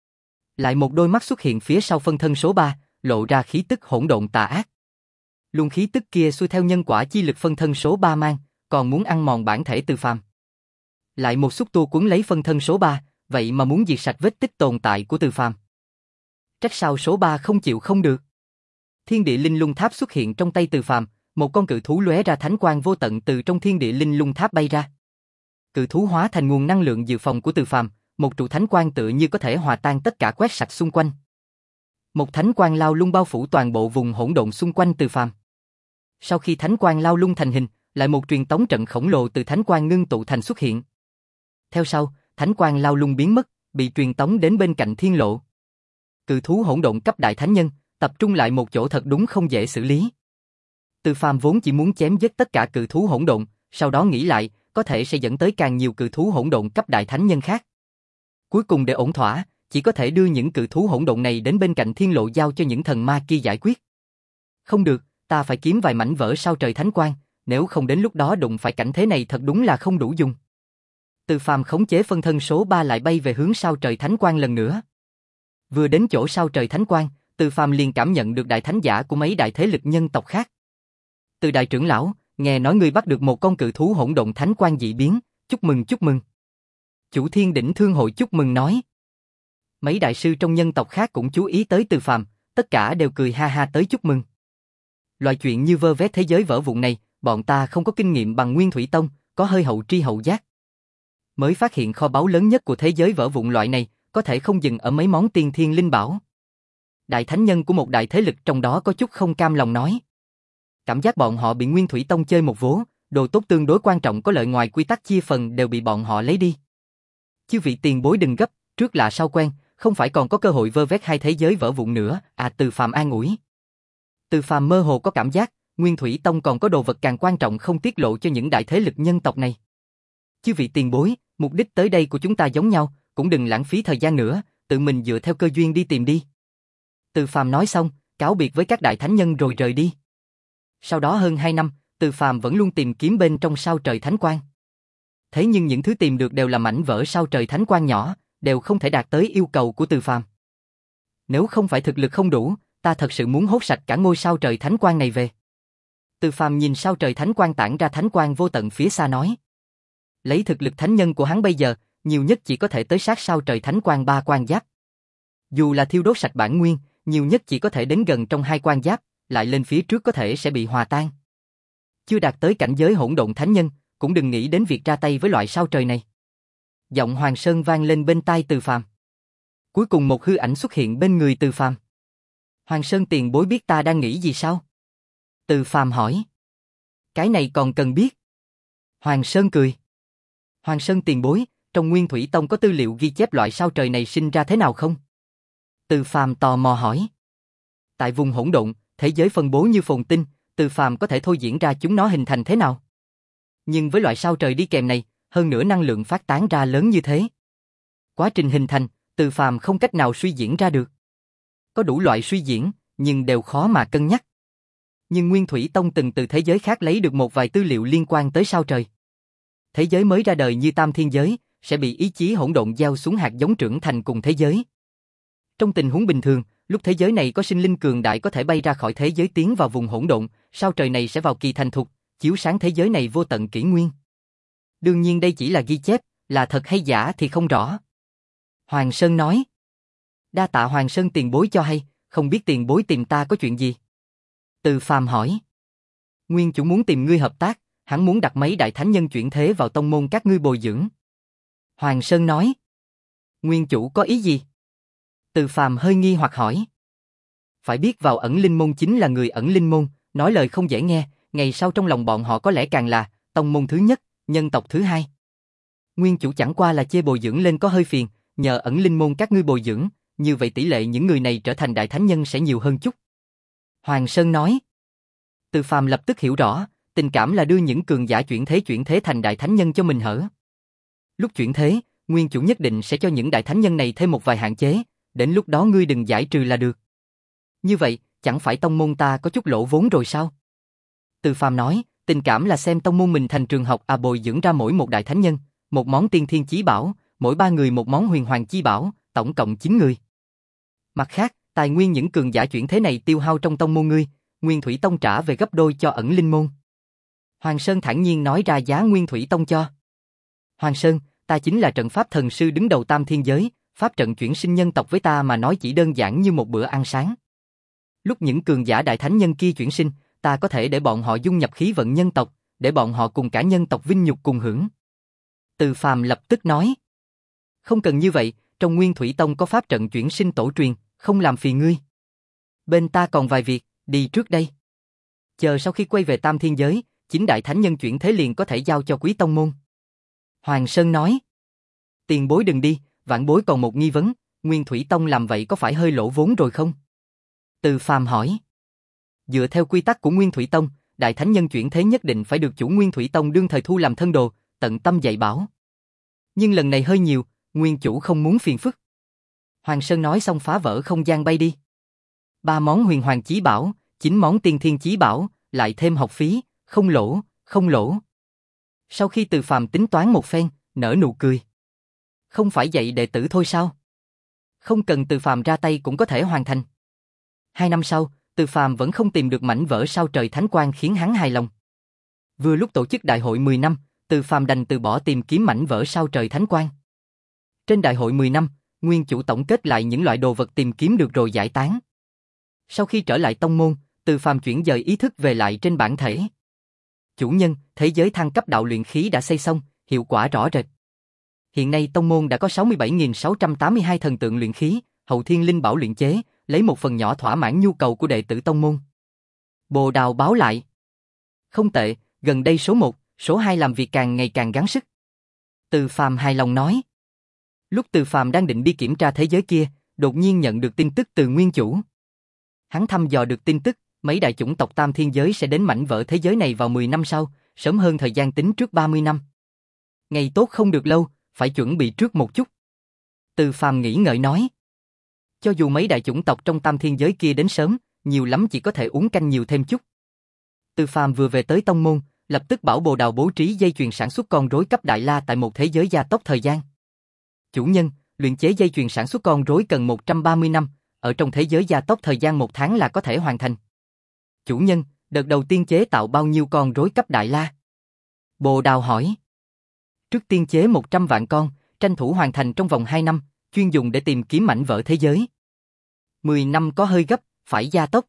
Lại một đôi mắt xuất hiện phía sau phân thân số ba, lộ ra khí tức hỗn độn tà ác. Luồng khí tức kia xuôi theo nhân quả chi lực phân thân số ba mang, còn muốn ăn mòn bản thể Từ Phàm. Lại một xúc tua cuốn lấy phân thân số ba, vậy mà muốn diệt sạch vết tích tồn tại của Từ Phàm. Trách sao số ba không chịu không được. Thiên địa linh lung tháp xuất hiện trong tay Từ Phàm, một con cự thú lóe ra thánh quang vô tận từ trong thiên địa linh lung tháp bay ra. Cự thú hóa thành nguồn năng lượng dự phòng của Từ Phàm, một trụ thánh quang tựa như có thể hòa tan tất cả quét sạch xung quanh. Một thánh quang lao lung bao phủ toàn bộ vùng hỗn độn xung quanh Từ Phàm. Sau khi thánh quang lao lung thành hình, lại một truyền tống trận khổng lồ từ thánh quang ngưng tụ thành xuất hiện. Theo sau, thánh quang lao lung biến mất, bị truyền tống đến bên cạnh thiên lộ. Cự thú hỗn độn cấp đại thánh nhân, tập trung lại một chỗ thật đúng không dễ xử lý. Từ Phàm vốn chỉ muốn chém giết tất cả cự thú hỗn độn, sau đó nghĩ lại, có thể sẽ dẫn tới càng nhiều cự thú hỗn độn cấp đại thánh nhân khác. Cuối cùng để ổn thỏa, chỉ có thể đưa những cự thú hỗn độn này đến bên cạnh thiên lộ giao cho những thần ma kia giải quyết. Không được, ta phải kiếm vài mảnh vỡ sao trời thánh quang, nếu không đến lúc đó đụng phải cảnh thế này thật đúng là không đủ dùng. Từ Phàm khống chế phân thân số ba lại bay về hướng sao trời thánh quang lần nữa. Vừa đến chỗ sao trời thánh quang, Từ Phàm liền cảm nhận được đại thánh giả của mấy đại thế lực nhân tộc khác. Từ đại trưởng lão, nghe nói ngươi bắt được một con cự thú hỗn độn thánh quan dị biến, chúc mừng chúc mừng. Chủ Thiên Đỉnh Thương hội chúc mừng nói. Mấy đại sư trong nhân tộc khác cũng chú ý tới Từ Phàm, tất cả đều cười ha ha tới chúc mừng. Loại chuyện như vơ vét thế giới vỡ vụn này, bọn ta không có kinh nghiệm bằng Nguyên Thủy Tông, có hơi hậu tri hậu giác. Mới phát hiện kho báu lớn nhất của thế giới vỡ vụn loại này, có thể không dừng ở mấy món tiên thiên linh bảo. Đại thánh nhân của một đại thế lực trong đó có chút không cam lòng nói. Cảm giác bọn họ bị Nguyên Thủy Tông chơi một vố, đồ tốt tương đối quan trọng có lợi ngoài quy tắc chia phần đều bị bọn họ lấy đi. Chư vị tiền bối đừng gấp, trước lạ sau quen, không phải còn có cơ hội vơ vét hai thế giới vỡ vụn nữa, à Từ Phàm an ủi. Từ Phàm mơ hồ có cảm giác, Nguyên Thủy Tông còn có đồ vật càng quan trọng không tiết lộ cho những đại thế lực nhân tộc này. Chư vị tiền bối, mục đích tới đây của chúng ta giống nhau, cũng đừng lãng phí thời gian nữa, tự mình dựa theo cơ duyên đi tìm đi. Từ Phàm nói xong, cáo biệt với các đại thánh nhân rồi rời đi. Sau đó hơn hai năm, Từ Phàm vẫn luôn tìm kiếm bên trong sao trời thánh quang. Thế nhưng những thứ tìm được đều là mảnh vỡ sao trời thánh quang nhỏ, đều không thể đạt tới yêu cầu của Từ Phàm. Nếu không phải thực lực không đủ, ta thật sự muốn hốt sạch cả ngôi sao trời thánh quang này về. Từ Phàm nhìn sao trời thánh quang tản ra thánh quang vô tận phía xa nói. Lấy thực lực thánh nhân của hắn bây giờ, nhiều nhất chỉ có thể tới sát sao trời thánh quang ba quan giáp. Dù là thiêu đốt sạch bản nguyên, nhiều nhất chỉ có thể đến gần trong hai quan giáp, lại lên phía trước có thể sẽ bị hòa tan. Chưa đạt tới cảnh giới hỗn độn thánh nhân, cũng đừng nghĩ đến việc ra tay với loại sao trời này. Giọng Hoàng Sơn vang lên bên tai Từ Phàm. Cuối cùng một hư ảnh xuất hiện bên người Từ Phàm. Hoàng Sơn tiền bối biết ta đang nghĩ gì sao? Từ Phàm hỏi. Cái này còn cần biết. Hoàng Sơn cười. Hoàng Sơn tiền bối, trong Nguyên Thủy Tông có tư liệu ghi chép loại sao trời này sinh ra thế nào không? Từ Phàm tò mò hỏi. Tại vùng hỗn độn, thế giới phân bố như phồn tinh, Từ Phàm có thể thôi diễn ra chúng nó hình thành thế nào. Nhưng với loại sao trời đi kèm này, hơn nữa năng lượng phát tán ra lớn như thế. Quá trình hình thành, Từ Phàm không cách nào suy diễn ra được. Có đủ loại suy diễn, nhưng đều khó mà cân nhắc. Nhưng Nguyên Thủy Tông từng từ thế giới khác lấy được một vài tư liệu liên quan tới sao trời. Thế giới mới ra đời như Tam Thiên Giới, sẽ bị ý chí hỗn độn gieo xuống hạt giống trưởng thành cùng thế giới. Trong tình huống bình thường, lúc thế giới này có sinh linh cường đại có thể bay ra khỏi thế giới tiến vào vùng hỗn độn, sao trời này sẽ vào kỳ thành thục, chiếu sáng thế giới này vô tận kỷ nguyên. Đương nhiên đây chỉ là ghi chép, là thật hay giả thì không rõ. Hoàng Sơn nói. Đa tạ Hoàng Sơn tiền bối cho hay, không biết tiền bối tìm ta có chuyện gì? Từ Phàm hỏi. Nguyên chủ muốn tìm ngươi hợp tác, hắn muốn đặt mấy đại thánh nhân chuyển thế vào tông môn các ngươi bồi dưỡng. Hoàng Sơn nói. Nguyên chủ có ý gì? Từ Phàm hơi nghi hoặc hỏi. Phải biết vào ẩn linh môn chính là người ẩn linh môn, nói lời không dễ nghe, ngày sau trong lòng bọn họ có lẽ càng là tông môn thứ nhất, nhân tộc thứ hai. Nguyên chủ chẳng qua là chê bồi dưỡng lên có hơi phiền, nhờ ẩn linh môn các ngươi bồi dưỡng, như vậy tỷ lệ những người này trở thành đại thánh nhân sẽ nhiều hơn chút. Hoàng Sơn nói. Từ Phàm lập tức hiểu rõ, tình cảm là đưa những cường giả chuyển thế chuyển thế thành đại thánh nhân cho mình hở. Lúc chuyển thế, nguyên chủ nhất định sẽ cho những đại thánh nhân này thêm một vài hạn chế, đến lúc đó ngươi đừng giải trừ là được. Như vậy, chẳng phải tông môn ta có chút lỗ vốn rồi sao? Từ Phàm nói, tình cảm là xem tông môn mình thành trường học à bồi dưỡng ra mỗi một đại thánh nhân, một món tiên thiên chí bảo, mỗi ba người một món huyền hoàng chi bảo, tổng cộng chín người. Mặt khác, tài nguyên những cường giả chuyển thế này tiêu hao trong tông môn ngươi, Nguyên Thủy Tông trả về gấp đôi cho ẩn linh môn. Hoàng Sơn thản nhiên nói ra giá Nguyên Thủy Tông cho. Hoàng Sơn, ta chính là trận pháp thần sư đứng đầu Tam Thiên Giới, pháp trận chuyển sinh nhân tộc với ta mà nói chỉ đơn giản như một bữa ăn sáng. Lúc những cường giả đại thánh nhân kia chuyển sinh, ta có thể để bọn họ dung nhập khí vận nhân tộc, để bọn họ cùng cả nhân tộc vinh nhục cùng hưởng. Từ Phàm lập tức nói. Không cần như vậy, trong Nguyên Thủy Tông có pháp trận chuyển sinh tổ truyền, không làm phiền ngươi. Bên ta còn vài việc, đi trước đây. Chờ sau khi quay về Tam Thiên Giới, chính đại thánh nhân chuyển thế liền có thể giao cho quý tông môn. Hoàng Sơn nói. Tiền bối đừng đi, vãn bối còn một nghi vấn, Nguyên Thủy Tông làm vậy có phải hơi lỗ vốn rồi không? Từ Phàm hỏi. Dựa theo quy tắc của Nguyên Thủy Tông, đại thánh nhân chuyển thế nhất định phải được chủ Nguyên Thủy Tông đương thời thu làm thân đồ, tận tâm dạy bảo. Nhưng lần này hơi nhiều, nguyên chủ không muốn phiền phức. Hoàng Sơn nói xong phá vỡ không gian bay đi. Ba món huyền hoàng chí bảo, chín món tiên thiên chí bảo, lại thêm học phí, không lỗ, không lỗ. Sau khi Từ Phàm tính toán một phen, nở nụ cười. Không phải dạy đệ tử thôi sao? Không cần Từ Phàm ra tay cũng có thể hoàn thành. Hai năm sau, Từ Phàm vẫn không tìm được mảnh vỡ sao trời thánh quang khiến hắn hài lòng. Vừa lúc tổ chức đại hội mười năm, Từ Phàm đành từ bỏ tìm kiếm mảnh vỡ sao trời thánh quang. Trên đại hội mười năm, nguyên chủ tổng kết lại những loại đồ vật tìm kiếm được rồi giải tán. Sau khi trở lại tông môn, Từ Phàm chuyển dời ý thức về lại trên bản thể. Chủ nhân, thế giới thăng cấp đạo luyện khí đã xây xong, hiệu quả rõ rệt. Hiện nay tông môn đã có sáu mươi bảy nghìn sáu trăm tám mươi hai thần tượng luyện khí, hậu thiên linh bảo luyện chế, lấy một phần nhỏ thỏa mãn nhu cầu của đệ tử tông môn. Bồ Đào báo lại. Không tệ, gần đây số một, số hai làm việc càng ngày càng gắng sức. Từ Phàm hài lòng nói. Lúc Từ Phàm đang định đi kiểm tra thế giới kia, đột nhiên nhận được tin tức từ nguyên chủ. Hắn thăm dò được tin tức, mấy đại chủng tộc tam thiên giới sẽ đến mảnh vỡ thế giới này vào mười năm sau, sớm hơn thời gian tính trước ba mươi năm. Ngày tốt không được lâu, phải chuẩn bị trước một chút. Từ Phàm nghĩ ngợi nói. Cho dù mấy đại chủng tộc trong tam thiên giới kia đến sớm, nhiều lắm chỉ có thể uống canh nhiều thêm chút. Từ Phàm vừa về tới tông môn, lập tức bảo Bồ Đào bố trí dây chuyền sản xuất con rối cấp đại la tại một thế giới gia tốc thời gian. Chủ nhân, luyện chế dây chuyền sản xuất con rối cần một trăm ba mươi năm, ở trong thế giới gia tốc thời gian một tháng là có thể hoàn thành. Chủ nhân, đợt đầu tiên chế tạo bao nhiêu con rối cấp đại la? Bồ Đào hỏi. Trước tiên chế một trăm vạn con, tranh thủ hoàn thành trong vòng hai năm, chuyên dùng để tìm kiếm mảnh vỡ thế giới. mười năm có hơi gấp, phải gia tốc.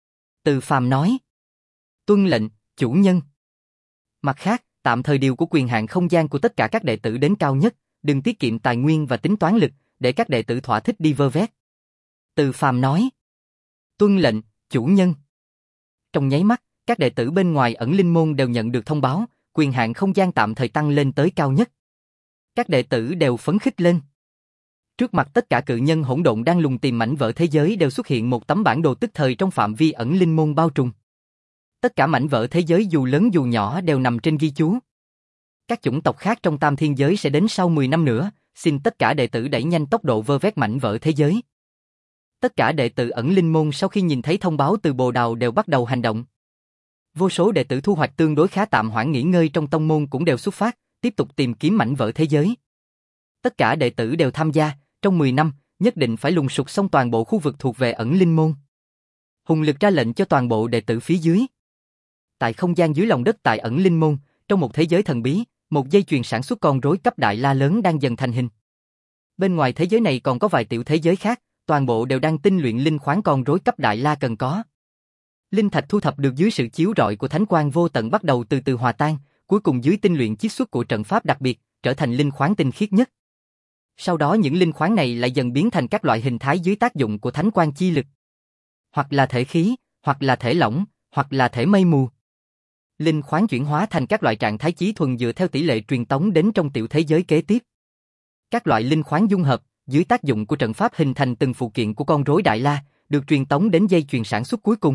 Từ Phàm nói. Tuân lệnh, chủ nhân. Mặt khác, tạm thời điều của quyền hạn không gian của tất cả các đệ tử đến cao nhất, đừng tiết kiệm tài nguyên và tính toán lực, để các đệ tử thỏa thích đi vơ vét. Từ Phàm nói. Tuân lệnh, chủ nhân. Trong nháy mắt, các đệ tử bên ngoài ẩn linh môn đều nhận được thông báo, quyền hạn không gian tạm thời tăng lên tới cao nhất. Các đệ tử đều phấn khích lên. Trước mặt tất cả cự nhân hỗn độn đang lùng tìm mảnh vỡ thế giới đều xuất hiện một tấm bản đồ tức thời trong phạm vi ẩn linh môn bao trùm. Tất cả mảnh vỡ thế giới dù lớn dù nhỏ đều nằm trên ghi chú. Các chủng tộc khác trong tam thiên giới sẽ đến sau mười năm nữa, xin tất cả đệ tử đẩy nhanh tốc độ vơ vét mảnh vỡ thế giới. Tất cả đệ tử ẩn linh môn sau khi nhìn thấy thông báo từ Bồ Đào đều bắt đầu hành động. Vô số đệ tử thu hoạch tương đối khá tạm hoãn nghỉ ngơi trong tông môn cũng đều xuất phát, tiếp tục tìm kiếm mảnh vỡ thế giới. Tất cả đệ tử đều tham gia, trong mười năm, nhất định phải lùng sục xong toàn bộ khu vực thuộc về ẩn linh môn. Hùng Lực ra lệnh cho toàn bộ đệ tử phía dưới. Tại không gian dưới lòng đất tại ẩn linh môn, trong một thế giới thần bí, một dây chuyền sản xuất con rối cấp đại la lớn đang dần thành hình. Bên ngoài thế giới này còn có vài tiểu thế giới khác, toàn bộ đều đang tinh luyện linh khoáng con rối cấp đại la cần có. Linh thạch thu thập được dưới sự chiếu rọi của thánh quang vô tận bắt đầu từ từ hòa tan, cuối cùng dưới tinh luyện chiết xuất của trận pháp đặc biệt, trở thành linh khoáng tinh khiết nhất. Sau đó những linh khoáng này lại dần biến thành các loại hình thái dưới tác dụng của thánh quang chi lực. Hoặc là thể khí, hoặc là thể lỏng, hoặc là thể mây mù. Linh khoáng chuyển hóa thành các loại trạng thái chí thuần dựa theo tỷ lệ truyền tống đến trong tiểu thế giới kế tiếp. Các loại linh khoáng dung hợp, dưới tác dụng của trận pháp hình thành từng phụ kiện của con rối đại la, được truyền tống đến dây chuyền sản xuất cuối cùng.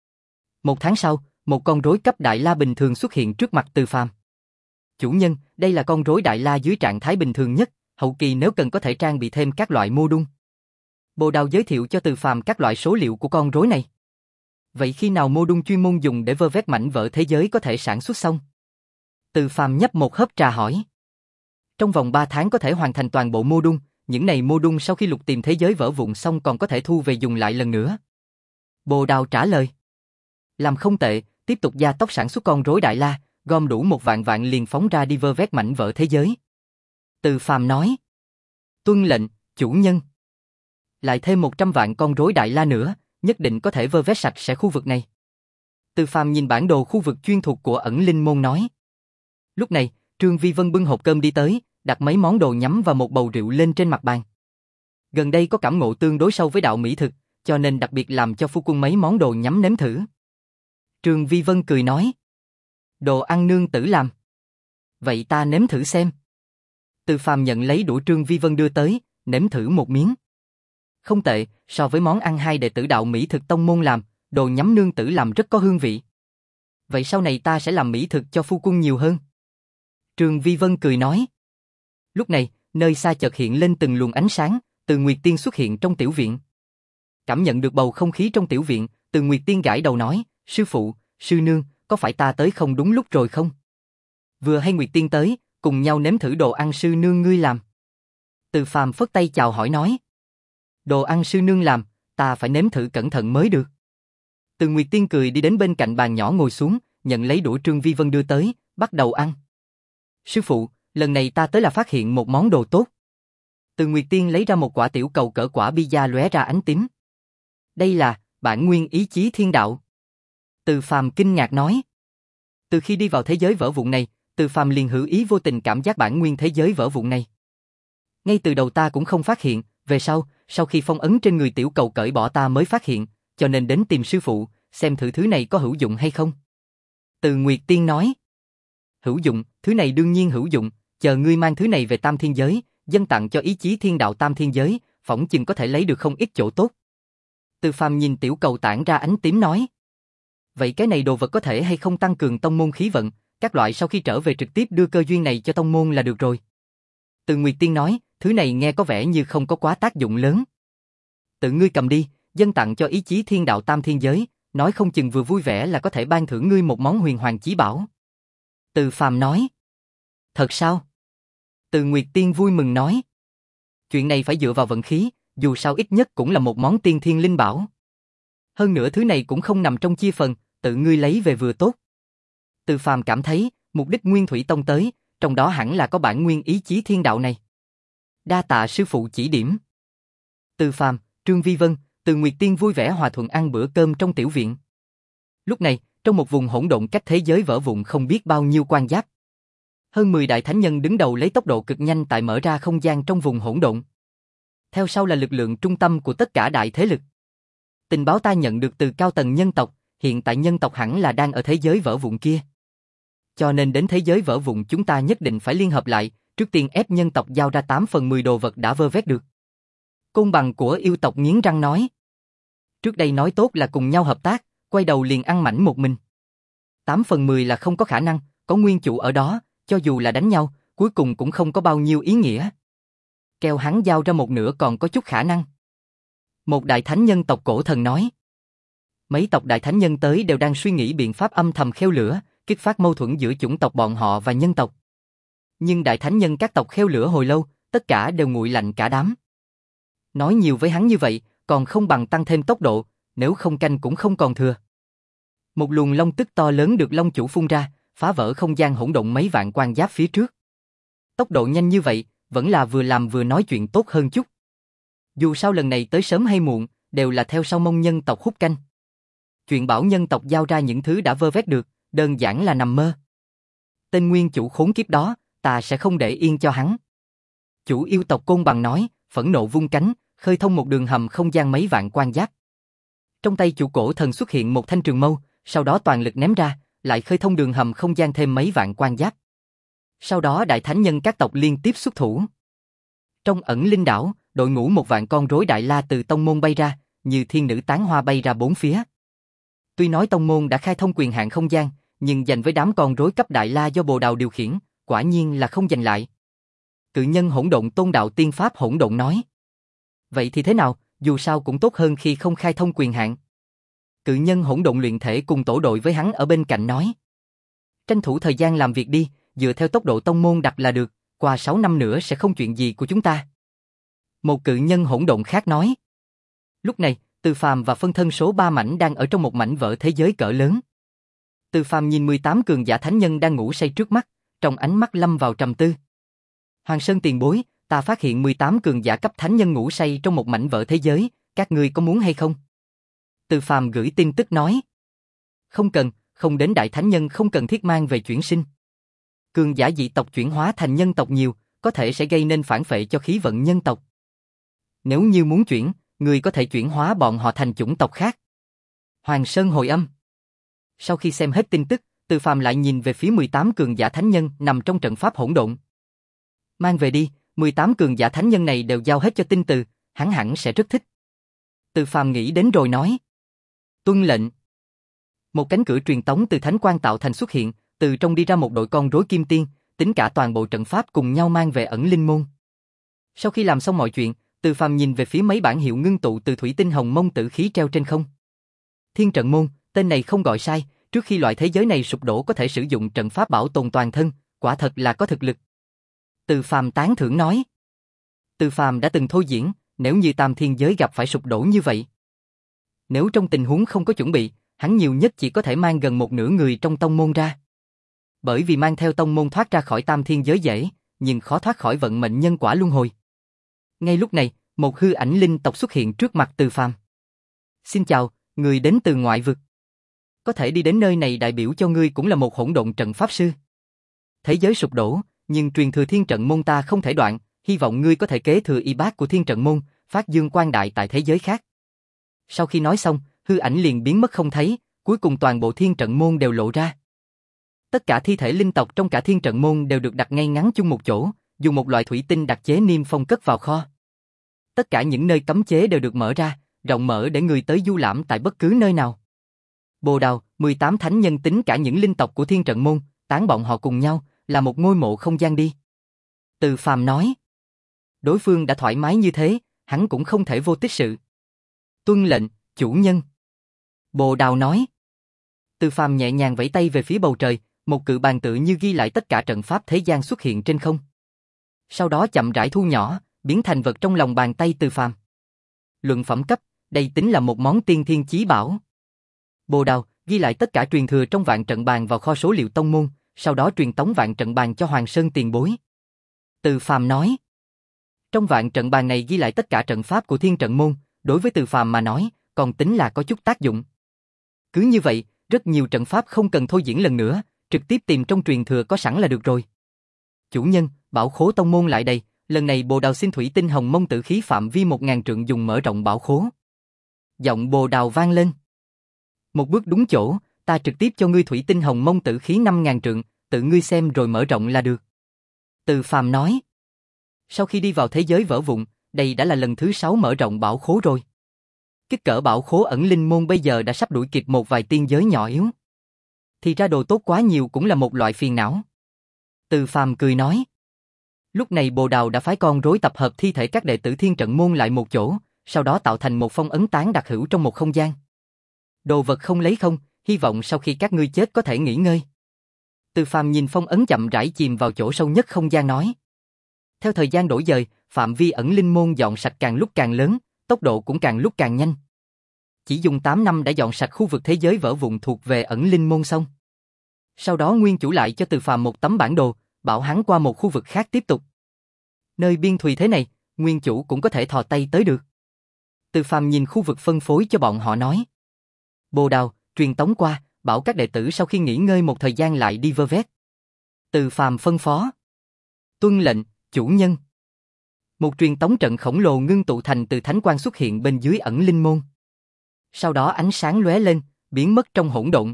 Một tháng sau, một con rối cấp đại la bình thường xuất hiện trước mặt Từ Phàm. Chủ nhân, đây là con rối đại la dưới trạng thái bình thường nhất, hậu kỳ nếu cần có thể trang bị thêm các loại mô đun. Bồ Đào giới thiệu cho Từ Phàm các loại số liệu của con rối này. Vậy khi nào mô đun chuyên môn dùng để vơ vét mảnh vỡ thế giới có thể sản xuất xong? Từ Phàm nhấp một hớp trà hỏi. Trong vòng ba tháng có thể hoàn thành toàn bộ mô đun, những này mô đun sau khi lục tìm thế giới vỡ vụn xong còn có thể thu về dùng lại lần nữa. Bồ Đào trả lời. Làm không tệ, tiếp tục gia tốc sản xuất con rối đại la, gom đủ một vạn vạn liền phóng ra đi vơ vét mảnh vỡ thế giới. Từ Phàm nói. Tuân lệnh, chủ nhân. Lại thêm một trăm vạn con rối đại la nữa, nhất định có thể vơ vét sạch sẽ khu vực này. Từ Phàm nhìn bản đồ khu vực chuyên thuộc của ẩn linh môn nói. Lúc này, Trương Vi Vân bưng hộp cơm đi tới, đặt mấy món đồ nhắm và một bầu rượu lên trên mặt bàn. Gần đây có cảm ngộ tương đối sâu với đạo mỹ thực, cho nên đặc biệt làm cho phu quân mấy món đồ nhắm nếm thử. Trương Vi Vân cười nói. Đồ ăn nương tử làm. Vậy ta nếm thử xem. Từ Phàm nhận lấy đũa Trương Vi Vân đưa tới, nếm thử một miếng. Không tệ, so với món ăn hai đệ tử đạo mỹ thực tông môn làm, đồ nhắm nương tử làm rất có hương vị. Vậy sau này ta sẽ làm mỹ thực cho phu quân nhiều hơn. Trương Vi Vân cười nói. Lúc này, nơi xa chợt hiện lên từng luồng ánh sáng, Từ Nguyệt Tiên xuất hiện trong tiểu viện. Cảm nhận được bầu không khí trong tiểu viện, Từ Nguyệt Tiên gãi đầu nói, sư phụ, sư nương, có phải ta tới không đúng lúc rồi không? Vừa hay Nguyệt Tiên tới, cùng nhau nếm thử đồ ăn sư nương ngươi làm. Từ Phàm phất tay chào hỏi nói. Đồ ăn sư nương làm, ta phải nếm thử cẩn thận mới được. Từ Nguyệt Tiên cười đi đến bên cạnh bàn nhỏ ngồi xuống, nhận lấy đũa Trương Vi Vân đưa tới, bắt đầu ăn. Sư phụ, lần này ta tới là phát hiện một món đồ tốt. Từ Nguyệt Tiên lấy ra một quả tiểu cầu cỡ quả pizza lóe ra ánh tím. Đây là bản nguyên ý chí thiên đạo. Từ Phàm kinh ngạc nói. Từ khi đi vào thế giới vỡ vụn này, Từ Phàm liền hữu ý vô tình cảm giác bản nguyên thế giới vỡ vụn này. Ngay từ đầu ta cũng không phát hiện, về sau, sau khi phong ấn trên người tiểu cầu cởi bỏ ta mới phát hiện, cho nên đến tìm sư phụ, xem thử thứ này có hữu dụng hay không. Từ Nguyệt Tiên nói. Hữu dụng, thứ này đương nhiên hữu dụng, chờ ngươi mang thứ này về Tam Thiên Giới, dâng tặng cho ý chí thiên đạo Tam Thiên Giới, phỏng chừng có thể lấy được không ít chỗ tốt. Từ Phàm nhìn tiểu cầu tản ra ánh tím nói. Vậy cái này đồ vật có thể hay không tăng cường tông môn khí vận, các loại sau khi trở về trực tiếp đưa cơ duyên này cho tông môn là được rồi. Từ Nguyệt Tiên nói, thứ này nghe có vẻ như không có quá tác dụng lớn. Tự ngươi cầm đi, dâng tặng cho ý chí thiên đạo Tam Thiên Giới, nói không chừng vừa vui vẻ là có thể ban thưởng ngươi một món huyền hoàng chí bảo. Từ Phàm nói. Thật sao? Từ Nguyệt Tiên vui mừng nói. Chuyện này phải dựa vào vận khí, dù sao ít nhất cũng là một món tiên thiên linh bảo. Hơn nữa thứ này cũng không nằm trong chia phần, tự ngươi lấy về vừa tốt. Từ Phàm cảm thấy, mục đích Nguyên Thủy Tông tới, trong đó hẳn là có bản nguyên ý chí thiên đạo này. Đa tạ sư phụ chỉ điểm. Từ Phàm, Trương Vi Vân, Từ Nguyệt Tiên vui vẻ hòa thuận ăn bữa cơm trong tiểu viện. Lúc này, trong một vùng hỗn độn cách thế giới vỡ vụn không biết bao nhiêu quan giáp. Hơn mười đại thánh nhân đứng đầu lấy tốc độ cực nhanh tại mở ra không gian trong vùng hỗn độn. Theo sau là lực lượng trung tâm của tất cả đại thế lực. Tình báo ta nhận được từ cao tầng nhân tộc, hiện tại nhân tộc hẳn là đang ở thế giới vỡ vụn kia. Cho nên đến thế giới vỡ vụn chúng ta nhất định phải liên hợp lại, trước tiên ép nhân tộc giao ra tám phần mười đồ vật đã vơ vét được. Côn bằng của yêu tộc nghiến răng nói. Trước đây nói tốt là cùng nhau hợp tác, quay đầu liền ăn mảnh một mình. tám phần mười là không có khả năng, có nguyên chủ ở đó, cho dù là đánh nhau, cuối cùng cũng không có bao nhiêu ý nghĩa. Kêu hắn giao ra một nửa còn có chút khả năng. Một đại thánh nhân tộc cổ thần nói. Mấy tộc đại thánh nhân tới đều đang suy nghĩ biện pháp âm thầm khêu lửa, kích phát mâu thuẫn giữa chủng tộc bọn họ và nhân tộc. Nhưng đại thánh nhân các tộc khêu lửa hồi lâu, tất cả đều nguội lạnh cả đám. Nói nhiều với hắn như vậy, còn không bằng tăng thêm tốc độ, nếu không canh cũng không còn thừa. Một luồng long tức to lớn được long chủ phun ra, phá vỡ không gian hỗn độn mấy vạn quan giáp phía trước. Tốc độ nhanh như vậy, vẫn là vừa làm vừa nói chuyện tốt hơn chút. Dù sao lần này tới sớm hay muộn, đều là theo sau mông nhân tộc hút canh. Chuyện bảo nhân tộc giao ra những thứ đã vơ vét được, đơn giản là nằm mơ. Tên nguyên chủ khốn kiếp đó, ta sẽ không để yên cho hắn. Chủ yêu tộc Côn Bằng nói, phẫn nộ vung cánh, khơi thông một đường hầm không gian mấy vạn quan giáp. Trong tay chủ cổ thần xuất hiện một thanh trường mâu, sau đó toàn lực ném ra, lại khơi thông đường hầm không gian thêm mấy vạn quan giáp. Sau đó đại thánh nhân các tộc liên tiếp xuất thủ. Trong ẩn linh đảo, đội ngũ một vạn con rối đại la từ tông môn bay ra, như thiên nữ tán hoa bay ra bốn phía. Tuy nói tông môn đã khai thông quyền hạn không gian, nhưng dành với đám con rối cấp đại la do Bồ Đào điều khiển, quả nhiên là không giành lại. Cự nhân hỗn độn tôn đạo tiên pháp hỗn độn nói. Vậy thì thế nào, dù sao cũng tốt hơn khi không khai thông quyền hạn. Cự nhân hỗn độn luyện thể cùng tổ đội với hắn ở bên cạnh nói. Tranh thủ thời gian làm việc đi, dựa theo tốc độ tông môn đặt là được, qua sáu năm nữa sẽ không chuyện gì của chúng ta. Một cự nhân hỗn độn khác nói. Lúc này, Từ Phàm và phân thân số ba mảnh đang ở trong một mảnh vỡ thế giới cỡ lớn. Từ Phàm nhìn mười tám cường giả thánh nhân đang ngủ say trước mắt, trong ánh mắt lâm vào trầm tư. Hoàng Sơn tiền bối, ta phát hiện mười tám cường giả cấp thánh nhân ngủ say trong một mảnh vỡ thế giới, các ngươi có muốn hay không? Từ Phàm gửi tin tức nói. Không cần, không đến đại thánh nhân không cần thiết mang về chuyển sinh. Cường giả dị tộc chuyển hóa thành nhân tộc nhiều, có thể sẽ gây nên phản phệ cho khí vận nhân tộc. Nếu như muốn chuyển, người có thể chuyển hóa bọn họ thành chủng tộc khác. Hoàng Sơn hồi âm. Sau khi xem hết tin tức, Từ Phàm lại nhìn về phía mười tám cường giả thánh nhân nằm trong trận pháp hỗn độn. Mang về đi, mười tám cường giả thánh nhân này đều giao hết cho Tinh Từ, hắn hẳn sẽ rất thích. Từ Phàm nghĩ đến rồi nói. Tuân lệnh. Một cánh cửa truyền tống từ thánh quang tạo thành xuất hiện, từ trong đi ra một đội con rối kim tiên, tính cả toàn bộ trận pháp cùng nhau mang về ẩn linh môn. Sau khi làm xong mọi chuyện, Từ Phàm nhìn về phía mấy bản hiệu ngưng tụ từ thủy tinh hồng mông tử khí treo trên không. Thiên trận môn, tên này không gọi sai, trước khi loại thế giới này sụp đổ có thể sử dụng trận pháp bảo tồn toàn thân, quả thật là có thực lực. Từ Phàm tán thưởng nói. Từ Phàm đã từng thôi diễn, nếu như Tam Thiên giới gặp phải sụp đổ như vậy. Nếu trong tình huống không có chuẩn bị, hắn nhiều nhất chỉ có thể mang gần một nửa người trong tông môn ra. Bởi vì mang theo tông môn thoát ra khỏi tam thiên giới dễ, nhưng khó thoát khỏi vận mệnh nhân quả luân hồi. Ngay lúc này, một hư ảnh linh tộc xuất hiện trước mặt Từ Phàm. Xin chào, người đến từ ngoại vực. Có thể đi đến nơi này đại biểu cho ngươi cũng là một hỗn độn trận pháp sư. Thế giới sụp đổ, nhưng truyền thừa thiên trận môn ta không thể đoạn, hy vọng ngươi có thể kế thừa y bát của thiên trận môn, phát dương quang đại tại thế giới khác. Sau khi nói xong, hư ảnh liền biến mất không thấy, cuối cùng toàn bộ thiên trận môn đều lộ ra. Tất cả thi thể linh tộc trong cả thiên trận môn đều được đặt ngay ngắn chung một chỗ, dùng một loại thủy tinh đặc chế niêm phong cất vào kho. Tất cả những nơi cấm chế đều được mở ra, rộng mở để người tới du lãm tại bất cứ nơi nào. Bồ Đào, mười tám thánh nhân tính cả những linh tộc của thiên trận môn, tán bọn họ cùng nhau, là một ngôi mộ không gian đi. Từ Phàm nói. Đối phương đã thoải mái như thế, hắn cũng không thể vô tích sự. Tuân lệnh, chủ nhân. Bồ Đào nói. Từ Phàm nhẹ nhàng vẫy tay về phía bầu trời, một cự bàn tự như ghi lại tất cả trận pháp thế gian xuất hiện trên không. Sau đó chậm rãi thu nhỏ, biến thành vật trong lòng bàn tay Từ Phàm. Luận phẩm cấp, đây tính là một món tiên thiên chí bảo. Bồ Đào ghi lại tất cả truyền thừa trong vạn trận bàn vào kho số liệu tông môn, sau đó truyền tống vạn trận bàn cho Hoàng Sơn tiền bối. Từ Phàm nói. Trong vạn trận bàn này ghi lại tất cả trận pháp của thiên trận môn, đối với Từ Phàm mà nói, còn tính là có chút tác dụng. Cứ như vậy, rất nhiều trận pháp không cần thôi diễn lần nữa, trực tiếp tìm trong truyền thừa có sẵn là được rồi. Chủ nhân, bảo khố tông môn lại đây, lần này Bồ Đào xin thủy tinh hồng mông tử khí phạm vi một ngàn trượng dùng mở rộng bảo khố. Giọng Bồ Đào vang lên. Một bước đúng chỗ, ta trực tiếp cho ngươi thủy tinh hồng mông tử khí năm ngàn trượng, tự ngươi xem rồi mở rộng là được. Từ Phàm nói. Sau khi đi vào thế giới vỡ vụn, đây đã là lần thứ sáu mở rộng bảo khố rồi. Kích cỡ bảo khố ẩn linh môn bây giờ đã sắp đuổi kịp một vài tiên giới nhỏ yếu. Thì ra đồ tốt quá nhiều cũng là một loại phiền não. Từ Phàm cười nói. Lúc này Bồ Đào đã phái con rối tập hợp thi thể các đệ tử thiên trận môn lại một chỗ, sau đó tạo thành một phong ấn tán đặc hữu trong một không gian. Đồ vật không lấy không, hy vọng sau khi các ngươi chết có thể nghỉ ngơi. Từ Phàm nhìn phong ấn chậm rãi chìm vào chỗ sâu nhất không gian nói. Theo thời gian đổi dời, phạm vi ẩn linh môn dọn sạch càng lúc càng lớn, tốc độ cũng càng lúc càng nhanh. Chỉ dùng tám năm đã dọn sạch khu vực thế giới vỡ vụn thuộc về ẩn linh môn xong. Sau đó nguyên chủ lại cho Từ Phàm một tấm bản đồ, bảo hắn qua một khu vực khác tiếp tục. Nơi biên thùy thế này, nguyên chủ cũng có thể thò tay tới được. Từ Phàm nhìn khu vực phân phối cho bọn họ nói. Bồ Đào, truyền tống qua, bảo các đệ tử sau khi nghỉ ngơi một thời gian lại đi vơ vét. Từ Phàm phân phó. Tuân lệnh, chủ nhân. Một truyền tống trận khổng lồ ngưng tụ thành từ thánh quang xuất hiện bên dưới ẩn linh môn. Sau đó ánh sáng lóe lên, biến mất trong hỗn độn.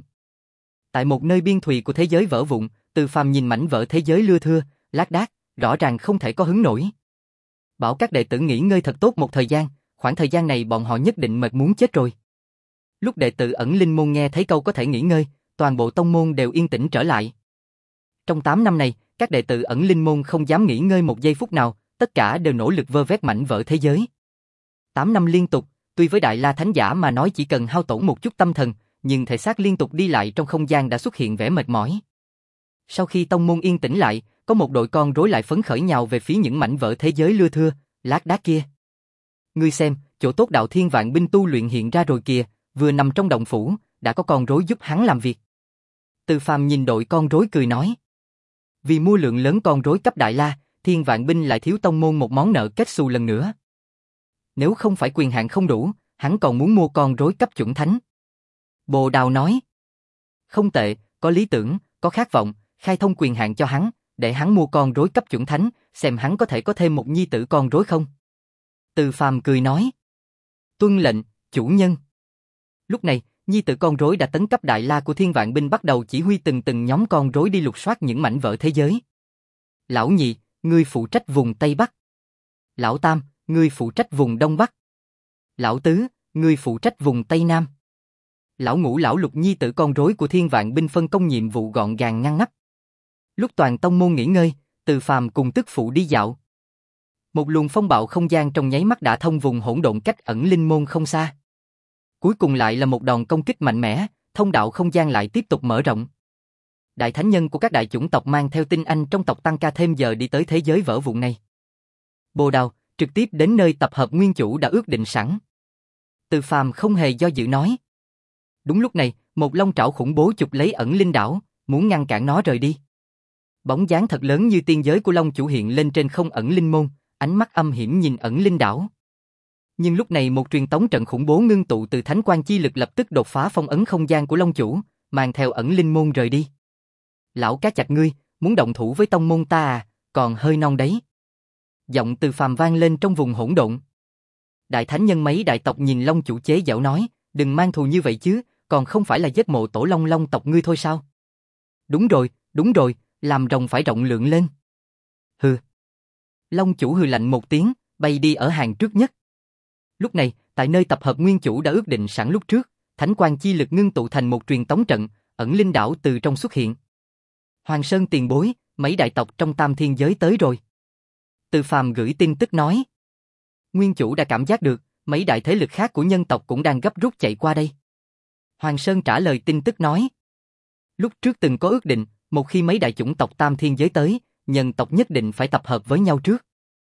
Tại một nơi biên thùy của thế giới vỡ vụn, Từ Phàm nhìn mảnh vỡ thế giới lưa thưa, lác đác, rõ ràng không thể có hứng nổi. Bảo các đệ tử nghỉ ngơi thật tốt một thời gian, khoảng thời gian này bọn họ nhất định mệt muốn chết rồi. Lúc đệ tử ẩn linh môn nghe thấy câu có thể nghỉ ngơi, toàn bộ tông môn đều yên tĩnh trở lại. Trong tám năm này, các đệ tử ẩn linh môn không dám nghỉ ngơi một giây phút nào, tất cả đều nỗ lực vơ vét mảnh vỡ thế giới. Tám năm liên tục, tuy với Đại La Thánh Giả mà nói chỉ cần hao tổn một chút tâm thần, nhưng thể xác liên tục đi lại trong không gian đã xuất hiện vẻ mệt mỏi. Sau khi tông môn yên tĩnh lại, có một đội con rối lại phấn khởi nhào về phía những mảnh vỡ thế giới lưa thưa, lác đác kia. Ngươi xem, chỗ tốt đạo thiên vạn binh tu luyện hiện ra rồi kìa, vừa nằm trong động phủ, đã có con rối giúp hắn làm việc. Từ Phàm nhìn đội con rối cười nói. Vì mua lượng lớn con rối cấp Đại La, thiên vạn binh lại thiếu tông môn một món nợ kết xù lần nữa. Nếu không phải quyền hạn không đủ, hắn còn muốn mua con rối cấp chuẩn thánh. Bồ Đào nói. Không tệ, có lý tưởng, có khát vọng, khai thông quyền hạn cho hắn, để hắn mua con rối cấp chuẩn thánh, xem hắn có thể có thêm một nhi tử con rối không. Từ Phàm cười nói. Tuân lệnh, chủ nhân. Lúc này, nhi tử con rối đã tấn cấp Đại La của thiên vạn binh bắt đầu chỉ huy từng từng nhóm con rối đi lục soát những mảnh vỡ thế giới. Lão nhị, ngươi phụ trách vùng Tây Bắc. Lão tam, ngươi phụ trách vùng Đông Bắc. Lão tứ, ngươi phụ trách vùng Tây Nam. Lão ngũ lão lục nhi tử con rối của thiên vạn binh phân công nhiệm vụ gọn gàng ngăn nắp. Lúc toàn tông môn nghỉ ngơi, Từ Phàm cùng tức phụ đi dạo. Một luồng phong bạo không gian trong nháy mắt đã thông vùng hỗn độn cách ẩn linh môn không xa. Cuối cùng lại là một đòn công kích mạnh mẽ, thông đạo không gian lại tiếp tục mở rộng. Đại thánh nhân của các đại chủng tộc mang theo tinh anh trong tộc tăng ca thêm giờ đi tới thế giới vỡ vụn này. Bồ Đào trực tiếp đến nơi tập hợp nguyên chủ đã ước định sẵn. Từ Phàm không hề do dự nói. Đúng lúc này, một long trảo khủng bố chụp lấy ẩn linh đảo, muốn ngăn cản nó rời đi. Bóng dáng thật lớn như tiên giới của long chủ hiện lên trên không ẩn linh môn, ánh mắt âm hiểm nhìn ẩn linh đảo. Nhưng lúc này một truyền tống trận khủng bố ngưng tụ từ thánh quang chi lực lập tức đột phá phong ấn không gian của long chủ, mang theo ẩn linh môn rời đi. Lão cá chạch ngươi, muốn động thủ với tông môn ta à, còn hơi non đấy. Giọng Từ Phàm vang lên trong vùng hỗn độn. Đại thánh nhân mấy đại tộc nhìn long chủ chế giễu nói, đừng mang thù như vậy chứ, còn không phải là giết mộ tổ long long tộc ngươi thôi sao? Đúng rồi, đúng rồi, làm rồng phải rộng lượng lên. Hừ. Long chủ hừ lạnh một tiếng, bay đi ở hàng trước nhất. Lúc này, tại nơi tập hợp nguyên chủ đã ước định sẵn lúc trước, thánh quang chi lực ngưng tụ thành một truyền tống trận, ẩn linh đảo từ trong xuất hiện. Hoàng Sơn tiền bối, mấy đại tộc trong tam thiên giới tới rồi. Từ Phàm gửi tin tức nói. Nguyên chủ đã cảm giác được, mấy đại thế lực khác của nhân tộc cũng đang gấp rút chạy qua đây. Hoàng Sơn trả lời tin tức nói. Lúc trước từng có ước định, một khi mấy đại chủng tộc tam thiên giới tới, nhân tộc nhất định phải tập hợp với nhau trước.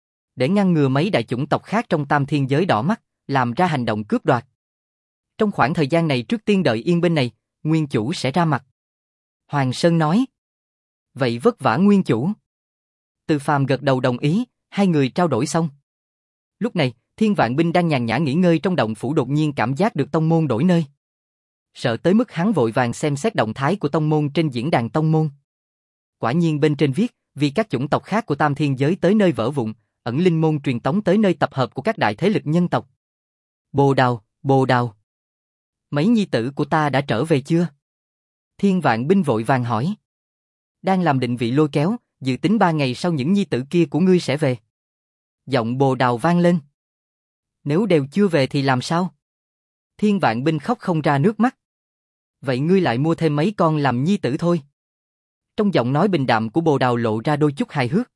Để ngăn ngừa mấy đại chủng tộc khác trong tam thiên giới đỏ mắt, làm ra hành động cướp đoạt. Trong khoảng thời gian này trước tiên đợi yên bên này, nguyên chủ sẽ ra mặt. Hoàng Sơn nói. Vậy vất vả nguyên chủ. Từ Phàm gật đầu đồng ý, hai người trao đổi xong. Lúc này, Thiên Vạn Binh đang nhàn nhã nghỉ ngơi trong động phủ đột nhiên cảm giác được tông môn đổi nơi. Sợ tới mức hắn vội vàng xem xét động thái của tông môn trên diễn đàn tông môn. Quả nhiên bên trên viết, vì các chủng tộc khác của tam thiên giới tới nơi vỡ vụn, ẩn linh môn truyền tống tới nơi tập hợp của các đại thế lực nhân tộc. Bồ Đào, Bồ Đào. Mấy nhi tử của ta đã trở về chưa? Thiên Vạn Binh vội vàng hỏi. Đang làm định vị lôi kéo, dự tính ba ngày sau những nhi tử kia của ngươi sẽ về. Giọng Bồ Đào vang lên. Nếu đều chưa về thì làm sao? Thiên Vạn Binh khóc không ra nước mắt. Vậy ngươi lại mua thêm mấy con làm nhi tử thôi. Trong giọng nói bình đạm của Bồ Đào lộ ra đôi chút hài hước.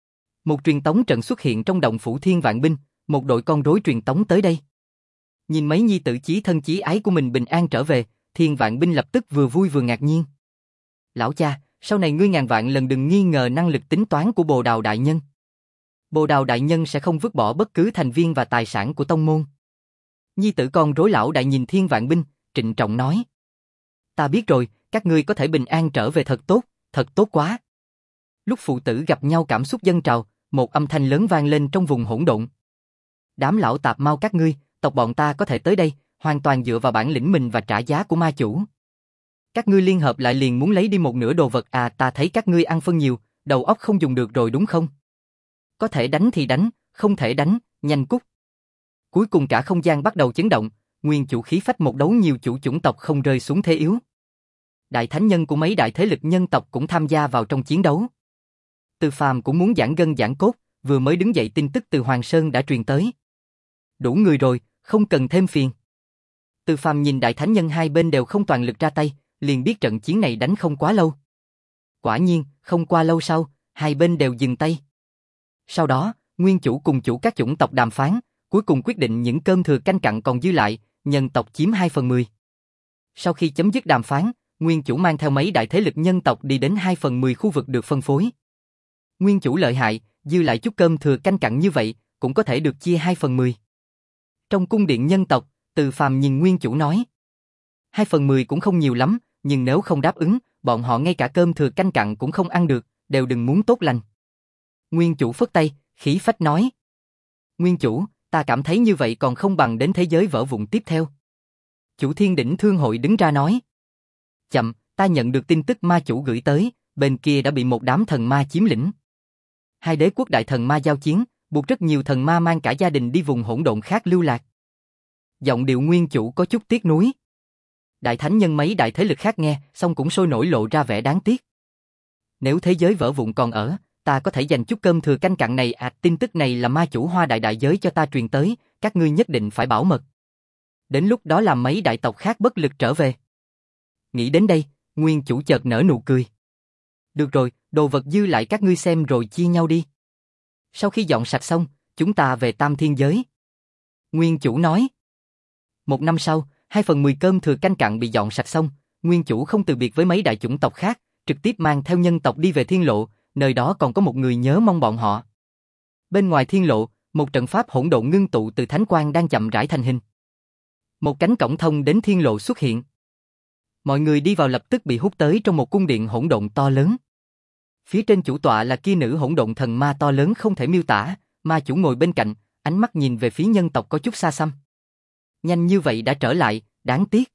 Một truyền tống trận xuất hiện trong động phủ Thiên Vạn Binh, một đội con rối truyền tống tới đây. Nhìn mấy nhi tử chí thân chí ái của mình bình an trở về, Thiên Vạn Binh lập tức vừa vui vừa ngạc nhiên. Lão cha, sau này ngươi ngàn vạn lần đừng nghi ngờ năng lực tính toán của Bồ Đào đại nhân. Bồ Đào đại nhân sẽ không vứt bỏ bất cứ thành viên và tài sản của tông môn. Nhi tử con rối lão đại nhìn Thiên Vạn Binh, trịnh trọng nói. Ta biết rồi, các ngươi có thể bình an trở về thật tốt, thật tốt quá. Lúc phụ tử gặp nhau cảm xúc dâng trào, một âm thanh lớn vang lên trong vùng hỗn độn. Đám lão tạp mau các ngươi, tộc bọn ta có thể tới đây, hoàn toàn dựa vào bản lĩnh mình và trả giá của ma chủ. Các ngươi liên hợp lại liền muốn lấy đi một nửa đồ vật à, ta thấy các ngươi ăn phân nhiều, đầu óc không dùng được rồi đúng không? Có thể đánh thì đánh, không thể đánh, nhanh cút. Cuối cùng cả không gian bắt đầu chấn động, nguyên chủ khí phách một đấu nhiều chủ chủng tộc không rơi xuống thế yếu. Đại thánh nhân của mấy đại thế lực nhân tộc cũng tham gia vào trong chiến đấu. Từ Phàm cũng muốn giãn gân giãn cốt, vừa mới đứng dậy tin tức từ Hoàng Sơn đã truyền tới. Đủ người rồi, không cần thêm phiền. Từ Phàm nhìn đại thánh nhân hai bên đều không toàn lực ra tay, liền biết trận chiến này đánh không quá lâu. Quả nhiên, không qua lâu sau, hai bên đều dừng tay. Sau đó, nguyên chủ cùng chủ các chủng tộc đàm phán, cuối cùng quyết định những cơm thừa canh cặn còn dư lại, nhân tộc chiếm hai phần mười. Sau khi chấm dứt đàm phán, nguyên chủ mang theo mấy đại thế lực nhân tộc đi đến hai phần mười khu vực được phân phối. Nguyên chủ lợi hại, dư lại chút cơm thừa canh cặn như vậy, cũng có thể được chia hai phần mười. Trong cung điện nhân tộc, Từ Phàm nhìn nguyên chủ nói. Hai phần mười cũng không nhiều lắm, nhưng nếu không đáp ứng, bọn họ ngay cả cơm thừa canh cặn cũng không ăn được, đều đừng muốn tốt lành. Nguyên chủ phất tay, khí phách nói. Nguyên chủ, ta cảm thấy như vậy còn không bằng đến thế giới vỡ vụn tiếp theo. Chủ Thiên Đỉnh Thương Hội đứng ra nói. Chậm, ta nhận được tin tức ma chủ gửi tới, bên kia đã bị một đám thần ma chiếm lĩnh. Hai đế quốc đại thần ma giao chiến, buộc rất nhiều thần ma mang cả gia đình đi vùng hỗn độn khác lưu lạc. Giọng điệu nguyên chủ có chút tiếc nuối. Đại thánh nhân mấy đại thế lực khác nghe, xong cũng sôi nổi lộ ra vẻ đáng tiếc. Nếu thế giới vỡ vụn còn ở, ta có thể dành chút cơm thừa canh cặn này à, tin tức này là ma chủ Hoa Đại đại giới cho ta truyền tới, các ngươi nhất định phải bảo mật. Đến lúc đó làm mấy đại tộc khác bất lực trở về. Nghĩ đến đây, nguyên chủ chợt nở nụ cười. Được rồi, đồ vật dư lại các ngươi xem rồi chia nhau đi. Sau khi dọn sạch xong, chúng ta về tam thiên giới. Nguyên chủ nói. Một năm sau, hai phần mười cơm thừa canh cặn bị dọn sạch xong, nguyên chủ không từ biệt với mấy đại chủng tộc khác, trực tiếp mang theo nhân tộc đi về thiên lộ, nơi đó còn có một người nhớ mong bọn họ. Bên ngoài thiên lộ, một trận pháp hỗn độn ngưng tụ từ thánh quang đang chậm rãi thành hình. Một cánh cổng thông đến thiên lộ xuất hiện. Mọi người đi vào lập tức bị hút tới trong một cung điện hỗn độn to lớn. Phía trên chủ tọa là kia nữ hỗn độn thần ma to lớn không thể miêu tả, ma chủ ngồi bên cạnh, ánh mắt nhìn về phía nhân tộc có chút xa xăm. Nhanh như vậy đã trở lại, đáng tiếc.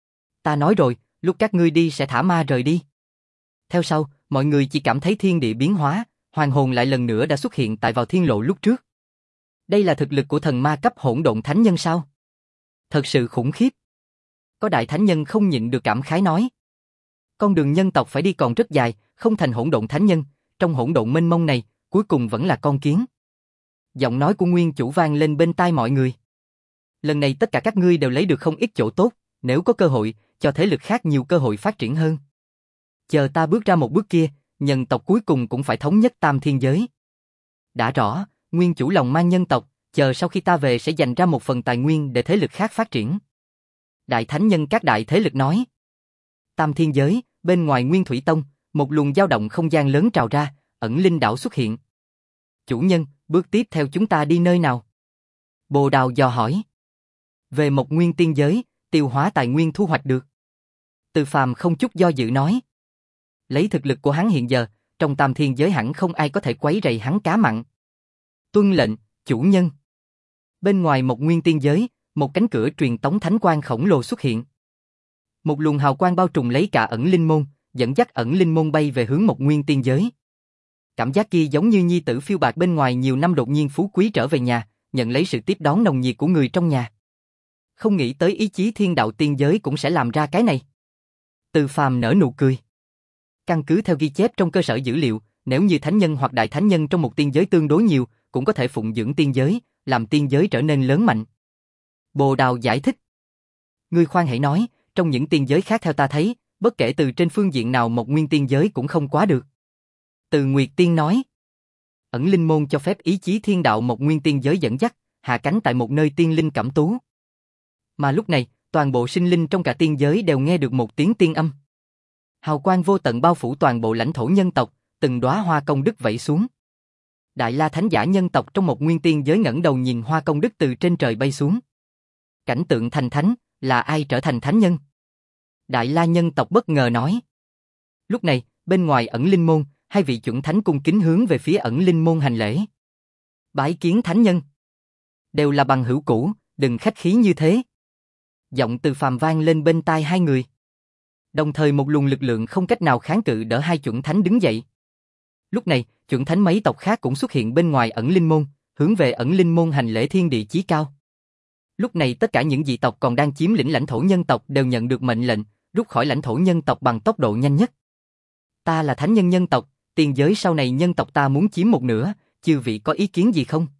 Ta nói rồi, lúc các ngươi đi sẽ thả ma rời đi. Theo sau, mọi người chỉ cảm thấy thiên địa biến hóa, hoàng hồn lại lần nữa đã xuất hiện tại vào thiên lộ lúc trước. Đây là thực lực của thần ma cấp hỗn độn thánh nhân sao? Thật sự khủng khiếp. Có đại thánh nhân không nhịn được cảm khái nói. Con đường nhân tộc phải đi còn rất dài, không thành hỗn độn thánh nhân, trong hỗn độn mênh mông này, cuối cùng vẫn là con kiến. Giọng nói của nguyên chủ vang lên bên tai mọi người. Lần này tất cả các ngươi đều lấy được không ít chỗ tốt, nếu có cơ hội, cho thế lực khác nhiều cơ hội phát triển hơn. Chờ ta bước ra một bước kia, nhân tộc cuối cùng cũng phải thống nhất tam thiên giới. Đã rõ, nguyên chủ lòng mang nhân tộc, chờ sau khi ta về sẽ dành ra một phần tài nguyên để thế lực khác phát triển. Đại thánh nhân các đại thế lực nói. Tam thiên giới, bên ngoài Nguyên Thủy Tông, một luồng dao động không gian lớn trào ra, ẩn linh đảo xuất hiện. Chủ nhân, bước tiếp theo chúng ta đi nơi nào? Bồ Đào dò hỏi. Về một nguyên tiên giới, tiêu hóa tài nguyên thu hoạch được. Từ Phàm không chút do dự nói. Lấy thực lực của hắn hiện giờ, trong tam thiên giới hẳn không ai có thể quấy rầy hắn cá mặn. Tuân lệnh, chủ nhân. Bên ngoài một nguyên tiên giới, một cánh cửa truyền tống thánh quang khổng lồ xuất hiện. Một luồng hào quang bao trùm lấy cả ẩn linh môn, dẫn dắt ẩn linh môn bay về hướng một nguyên tiên giới. Cảm giác kia giống như nhi tử phiêu bạt bên ngoài nhiều năm đột nhiên phú quý trở về nhà, nhận lấy sự tiếp đón nồng nhiệt của người trong nhà. Không nghĩ tới ý chí thiên đạo tiên giới cũng sẽ làm ra cái này. Từ Phàm nở nụ cười. Căn cứ theo ghi chép trong cơ sở dữ liệu, nếu như thánh nhân hoặc đại thánh nhân trong một tiên giới tương đối nhiều, cũng có thể phụng dưỡng tiên giới, làm tiên giới trở nên lớn mạnh. Bồ Đào giải thích. Ngươi khoan hãy nói, trong những tiên giới khác theo ta thấy, bất kể từ trên phương diện nào một nguyên tiên giới cũng không quá được. Từ Nguyệt Tiên nói. Ẩn linh môn cho phép ý chí thiên đạo một nguyên tiên giới dẫn dắt, hạ cánh tại một nơi tiên linh cẩm tú. Mà lúc này, toàn bộ sinh linh trong cả tiên giới đều nghe được một tiếng tiên âm. Hào quang vô tận bao phủ toàn bộ lãnh thổ nhân tộc, từng đóa hoa công đức vẩy xuống. Đại La Thánh giả nhân tộc trong một nguyên tiên giới ngẩng đầu nhìn hoa công đức từ trên trời bay xuống. Cảnh tượng thành thánh, là ai trở thành thánh nhân? Đại La nhân tộc bất ngờ nói. Lúc này, bên ngoài ẩn linh môn, hai vị chuẩn thánh cung kính hướng về phía ẩn linh môn hành lễ. Bái kiến thánh nhân. Đều là bằng hữu cũ, đừng khách khí như thế. Giọng Từ Phàm vang lên bên tai hai người. Đồng thời một luồng lực lượng không cách nào kháng cự đỡ hai chuẩn thánh đứng dậy. Lúc này, chuẩn thánh mấy tộc khác cũng xuất hiện bên ngoài ẩn linh môn, hướng về ẩn linh môn hành lễ thiên địa chí cao. Lúc này tất cả những dị tộc còn đang chiếm lĩnh lãnh thổ nhân tộc đều nhận được mệnh lệnh, rút khỏi lãnh thổ nhân tộc bằng tốc độ nhanh nhất. Ta là thánh nhân nhân tộc, tiên giới sau này nhân tộc ta muốn chiếm một nửa, chư vị có ý kiến gì không?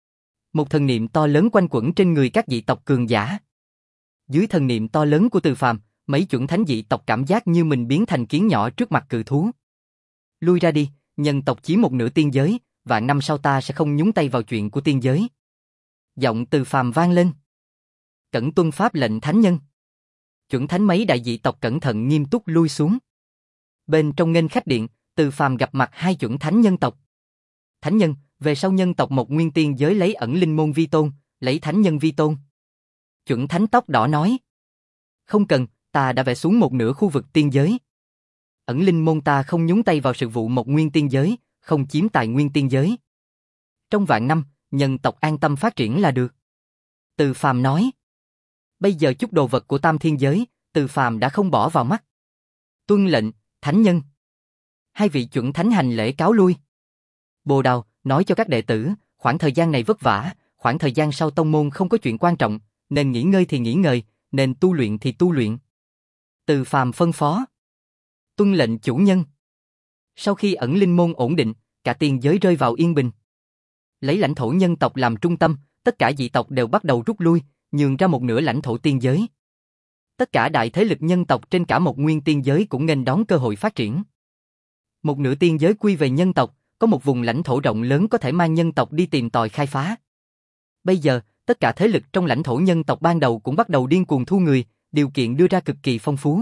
Một thần niệm to lớn quanh quẩn trên người các dị tộc cường giả. Dưới thần niệm to lớn của Từ Phàm, mấy chuẩn thánh dị tộc cảm giác như mình biến thành kiến nhỏ trước mặt cự thú. Lui ra đi, nhân tộc chiếm một nửa tiên giới, vạn năm sau ta sẽ không nhúng tay vào chuyện của tiên giới. Giọng Từ Phàm vang lên. Cẩn tuân pháp lệnh thánh nhân. Chuẩn thánh mấy đại dị tộc cẩn thận nghiêm túc lui xuống. Bên trong nghênh khách điện, Từ Phàm gặp mặt hai chuẩn thánh nhân tộc. Thánh nhân, về sau nhân tộc một nguyên tiên giới lấy ẩn linh môn vi tôn, lấy thánh nhân vi tôn. Chuẩn thánh tóc đỏ nói. Không cần, ta đã vẽ xuống một nửa khu vực tiên giới. Ẩn linh môn ta không nhúng tay vào sự vụ một nguyên tiên giới, không chiếm tài nguyên tiên giới. Trong vạn năm, nhân tộc an tâm phát triển là được. Từ Phàm nói. Bây giờ chút đồ vật của tam thiên giới, Từ Phàm đã không bỏ vào mắt. Tuân lệnh, thánh nhân. Hai vị chuẩn thánh hành lễ cáo lui. Bồ Đào, nói cho các đệ tử, khoảng thời gian này vất vả, khoảng thời gian sau tông môn không có chuyện quan trọng, nên nghỉ ngơi thì nghỉ ngơi, nên tu luyện thì tu luyện. Từ Phàm phân phó. Tuân lệnh chủ nhân. Sau khi ẩn linh môn ổn định, cả tiên giới rơi vào yên bình. Lấy lãnh thổ nhân tộc làm trung tâm, tất cả dị tộc đều bắt đầu rút lui, nhường ra một nửa lãnh thổ tiên giới. Tất cả đại thế lực nhân tộc trên cả một nguyên tiên giới cũng nghênh đón cơ hội phát triển. Một nửa tiên giới quy về nhân tộc, có một vùng lãnh thổ rộng lớn có thể mang nhân tộc đi tìm tòi khai phá. Bây giờ, tất cả thế lực trong lãnh thổ nhân tộc ban đầu cũng bắt đầu điên cuồng thu người, điều kiện đưa ra cực kỳ phong phú.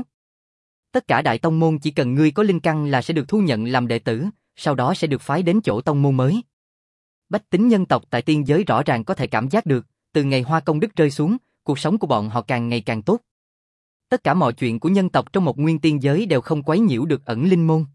Tất cả đại tông môn chỉ cần ngươi có linh căn là sẽ được thu nhận làm đệ tử, sau đó sẽ được phái đến chỗ tông môn mới. Bách tính nhân tộc tại tiên giới rõ ràng có thể cảm giác được, từ ngày hoa công đức rơi xuống, cuộc sống của bọn họ càng ngày càng tốt. Tất cả mọi chuyện của nhân tộc trong một nguyên tiên giới đều không quấy nhiễu được ẩn linh môn.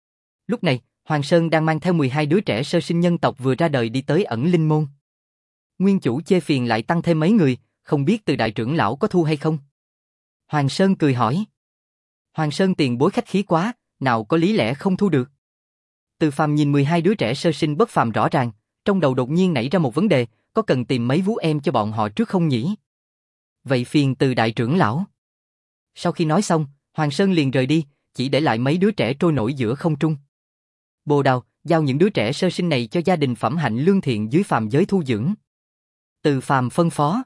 Lúc này, Hoàng Sơn đang mang theo mười hai đứa trẻ sơ sinh nhân tộc vừa ra đời đi tới ẩn linh môn. Nguyên chủ chê phiền lại tăng thêm mấy người, không biết từ đại trưởng lão có thu hay không? Hoàng Sơn cười hỏi. Hoàng Sơn tiền bối khách khí quá, nào có lý lẽ không thu được. Từ Phàm nhìn mười hai đứa trẻ sơ sinh bất phàm rõ ràng, trong đầu đột nhiên nảy ra một vấn đề, có cần tìm mấy vú em cho bọn họ trước không nhỉ? Vậy phiền từ đại trưởng lão. Sau khi nói xong, Hoàng Sơn liền rời đi, chỉ để lại mấy đứa trẻ trôi nổi giữa không trung. Bồ Đào, giao những đứa trẻ sơ sinh này cho gia đình phẩm hạnh lương thiện dưới phàm giới thu dưỡng. Từ Phàm phân phó.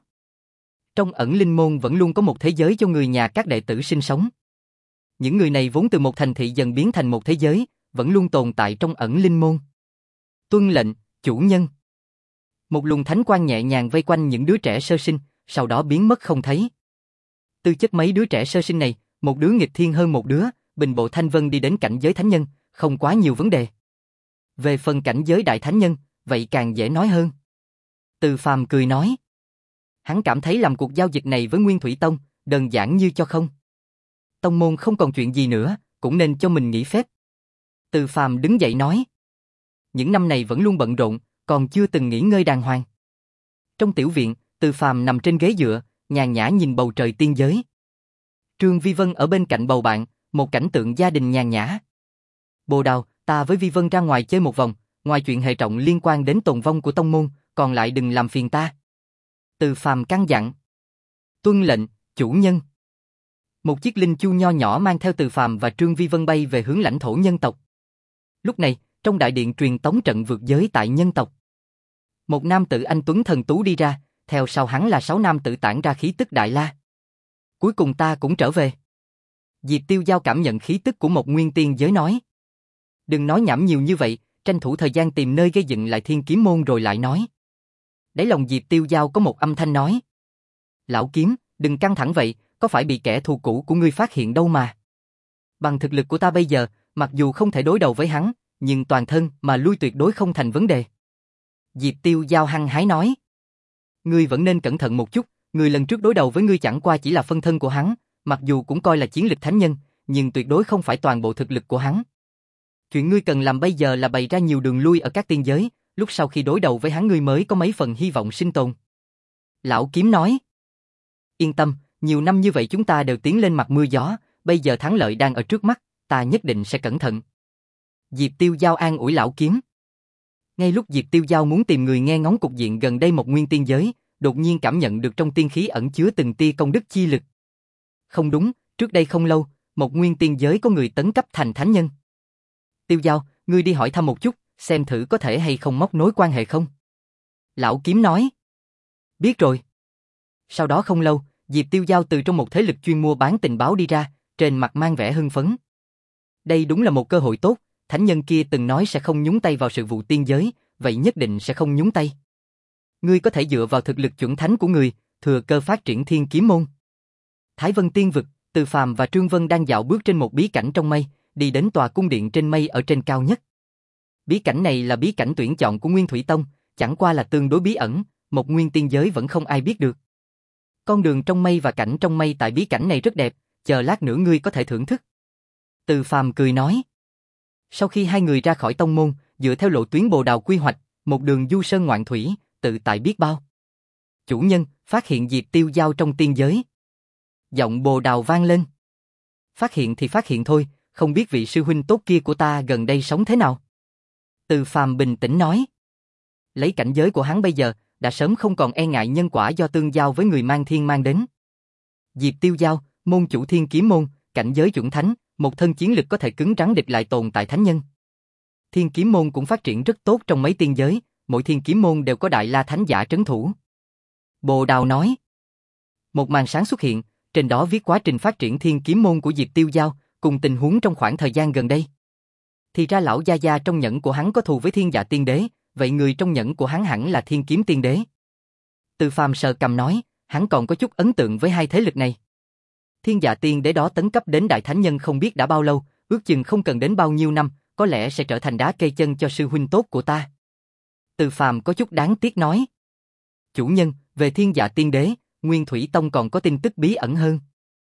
Trong ẩn linh môn vẫn luôn có một thế giới cho người nhà các đệ tử sinh sống. Những người này vốn từ một thành thị dần biến thành một thế giới, vẫn luôn tồn tại trong ẩn linh môn. Tuân lệnh, chủ nhân. Một luồng thánh quang nhẹ nhàng vây quanh những đứa trẻ sơ sinh, sau đó biến mất không thấy. Tư chất mấy đứa trẻ sơ sinh này, một đứa nghịch thiên hơn một đứa, bình bộ thanh vân đi đến cảnh giới thánh nhân, không quá nhiều vấn đề. Về phần cảnh giới đại thánh nhân, vậy càng dễ nói hơn. Từ Phàm cười nói. Hắn cảm thấy làm cuộc giao dịch này với Nguyên Thủy Tông, đơn giản như cho không. Tông môn không còn chuyện gì nữa, cũng nên cho mình nghỉ phép. Từ Phàm đứng dậy nói. Những năm này vẫn luôn bận rộn, còn chưa từng nghỉ ngơi đàng hoàng. Trong tiểu viện, Từ Phàm nằm trên ghế dựa, nhàn nhã nhìn bầu trời tiên giới. Trương Vi Vân ở bên cạnh bầu bạn, một cảnh tượng gia đình nhàn nhã. Bồ Đào, ta với Vi Vân ra ngoài chơi một vòng, ngoài chuyện hệ trọng liên quan đến tồn vong của tông môn, còn lại đừng làm phiền ta. Từ Phàm căn dặn. Tuân lệnh, chủ nhân. Một chiếc linh chu nho nhỏ mang theo Từ Phàm và Trương Vi Vân bay về hướng lãnh thổ nhân tộc. Lúc này, trong đại điện truyền tống trận vượt giới tại nhân tộc, một nam tử anh tuấn thần tú đi ra, theo sau hắn là sáu nam tử tản ra khí tức đại la. Cuối cùng ta cũng trở về. Diệp Tiêu Giao cảm nhận khí tức của một nguyên tiên giới nói. Đừng nói nhảm nhiều như vậy, tranh thủ thời gian tìm nơi gây dựng lại Thiên Kiếm Môn rồi lại nói. Đáy lòng Diệp Tiêu Giao có một âm thanh nói. Lão Kiếm, đừng căng thẳng vậy, có phải bị kẻ thù cũ của ngươi phát hiện đâu mà. Bằng thực lực của ta bây giờ, mặc dù không thể đối đầu với hắn, nhưng toàn thân mà lui tuyệt đối không thành vấn đề. Diệp Tiêu Giao hăng hái nói. Ngươi vẫn nên cẩn thận một chút, người lần trước đối đầu với ngươi chẳng qua chỉ là phân thân của hắn, mặc dù cũng coi là chiến lực thánh nhân, nhưng tuyệt đối không phải toàn bộ thực lực của hắn. Chuyện ngươi cần làm bây giờ là bày ra nhiều đường lui ở các tiên giới, lúc sau khi đối đầu với hắn ngươi mới có mấy phần hy vọng sinh tồn. Lão Kiếm nói. Yên tâm, nhiều năm như vậy chúng ta đều tiến lên mặt mưa gió, bây giờ thắng lợi đang ở trước mắt, ta nhất định sẽ cẩn thận. Diệp Tiêu Giao an ủi Lão Kiếm. Ngay lúc Diệp Tiêu Giao muốn tìm người nghe ngóng cục diện gần đây một nguyên tiên giới, đột nhiên cảm nhận được trong tiên khí ẩn chứa từng tia công đức chi lực. Không đúng, trước đây không lâu, một nguyên tiên giới có người tấn cấp thành thánh nhân. Tiêu Giao, ngươi đi hỏi thăm một chút, xem thử có thể hay không móc nối quan hệ không? Lão Kiếm nói. Biết rồi. Sau đó không lâu, Diệp Tiêu Giao từ trong một thế lực chuyên mua bán tình báo đi ra, trên mặt mang vẻ hưng phấn. Đây đúng là một cơ hội tốt, thánh nhân kia từng nói sẽ không nhúng tay vào sự vụ tiên giới, vậy nhất định sẽ không nhúng tay. Ngươi có thể dựa vào thực lực chuẩn thánh của người, thừa cơ phát triển Thiên Kiếm Môn. Thái Vân Tiên Vực, Từ Phàm và Trương Vân đang dạo bước trên một bí cảnh trong mây, đi đến tòa cung điện trên mây ở trên cao nhất. Bí cảnh này là bí cảnh tuyển chọn của Nguyên Thủy Tông, chẳng qua là tương đối bí ẩn, một nguyên tiên giới vẫn không ai biết được. Con đường trong mây và cảnh trong mây tại bí cảnh này rất đẹp, chờ lát nữa ngươi có thể thưởng thức. Từ Phàm cười nói. Sau khi hai người ra khỏi tông môn, dựa theo lộ tuyến Bồ Đào quy hoạch, một đường du sơn ngoạn thủy, tự tại biết bao. Chủ nhân, phát hiện Diệp Tiêu Giao trong tiên giới. Giọng Bồ Đào vang lên. Phát hiện thì phát hiện thôi, không biết vị sư huynh tốt kia của ta gần đây sống thế nào. Từ Phàm bình tĩnh nói. Lấy cảnh giới của hắn bây giờ, đã sớm không còn e ngại nhân quả do tương giao với người mang thiên mang đến. Diệp Tiêu Giao, môn chủ Thiên Kiếm Môn, cảnh giới chuẩn thánh, một thân chiến lực có thể cứng rắn địch lại tồn tại thánh nhân. Thiên Kiếm Môn cũng phát triển rất tốt trong mấy tiên giới, mỗi Thiên Kiếm Môn đều có đại la thánh giả trấn thủ. Bồ Đào nói. Một màn sáng xuất hiện, trên đó viết quá trình phát triển Thiên Kiếm Môn của Diệp Tiêu Giao, cùng tình huống trong khoảng thời gian gần đây. Thì ra lão gia gia trong nhẫn của hắn có thù với Thiên Dạ Tiên Đế, vậy người trong nhẫn của hắn hẳn là Thiên Kiếm Tiên Đế. Từ Phàm sờ cầm nói, hắn còn có chút ấn tượng với hai thế lực này. Thiên Dạ Tiên Đế đó tấn cấp đến đại thánh nhân không biết đã bao lâu, ước chừng không cần đến bao nhiêu năm, có lẽ sẽ trở thành đá cây chân cho sư huynh tốt của ta. Từ Phàm có chút đáng tiếc nói. Chủ nhân, về Thiên Dạ Tiên Đế, Nguyên Thủy Tông còn có tin tức bí ẩn hơn.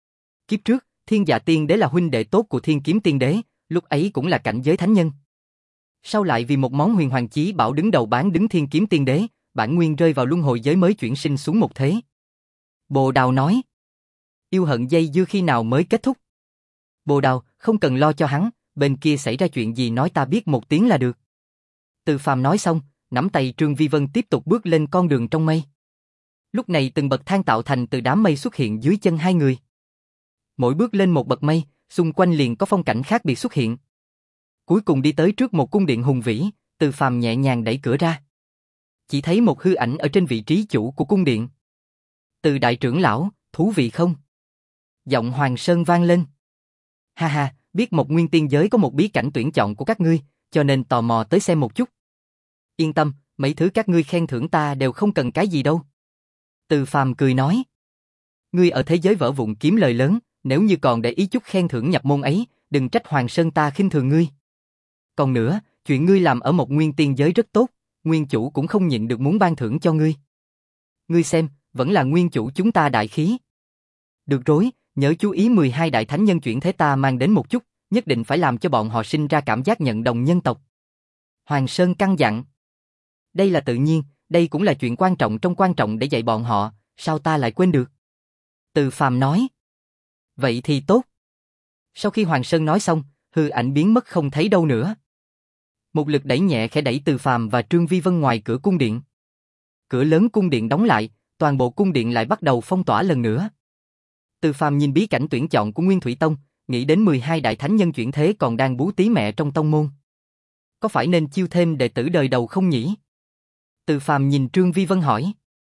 Kiếp trước, Thiên Dạ Tiên Đế là huynh đệ tốt của Thiên Kiếm Tiên Đế, lúc ấy cũng là cảnh giới thánh nhân. Sau lại vì một món huyền hoàng chí bảo đứng đầu bán đứng Thiên Kiếm Tiên Đế, bản nguyên rơi vào luân hồi giới mới chuyển sinh xuống một thế. Bồ Đào nói. Yêu hận dây dưa khi nào mới kết thúc? Bồ Đào, không cần lo cho hắn, bên kia xảy ra chuyện gì nói ta biết một tiếng là được. Từ Phàm nói xong, nắm tay Trương Vi Vân tiếp tục bước lên con đường trong mây. Lúc này từng bậc thang tạo thành từ đám mây xuất hiện dưới chân hai người. Mỗi bước lên một bậc mây, xung quanh liền có phong cảnh khác biệt xuất hiện. Cuối cùng đi tới trước một cung điện hùng vĩ, Từ Phàm nhẹ nhàng đẩy cửa ra. Chỉ thấy một hư ảnh ở trên vị trí chủ của cung điện. Từ đại trưởng lão, thú vị không? Giọng Hoàng Sơn vang lên. Ha ha, biết một nguyên tiên giới có một bí cảnh tuyển chọn của các ngươi, cho nên tò mò tới xem một chút. Yên tâm, mấy thứ các ngươi khen thưởng ta đều không cần cái gì đâu. Từ Phàm cười nói. Ngươi ở thế giới vỡ vụn kiếm lời lớn, nếu như còn để ý chút khen thưởng nhập môn ấy, đừng trách Hoàng Sơn ta khinh thường ngươi. Còn nữa, chuyện ngươi làm ở một nguyên tiên giới rất tốt, nguyên chủ cũng không nhịn được muốn ban thưởng cho ngươi. Ngươi xem, vẫn là nguyên chủ chúng ta đại khí. Được rồi, nhớ chú ý mười hai đại thánh nhân chuyển thế ta mang đến một chút, nhất định phải làm cho bọn họ sinh ra cảm giác nhận đồng nhân tộc. Hoàng Sơn căn dặn. Đây là tự nhiên, đây cũng là chuyện quan trọng trong quan trọng để dạy bọn họ, sao ta lại quên được? Từ Phàm nói. Vậy thì tốt. Sau khi Hoàng Sơn nói xong, hư ảnh biến mất không thấy đâu nữa. Một lực đẩy nhẹ khẽ đẩy Từ Phàm và Trương Vi Vân ngoài cửa cung điện. Cửa lớn cung điện đóng lại, toàn bộ cung điện lại bắt đầu phong tỏa lần nữa. Từ Phàm nhìn bí cảnh tuyển chọn của Nguyên Thủy Tông, nghĩ đến mười hai đại thánh nhân chuyển thế còn đang bú tí mẹ trong tông môn. Có phải nên chiêu thêm đệ tử đời đầu không nhỉ? Từ Phàm nhìn Trương Vi Vân hỏi.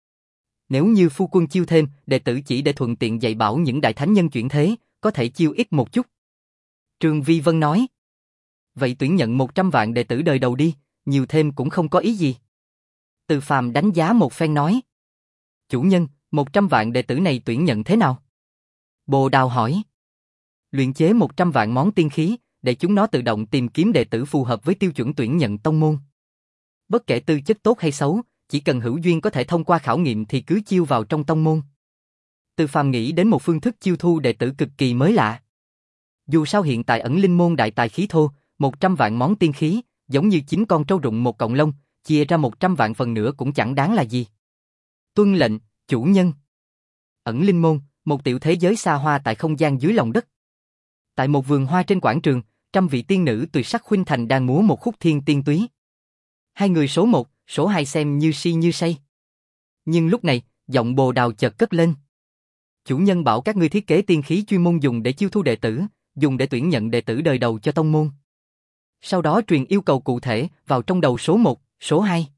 Nếu như phu quân chiêu thêm đệ tử chỉ để thuận tiện dạy bảo những đại thánh nhân chuyển thế, có thể chiêu ít một chút. Trương Vi Vân nói. Vậy tuyển nhận một trăm vạn đệ tử đời đầu đi, nhiều thêm cũng không có ý gì. Từ Phàm đánh giá một phen nói. Chủ nhân, một trăm vạn đệ tử này tuyển nhận thế nào? Bồ Đào hỏi. Luyện chế một trăm vạn món tiên khí, để chúng nó tự động tìm kiếm đệ tử phù hợp với tiêu chuẩn tuyển nhận tông môn. Bất kể tư chất tốt hay xấu, chỉ cần hữu duyên có thể thông qua khảo nghiệm thì cứ chiêu vào trong tông môn. Từ Phàm nghĩ đến một phương thức chiêu thu đệ tử cực kỳ mới lạ. Dù sao hiện tại ẩn linh môn đại tài khí thô, một trăm vạn món tiên khí, giống như chín con trâu rụng một cọng lông, chia ra một trăm vạn phần nữa cũng chẳng đáng là gì. Tuân lệnh, chủ nhân. Ẩn linh môn, một tiểu thế giới xa hoa tại không gian dưới lòng đất. Tại một vườn hoa trên quảng trường, trăm vị tiên nữ tuyệt sắc khuynh thành đang múa một khúc thiên tiên túy. Hai người số một, số hai xem như si như say. Nhưng lúc này, giọng Bồ Đào chợt cất lên. Chủ nhân bảo các ngươi thiết kế tiên khí chuyên môn dùng để chiêu thu đệ tử, dùng để tuyển nhận đệ tử đời đầu cho tông môn. Sau đó truyền yêu cầu cụ thể vào trong đầu số một, số hai.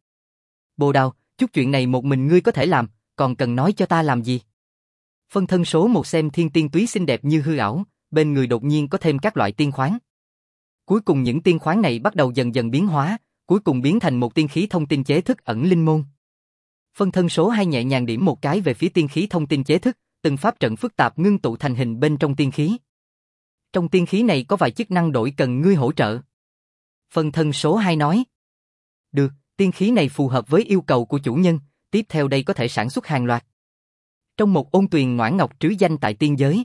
Bồ Đào, chút chuyện này một mình ngươi có thể làm, còn cần nói cho ta làm gì? Phân thân số một xem thiên tiên túy xinh đẹp như hư ảo, bên người đột nhiên có thêm các loại tiên khoáng. Cuối cùng những tiên khoáng này bắt đầu dần dần biến hóa, cuối cùng biến thành một tiên khí thông tin chế thức ẩn linh môn. Phân thân số hai nhẹ nhàng điểm một cái về phía tiên khí thông tin chế thức, từng pháp trận phức tạp ngưng tụ thành hình bên trong tiên khí. Trong tiên khí này có vài chức năng đổi cần ngươi hỗ trợ. Phân thân số hai nói. Được, tiên khí này phù hợp với yêu cầu của chủ nhân, tiếp theo đây có thể sản xuất hàng loạt. Trong một ôn tuyền ngoãn ngọc trứ danh tại tiên giới,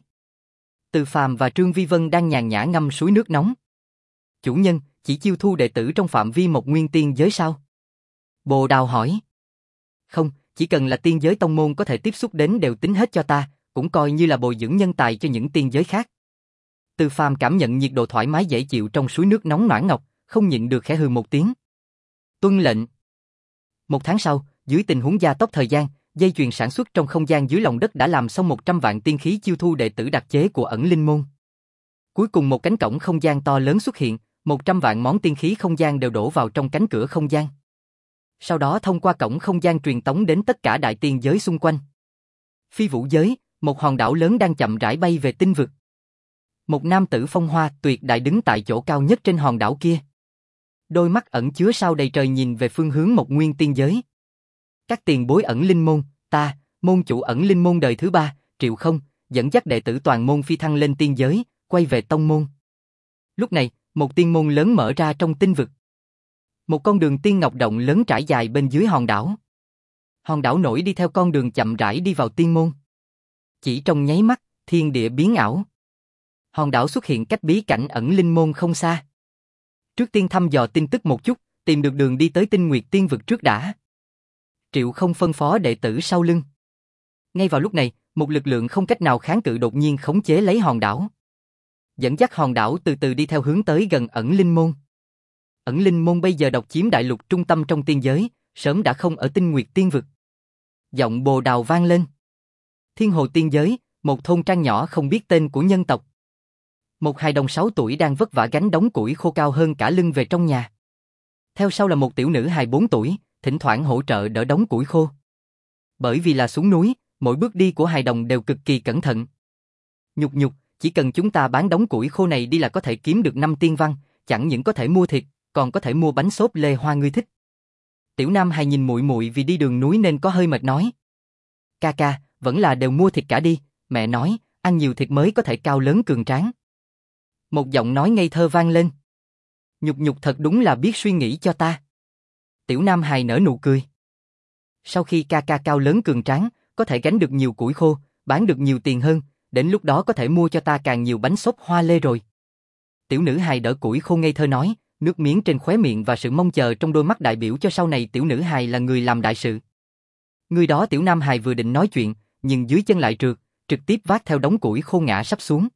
Từ Phàm và Trương Vi Vân đang nhàn nhã ngâm suối nước nóng. Chủ nhân, chỉ chiêu thu đệ tử trong phạm vi một nguyên tiên giới sao? Bồ Đào hỏi. Không, chỉ cần là tiên giới tông môn có thể tiếp xúc đến đều tính hết cho ta, cũng coi như là bồi dưỡng nhân tài cho những tiên giới khác. Từ Phàm cảm nhận nhiệt độ thoải mái dễ chịu trong suối nước nóng noãn ngọc, không nhịn được khẽ hừ một tiếng. Tuân lệnh. Một tháng sau, dưới tình huống gia tốc thời gian, dây chuyền sản xuất trong không gian dưới lòng đất đã làm xong một trăm vạn tiên khí chiêu thu đệ tử đặc chế của ẩn linh môn. Cuối cùng một cánh cổng không gian to lớn xuất hiện, một trăm vạn món tiên khí không gian đều đổ vào trong cánh cửa không gian. Sau đó thông qua cổng không gian truyền tống đến tất cả đại tiên giới xung quanh. Phi vũ giới, một hòn đảo lớn đang chậm rãi bay về tinh vực. Một nam tử phong hoa tuyệt đại đứng tại chỗ cao nhất trên hòn đảo kia. Đôi mắt ẩn chứa sao đầy trời nhìn về phương hướng một nguyên tiên giới. Các tiền bối ẩn linh môn, ta, môn chủ ẩn linh môn đời thứ ba, Triệu Không, dẫn dắt đệ tử toàn môn phi thăng lên tiên giới, quay về tông môn. Lúc này, một tiên môn lớn mở ra trong tinh vực. Một con đường tiên ngọc động lớn trải dài bên dưới hòn đảo. Hòn đảo nổi đi theo con đường chậm rãi đi vào tiên môn. Chỉ trong nháy mắt, Thiên địa biến ảo. Hòn đảo xuất hiện cách bí cảnh ẩn linh môn không xa. Trước tiên thăm dò tin tức một chút, tìm được đường đi tới Tinh Nguyệt Tiên vực trước đã. Triệu Không phân phó đệ tử sau lưng. Ngay vào lúc này, một lực lượng không cách nào kháng cự đột nhiên khống chế lấy hòn đảo. Dẫn dắt hòn đảo từ từ đi theo hướng tới gần ẩn linh môn. Ẩn linh môn bây giờ độc chiếm đại lục trung tâm trong tiên giới, sớm đã không ở Tinh Nguyệt Tiên vực. Giọng bồ đào vang lên. Thiên hồ tiên giới, một thôn trang nhỏ không biết tên của nhân tộc. Một hài đồng sáu tuổi đang vất vả gánh đống củi khô cao hơn cả lưng về trong nhà. Theo sau là một tiểu nữ hài bốn tuổi, thỉnh thoảng hỗ trợ đỡ đống củi khô. Bởi vì là xuống núi, mỗi bước đi của hài đồng đều cực kỳ cẩn thận. Nhục nhục, chỉ cần chúng ta bán đống củi khô này đi là có thể kiếm được năm tiên văn, chẳng những có thể mua thịt, còn có thể mua bánh xốp lê hoa ngươi thích. Tiểu Nam hài nhìn muội muội vì đi đường núi nên có hơi mệt nói. Ca ca, vẫn là đều mua thịt cả đi, mẹ nói, ăn nhiều thịt mới có thể cao lớn cường tráng. Một giọng nói ngây thơ vang lên. Nhục nhục thật đúng là biết suy nghĩ cho ta. Tiểu Nam hài nở nụ cười. Sau khi ca ca cao lớn cường tráng, có thể gánh được nhiều củi khô, bán được nhiều tiền hơn, đến lúc đó có thể mua cho ta càng nhiều bánh xốp hoa lê rồi. Tiểu nữ hài đỡ củi khô ngây thơ nói, nước miếng trên khóe miệng và sự mong chờ trong đôi mắt đại biểu cho sau này tiểu nữ hài là người làm đại sự. Người đó Tiểu Nam hài vừa định nói chuyện, nhưng dưới chân lại trượt, trực tiếp vác theo đống củi khô ngã sắp xuống.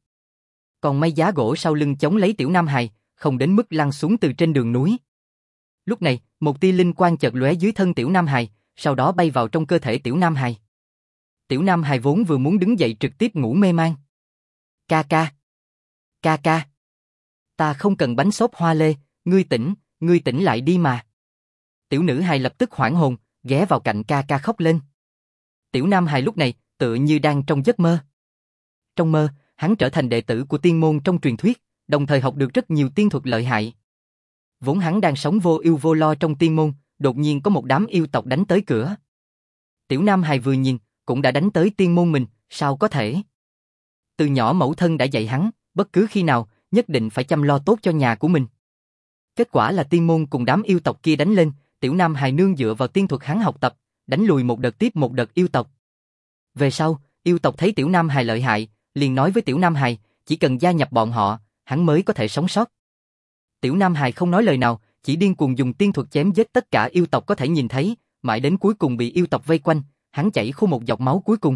Còn may giá gỗ sau lưng chống lấy Tiểu Nam hài, không đến mức lăn xuống từ trên đường núi. Lúc này, một tia linh quang chợt lóe dưới thân Tiểu Nam hài, sau đó bay vào trong cơ thể Tiểu Nam hài. Tiểu Nam hài vốn vừa muốn đứng dậy trực tiếp ngủ mê man. Ca ca. Ca ca. Ta không cần bánh xốp hoa lê, ngươi tỉnh, ngươi tỉnh lại đi mà. Tiểu nữ hài lập tức hoảng hồn, ghé vào cạnh ca ca khóc lên. Tiểu Nam hài lúc này, tựa như đang trong giấc mơ. Trong mơ, hắn trở thành đệ tử của tiên môn trong truyền thuyết, đồng thời học được rất nhiều tiên thuật lợi hại. Vốn hắn đang sống vô ưu vô lo trong tiên môn, đột nhiên có một đám yêu tộc đánh tới cửa. Tiểu Nam hài vừa nhìn, cũng đã đánh tới tiên môn mình, sao có thể? Từ nhỏ mẫu thân đã dạy hắn, bất cứ khi nào, nhất định phải chăm lo tốt cho nhà của mình. Kết quả là tiên môn cùng đám yêu tộc kia đánh lên, Tiểu Nam hài nương dựa vào tiên thuật hắn học tập, đánh lùi một đợt tiếp một đợt yêu tộc. Về sau, yêu tộc thấy Tiểu Nam hài lợi hại, liền nói với Tiểu Nam hài, chỉ cần gia nhập bọn họ, hắn mới có thể sống sót. Tiểu Nam hài không nói lời nào, chỉ điên cuồng dùng tiên thuật chém giết tất cả yêu tộc có thể nhìn thấy, mãi đến cuối cùng bị yêu tộc vây quanh, hắn chảy khô một giọt máu cuối cùng.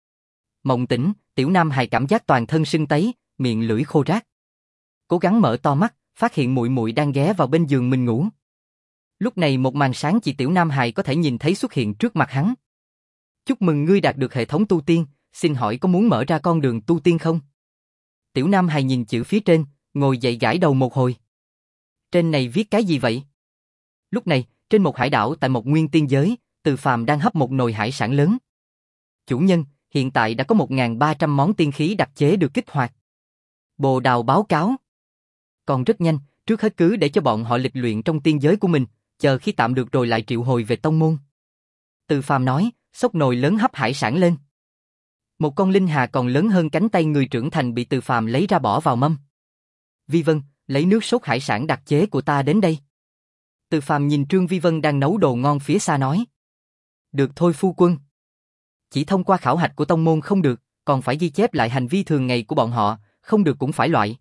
Mộng tỉnh, Tiểu Nam hài cảm giác toàn thân sưng tấy, miệng lưỡi khô rác. Cố gắng mở to mắt, phát hiện muội muội đang ghé vào bên giường mình ngủ. Lúc này một màn sáng chỉ Tiểu Nam hài có thể nhìn thấy xuất hiện trước mặt hắn. Chúc mừng ngươi đạt được hệ thống tu tiên, xin hỏi có muốn mở ra con đường tu tiên không? Tiểu Nam hài nhìn chữ phía trên, ngồi dậy gãi đầu một hồi. Trên này viết cái gì vậy? Lúc này, trên một hải đảo tại một nguyên tiên giới, Từ Phàm đang hấp một nồi hải sản lớn. Chủ nhân, hiện tại đã có một nghìn ba trăm món tiên khí đặc chế được kích hoạt. Bồ Đào báo cáo. Còn rất nhanh, trước hết cứ để cho bọn họ lịch luyện trong tiên giới của mình, chờ khi tạm được rồi lại triệu hồi về tông môn. Từ Phàm nói, xốc nồi lớn hấp hải sản lên. Một con linh hà còn lớn hơn cánh tay người trưởng thành bị Từ Phàm lấy ra bỏ vào mâm. Vi Vân, lấy nước sốt hải sản đặc chế của ta đến đây. Từ Phàm nhìn Trương Vi Vân đang nấu đồ ngon phía xa nói. Được thôi phu quân. Chỉ thông qua khảo hạch của tông môn không được, còn phải ghi chép lại hành vi thường ngày của bọn họ, không được cũng phải loại.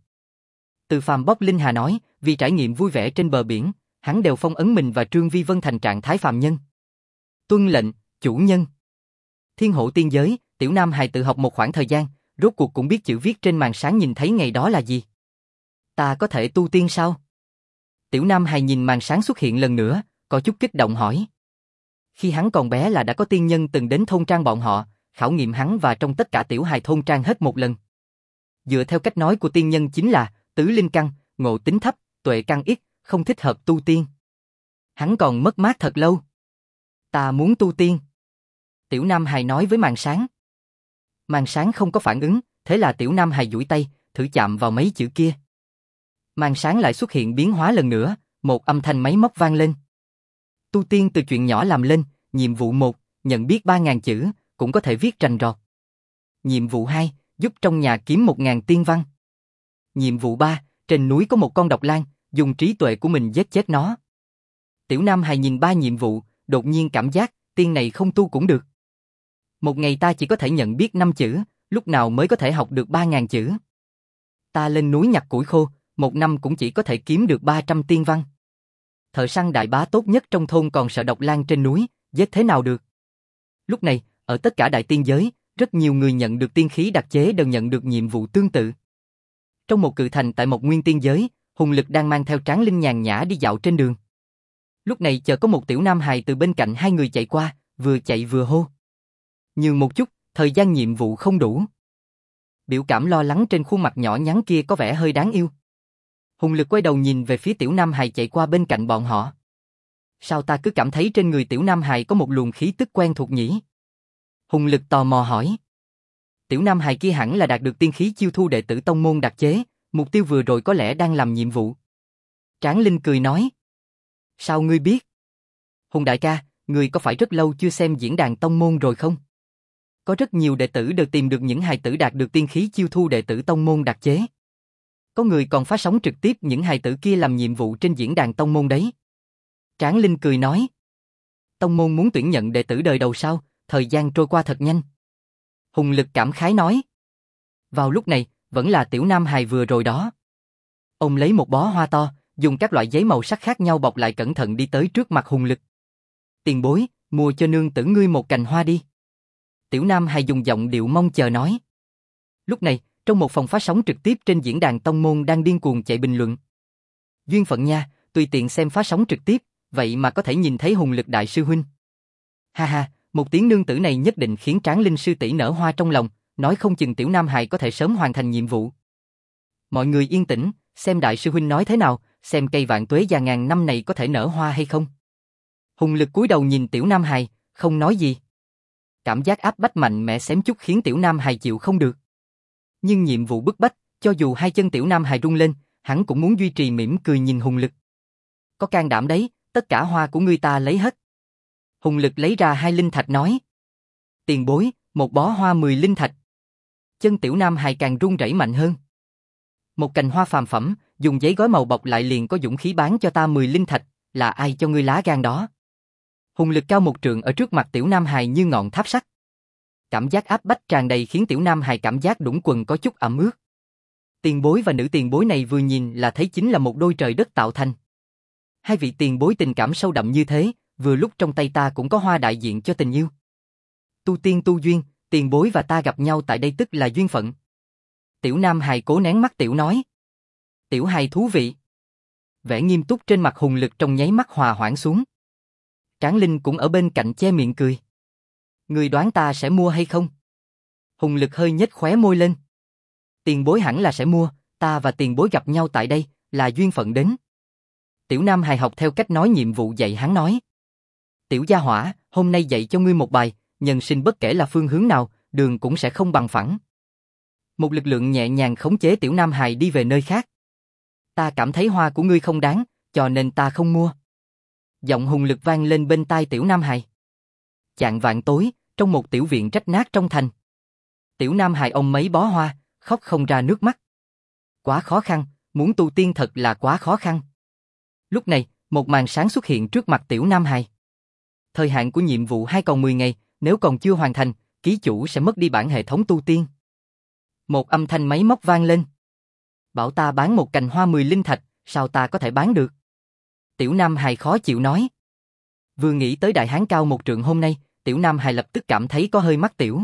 Từ Phàm bóc linh hà nói, vì trải nghiệm vui vẻ trên bờ biển, hắn đều phong ấn mình và Trương Vi Vân thành trạng thái phàm nhân. Tuân lệnh, chủ nhân. Thiên Hộ tiên giới, Tiểu Nam hài tự học một khoảng thời gian, rốt cuộc cũng biết chữ viết trên màn sáng nhìn thấy ngày đó là gì. Ta có thể tu tiên sao? Tiểu Nam hài nhìn màn sáng xuất hiện lần nữa, có chút kích động hỏi. Khi hắn còn bé là đã có tiên nhân từng đến thôn trang bọn họ, khảo nghiệm hắn và trong tất cả tiểu hài thôn trang hết một lần. Dựa theo cách nói của tiên nhân chính là tứ linh căn, ngộ tính thấp, tuệ căn ít, không thích hợp tu tiên. Hắn còn mất mát thật lâu. Ta muốn tu tiên. Tiểu Nam hài nói với màn sáng. Màn sáng không có phản ứng, thế là Tiểu Nam hài duỗi tay, thử chạm vào mấy chữ kia. Màn sáng lại xuất hiện biến hóa lần nữa, một âm thanh máy móc vang lên. Tu tiên từ chuyện nhỏ làm lên, nhiệm vụ một, nhận biết ba ngàn chữ, cũng có thể viết rành rọt. Nhiệm vụ hai, giúp trong nhà kiếm một ngàn tiên văn. Nhiệm vụ ba, trên núi có một con độc lang, dùng trí tuệ của mình giết chết nó. Tiểu Nam hài nhìn ba nhiệm vụ, đột nhiên cảm giác, tiên này không tu cũng được. Một ngày ta chỉ có thể nhận biết năm chữ, Lúc nào mới có thể học được ba ngàn chữ? Ta lên núi nhặt củi khô, một năm cũng chỉ có thể kiếm được ba trăm tiên văn. Thợ săn đại bá tốt nhất trong thôn còn sợ độc lang trên núi, giết thế nào được? Lúc này, ở tất cả đại tiên giới, rất nhiều người nhận được tiên khí đặc chế đều nhận được nhiệm vụ tương tự. Trong một cự thành tại một nguyên tiên giới, Hùng Lực đang mang theo Tráng Linh nhàn nhã đi dạo trên đường. Lúc này chợt có một tiểu nam hài từ bên cạnh hai người chạy qua, vừa chạy vừa hô. Nhường một chút, thời gian nhiệm vụ không đủ. Biểu cảm lo lắng trên khuôn mặt nhỏ nhắn kia có vẻ hơi đáng yêu. Hùng Lực quay đầu nhìn về phía tiểu nam hài chạy qua bên cạnh bọn họ. Sao ta cứ cảm thấy trên người tiểu nam hài có một luồng khí tức quen thuộc nhỉ? Hùng Lực tò mò hỏi. Tiểu nam hài kia hẳn là đạt được tiên khí chiêu thu đệ tử tông môn đặc chế, mục tiêu vừa rồi có lẽ đang làm nhiệm vụ. Tráng Linh cười nói. Sao ngươi biết? Hùng đại ca, ngươi có phải rất lâu chưa xem diễn đàn tông môn rồi không? Có rất nhiều đệ tử đều tìm được những hài tử đạt được tiên khí chiêu thu đệ tử tông môn đặc chế. Có người còn phát sóng trực tiếp những hài tử kia làm nhiệm vụ trên diễn đàn tông môn đấy. Tráng Linh cười nói. Tông môn muốn tuyển nhận đệ tử đời đầu sao, thời gian trôi qua thật nhanh. Hùng Lực cảm khái nói. Vào lúc này, vẫn là tiểu nam hài vừa rồi đó. Ông lấy một bó hoa to, dùng các loại giấy màu sắc khác nhau bọc lại cẩn thận đi tới trước mặt Hùng Lực. Tiền bối, mua cho nương tử ngươi một cành hoa đi. Tiểu nam hài dùng giọng điệu mong chờ nói. Lúc này, trong một phòng phát sóng trực tiếp trên diễn đàn tông môn đang điên cuồng chạy bình luận. Duyên phận nha, tùy tiện xem phát sóng trực tiếp, vậy mà có thể nhìn thấy Hùng Lực đại sư huynh. Ha ha, một tiếng nương tử này nhất định khiến Tráng Linh sư tỷ nở hoa trong lòng, nói không chừng tiểu nam hài có thể sớm hoàn thành nhiệm vụ. Mọi người yên tĩnh, xem đại sư huynh nói thế nào, xem cây vạn tuế già ngàn năm này có thể nở hoa hay không. Hùng Lực cúi đầu nhìn tiểu nam hài, không nói gì. Cảm giác áp bách mạnh mẽ xém chút khiến tiểu nam hài chịu không được. Nhưng nhiệm vụ bức bách, cho dù hai chân tiểu nam hài rung lên, hắn cũng muốn duy trì mỉm cười nhìn Hùng Lực. Có can đảm đấy, tất cả hoa của ngươi ta lấy hết. Hùng Lực lấy ra hai linh thạch nói. Tiền bối, một bó hoa mười linh thạch. Chân tiểu nam hài càng run rẩy mạnh hơn. Một cành hoa phàm phẩm, dùng giấy gói màu bọc lại liền có dũng khí bán cho ta mười linh thạch, là ai cho ngươi lá gan đó? Hùng Lực cao một trượng ở trước mặt tiểu nam hài như ngọn tháp sắt. Cảm giác áp bách tràn đầy khiến tiểu nam hài cảm giác đũng quần có chút ẩm ướt. Tiền bối và nữ tiền bối này vừa nhìn là thấy chính là một đôi trời đất tạo thành. Hai vị tiền bối tình cảm sâu đậm như thế, vừa lúc trong tay ta cũng có hoa đại diện cho tình yêu. Tu tiên tu duyên, tiền bối và ta gặp nhau tại đây tức là duyên phận. Tiểu nam hài cố nén mắt tiểu nói. Tiểu hài thú vị. Vẻ nghiêm túc trên mặt Hùng Lực trong nháy mắt hòa hoãn xuống. Tráng Linh cũng ở bên cạnh che miệng cười. Người đoán ta sẽ mua hay không? Hùng Lực hơi nhếch khóe môi lên. Tiền bối hẳn là sẽ mua, ta và tiền bối gặp nhau tại đây, là duyên phận đến. Tiểu nam hài học theo cách nói nhiệm vụ dạy hắn nói. Tiểu gia hỏa, hôm nay dạy cho ngươi một bài, nhân sinh bất kể là phương hướng nào, đường cũng sẽ không bằng phẳng. Một lực lượng nhẹ nhàng khống chế tiểu nam hài đi về nơi khác. Ta cảm thấy hoa của ngươi không đáng, cho nên ta không mua. Giọng Hùng Lực vang lên bên tai tiểu nam hài. Chạng vạn tối, trong một tiểu viện rách nát trong thành. Tiểu nam hài ôm mấy bó hoa, khóc không ra nước mắt. Quá khó khăn, muốn tu tiên thật là quá khó khăn. Lúc này, một màn sáng xuất hiện trước mặt tiểu nam hài. Thời hạn của nhiệm vụ hai còn mười ngày, nếu còn chưa hoàn thành, ký chủ sẽ mất đi bản hệ thống tu tiên. Một âm thanh máy móc vang lên. Bảo ta bán một cành hoa mười linh thạch, sao ta có thể bán được? Tiểu nam hài khó chịu nói. Vừa nghĩ tới đại hán cao một trượng hôm nay, tiểu nam hài lập tức cảm thấy có hơi mắc tiểu.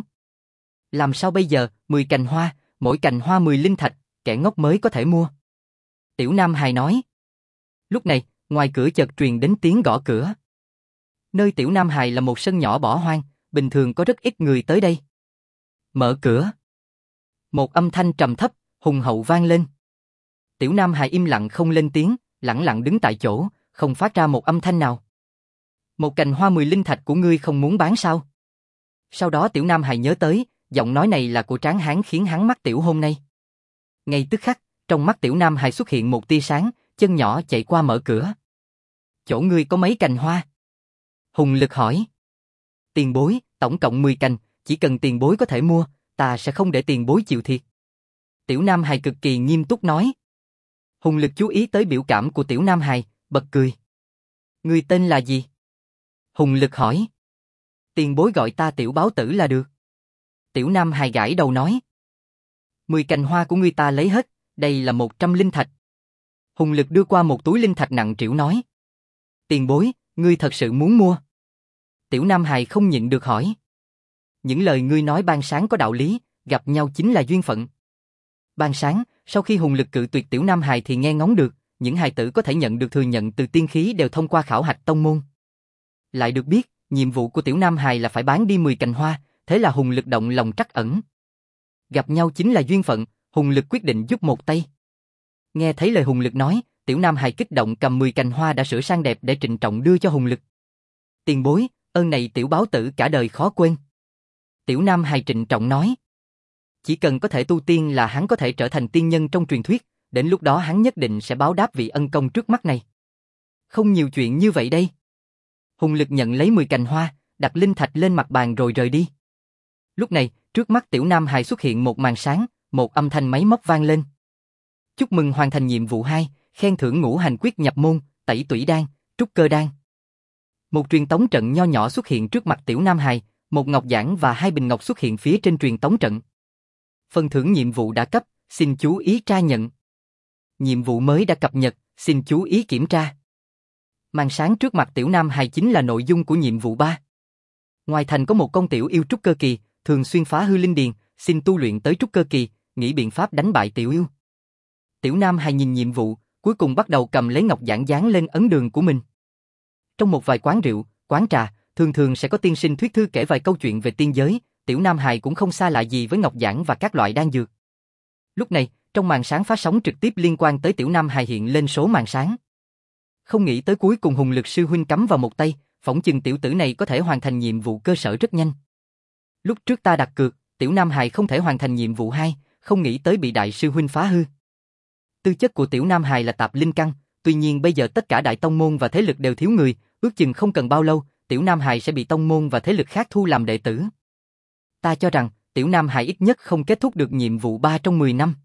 Làm sao bây giờ, mười cành hoa, mỗi cành hoa mười linh thạch, kẻ ngốc mới có thể mua. Tiểu nam hài nói. Lúc này, ngoài cửa chợt truyền đến tiếng gõ cửa. Nơi tiểu nam hài là một sân nhỏ bỏ hoang, bình thường có rất ít người tới đây. Mở cửa. Một âm thanh trầm thấp, hùng hậu vang lên. Tiểu nam hài im lặng không lên tiếng, lẳng lặng đứng tại chỗ, không phát ra một âm thanh nào. Một cành hoa mười linh thạch của ngươi không muốn bán sao? Sau đó tiểu nam hài nhớ tới, giọng nói này là của Tráng Hán khiến hắn mắc tiểu hôm nay. Ngay tức khắc, trong mắt tiểu nam hài xuất hiện một tia sáng, chân nhỏ chạy qua mở cửa. Chỗ ngươi có mấy cành hoa? Hùng Lực hỏi. Tiền bối, tổng cộng mười cành, chỉ cần tiền bối có thể mua, ta sẽ không để tiền bối chịu thiệt. Tiểu nam hài cực kỳ nghiêm túc nói. Hùng Lực chú ý tới biểu cảm của tiểu nam hài, bật cười. Ngươi tên là gì? Hùng Lực hỏi. Tiền bối gọi ta tiểu báo tử là được. Tiểu Nam Hài gãi đầu nói. Mười cành hoa của ngươi ta lấy hết, đây là một trăm linh thạch. Hùng Lực đưa qua một túi linh thạch nặng trĩu nói. Tiền bối, ngươi thật sự muốn mua? Tiểu Nam Hài không nhịn được hỏi. Những lời ngươi nói ban sáng có đạo lý, gặp nhau chính là duyên phận. Ban sáng, sau khi Hùng Lực cự tuyệt Tiểu Nam Hài thì nghe ngóng được, những hài tử có thể nhận được thừa nhận từ tiên khí đều thông qua khảo hạch tông môn. Lại được biết, nhiệm vụ của Tiểu Nam Hài là phải bán đi mười cành hoa, thế là Hùng Lực động lòng trắc ẩn. Gặp nhau chính là duyên phận, Hùng Lực quyết định giúp một tay. Nghe thấy lời Hùng Lực nói, Tiểu Nam Hài kích động cầm mười cành hoa đã sửa sang đẹp để trịnh trọng đưa cho Hùng Lực. Tiền bối, ơn này tiểu báo tử cả đời khó quên. Tiểu Nam Hài trịnh trọng nói. Chỉ cần có thể tu tiên là hắn có thể trở thành tiên nhân trong truyền thuyết, đến lúc đó hắn nhất định sẽ báo đáp vị ân công trước mắt này. Không nhiều chuyện như vậy đây. Hùng Lực nhận lấy mười cành hoa, đặt linh thạch lên mặt bàn rồi rời đi. Lúc này, trước mắt Tiểu Nam Hài xuất hiện một màn sáng, một âm thanh máy móc vang lên. Chúc mừng hoàn thành nhiệm vụ hai, khen thưởng ngũ hành quyết nhập môn, tẩy tủy đan, trúc cơ đan. Một truyền tống trận nho nhỏ xuất hiện trước mặt Tiểu Nam Hài, một ngọc giản và hai bình ngọc xuất hiện phía trên truyền tống trận. Phần thưởng nhiệm vụ đã cấp, xin chú ý tra nhận. Nhiệm vụ mới đã cập nhật, xin chú ý kiểm tra. Màn sáng trước mặt Tiểu Nam Hài chính là nội dung của nhiệm vụ ba. Ngoài thành có một con tiểu yêu trúc cơ kỳ, thường xuyên phá hư linh điền, xin tu luyện tới trúc cơ kỳ, nghĩ biện pháp đánh bại tiểu yêu. Tiểu Nam Hài nhìn nhiệm vụ, cuối cùng bắt đầu cầm lấy ngọc giản dán lên ấn đường của mình. Trong một vài quán rượu, quán trà, thường thường sẽ có tiên sinh thuyết thư kể vài câu chuyện về tiên giới, Tiểu Nam Hài cũng không xa lạ gì với ngọc giản và các loại đan dược. Lúc này, trong màn sáng phát sóng trực tiếp liên quan tới Tiểu Nam Hài hiện lên số màn sáng. Không nghĩ tới cuối cùng Hùng Lực sư huynh cắm vào một tay, phỏng chừng tiểu tử này có thể hoàn thành nhiệm vụ cơ sở rất nhanh. Lúc trước ta đặt cược, Tiểu Nam Hài không thể hoàn thành nhiệm vụ hai, không nghĩ tới bị đại sư huynh phá hư. Tư chất của Tiểu Nam Hài là tạp linh căn, tuy nhiên bây giờ tất cả đại tông môn và thế lực đều thiếu người, ước chừng không cần bao lâu, Tiểu Nam Hài sẽ bị tông môn và thế lực khác thu làm đệ tử. Ta cho rằng, Tiểu Nam Hài ít nhất không kết thúc được nhiệm vụ ba trong mười năm.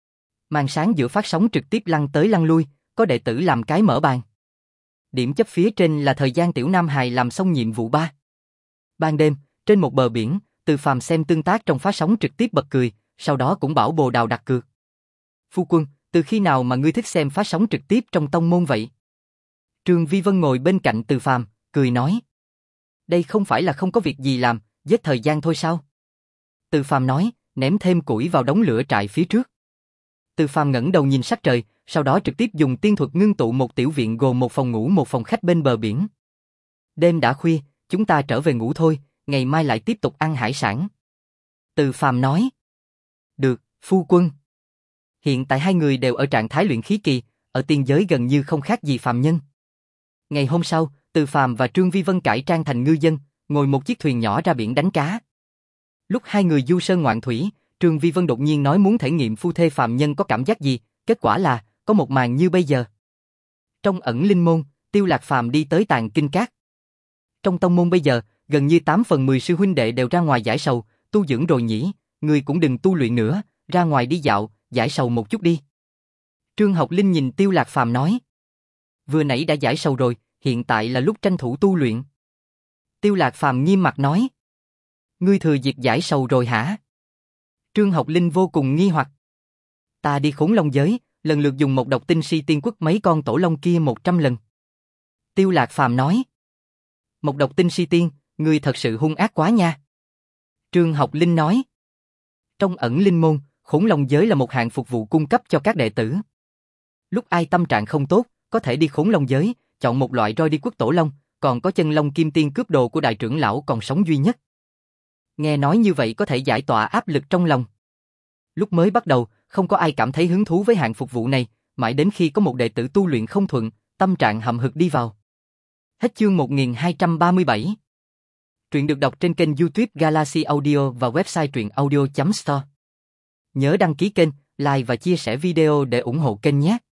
Màn sáng giữa phát sóng trực tiếp lăn tới lăn lui, có đệ tử làm cái mở bàn. Điểm chấp phía trên là thời gian Tiểu Nam Hài làm xong nhiệm vụ ba. Ban đêm, trên một bờ biển, Từ Phàm xem tương tác trong phát sóng trực tiếp bật cười, sau đó cũng bảo Bồ Đào đặt cược. Phu quân, từ khi nào mà ngươi thích xem phát sóng trực tiếp trong tông môn vậy? Trương Vi Vân ngồi bên cạnh Từ Phàm, cười nói. Đây không phải là không có việc gì làm, giết thời gian thôi sao? Từ Phàm nói, ném thêm củi vào đống lửa trại phía trước. Từ Phàm ngẩng đầu nhìn sắc trời, sau đó trực tiếp dùng tiên thuật ngưng tụ một tiểu viện gồm một phòng ngủ một phòng khách bên bờ biển. Đêm đã khuya, chúng ta trở về ngủ thôi, ngày mai lại tiếp tục ăn hải sản. Từ Phàm nói. Được, phu quân. Hiện tại hai người đều ở trạng thái luyện khí kỳ, ở tiên giới gần như không khác gì phàm nhân. Ngày hôm sau, Từ Phàm và Trương Vi Vân cải trang thành ngư dân, ngồi một chiếc thuyền nhỏ ra biển đánh cá. Lúc hai người du sơn ngoạn thủy, Trương Vi Vân đột nhiên nói muốn thể nghiệm phu thê phàm nhân có cảm giác gì, kết quả là, có một màn như bây giờ. Trong ẩn linh môn, Tiêu Lạc Phàm đi tới Tàng Kinh Các. Trong tông môn bây giờ, gần như tám phần mười sư huynh đệ đều ra ngoài giải sầu, tu dưỡng rồi nhỉ, người cũng đừng tu luyện nữa, ra ngoài đi dạo, giải sầu một chút đi. Trương Học Linh nhìn Tiêu Lạc Phàm nói. Vừa nãy đã giải sầu rồi, hiện tại là lúc tranh thủ tu luyện. Tiêu Lạc Phàm nghiêm mặt nói. Ngươi thừa dịp giải sầu rồi hả? Trương Học Linh vô cùng nghi hoặc. Ta đi Khốn Long giới, lần lượt dùng một độc tinh si tiên quốc mấy con tổ long kia một trăm lần. Tiêu Lạc Phàm nói. Một độc tinh si tiên, ngươi thật sự hung ác quá nha. Trương Học Linh nói. Trong ẩn linh môn, Khốn Long giới là một hạng phục vụ cung cấp cho các đệ tử. Lúc ai tâm trạng không tốt, có thể đi Khốn Long giới, chọn một loại roi đi quất tổ long, còn có chân long kim tiên cướp đồ của đại trưởng lão còn sống duy nhất. Nghe nói như vậy có thể giải tỏa áp lực trong lòng. Lúc mới bắt đầu, không có ai cảm thấy hứng thú với hạng phục vụ này, mãi đến khi có một đệ tử tu luyện không thuận, tâm trạng hậm hực đi vào. Hết chương một nghìn hai trăm ba mươi bảy. Truyện được đọc trên kênh YouTube Galaxy Audio và website truyện audio chấm store. Nhớ đăng ký kênh, like và chia sẻ video để ủng hộ kênh nhé.